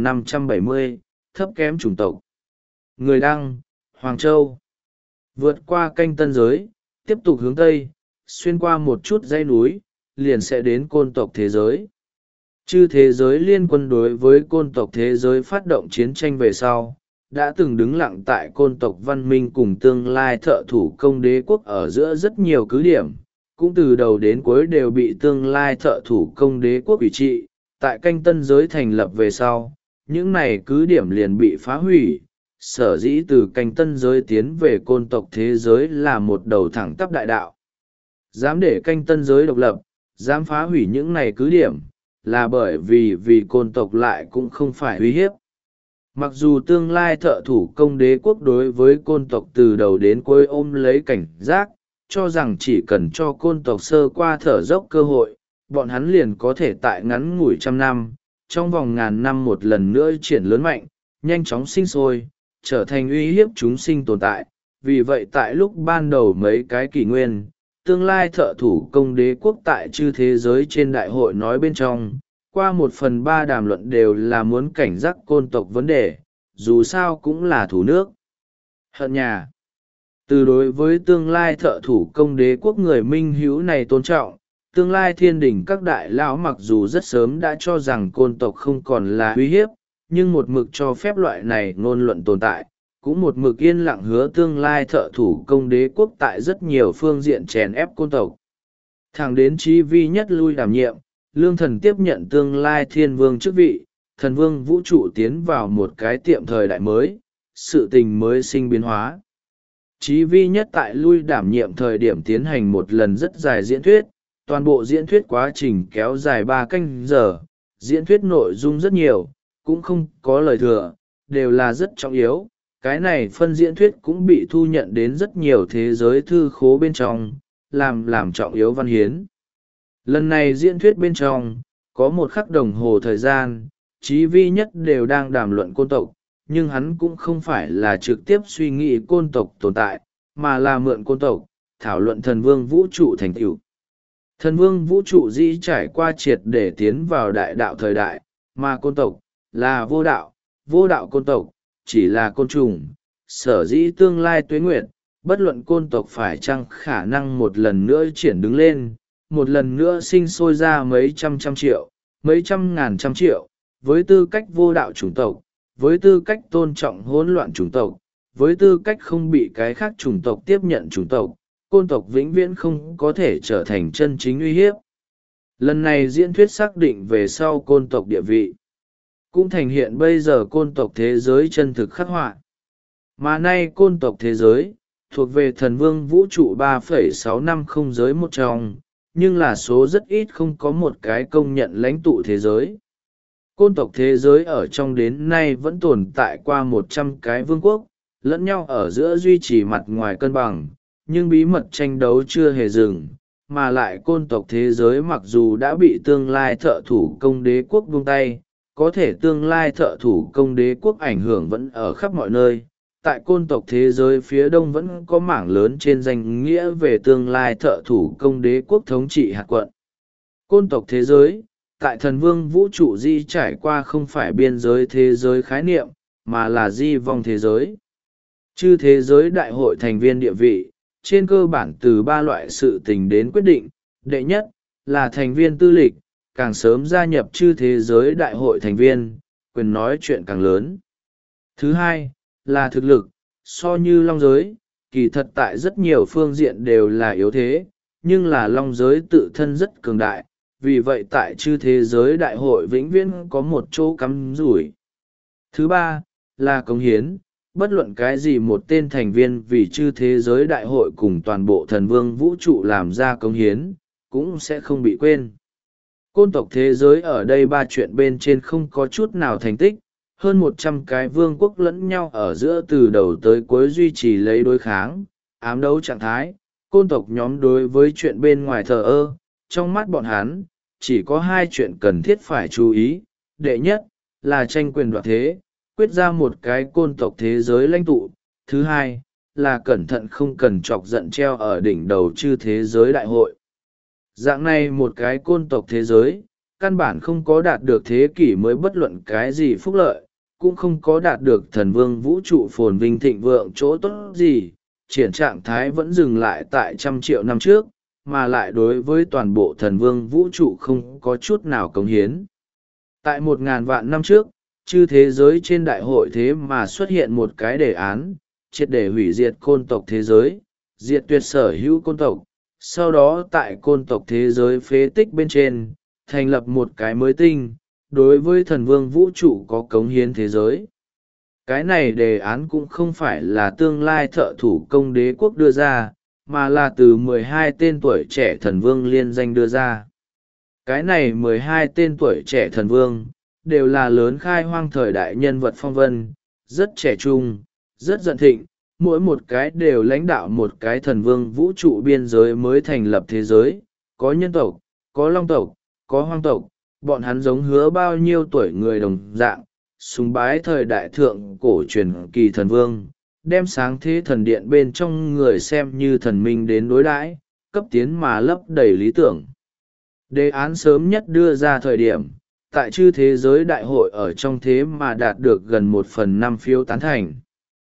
3570, thấp kém chủng tộc. Người đăng, Hoàng Châu. Vượt qua Canh Tân Giới, tiếp tục hướng Tây, xuyên qua một chút dãy núi, liền sẽ đến côn tộc thế giới. Chư thế giới liên quân đối với côn tộc thế giới phát động chiến tranh về sau, đã từng đứng lặng tại côn tộc văn minh cùng tương lai thợ thủ công đế quốc ở giữa rất nhiều cứ điểm, cũng từ đầu đến cuối đều bị tương lai thợ thủ công đế quốc ủy trị, tại canh tân giới thành lập về sau, những này cứ điểm liền bị phá hủy. Sở dĩ từ canh tân giới tiến về côn tộc thế giới là một đầu thẳng tắp đại đạo. Dám để canh tân giới độc lập, dám phá hủy những này cứ điểm, là bởi vì côn tộc lại cũng không phải uy hiếp. Mặc dù tương lai thợ thủ công đế quốc đối với côn tộc từ đầu đến cuối ôm lấy cảnh giác, cho rằng chỉ cần cho côn tộc sơ qua thở dốc cơ hội, bọn hắn liền có thể tại ngắn ngủi 100 năm, trong vòng ngàn năm một lần nữa triển lớn mạnh, nhanh chóng sinh sôi, trở thành uy hiếp chúng sinh tồn tại. Vì vậy tại lúc ban đầu mấy cái kỷ nguyên, tương lai thợ thủ công đế quốc tại chư thế giới trên đại hội nói bên trong, qua 1/3 đàm luận đều là muốn cảnh giác côn tộc vấn đề, dù sao cũng là thủ nước. Hận nhà. Từ đối với tương lai thợ thủ công đế quốc người minh hữu này tôn trọng, tương lai thiên đình các đại lão mặc dù rất sớm đã cho rằng côn tộc không còn là uy hiếp, nhưng một mực cho phép loại này ngôn luận tồn tại, cũng một mực yên lặng hứa tương lai thợ thủ công đế quốc tại rất nhiều phương diện chèn ép côn tộc. Thẳng đến Chí Vi nhất lui đảm nhiệm, Lương Thần tiếp nhận tương lai thiên vương chức vị, thần vương vũ trụ tiến vào một cái tiệm thời đại mới, sự tình mới sinh biến hóa. Chí Vi nhất tại lui đảm nhiệm thời điểm tiến hành một lần rất dài diễn thuyết, toàn bộ diễn thuyết quá trình kéo dài 3 canh giờ, diễn thuyết nội dung rất nhiều, cũng không có lời thừa, đều là rất trọng yếu. Cái này phân diễn thuyết cũng bị thu nhận đến rất nhiều thế giới thư khố bên trong, làm trọng yếu văn hiến. Lần này diễn thuyết bên trong, có 1 khắc đồng hồ thời gian, Chí Vi nhất đều đang đàm luận côn tộc, nhưng hắn cũng không phải là trực tiếp suy nghĩ côn tộc tồn tại, mà là mượn côn tộc, thảo luận thần vương vũ trụ thành tựu. Thần vương vũ trụ dĩ trải qua triệt để tiến vào đại đạo thời đại, mà côn tộc, là vô đạo côn tộc, chỉ là côn trùng, sở dĩ tương lai tuế nguyệt, bất luận côn tộc phải chăng khả năng một lần nữa triển đứng lên, một lần nữa sinh sôi ra mấy trăm triệu, mấy trăm ngàn trăm triệu, với tư cách vô đạo chủng tộc, với tư cách tôn trọng hỗn loạn chủng tộc, với tư cách không bị cái khác chủng tộc tiếp nhận chủng tộc, côn tộc vĩnh viễn không có thể trở thành chân chính uy hiếp. Lần này diễn thuyết xác định về sau côn tộc địa vị, cũng thành hiện bây giờ côn tộc thế giới chân thực khắc họa. Mà nay côn tộc thế giới, thuộc về thần vương vũ trụ 3,650 giới một trong, nhưng là số rất ít không có một cái công nhận lãnh tụ thế giới. Côn tộc thế giới ở trong đến nay vẫn tồn tại qua 100 cái vương quốc, lẫn nhau ở giữa duy trì mặt ngoài cân bằng, nhưng bí mật tranh đấu chưa hề dừng, mà lại côn tộc thế giới mặc dù đã bị tương lai thợ thủ công đế quốc buông tay, có thể tương lai thợ thủ công đế quốc ảnh hưởng vẫn ở khắp mọi nơi. Tại côn tộc thế giới phía đông vẫn có mảng lớn trên danh nghĩa về tương lai thợ thủ công đế quốc thống trị hạt quận. Côn tộc thế giới, tại thần vương vũ trụ di trải qua không phải biên giới thế giới khái niệm, mà là di vong thế giới. Chư thế giới đại hội thành viên địa vị, trên cơ bản từ 3 loại sự tình đến quyết định. Đệ nhất, là thành viên tư lịch, càng sớm gia nhập chư thế giới đại hội thành viên, quyền nói chuyện càng lớn. Thứ hai, là thực lực, so như long giới, kỳ thật tại rất nhiều phương diện đều là yếu thế, nhưng là long giới tự thân rất cường đại, vì vậy tại chư thế giới đại hội vĩnh viễn có một chỗ cắm rủi. Thứ ba, là cống hiến, bất luận cái gì một tên thành viên vì chư thế giới đại hội cùng toàn bộ thần vương vũ trụ làm ra cống hiến, cũng sẽ không bị quên. Côn tộc thế giới ở đây 3 chuyện bên trên không có chút nào thành tích, hơn 100 cái vương quốc lẫn nhau ở giữa từ đầu tới cuối duy trì lấy đối kháng, ám đấu trạng thái. Côn tộc nhóm đối với chuyện bên ngoài thờ ơ, trong mắt bọn hắn, chỉ có 2 chuyện cần thiết phải chú ý. Đệ nhất, là tranh quyền đoạt thế, quyết ra một cái côn tộc thế giới lãnh tụ. Thứ hai, là cẩn thận không cần chọc giận treo ở đỉnh đầu chư thế giới đại hội. Dạng này một cái côn tộc thế giới, căn bản không có đạt được thế kỷ mới bất luận cái gì phúc lợi, cũng không có đạt được thần vương vũ trụ phồn vinh thịnh vượng chỗ tốt gì, triển trạng thái vẫn dừng lại tại 100 triệu năm trước, mà lại đối với toàn bộ thần vương vũ trụ không có chút nào cống hiến. Tại 1000 vạn năm trước, chư thế giới trên đại hội thế mà xuất hiện một cái đề án, triệt để hủy diệt côn tộc thế giới, diệt tuyệt sở hữu côn tộc, sau đó tại côn tộc thế giới phế tích bên trên, thành lập một cái mới tinh, đối với thần vương vũ trụ có cống hiến thế giới. Cái này đề án cũng không phải là tương lai thợ thủ công đế quốc đưa ra, mà là từ 12 tên tuổi trẻ thần vương liên danh đưa ra. Cái này 12 tên tuổi trẻ thần vương, đều là lớn khai hoang thời đại nhân vật phong vân, rất trẻ trung, rất giận thịnh, mỗi một cái đều lãnh đạo một cái thần vương vũ trụ biên giới mới thành lập thế giới, có nhân tộc, có long tộc, có hoang tộc, bọn hắn giống hứa bao nhiêu tuổi người đồng dạng, sùng bái thời đại thượng cổ truyền kỳ thần vương, đem sáng thế thần điện bên trong người xem như thần minh đến đối đãi, cấp tiến mà lấp đầy lý tưởng. Đề án sớm nhất đưa ra thời điểm, tại chư thế giới đại hội ở trong thế mà đạt được gần 1/5 phiếu tán thành.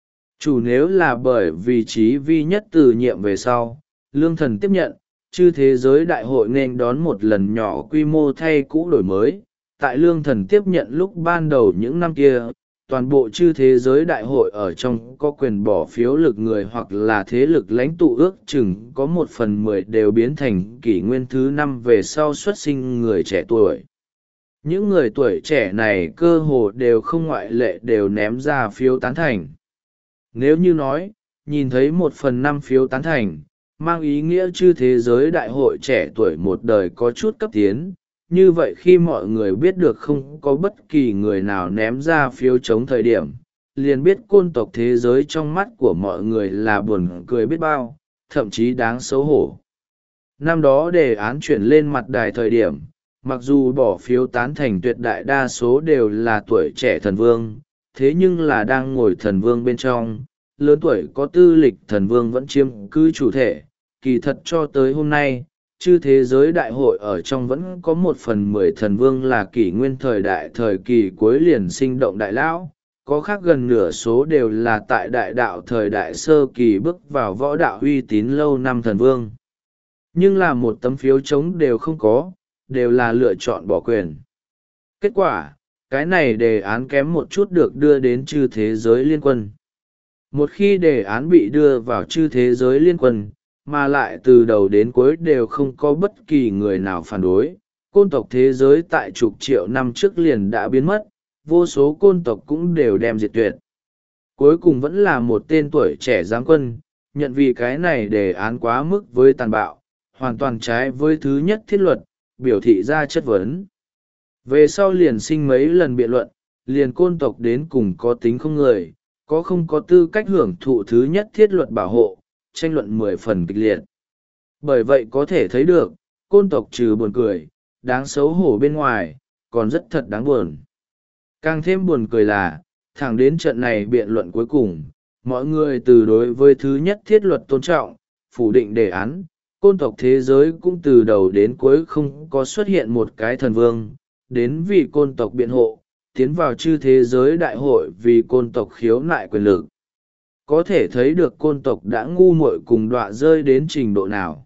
Chủ nếu là bởi vì Chí Vi nhất từ nhiệm về sau, Lương Thần tiếp nhận, chư thế giới đại hội nên đón một lần nhỏ quy mô thay cũ đổi mới. Tại Lương Thần tiếp nhận lúc ban đầu những năm kia, toàn bộ chư thế giới đại hội ở trong có quyền bỏ phiếu lực người hoặc là thế lực lãnh tụ ước chừng có 1/10 đều biến thành kỷ nguyên thứ 5 về sau xuất sinh người trẻ tuổi. Những người tuổi trẻ này cơ hồ đều không ngoại lệ đều ném ra phiếu tán thành. Nếu như nói, nhìn thấy 1/5 phiếu tán thành, mang ý nghĩa chư thế giới đại hội trẻ tuổi một đời có chút cấp tiến, như vậy khi mọi người biết được không có bất kỳ người nào ném ra phiếu chống thời điểm, liền biết côn tộc thế giới trong mắt của mọi người là buồn cười biết bao, thậm chí đáng xấu hổ. Năm đó đề án chuyển lên mặt đài thời điểm, mặc dù bỏ phiếu tán thành tuyệt đại đa số đều là tuổi trẻ thần vương, thế nhưng là đang ngồi thần vương bên trong, lớn tuổi có tư lịch thần vương vẫn chiếm cứ chủ thể. Kỳ thật cho tới hôm nay, chư thế giới đại hội ở trong vẫn có 1/10 thần vương là kỷ nguyên thời đại thời kỳ cuối liền sinh động đại lão, có khác gần nửa số đều là tại đại đạo thời đại sơ kỳ bước vào võ đạo uy tín lâu năm thần vương. Nhưng là một tấm phiếu trống đều không có, đều là lựa chọn bỏ quyền. Kết quả, cái này đề án kém một chút được đưa đến chư thế giới liên quân. Một khi đề án bị đưa vào chư thế giới liên quân, mà lại từ đầu đến cuối đều không có bất kỳ người nào phản đối, côn tộc thế giới tại chục triệu năm trước liền đã biến mất, vô số côn tộc cũng đều đem diệt tuyệt. Cuối cùng vẫn là một tên tuổi trẻ giáng quân, nhận vì cái này đề án quá mức với tàn bạo, hoàn toàn trái với thứ nhất thiết luật, biểu thị ra chất vấn. Về sau liền sinh mấy lần biện luận, liền côn tộc đến cùng có tính không người, có không có tư cách hưởng thụ thứ nhất thiết luật bảo hộ, tranh luận 10 phần kịch liệt. Bởi vậy có thể thấy được, côn tộc trừ buồn cười, đáng xấu hổ bên ngoài, còn rất thật đáng buồn. Càng thêm buồn cười là, thẳng đến trận này biện luận cuối cùng, mọi người từ đối với thứ nhất thiết luật tôn trọng, phủ định đề án, côn tộc thế giới cũng từ đầu đến cuối không có xuất hiện một cái thần vương, đến vì côn tộc biện hộ, tiến vào chư thế giới đại hội vì côn tộc khiếu nại quyền lực. Có thể thấy được côn tộc đã ngu muội cùng đọa rơi đến trình độ nào.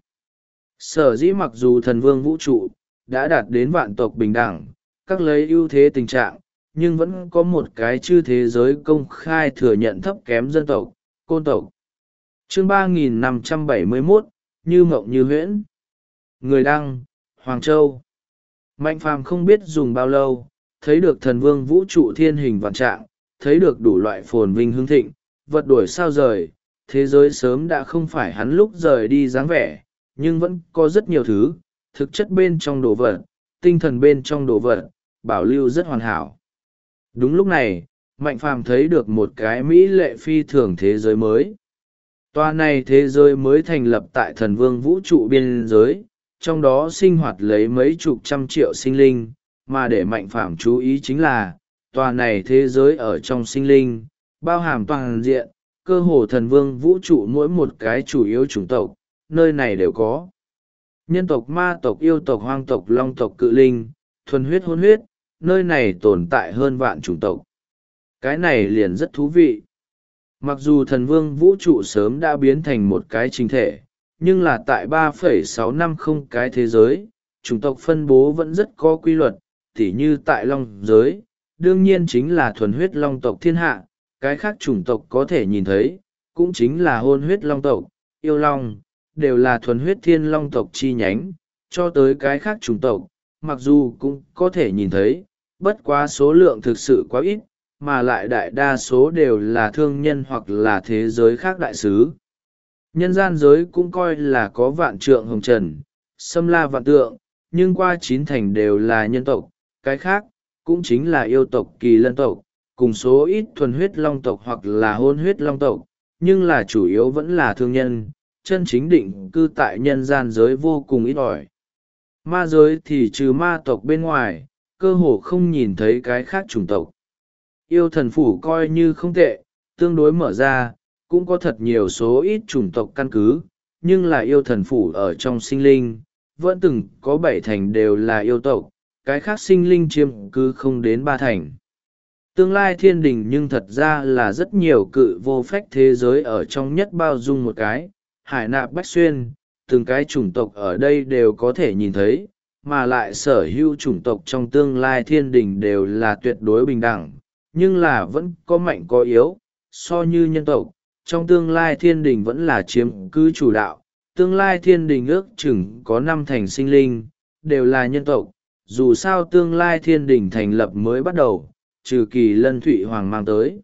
Sở dĩ mặc dù thần vương vũ trụ đã đạt đến vạn tộc bình đẳng, các lấy ưu thế tình trạng, nhưng vẫn có một cái chư thế giới công khai thừa nhận thấp kém dân tộc, côn tộc. Chương 3571, Như mộng như huyễn. Người đăng, Hoàng Châu. Mạnh phàm không biết dùng bao lâu, thấy được thần vương vũ trụ thiên hình vạn trạng, thấy được đủ loại phồn vinh hưng thịnh, vật đuổi sao rời, thế giới sớm đã không phải hắn lúc rời đi dáng vẻ, nhưng vẫn có rất nhiều thứ, thực chất bên trong đồ vật, tinh thần bên trong đồ vật, bảo lưu rất hoàn hảo. Đúng lúc này, Mạnh phàm thấy được một cái mỹ lệ phi thường thế giới mới. Tòa này thế giới mới thành lập tại thần vương vũ trụ biên giới, trong đó sinh hoạt lấy mấy chục trăm triệu sinh linh, mà để Mạnh phàm chú ý chính là, tòa này thế giới ở trong sinh linh, bao hàm toàn diện, cơ hồ thần vương vũ trụ mỗi một cái chủ yếu chủng tộc, nơi này đều có. Nhân tộc, ma tộc, yêu tộc, hoang tộc, long tộc, cự linh, thuần huyết hôn huyết, nơi này tồn tại hơn vạn chủng tộc. Cái này liền rất thú vị. Mặc dù thần vương vũ trụ sớm đã biến thành một cái chính thể, nhưng là tại 3,650 cái thế giới, chủng tộc phân bố vẫn rất có quy luật, tỉ như tại long giới, đương nhiên chính là thuần huyết long tộc thiên hạ, cái khác chủng tộc có thể nhìn thấy, cũng chính là hôn huyết long tộc, yêu long, đều là thuần huyết thiên long tộc chi nhánh, cho tới cái khác chủng tộc, mặc dù cũng có thể nhìn thấy, bất quá số lượng thực sự quá ít, mà lại đại đa số đều là thương nhân hoặc là thế giới khác đại sứ. Nhân gian giới cũng coi là có vạn trượng hồng trần, xâm la vạn tượng, nhưng qua 9 thành đều là nhân tộc, cái khác cũng chính là yêu tộc kỳ lân tộc, cùng số ít thuần huyết long tộc hoặc là hôn huyết long tộc, nhưng là chủ yếu vẫn là thương nhân, chân chính định cư tại nhân gian giới vô cùng ít ỏi. Ma giới thì trừ ma tộc bên ngoài, cơ hồ không nhìn thấy cái khác chủng tộc. Yêu thần phủ coi như không tệ, tương đối mở ra, cũng có thật nhiều số ít chủng tộc căn cứ, nhưng là yêu thần phủ ở trong sinh linh, vẫn từng có 7 thành đều là yêu tộc, cái khác sinh linh chiếm cứ không đến 3 thành. Tương lai thiên đình nhưng thật ra là rất nhiều cự vô phách thế giới ở trong nhất bao dung một cái, hải nạp bách xuyên, từng cái chủng tộc ở đây đều có thể nhìn thấy, mà lại sở hữu chủng tộc trong tương lai thiên đình đều là tuyệt đối bình đẳng, nhưng là vẫn có mạnh có yếu, so như nhân tộc, trong tương lai thiên đình vẫn là chiếm cứ chủ đạo, tương lai thiên đình ước chừng có 5 thành sinh linh, đều là nhân tộc, dù sao tương lai thiên đình thành lập mới bắt đầu, trừ kỳ lân thụy hoàng mang tới.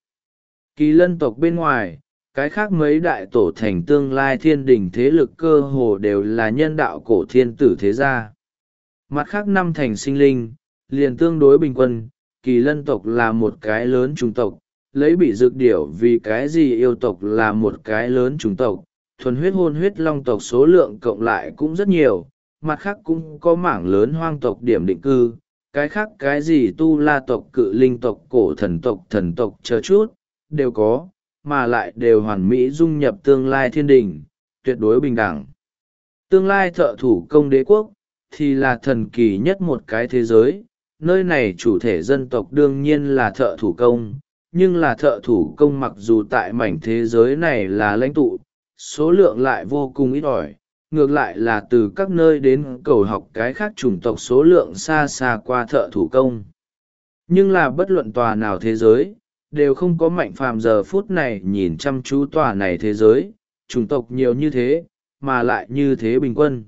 Kỳ lân tộc bên ngoài, cái khác mấy đại tổ thành tương lai thiên đình thế lực cơ hồ đều là nhân đạo cổ thiên tử thế gia. Mặt khác 5 thành sinh linh, liền tương đối bình quân, kỳ lân tộc là một cái lớn chủng tộc, lấy bị dược điểu vì cái gì yêu tộc là một cái lớn chủng tộc, thuần huyết hôn huyết long tộc số lượng cộng lại cũng rất nhiều, mặt khác cũng có mảng lớn hoang tộc điểm định cư, cái khác cái gì tu la tộc cự linh tộc cổ thần tộc chờ chút, đều có, mà lại đều hoàn mỹ dung nhập tương lai thiên đình, tuyệt đối bình đẳng. Tương lai thợ thủ công đế quốc, thì là thần kỳ nhất một cái thế giới, nơi này chủ thể dân tộc đương nhiên là thợ thủ công, nhưng là thợ thủ công mặc dù tại mảnh thế giới này là lãnh tụ, số lượng lại vô cùng ít ỏi, ngược lại là từ các nơi đến cầu học cái khác chủng tộc số lượng xa xa qua thợ thủ công. Nhưng là bất luận tòa nào thế giới, đều không có Mạnh Phàm giờ phút này nhìn chăm chú tòa này thế giới, chủng tộc nhiều như thế, mà lại như thế bình quân.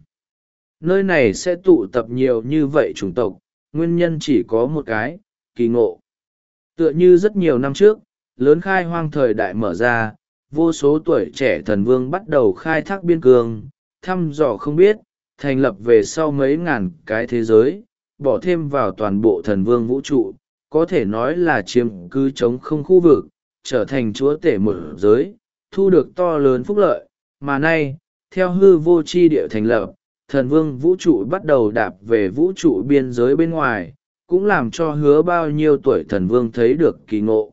Nơi này sẽ tụ tập nhiều như vậy chủng tộc, nguyên nhân chỉ có một cái, kỳ ngộ. Tựa như rất nhiều năm trước, lớn khai hoang thời đại mở ra, vô số tuổi trẻ thần vương bắt đầu khai thác biên cương, thăm dò không biết, thành lập về sau mấy ngàn cái thế giới, bỏ thêm vào toàn bộ thần vương vũ trụ, có thể nói là chiếm cứ chống không khu vực, trở thành chúa tể một giới, thu được to lớn phúc lợi, mà nay, theo hư vô chi địa thành lập, thần vương vũ trụ bắt đầu đạp về vũ trụ biên giới bên ngoài, cũng làm cho hứa bao nhiêu tuổi thần vương thấy được kỳ ngộ.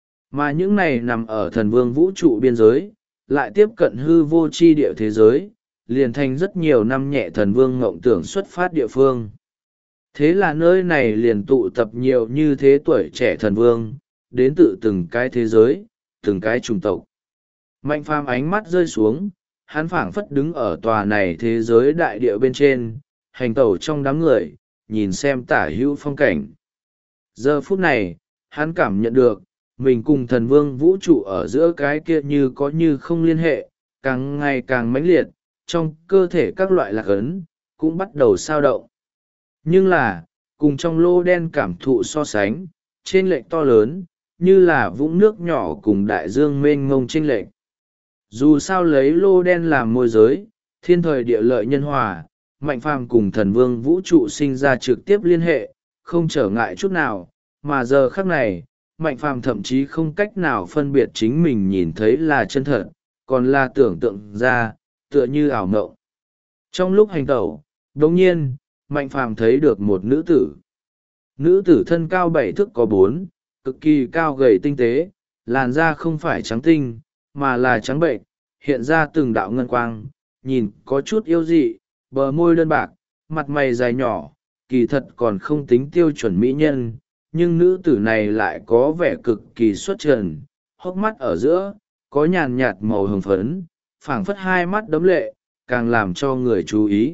Mà những này nằm ở thần vương vũ trụ biên giới, lại tiếp cận hư vô chi địa thế giới, liền thành rất nhiều năm nhẹ thần vương ngộng tưởng xuất phát địa phương. Thế là nơi này liền tụ tập nhiều như thế tuổi trẻ thần vương, đến từ từng cái thế giới, từng cái chủng tộc. Mạnh Phàm ánh mắt rơi xuống, hắn phảng phất đứng ở tòa này thế giới đại địa bên trên, hành tẩu trong đám người, nhìn xem tả hữu phong cảnh. Giờ phút này, hắn cảm nhận được, mình cùng thần vương vũ trụ ở giữa cái kia như có như không liên hệ, càng ngày càng mãnh liệt, trong cơ thể các loại lạc ấn, cũng bắt đầu sao động. Nhưng là, cùng trong lô đen cảm thụ so sánh, chênh lệch to lớn, như là vũng nước nhỏ cùng đại dương mênh mông chênh lệch. Dù sao lấy lô đen làm môi giới, thiên thời địa lợi nhân hòa, Mạnh Phàm cùng thần vương vũ trụ sinh ra trực tiếp liên hệ, không trở ngại chút nào, mà giờ khắc này, Mạnh Phàm thậm chí không cách nào phân biệt chính mình nhìn thấy là chân thật, còn là tưởng tượng ra, tựa như ảo mộng. Trong lúc hành tẩu, đồng nhiên, Mạnh Phàm thấy được một nữ tử. Nữ tử thân cao 7 thước có 4, cực kỳ cao gầy tinh tế, làn da không phải trắng tinh, mà là trắng bệnh, hiện ra từng đạo ngân quang, nhìn có chút yêu dị, bờ môi đơn bạc, mặt mày dài nhỏ, kỳ thật còn không tính tiêu chuẩn mỹ nhân, nhưng nữ tử này lại có vẻ cực kỳ xuất trần, hốc mắt ở giữa, có nhàn nhạt màu hồng phấn, phảng phất hai mắt đấm lệ, càng làm cho người chú ý.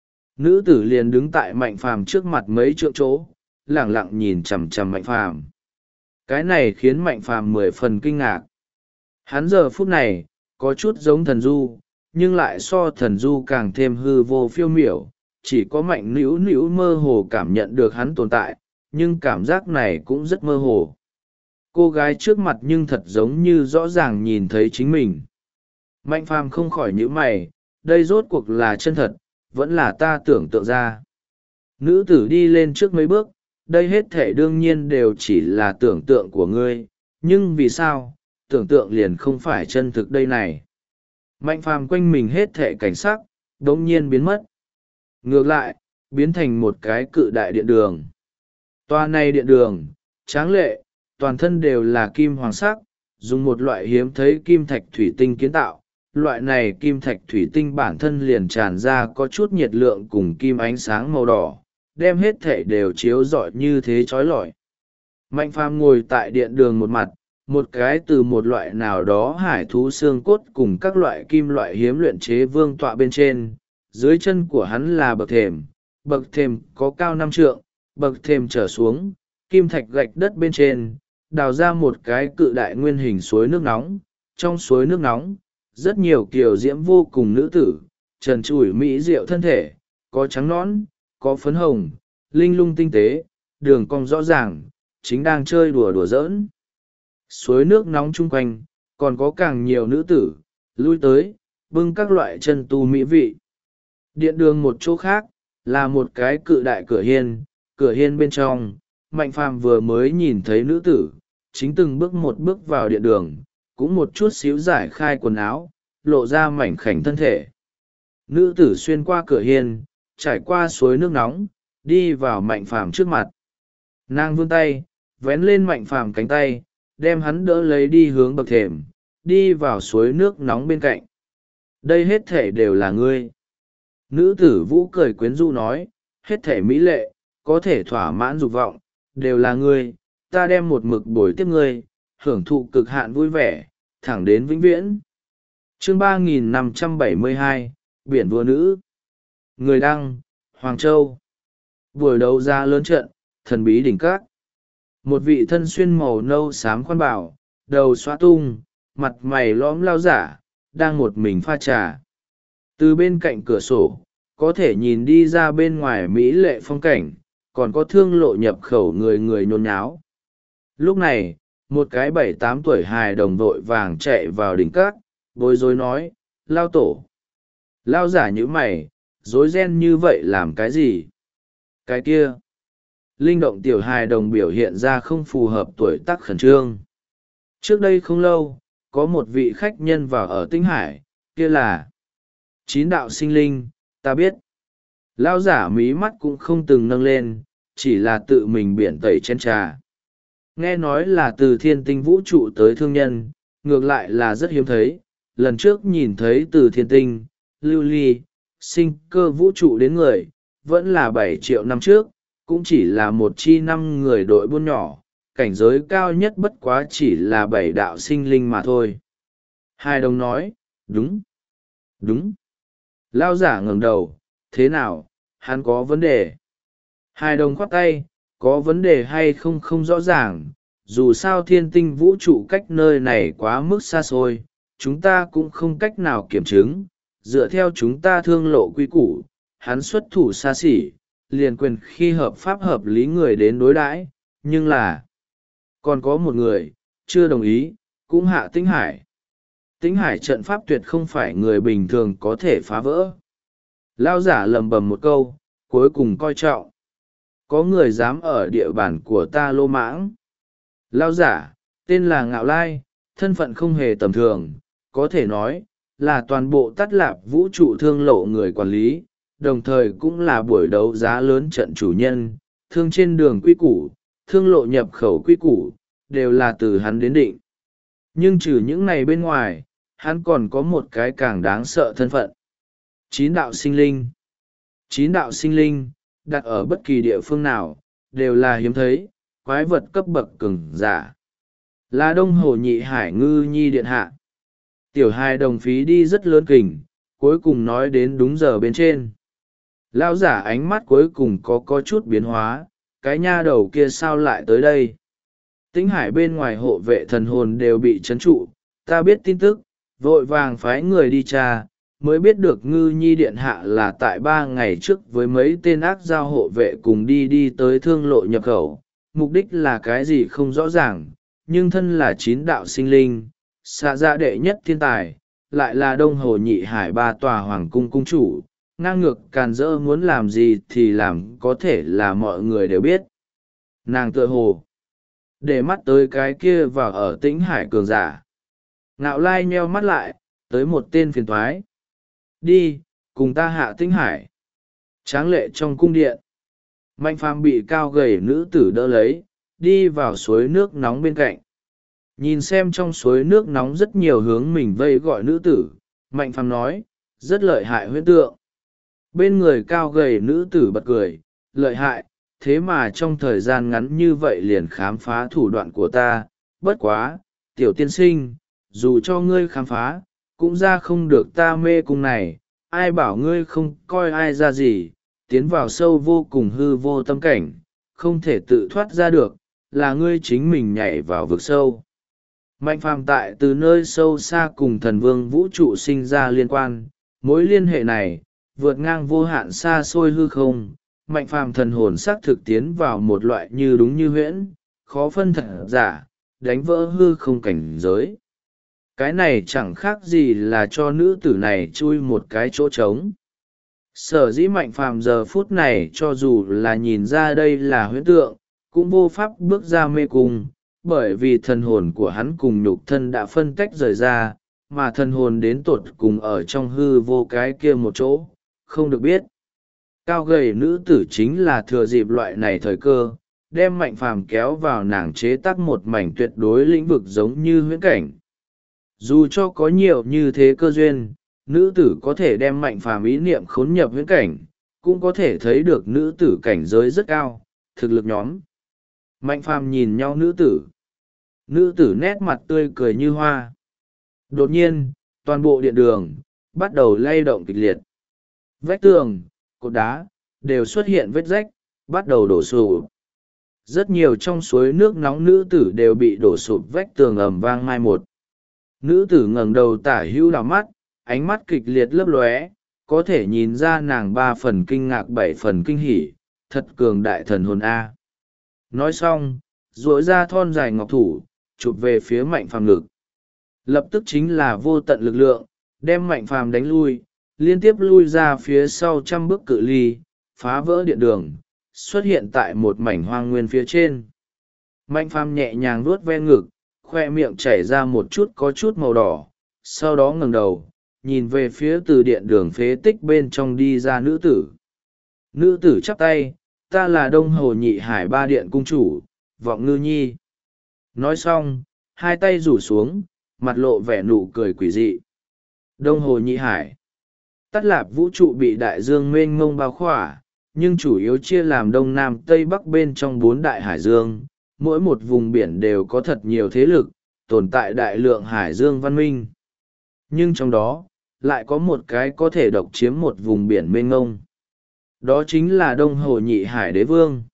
Nữ tử liền đứng tại Mạnh Phàm trước mặt mấy trượng chỗ, lẳng lặng nhìn chằm chằm Mạnh Phàm. Cái này khiến Mạnh Phàm 10 phần kinh ngạc. Hắn giờ phút này, có chút giống thần du, nhưng lại so thần du càng thêm hư vô phiêu miểu, chỉ có Mạnh Nữu Nữu mơ hồ cảm nhận được hắn tồn tại, nhưng cảm giác này cũng rất mơ hồ. Cô gái trước mặt nhưng thật giống như rõ ràng nhìn thấy chính mình. Mạnh phàm không khỏi nhíu mày, đây rốt cuộc là chân thật, vẫn là ta tưởng tượng ra. Nữ tử đi lên trước mấy bước, đây hết thể đương nhiên đều chỉ là tưởng tượng của ngươi, nhưng vì sao, tưởng tượng liền không phải chân thực đây này. Mạnh phàm quanh mình hết thể cảnh sắc, đống nhiên biến mất. Ngược lại, biến thành một cái cự đại điện đường. Tòa này điện đường, tráng lệ, toàn thân đều là kim hoàng sắc, dùng một loại hiếm thấy kim thạch thủy tinh kiến tạo. Loại này kim thạch thủy tinh bản thân liền tràn ra có chút nhiệt lượng cùng kim ánh sáng màu đỏ, đem hết thể đều chiếu rọi như thế trói lọi. Mạnh phàm ngồi tại điện đường một mặt, một cái từ một loại nào đó hải thú xương cốt cùng các loại kim loại hiếm luyện chế vương tọa bên trên, dưới chân của hắn là bậc thềm có cao 5 trượng, bậc thềm trở xuống, kim thạch gạch đất bên trên, đào ra một cái cự đại nguyên hình suối nước nóng. Trong suối nước nóng, rất nhiều kiều diễm vô cùng nữ tử, trần trụi mỹ diệu thân thể, có trắng nõn, có phấn hồng, linh lung tinh tế, đường cong rõ ràng, chính đang chơi đùa giỡn. Suối nước nóng chung quanh, còn có càng nhiều nữ tử, lui tới, bưng các loại chân tu mỹ vị. Điện đường một chỗ khác, là một cái cự đại cửa hiên bên trong, Mạnh phàm vừa mới nhìn thấy nữ tử, chính từng bước một bước vào điện đường, cũng một chút xíu giải khai quần áo, lộ ra mảnh khảnh thân thể. Nữ tử xuyên qua cửa hiên, trải qua suối nước nóng, đi vào Mạnh phàm trước mặt. Nàng vươn tay, vén lên Mạnh phàm cánh tay, đem hắn đỡ lấy đi hướng bậc thềm, đi vào suối nước nóng bên cạnh. Đây hết thể đều là ngươi. Nữ tử vũ cười quyến rũ nói, hết thể mỹ lệ, có thể thỏa mãn dục vọng, đều là ngươi, ta đem một mực bồi tiếp ngươi, hưởng thụ cực hạn vui vẻ, thẳng đến vĩnh viễn. Chương 3572, Biển vua nữ. Người đăng, Hoàng Châu. Buổi đấu giá lớn trận, thần bí đỉnh các. Một vị thân xuyên màu nâu xám khoan bảo, đầu xóa tung, mặt mày lõm lao giả, đang một mình pha trà. Từ bên cạnh cửa sổ, có thể nhìn đi ra bên ngoài mỹ lệ phong cảnh, còn có thương lộ nhập khẩu người người nhốn nháo. Lúc này, một cái 7-8 tuổi hài đồng vội vàng chạy vào đỉnh các, bối rối nói, lao tổ. Lao giả như mày, rối ren như vậy làm cái gì? Cái kia. Linh động tiểu hài đồng biểu hiện ra không phù hợp tuổi tác khẩn trương. Trước đây không lâu, có một vị khách nhân vào ở Tinh Hải, kia là 9 đạo sinh linh, ta biết. Lao giả mí mắt cũng không từng nâng lên, chỉ là tự mình biển tẩy chén trà. Nghe nói là từ thiên tinh vũ trụ tới thương nhân, ngược lại là rất hiếm thấy. Lần trước nhìn thấy từ thiên tinh, lưu ly, sinh cơ vũ trụ đến người, vẫn là 7 triệu năm trước, cũng chỉ là một chi 5 người đội buôn nhỏ, cảnh giới cao nhất bất quá chỉ là 7 đạo sinh linh mà thôi. Hai đồng nói, đúng, đúng. Lao giả ngẩng đầu, thế nào, hắn có vấn đề. Hai đồng khoát tay, có vấn đề hay không không rõ ràng, dù sao thiên tinh vũ trụ cách nơi này quá mức xa xôi, chúng ta cũng không cách nào kiểm chứng, dựa theo chúng ta thương lộ quy củ, hắn xuất thủ xa xỉ, liền quyền khi hợp pháp hợp lý người đến đối đãi, nhưng là còn có một người chưa đồng ý, cũng hạ Tĩnh Hải. Tĩnh Hải trận pháp tuyệt không phải người bình thường có thể phá vỡ. Lao giả lầm bầm một câu, cuối cùng coi trọng. Có người dám ở địa bàn của ta lô mãng. Lao giả, tên là Ngạo Lai, thân phận không hề tầm thường, có thể nói là toàn bộ Tát Lạp vũ trụ thương lộ người quản lý, đồng thời cũng là buổi đấu giá lớn trận chủ nhân, thương trên đường quy củ, thương lộ nhập khẩu quy củ, đều là từ hắn đến định. Nhưng trừ những này bên ngoài, hắn còn có một cái càng đáng sợ thân phận. 9 đạo sinh linh. 9 đạo sinh linh, đặt ở bất kỳ địa phương nào, đều là hiếm thấy, quái vật cấp bậc cường giả. Là Đông Hồ Nhị Hải Ngư Nhi điện hạ. Tiểu hài đồng phí đi rất lớn kình, cuối cùng nói đến đúng giờ bên trên. Lão giả ánh mắt cuối cùng có chút biến hóa, cái nha đầu kia sao lại tới đây? Tĩnh Hải bên ngoài hộ vệ thần hồn đều bị trấn trụ, ta biết tin tức, vội vàng phái người đi tra, mới biết được Ngư Nhi điện hạ là tại 3 ngày trước với mấy tên ác giao hộ vệ cùng đi tới thương lộ nhập khẩu, mục đích là cái gì không rõ ràng, nhưng thân là 9 đạo sinh linh, xạ dạ đệ nhất thiên tài, lại là Đông Hồ Nhị Hải 3 tòa hoàng cung cung chủ, ngang ngược càn rỡ muốn làm gì thì làm, có thể là mọi người đều biết. Nàng tựa hồ để mắt tới cái kia vào ở Tĩnh Hải cường giả. Ngạo Lai nheo mắt lại, tới một tên phiền thoái. Đi, cùng ta hạ Tĩnh Hải. Tráng lệ trong cung điện. Mạnh Phàm bị cao gầy nữ tử đỡ lấy, đi vào suối nước nóng bên cạnh. Nhìn xem trong suối nước nóng rất nhiều hướng mình vây gọi nữ tử, Mạnh Phàm nói, rất lợi hại huyễn tượng. Bên người cao gầy nữ tử bật cười, lợi hại, thế mà trong thời gian ngắn như vậy liền khám phá thủ đoạn của ta, bất quá, tiểu tiên sinh, dù cho ngươi khám phá, cũng ra không được ta mê cung này, ai bảo ngươi không coi ai ra gì, tiến vào sâu vô cùng hư vô tâm cảnh, không thể tự thoát ra được, là ngươi chính mình nhảy vào vực sâu. Mạnh Phàm tại từ nơi sâu xa cùng thần vương vũ trụ sinh ra liên quan, mối liên hệ này, vượt ngang vô hạn xa xôi hư không. Mạnh Phàm thần hồn xác thực tiến vào một loại như đúng như huyễn, khó phân thật giả, đánh vỡ hư không cảnh giới. Cái này chẳng khác gì là cho nữ tử này chui một cái chỗ trống. Sở dĩ Mạnh Phàm giờ phút này cho dù là nhìn ra đây là huyễn tượng, cũng vô pháp bước ra mê cung, bởi vì thần hồn của hắn cùng nhục thân đã phân tách rời ra, mà thần hồn đến tột cùng ở trong hư vô cái kia một chỗ, không được biết. Cao gầy nữ tử chính là thừa dịp loại này thời cơ, đem Mạnh Phàm kéo vào nàng chế tác một mảnh tuyệt đối lĩnh vực giống như huyễn cảnh. Dù cho có nhiều như thế cơ duyên, nữ tử có thể đem Mạnh Phàm ý niệm khốn nhập huyễn cảnh, cũng có thể thấy được nữ tử cảnh giới rất cao, thực lực nhóm. Mạnh Phàm nhìn nhau nữ tử nét mặt tươi cười như hoa. Đột nhiên, toàn bộ điện đường bắt đầu lay động kịch liệt. Vách tường, cột đá đều xuất hiện vết rách, bắt đầu đổ sụp. Rất nhiều trong suối nước nóng nữ tử đều bị đổ sụp, vách tường ầm vang mai một. Nữ tử ngẩng đầu tả hữu đảo mắt, ánh mắt kịch liệt lấp lóe, có thể nhìn ra nàng 3 phần kinh ngạc 7 phần kinh hỉ, thật cường đại thần hồn A. Nói xong, duỗi ra thon dài ngọc thủ, chụp về phía Mạnh Phàm ngực. Lập tức chính là vô tận lực lượng, đem Mạnh Phàm đánh lui, liên tiếp lui ra phía sau 100 bước cự ly, phá vỡ điện đường, xuất hiện tại một mảnh hoang nguyên phía trên. Mạnh Phàm nhẹ nhàng vuốt ve ngực, khoe miệng chảy ra một chút có chút màu đỏ, sau đó ngẩng đầu, nhìn về phía từ điện đường phế tích bên trong đi ra nữ tử. Nữ tử chắp tay, ta là Đông Hồ Nhị Hải 3 điện cung chủ, Vọng Ngư Nhi. Nói xong, hai tay rủ xuống, mặt lộ vẻ nụ cười quỷ dị. Đông Hồ Nhị Hải. Tát Lạp vũ trụ bị đại dương mênh mông bao khỏa, nhưng chủ yếu chia làm đông nam tây bắc bên trong 4 đại hải dương, mỗi một vùng biển đều có thật nhiều thế lực, tồn tại đại lượng hải dương văn minh. Nhưng trong đó, lại có một cái có thể độc chiếm một vùng biển mênh mông. Đó chính là Đông Hồ Nhị Hải Đế Vương.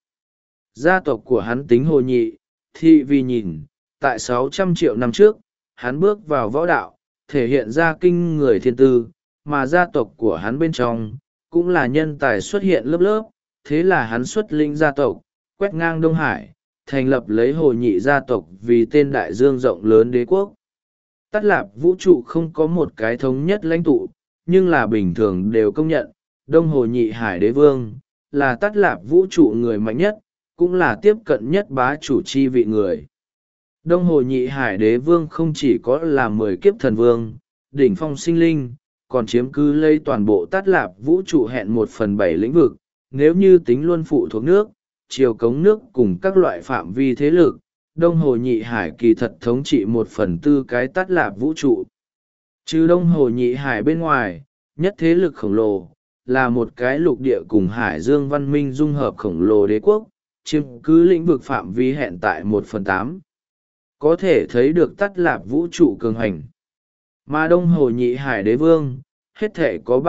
Gia tộc của hắn tính Hồ Nhị, thị vì nhìn, tại 600 triệu năm trước, hắn bước vào võ đạo, thể hiện ra kinh người thiên tư, mà gia tộc của hắn bên trong, cũng là nhân tài xuất hiện lớp lớp, thế là hắn xuất linh gia tộc, quét ngang Đông Hải, thành lập lấy Hồ Nhị gia tộc vì tên đại dương rộng lớn đế quốc. Tát Lạp vũ trụ không có một cái thống nhất lãnh tụ, nhưng là bình thường đều công nhận, Đông Hồ Nhị Hải Đế Vương, là Tát Lạp vũ trụ người mạnh nhất, cũng là tiếp cận nhất bá chủ chi vị người. Đông Hồ Nhị Hải Đế Vương không chỉ có là 10 kiếp thần vương, đỉnh phong sinh linh, còn chiếm cứ lấy toàn bộ Tát Lạp vũ trụ hẹn 1/7 lĩnh vực, nếu như tính luôn phụ thuộc nước, chiều cống nước cùng các loại phạm vi thế lực, Đông Hồ Nhị Hải kỳ thật thống trị 1/4 cái Tát Lạp vũ trụ. Trừ Đông Hồ Nhị Hải bên ngoài, nhất thế lực khổng lồ, là một cái lục địa cùng hải dương văn minh dung hợp khổng lồ đế quốc, chiếm cứ lĩnh vực phạm vi hẹn tại 1/8. Có thể thấy được Tát Lạp vũ trụ cường hành. Mà Đông Hồ Nhị Hải Đế Vương, hết thể có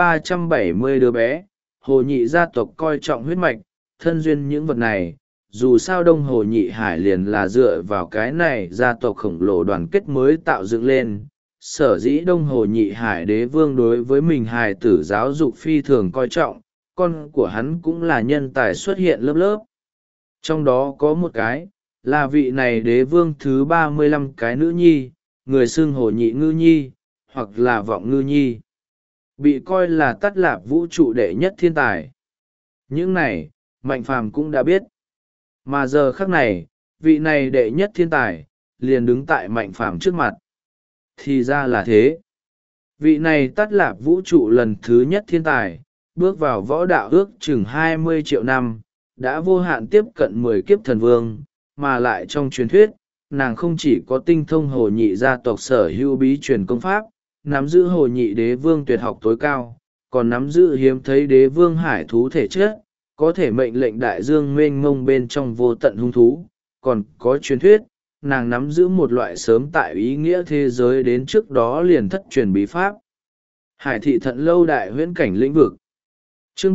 370 đứa bé, Hồ Nhị gia tộc coi trọng huyết mạch, thân duyên những vật này, dù sao Đông Hồ Nhị Hải liền là dựa vào cái này gia tộc khổng lồ đoàn kết mới tạo dựng lên, sở dĩ đông hồ nhị hải đế vương đối với mình hài tử giáo dục phi thường coi trọng, con của hắn cũng là nhân tài xuất hiện lớp lớp. Trong đó có một cái là vị này đế vương thứ 35 cái nữ nhi, người xưng hồ nhị ngư nhi hoặc là vọng ngư nhi, bị coi là tắt lạp vũ trụ đệ nhất thiên tài. Những này Mạnh Phàm cũng đã biết, mà giờ khắc này vị này đệ nhất thiên tài liền đứng tại Mạnh Phàm trước mặt. Thì ra là thế, vị này tắt lạp vũ trụ lần thứ nhất thiên tài bước vào võ đạo ước chừng 20 triệu năm, đã vô hạn tiếp cận 10 kiếp thần vương, mà lại trong truyền thuyết nàng không chỉ có tinh thông hồ nhị gia tộc sở hữu bí truyền công pháp, nắm giữ hồ nhị đế vương tuyệt học tối cao, còn nắm giữ hiếm thấy đế vương hải thú thể chất, có thể mệnh lệnh đại dương mênh mông bên trong vô tận hung thú. Còn có truyền thuyết nàng nắm giữ một loại sớm tại ý nghĩa thế giới đến trước đó liền thất truyền bí pháp. Hải thị thận lâu đại huyễn cảnh lĩnh vực. Chương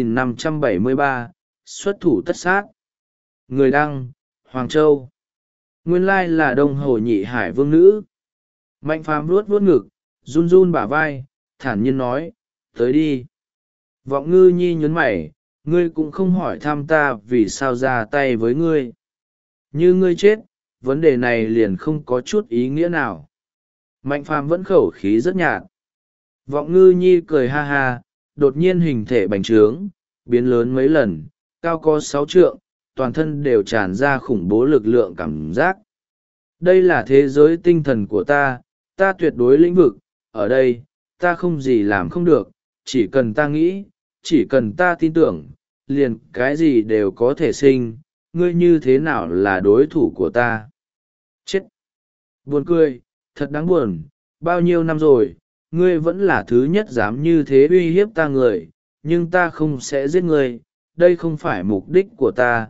3573, xuất thủ tất sát. Người đăng, Hoàng Châu. Nguyên lai là đông hồ nhị hải vương nữ. Mạnh Phàm vuốt vuốt ngực, run run bả vai, thản nhiên nói, tới đi. Vọng ngư nhi nhớn mày, ngươi cũng không hỏi thăm ta vì sao ra tay với ngươi. Như ngươi chết, vấn đề này liền không có chút ý nghĩa nào. Mạnh Phàm vẫn khẩu khí rất nhạt. Vọng ngư nhi cười ha ha, đột nhiên hình thể bành trướng, biến lớn mấy lần, cao có 6 trượng, toàn thân đều tràn ra khủng bố lực lượng cảm giác. Đây là thế giới tinh thần của ta tuyệt đối lĩnh vực, ở đây, ta không gì làm không được, chỉ cần ta nghĩ, chỉ cần ta tin tưởng, liền cái gì đều có thể sinh, ngươi như thế nào là đối thủ của ta? Chết! Buồn cười, thật đáng buồn, bao nhiêu năm rồi, ngươi vẫn là thứ nhất dám như thế uy hiếp ta người, nhưng ta không sẽ giết ngươi, đây không phải mục đích của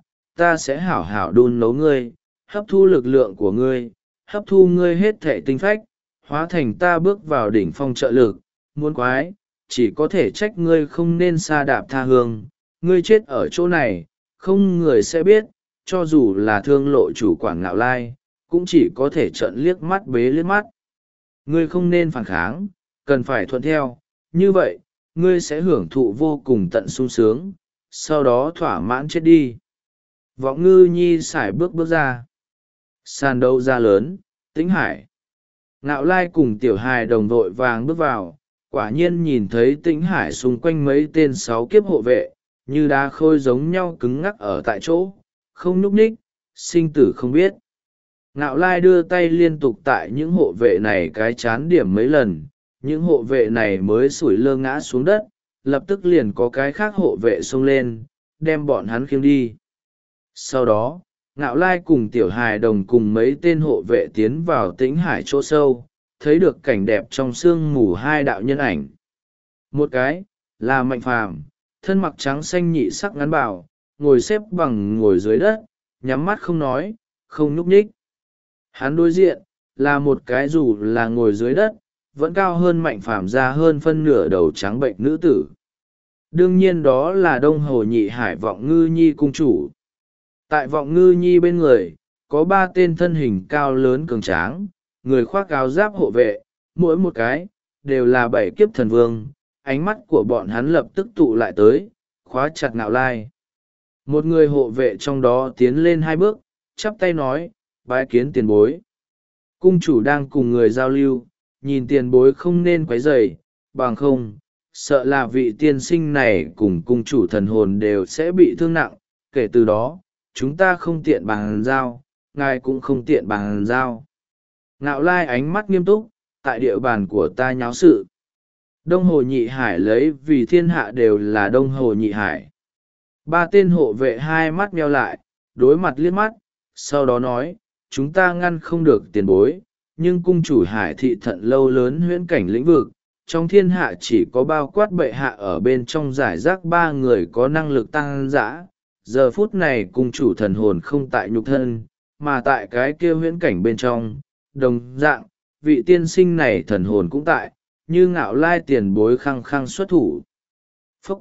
ta sẽ hảo hảo đun nấu ngươi, hấp thu lực lượng của ngươi, hấp thu ngươi hết thệ tinh phách, hóa thành ta bước vào đỉnh phong trợ lực, muốn quái, chỉ có thể trách ngươi không nên sa đạp tha hương, ngươi chết ở chỗ này, không người sẽ biết, cho dù là thương lộ chủ quản Ngạo Lai, cũng chỉ có thể trợn liếc mắt bế liếc mắt. Ngươi không nên phản kháng, cần phải thuận theo, như vậy, ngươi sẽ hưởng thụ vô cùng tận sung sướng, sau đó thỏa mãn chết đi. Vọng ngư nhi sải bước ra. Sàn đấu ra lớn, Tĩnh Hải. Ngạo Lai cùng Tiểu Hài đồng vội vàng bước vào, quả nhiên nhìn thấy Tĩnh Hải xung quanh mấy tên 6 kiếp hộ vệ, như đá khôi giống nhau cứng ngắc ở tại chỗ, không nhúc nhích, sinh tử không biết. Ngạo Lai đưa tay liên tục tại những hộ vệ này cái chán điểm mấy lần, những hộ vệ này mới sủi lơ ngã xuống đất, lập tức liền có cái khác hộ vệ xông lên, đem bọn hắn khiêng đi. Sau đó, Ngạo Lai cùng Tiểu Hài đồng cùng mấy tên hộ vệ tiến vào Tĩnh Hải chỗ sâu, thấy được cảnh đẹp trong sương mù hai đạo nhân ảnh. Một cái, là Mạnh Phàm, thân mặc trắng xanh nhị sắc ngắn bào, ngồi xếp bằng ngồi dưới đất, nhắm mắt không nói, không nhúc nhích. Hắn đối diện, là một cái dù là ngồi dưới đất, vẫn cao hơn Mạnh Phàm ra hơn phân nửa đầu trắng bệnh nữ tử. Đương nhiên đó là đông hồ nhị hải Vọng Ngư Nhi cung chủ. Tại Vọng Ngư Nhi bên người, có 3 tên thân hình cao lớn cường tráng, người khoác áo giáp hộ vệ, mỗi một cái, đều là 7 kiếp thần vương, ánh mắt của bọn hắn lập tức tụ lại tới, khóa chặt Ngạo Lai. Một người hộ vệ trong đó tiến lên 2 bước, chắp tay nói, bái kiến tiền bối. Cung chủ đang cùng người giao lưu, nhìn tiền bối không nên quấy rầy, bằng không, sợ là vị tiên sinh này cùng cung chủ thần hồn đều sẽ bị thương nặng, kể từ đó, chúng ta không tiện bàn giao, ngài cũng không tiện bàn giao. Ngạo Lai ánh mắt nghiêm túc, tại địa bàn của ta nháo sự. Đông Hồ Nhị Hải lấy vì thiên hạ đều là Đông Hồ Nhị Hải. 3 tên hộ vệ hai mắt nheo lại, đối mặt liếc mắt, sau đó nói, chúng ta ngăn không được tiền bối, nhưng cung chủ Hải thị thận lâu lớn huyễn cảnh lĩnh vực, trong thiên hạ chỉ có bao quát bệ hạ ở bên trong giải rác 3 người có năng lực tăng dã. Giờ phút này cung chủ thần hồn không tại nhục thân, mà tại cái kia huyễn cảnh bên trong, đồng dạng, vị tiên sinh này thần hồn cũng tại, như Ngạo Lai tiền bối khăng khăng xuất thủ. Phúc!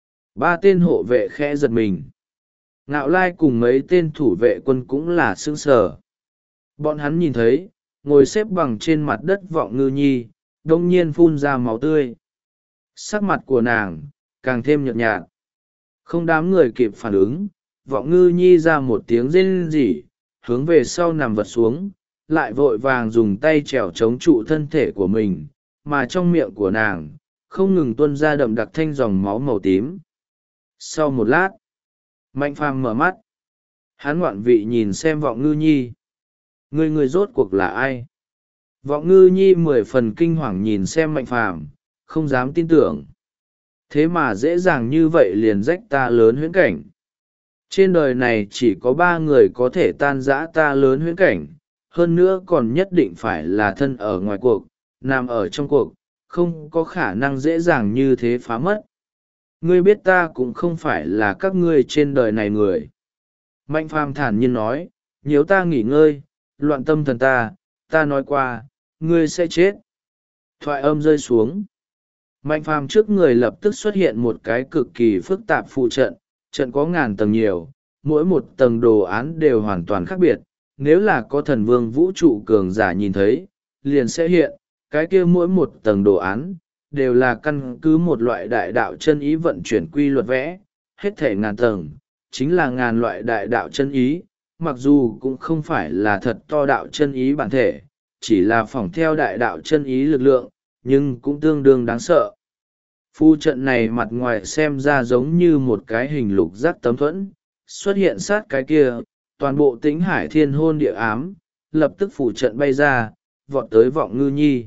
3 tên hộ vệ khẽ giật mình. Ngạo Lai cùng mấy tên thủ vệ quân cũng là sững sờ. Bọn hắn nhìn thấy, ngồi xếp bằng trên mặt đất Vọng Ngư Nhi đông nhiên phun ra máu tươi. Sắc mặt của nàng càng thêm nhợt nhạt. Không đám người kịp phản ứng, Vọng Ngư Nhi ra một tiếng rên rỉ, hướng về sau nằm vật xuống, lại vội vàng dùng tay trèo chống trụ thân thể của mình, mà trong miệng của nàng không ngừng tuôn ra đậm đặc thanh dòng máu màu tím. Sau một lát, Mạnh Phàm mở mắt. Hắn ngoạn vị nhìn xem Vọng Ngư Nhi. Người rốt cuộc là ai? Vọng Ngư Nhi 10 phần kinh hoàng nhìn xem Mạnh Phàm, không dám tin tưởng. Thế mà dễ dàng như vậy liền rách ta lớn huyễn cảnh. Trên đời này chỉ có 3 người có thể tan rã ta lớn huyễn cảnh, hơn nữa còn nhất định phải là thân ở ngoài cuộc, nằm ở trong cuộc, không có khả năng dễ dàng như thế phá mất. Ngươi biết ta cũng không phải là các ngươi trên đời này người. Mạnh Phàm thản nhiên nói, nếu ta nghỉ ngơi, loạn tâm thần ta nói qua, ngươi sẽ chết. Thoại âm rơi xuống. Mạnh Phàm trước người lập tức xuất hiện một cái cực kỳ phức tạp phụ trận, trận có ngàn tầng nhiều, mỗi một tầng đồ án đều hoàn toàn khác biệt. Nếu là có thần vương vũ trụ cường giả nhìn thấy, liền sẽ hiện, cái kia mỗi một tầng đồ án, đều là căn cứ một loại đại đạo chân ý vận chuyển quy luật vẽ, hết thể ngàn tầng, chính là ngàn loại đại đạo chân ý, mặc dù cũng không phải là thật to đạo chân ý bản thể, chỉ là phỏng theo đại đạo chân ý lực lượng, nhưng cũng tương đương đáng sợ. Phu trận này mặt ngoài xem ra giống như một cái hình lục giác tấm thuẫn, xuất hiện sát cái kia, toàn bộ Tĩnh Hải thiên hôn địa ám, lập tức phù trận bay ra, vọt tới Vọng Ngư Nhi.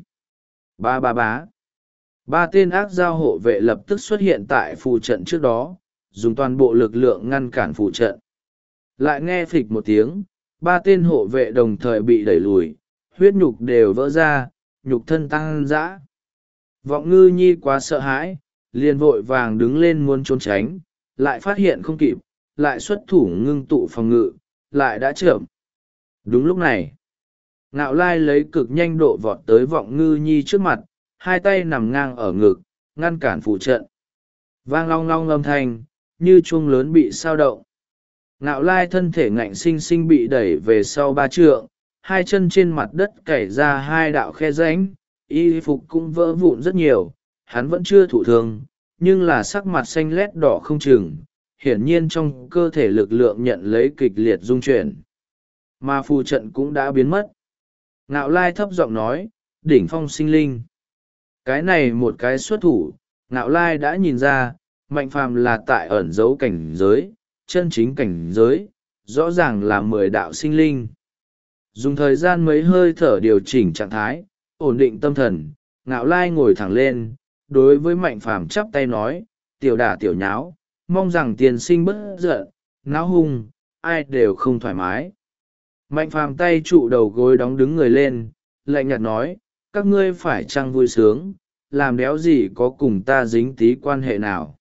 Ba tên ác giao hộ vệ lập tức xuất hiện tại phù trận trước đó, dùng toàn bộ lực lượng ngăn cản phù trận. Lại nghe phịch một tiếng, 3 tên hộ vệ đồng thời bị đẩy lùi, huyết nhục đều vỡ ra, nhục thân tăng dã. Vọng Ngư Nhi quá sợ hãi, liền vội vàng đứng lên muốn trốn tránh, lại phát hiện không kịp, lại xuất thủ ngưng tụ phòng ngự, lại đã chậm. Đúng lúc này, Ngạo Lai lấy cực nhanh độ vọt tới Vọng Ngư Nhi trước mặt, hai tay nằm ngang ở ngực, ngăn cản phụ trận. Vang long long âm thanh, như chuông lớn bị sao động. Ngạo Lai thân thể ngạnh sinh sinh bị đẩy về sau 3 trượng, hai chân trên mặt đất cày ra 2 đạo khe rãnh, y phục cũng vỡ vụn rất nhiều. Hắn vẫn chưa thụ thương, nhưng là sắc mặt xanh lét đỏ không chừng, hiển nhiên trong cơ thể lực lượng nhận lấy kịch liệt rung chuyển. Mà phù trận cũng đã biến mất. Ngạo Lai thấp giọng nói, đỉnh phong sinh linh. Cái này một cái xuất thủ, Ngạo Lai đã nhìn ra, Mạnh Phàm là tại ẩn giấu cảnh giới, chân chính cảnh giới, rõ ràng là 10 đạo sinh linh. Dùng thời gian mấy hơi thở điều chỉnh trạng thái, ổn định tâm thần, Ngạo Lai ngồi thẳng lên, đối với Mạnh Phàm chắp tay nói, tiểu đả tiểu nháo, mong rằng tiền sinh bất giận, náo hung, ai đều không thoải mái. Mạnh Phàm tay trụ đầu gối đóng đứng người lên, lạnh nhạt nói, các ngươi phải chăng vui sướng, làm đéo gì có cùng ta dính tí quan hệ nào.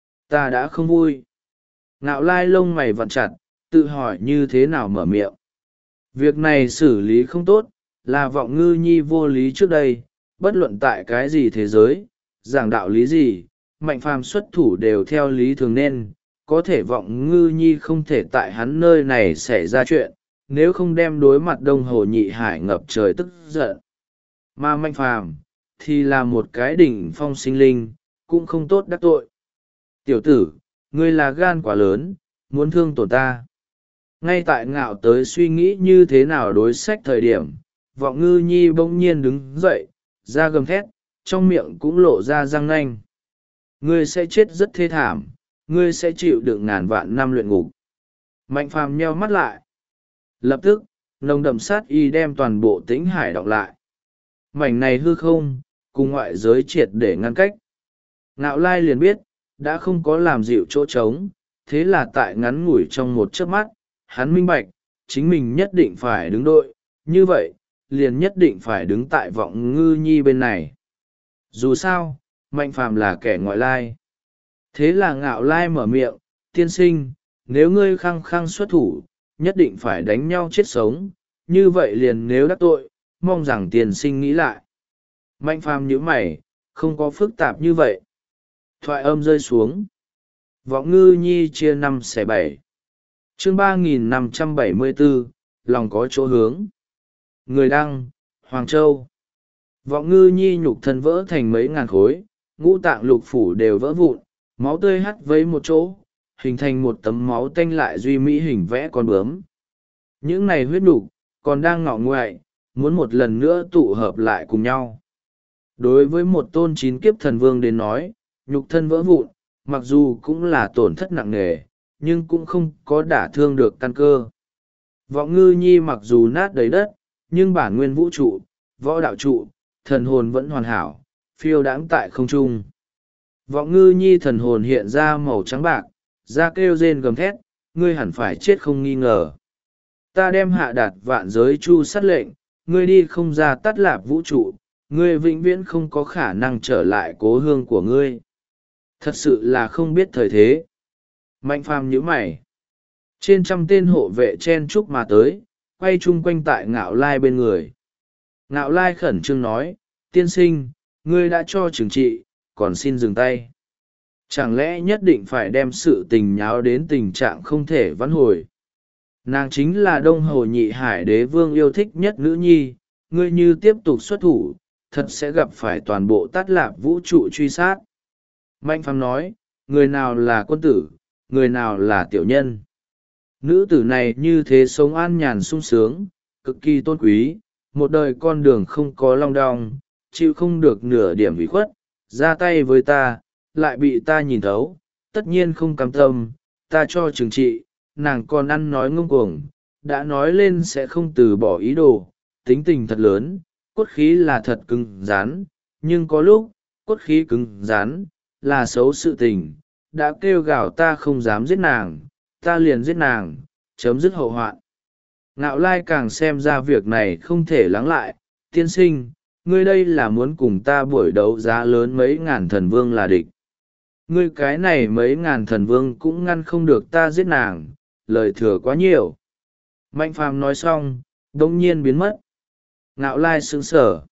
Ta đã không vui. Ngạo Lai lông mày vặn chặt, tự hỏi như thế nào mở miệng. Việc này xử lý không tốt, là Vọng Ngư Nhi vô lý trước đây, bất luận tại cái gì thế giới, giảng đạo lý gì, Mạnh Phàm xuất thủ đều theo lý thường nên, có thể Vọng Ngư Nhi không thể tại hắn nơi này xảy ra chuyện, nếu không đem đối mặt Đông Hồ Nhị Hải ngập trời tức giận. Mà Mạnh Phàm thì là một cái đỉnh phong sinh linh, cũng không tốt đắc tội. Tiểu tử, ngươi là gan quá lớn, muốn thương tổn ta. Ngay tại Ngạo tới suy nghĩ như thế nào đối sách thời điểm, Vọng Ngư Nhi bỗng nhiên đứng dậy, ra gầm thét, trong miệng cũng lộ ra răng nanh. Ngươi sẽ chết rất thê thảm, ngươi sẽ chịu đựng ngàn vạn năm luyện ngục. Mạnh Phàm nheo mắt lại. Lập tức, nồng đậm sát y đem toàn bộ Tĩnh Hải đọng lại. Mảnh này hư không, cùng ngoại giới triệt để ngăn cách. Ngạo Lai liền biết, đã không có làm dịu chỗ trống, thế là tại ngắn ngủi trong một chớp mắt, hắn minh bạch, chính mình nhất định phải đứng đội, như vậy, liền nhất định phải đứng tại Vọng Ngư Nhi bên này. Dù sao, Mạnh Phàm là kẻ ngoại lai. Thế là Ngạo Lai mở miệng, tiên sinh, nếu ngươi khăng khăng xuất thủ, nhất định phải đánh nhau chết sống, như vậy liền nếu đắc tội, mong rằng tiên sinh nghĩ lại. Mạnh Phàm nhíu mày, không có phức tạp như vậy. Thoại âm rơi xuống. Vọng Ngư Nhi chia 5/7. Chương 3574, lòng có chỗ hướng. Người đăng, Hoàng Châu. Vọng Ngư Nhi nhục thân vỡ thành mấy ngàn khối, ngũ tạng lục phủ đều vỡ vụn, máu tươi hắt vấy một chỗ, hình thành một tấm máu tanh lại duy mỹ hình vẽ con bướm. Những này huyết nhục còn đang ngọ ngoại, muốn một lần nữa tụ hợp lại cùng nhau. Đối với một tôn chín kiếp thần vương đến nói, nhục thân vỡ vụn, mặc dù cũng là tổn thất nặng nề, nhưng cũng không có đả thương được căn cơ. Vọng Ngư Nhi mặc dù nát đầy đất, nhưng bản nguyên vũ trụ, võ đạo trụ, thần hồn vẫn hoàn hảo, phiêu đãng tại không trung. Vọng Ngư Nhi thần hồn hiện ra màu trắng bạc, da kêu rên gầm thét, ngươi hẳn phải chết không nghi ngờ. Ta đem hạ đạt vạn giới chu sát lệnh, ngươi đi không ra tắt lạp vũ trụ, ngươi vĩnh viễn không có khả năng trở lại cố hương của ngươi. Thật sự là không biết thời thế. Mạnh phàm nhíu mày. Trên trăm tên hộ vệ chen chúc mà tới, quay chung quanh tại Ngạo Lai bên người. Ngạo Lai khẩn trương nói, tiên sinh, ngươi đã cho trừng trị, còn xin dừng tay. Chẳng lẽ nhất định phải đem sự tình nháo đến tình trạng không thể vãn hồi? Nàng chính là Đông Hồ Nhị Hải Đế Vương yêu thích nhất nữ nhi, ngươi như tiếp tục xuất thủ, thật sẽ gặp phải toàn bộ tát lạp vũ trụ truy sát. Mạnh phàm nói, người nào là quân tử, người nào là tiểu nhân. Nữ tử này như thế sống an nhàn sung sướng, cực kỳ tôn quý, một đời con đường không có long đong, chịu không được nửa điểm ủy khuất, ra tay với ta, lại bị ta nhìn thấu, tất nhiên không cam tâm, ta cho trừng trị, nàng còn ăn nói ngông cuồng, đã nói lên sẽ không từ bỏ ý đồ, tính tình thật lớn, cốt khí là thật cứng rắn, nhưng có lúc, cốt khí cứng rắn, là xấu sự tình, đã kêu gào ta không dám giết nàng, ta liền giết nàng, chấm dứt hậu hoạn. Ngạo Lai càng xem ra việc này không thể lắng lại, tiên sinh, ngươi đây là muốn cùng ta buổi đấu giá lớn mấy ngàn thần vương là địch. Ngươi cái này mấy ngàn thần vương cũng ngăn không được ta giết nàng, lời thừa quá nhiều. Mạnh phàm nói xong, đông nhiên biến mất. Ngạo Lai sững sờ.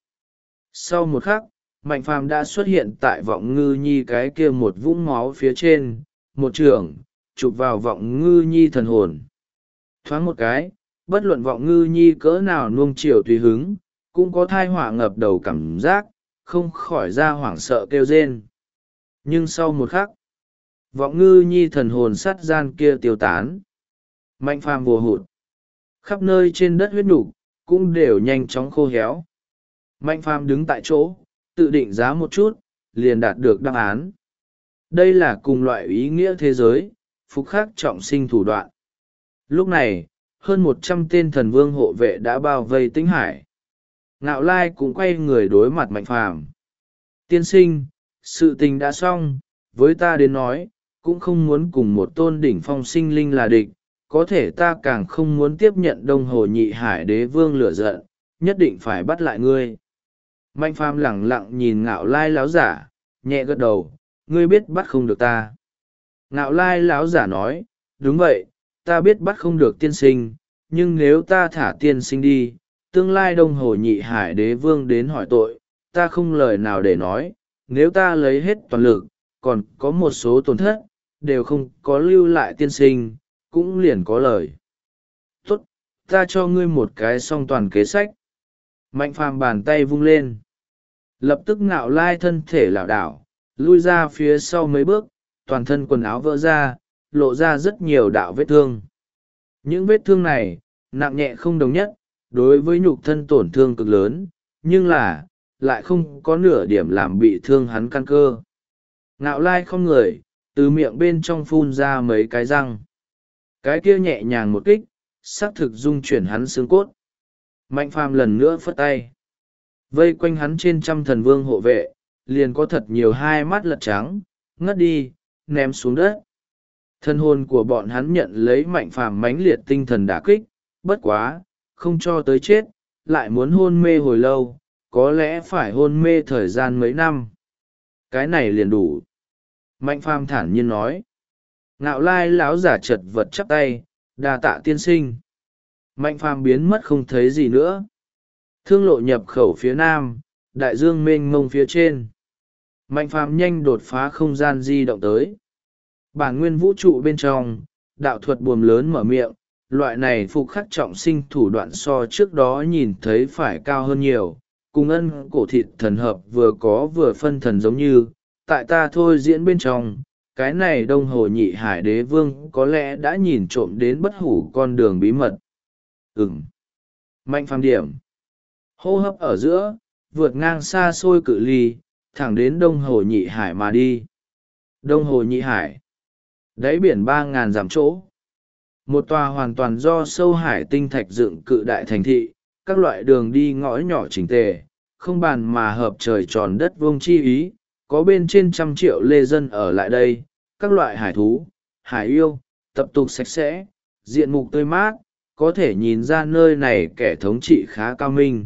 Sau một khắc, Mạnh phàm đã xuất hiện tại Vọng Ngư Nhi cái kia một vũng máu phía trên, một trường, chụp vào Vọng Ngư Nhi thần hồn. Thoáng một cái, bất luận Vọng Ngư Nhi cỡ nào nuông chiều tùy hứng, cũng có thai họa ngập đầu cảm giác, không khỏi ra hoảng sợ kêu rên. Nhưng sau một khắc, Vọng Ngư Nhi thần hồn sắt gian kia tiêu tán. Mạnh phàm vùa hụt. Khắp nơi trên đất huyết nhục cũng đều nhanh chóng khô héo. Mạnh phàm đứng tại chỗ, tự định giá một chút, liền đạt được đáp án. Đây là cùng loại ý nghĩa thế giới, phục khắc trọng sinh thủ đoạn. Lúc này, hơn 100 tên thần vương hộ vệ đã bao vây Tĩnh Hải. Ngạo Lai cũng quay người đối mặt Mạnh phàm. Tiên sinh, sự tình đã xong, với ta đến nói, cũng không muốn cùng một tôn đỉnh phong sinh linh là địch, có thể ta càng không muốn tiếp nhận Đông Hồ Nhị Hải Đế Vương lửa giận, nhất định phải bắt lại ngươi. Mạnh phàm lẳng lặng nhìn Ngạo Lai láo giả, nhẹ gật đầu, ngươi biết bắt không được ta. Ngạo Lai láo giả nói, đúng vậy, ta biết bắt không được tiên sinh, nhưng nếu ta thả tiên sinh đi, tương lai Đông Hồ Nhị Hải Đế Vương đến hỏi tội, ta không lời nào để nói, nếu ta lấy hết toàn lực, còn có một số tổn thất, đều không có lưu lại tiên sinh, cũng liền có lời. Tốt, ta cho ngươi một cái song toàn kế sách. Mạnh phàm bàn tay vung lên. Lập tức Ngạo Lai thân thể lảo đảo, lui ra phía sau mấy bước, toàn thân quần áo vỡ ra, lộ ra rất nhiều đạo vết thương. Những vết thương này, nặng nhẹ không đồng nhất, đối với nhục thân tổn thương cực lớn, nhưng lại không có nửa điểm làm bị thương hắn căn cơ. Ngạo Lai không người, từ miệng bên trong phun ra mấy cái răng. Cái kia nhẹ nhàng một kích, xác thực dung chuyển hắn xương cốt. Mạnh phàm lần nữa phất tay. Vây quanh hắn trên trăm thần vương hộ vệ, liền có thật nhiều hai mắt lật trắng, ngất đi, ném xuống đất. Thân hồn của bọn hắn nhận lấy Mạnh phàm mãnh liệt tinh thần đả kích, bất quá, không cho tới chết, lại muốn hôn mê hồi lâu, có lẽ phải hôn mê thời gian mấy năm. Cái này liền đủ. Mạnh phàm thản nhiên nói. Ngạo Lai láo giả chật vật chắp tay, đa tạ tiên sinh. Mạnh phàm biến mất không thấy gì nữa. Thương lộ nhập khẩu phía nam, đại dương mênh mông phía trên. Mạnh phàm nhanh đột phá không gian di động tới. Bản nguyên vũ trụ bên trong, đạo thuật buồm lớn mở miệng, loại này phục khắc trọng sinh thủ đoạn so trước đó nhìn thấy phải cao hơn nhiều, cùng ân cổ thịt thần hợp vừa có vừa phân thần giống như, tại ta thôi diễn bên trong, cái này Đông Hồ Nhị Hải Đế Vương có lẽ đã nhìn trộm đến bất hủ con đường bí mật. Mạnh phàm điểm. Hô hấp ở giữa, vượt ngang xa xôi cự ly, thẳng đến Đông Hồ Nhị Hải mà đi. Đông Hồ Nhị Hải. Đáy biển 3.000 dặm chỗ. Một tòa hoàn toàn do sâu hải tinh thạch dựng cự đại thành thị, các loại đường đi ngõ nhỏ chỉnh tề, không bàn mà hợp trời tròn đất vuông chi ý, có bên trên 100 triệu lê dân ở lại đây, các loại hải thú, hải yêu, tập tục sạch sẽ, diện mục tươi mát, có thể nhìn ra nơi này kẻ thống trị khá cao minh.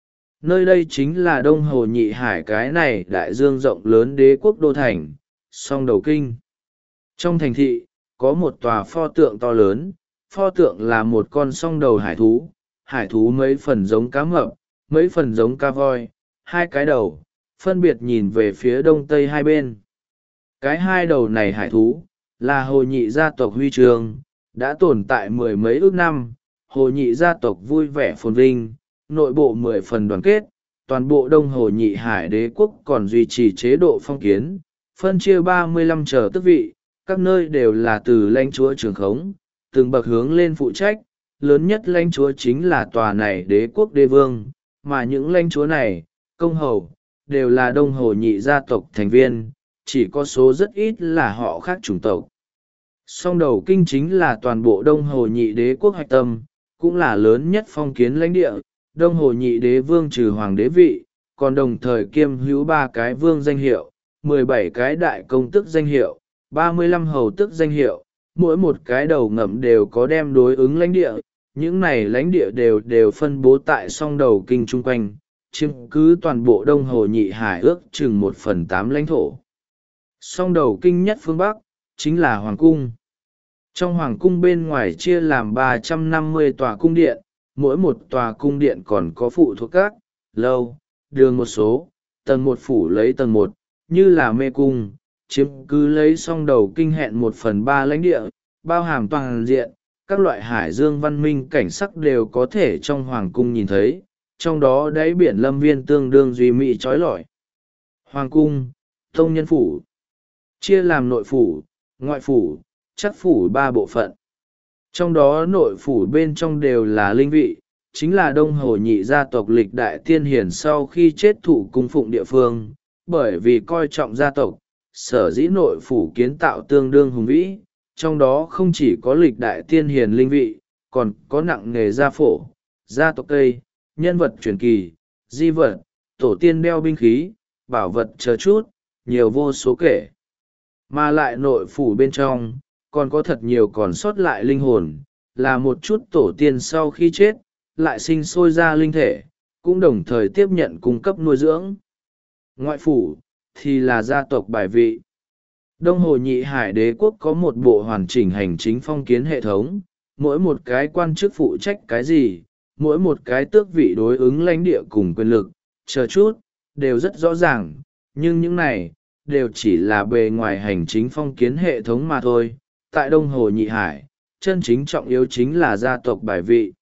Nơi đây chính là Đông Hồ Nhị Hải, cái này đại dương rộng lớn đế quốc đô thành, song đầu kinh. Trong thành thị, có một tòa pho tượng to lớn, pho tượng là một con song đầu hải thú mấy phần giống cá mập, mấy phần giống cá voi, hai cái đầu, phân biệt nhìn về phía đông tây hai bên. Cái hai đầu này hải thú, là Hồ Nhị gia tộc huy chương, đã tồn tại mười mấy ước năm, Hồ Nhị gia tộc vui vẻ phồn vinh, nội bộ 10 phần đoàn kết, toàn bộ Đông Hồ Nhị Hải Đế quốc còn duy trì chế độ phong kiến, phân chia 35 trở tước vị, các nơi đều là từ lãnh chúa trưởng khống, từng bậc hướng lên phụ trách, lớn nhất lãnh chúa chính là tòa này đế quốc đế vương, mà những lãnh chúa này, công hầu, đều là Đông Hồ Nhị gia tộc thành viên, chỉ có số rất ít là họ khác chủng tộc. Song đầu kinh chính là toàn bộ Đông Hồ Nhị đế quốc hạch tâm, cũng là lớn nhất phong kiến lãnh địa. Đông Hồ Nhị đế vương trừ hoàng đế vị, còn đồng thời kiêm hữu 3 cái vương danh hiệu, 17 cái đại công tước danh hiệu, 35 hầu tước danh hiệu, mỗi một cái đầu ngậm đều có đem đối ứng lãnh địa. Những này lãnh địa đều phân bố tại song đầu kinh chung quanh, chiếm cứ toàn bộ Đông Hồ Nhị Hải ước chừng 1/8 lãnh thổ. Song đầu kinh nhất phương Bắc, chính là Hoàng cung. Trong Hoàng cung bên ngoài chia làm 350 tòa cung điện, mỗi một tòa cung điện còn có phụ thuộc các, lâu, đường một số, tầng một phủ lấy tầng một, như là mê cung, chiếm cứ lấy song đầu kinh hẹn 1/3 lãnh địa, bao hàm toàn diện, các loại hải dương văn minh cảnh sắc đều có thể trong Hoàng cung nhìn thấy, trong đó đáy biển lâm viên tương đương duy mỹ trói lọi. Hoàng cung, tông nhân phủ, chia làm nội phủ, ngoại phủ, chắc phủ 3 bộ phận. Trong đó nội phủ bên trong đều là linh vị, chính là Đông Hồ Nhị gia tộc lịch đại tiên hiển sau khi chết thụ cung phụng địa phương, bởi vì coi trọng gia tộc, sở dĩ nội phủ kiến tạo tương đương hùng vĩ, trong đó không chỉ có lịch đại tiên hiển linh vị, còn có nặng nghề gia phổ, gia tộc cây, nhân vật truyền kỳ, di vật, tổ tiên đeo binh khí, bảo vật chờ chút, nhiều vô số kể. Mà lại nội phủ bên trong, còn có thật nhiều còn sót lại linh hồn, là một chút tổ tiên sau khi chết, lại sinh sôi ra linh thể, cũng đồng thời tiếp nhận cung cấp nuôi dưỡng. Ngoại phủ, thì là gia tộc bài vị. Đông Hồ Nhị Hải Đế quốc có một bộ hoàn chỉnh hành chính phong kiến hệ thống, mỗi một cái quan chức phụ trách cái gì, mỗi một cái tước vị đối ứng lãnh địa cùng quyền lực, chờ chút, đều rất rõ ràng, nhưng những này, đều chỉ là bề ngoài hành chính phong kiến hệ thống mà thôi. Tại Đông Hồ Nhị Hải, chân chính trọng yếu chính là gia tộc bài vị.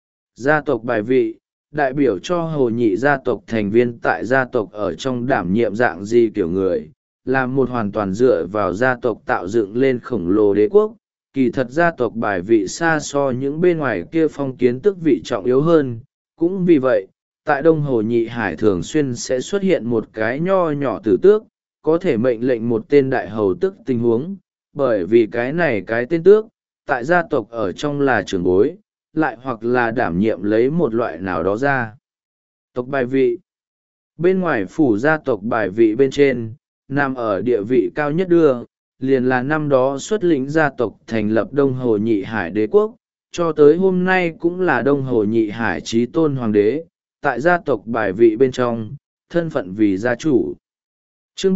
Gia tộc bài vị, đại biểu cho Hồ Nhị gia tộc thành viên tại gia tộc ở trong đảm nhiệm dạng gì kiểu người, là một hoàn toàn dựa vào gia tộc tạo dựng lên khổng lồ đế quốc. Kỳ thật gia tộc bài vị xa so những bên ngoài kia phong kiến tước vị trọng yếu hơn, cũng vì vậy, tại Đông Hồ Nhị Hải thường xuyên sẽ xuất hiện một cái nho nhỏ tử tước, có thể mệnh lệnh một tên đại hầu tước tình huống, bởi vì cái này cái tên tước, tại gia tộc ở trong là trưởng bối, lại hoặc là đảm nhiệm lấy một loại nào đó gia tộc bài vị. Bên ngoài phủ gia tộc bài vị bên trên, nằm ở địa vị cao nhất đưa, liền là năm đó xuất lĩnh gia tộc thành lập Đông Hồ Nhị Hải Đế quốc, cho tới hôm nay cũng là Đông Hồ Nhị Hải Chí Tôn Hoàng đế, tại gia tộc bài vị bên trong, thân phận vì gia chủ. Chương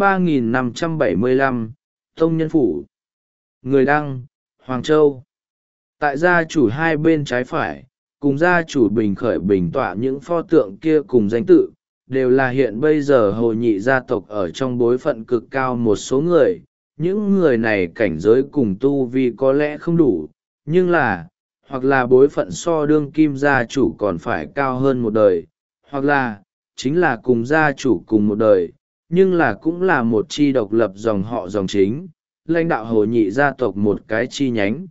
3575, Tông Nhân Phủ. Người đăng, Hoàng Châu. Tại gia chủ hai bên trái phải, cùng gia chủ bình khởi bình tọa những pho tượng kia cùng danh tự, đều là hiện bây giờ Hồ Nhị gia tộc ở trong bối phận cực cao một số người. Những người này cảnh giới cùng tu vi có lẽ không đủ, nhưng là, hoặc là bối phận so đương kim gia chủ còn phải cao hơn một đời, hoặc là chính là cùng gia chủ cùng một đời, nhưng là cũng là một chi độc lập dòng họ dòng chính, lãnh đạo Hồ Nhị gia tộc một cái chi nhánh.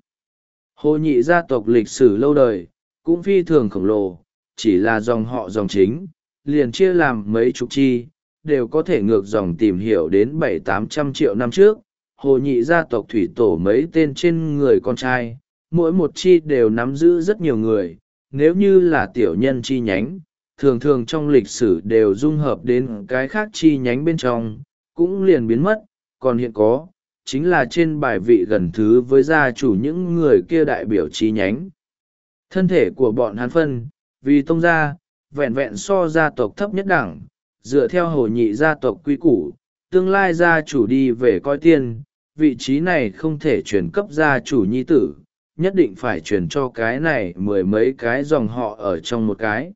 Hồ Nhị gia tộc lịch sử lâu đời, cũng phi thường khổng lồ, chỉ là dòng họ dòng chính, liền chia làm mấy chục chi, đều có thể ngược dòng tìm hiểu đến 700-800 triệu năm trước. Hồ Nhị gia tộc thủy tổ mấy tên trên người con trai, mỗi một chi đều nắm giữ rất nhiều người, nếu như là tiểu nhân chi nhánh, thường thường trong lịch sử đều dung hợp đến cái khác chi nhánh bên trong, cũng liền biến mất, còn hiện có, chính là trên bài vị gần thứ với gia chủ những người kia đại biểu chi nhánh. Thân thể của bọn hắn phân, vì tông gia, vẹn vẹn so gia tộc thấp nhất đẳng, dựa theo Hồ Nhị gia tộc quy củ, tương lai gia chủ đi về coi tiên, vị trí này không thể chuyển cấp gia chủ nhi tử, nhất định phải chuyển cho cái này mười mấy cái dòng họ ở trong một cái.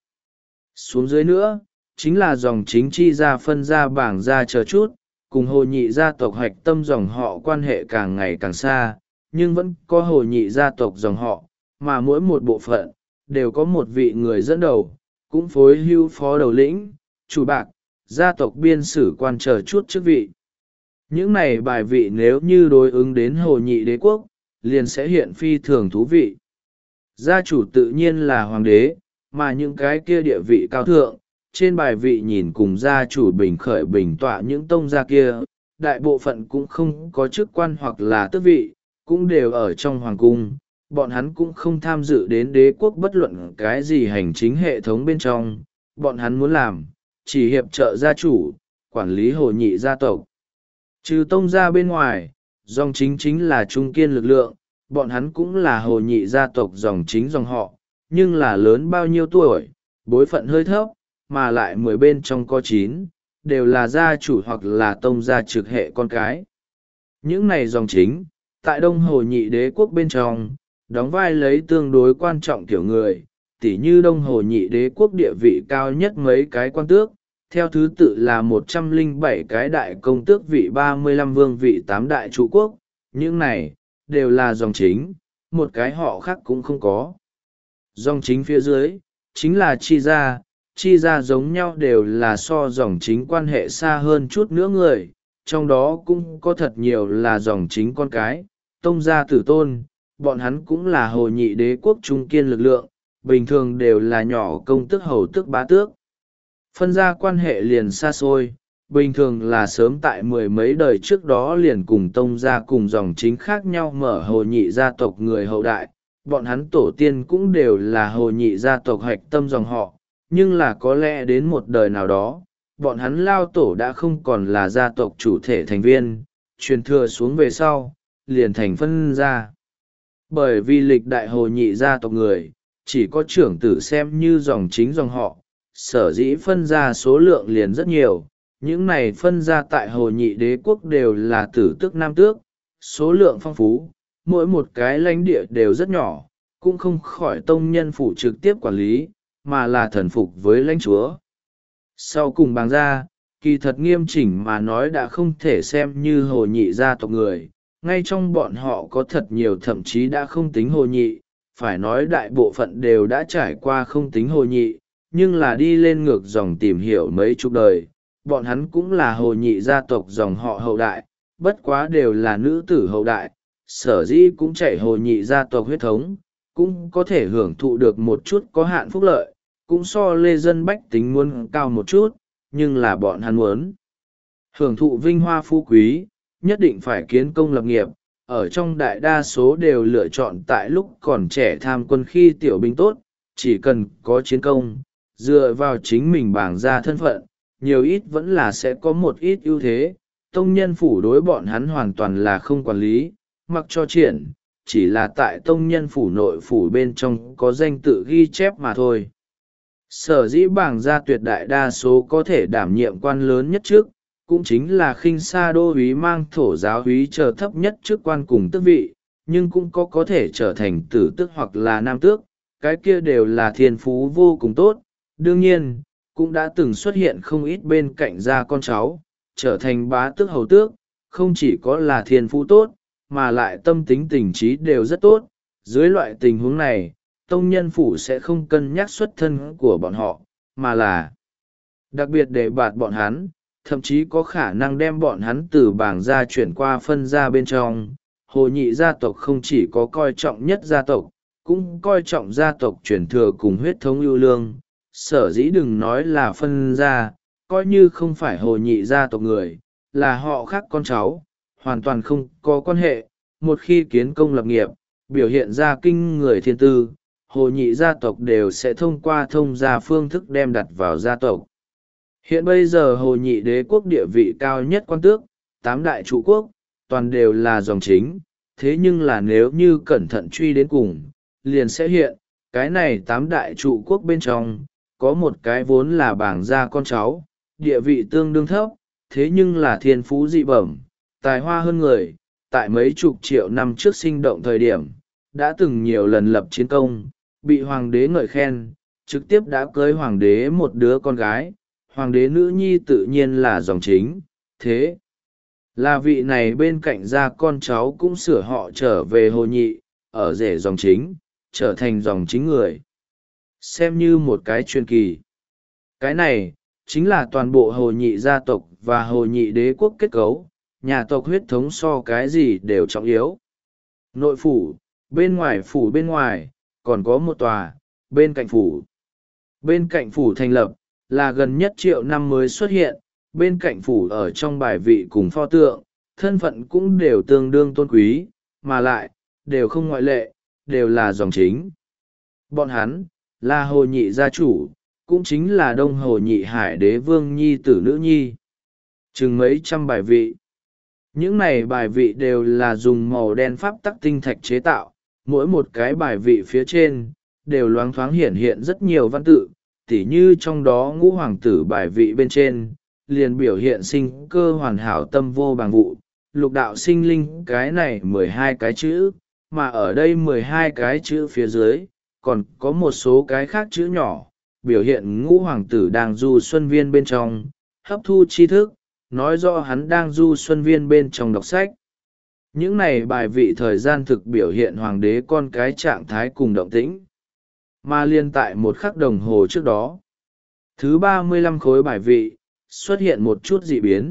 Xuống dưới nữa, chính là dòng chính chi gia phân gia bảng gia chờ chút, cùng Hồ Nhị gia tộc hạch tâm dòng họ quan hệ càng ngày càng xa, nhưng vẫn có Hồ Nhị gia tộc dòng họ, mà mỗi một bộ phận, đều có một vị người dẫn đầu, cũng phối hưu phó đầu lĩnh, chủ bạc, gia tộc biên sử quan chờ chút chức vị. Những này bài vị nếu như đối ứng đến Hồ Nhị đế quốc, liền sẽ hiện phi thường thú vị. Gia chủ tự nhiên là hoàng đế, mà những cái kia địa vị cao thượng, trên bài vị nhìn cùng gia chủ bình khởi bình tọa những tông gia kia, đại bộ phận cũng không có chức quan hoặc là tước vị, cũng đều ở trong hoàng cung, bọn hắn cũng không tham dự đến đế quốc bất luận cái gì hành chính hệ thống bên trong, bọn hắn muốn làm, chỉ hiệp trợ gia chủ, quản lý Hồ Nhị gia tộc. Trừ tông gia bên ngoài, dòng chính là trung kiên lực lượng, bọn hắn cũng là Hồ Nhị gia tộc dòng chính dòng họ, nhưng là lớn bao nhiêu tuổi, bối phận hơi thấp, mà lại 10 bên trong có 9, đều là gia chủ hoặc là tông gia trực hệ con cái. Những này dòng chính, tại Đông Hồ Nhị đế quốc bên trong, đóng vai lấy tương đối quan trọng kiểu người, tỉ như Đông Hồ Nhị đế quốc địa vị cao nhất mấy cái quan tước, theo thứ tự là 107 cái đại công tước vị 35 vương vị 8 đại trụ quốc, những này, đều là dòng chính, một cái họ khác cũng không có. Dòng chính phía dưới, chính là chi gia giống nhau đều là so dòng chính quan hệ xa hơn chút nữa người, trong đó cũng có thật nhiều là dòng chính con cái, tông gia tử tôn, bọn hắn cũng là Hồ Nhị đế quốc trung kiên lực lượng, bình thường đều là nhỏ công tước hầu tước bá tước. Phân gia quan hệ liền xa xôi, bình thường là sớm tại 10 mấy đời trước đó liền cùng tông gia cùng dòng chính khác nhau mở Hồ Nhị gia tộc người hậu đại, bọn hắn tổ tiên cũng đều là Hồ Nhị gia tộc hạch tâm dòng họ, nhưng là có lẽ đến một đời nào đó, bọn hắn lao tổ đã không còn là gia tộc chủ thể thành viên, truyền thừa xuống về sau, liền thành phân gia. Bởi vì lịch đại Hồ Nhị gia tộc người, chỉ có trưởng tử xem như dòng chính dòng họ, sở dĩ phân gia số lượng liền rất nhiều, những này phân gia tại Hồ Nhị đế quốc đều là tử tước nam tước, số lượng phong phú, mỗi một cái lãnh địa đều rất nhỏ, cũng không khỏi tông nhân phủ trực tiếp quản lý, mà là thần phục với lãnh chúa. Sau cùng bàng gia, kỳ thật nghiêm chỉnh mà nói đã không thể xem như Hồ Nhị gia tộc người, ngay trong bọn họ có thật nhiều thậm chí đã không tính Hồ Nhị, phải nói đại bộ phận đều đã trải qua không tính Hồ Nhị, nhưng là đi lên ngược dòng tìm hiểu mấy chục đời, bọn hắn cũng là Hồ Nhị gia tộc dòng họ hậu đại, bất quá đều là nữ tử hậu đại, sở dĩ cũng chạy Hồ Nhị gia tộc huyết thống, cũng có thể hưởng thụ được một chút có hạn phúc lợi, cũng so lê dân bách tính muốn cao một chút, nhưng là bọn hắn muốn hưởng thụ vinh hoa phú quý, nhất định phải kiến công lập nghiệp, ở trong đại đa số đều lựa chọn tại lúc còn trẻ tham quân khi tiểu binh tốt, chỉ cần có chiến công, dựa vào chính mình bảng ra thân phận, nhiều ít vẫn là sẽ có một ít ưu thế. Tông nhân phủ đối bọn hắn hoàn toàn là không quản lý, mặc cho triển, chỉ là tại tông nhân phủ nội phủ bên trong có danh tự ghi chép mà thôi. Sở dĩ bảng gia tuyệt đại đa số có thể đảm nhiệm quan lớn nhất trước, cũng chính là khinh sa đô úy mang thổ giáo úy chờ thấp nhất chức quan cùng tước vị, nhưng cũng có thể trở thành tử tước hoặc là nam tước, cái kia đều là thiên phú vô cùng tốt. Đương nhiên, cũng đã từng xuất hiện không ít bên cạnh gia con cháu, trở thành bá tước hầu tước, không chỉ có là thiên phú tốt, mà lại tâm tính tình trí đều rất tốt, Dưới loại tình huống này, tông nhân phủ sẽ không cân nhắc xuất thân của bọn họ, mà là đặc biệt để bạt bọn hắn, thậm chí có khả năng đem bọn hắn từ bảng gia chuyển qua phân gia bên trong. Hồ nhị gia tộc không chỉ có coi trọng nhất gia tộc, cũng coi trọng gia tộc truyền thừa cùng huyết thống ưu lương. Sở dĩ đừng nói là phân gia, coi như không phải hồ nhị gia tộc người, là họ khác con cháu, hoàn toàn không có quan hệ. Một khi kiến công lập nghiệp, biểu hiện ra kinh người thiên tư, hồ nhị gia tộc đều sẽ thông qua thông gia phương thức đem đặt vào gia tộc. Hiện bây giờ hồ nhị đế quốc địa vị cao nhất quan tước, 8 đại trụ quốc, toàn đều là dòng chính. Thế nhưng là nếu như cẩn thận truy đến cùng, liền sẽ hiện, cái này 8 đại trụ quốc bên trong, có một cái vốn là bảng gia con cháu, địa vị tương đương thấp, thế nhưng là thiên phú dị bẩm, tài hoa hơn người, tại mấy chục triệu năm trước sinh động thời điểm, đã từng nhiều lần lập chiến công, bị hoàng đế ngợi khen, trực tiếp đã cưới hoàng đế một đứa con gái, hoàng đế nữ nhi tự nhiên là dòng chính. Thế là vị này bên cạnh gia con cháu cũng sửa họ trở về hồ nhị, ở rể dòng chính, trở thành dòng chính người. Xem như một cái truyền kỳ. Cái này, chính là toàn bộ hồ nhị gia tộc và hồ nhị đế quốc kết cấu, nhà tộc huyết thống so cái gì đều trọng yếu. Nội phủ, bên ngoài, còn có một tòa, bên cạnh phủ. Bên cạnh phủ thành lập, là gần nhất triệu năm mới xuất hiện, bên cạnh phủ ở trong bài vị cùng pho tượng, thân phận cũng đều tương đương tôn quý, mà lại, đều không ngoại lệ, đều là dòng chính. Bọn hắn, là hồ nhị gia chủ, cũng chính là đông hồ nhị hải đế vương nhi tử nữ nhi. Chừng mấy trăm bài vị. Những này bài vị đều là dùng màu đen pháp tắc tinh thạch chế tạo, mỗi một cái bài vị phía trên, đều loáng thoáng hiển hiện rất nhiều văn tự, tỉ như trong đó ngũ hoàng tử bài vị bên trên, liền biểu hiện sinh cơ hoàn hảo tâm vô bằng vụ, lục đạo sinh linh cái này 12 cái chữ, mà ở đây 12 cái chữ phía dưới, còn có một số cái khác chữ nhỏ, biểu hiện ngũ hoàng tử đang du xuân viên bên trong, hấp thu tri thức, nói rõ hắn đang du xuân viên bên trong đọc sách. Những này bài vị thời gian thực biểu hiện hoàng đế con cái trạng thái cùng động tĩnh. Mà liên tại một khắc đồng hồ trước đó, thứ 35 khối bài vị, xuất hiện một chút dị biến.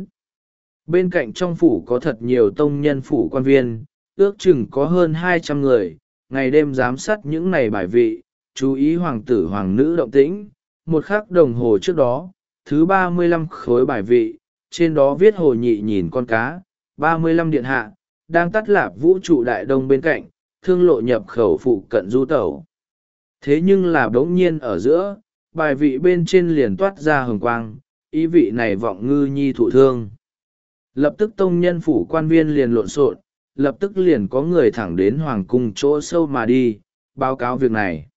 Bên cạnh trong phủ có thật nhiều tông nhân phủ quan viên, ước chừng có hơn 200 người, ngày đêm giám sát những này bài vị, chú ý hoàng tử hoàng nữ động tĩnh. Một khắc đồng hồ trước đó, thứ 35 khối bài vị, trên đó viết hồ nhị nhìn con cá, 35 điện hạ, đang tắt lạp vũ trụ đại đông bên cạnh, thương lộ nhập khẩu phụ cận du tẩu. Thế nhưng là bỗng nhiên ở giữa, bài vị bên trên liền toát ra hồng quang, ý vị này vọng ngư nhi thụ thương. Lập tức tông nhân phủ quan viên liền lộn xộn, lập tức liền có người thẳng đến hoàng cung chỗ sâu mà đi, báo cáo việc này.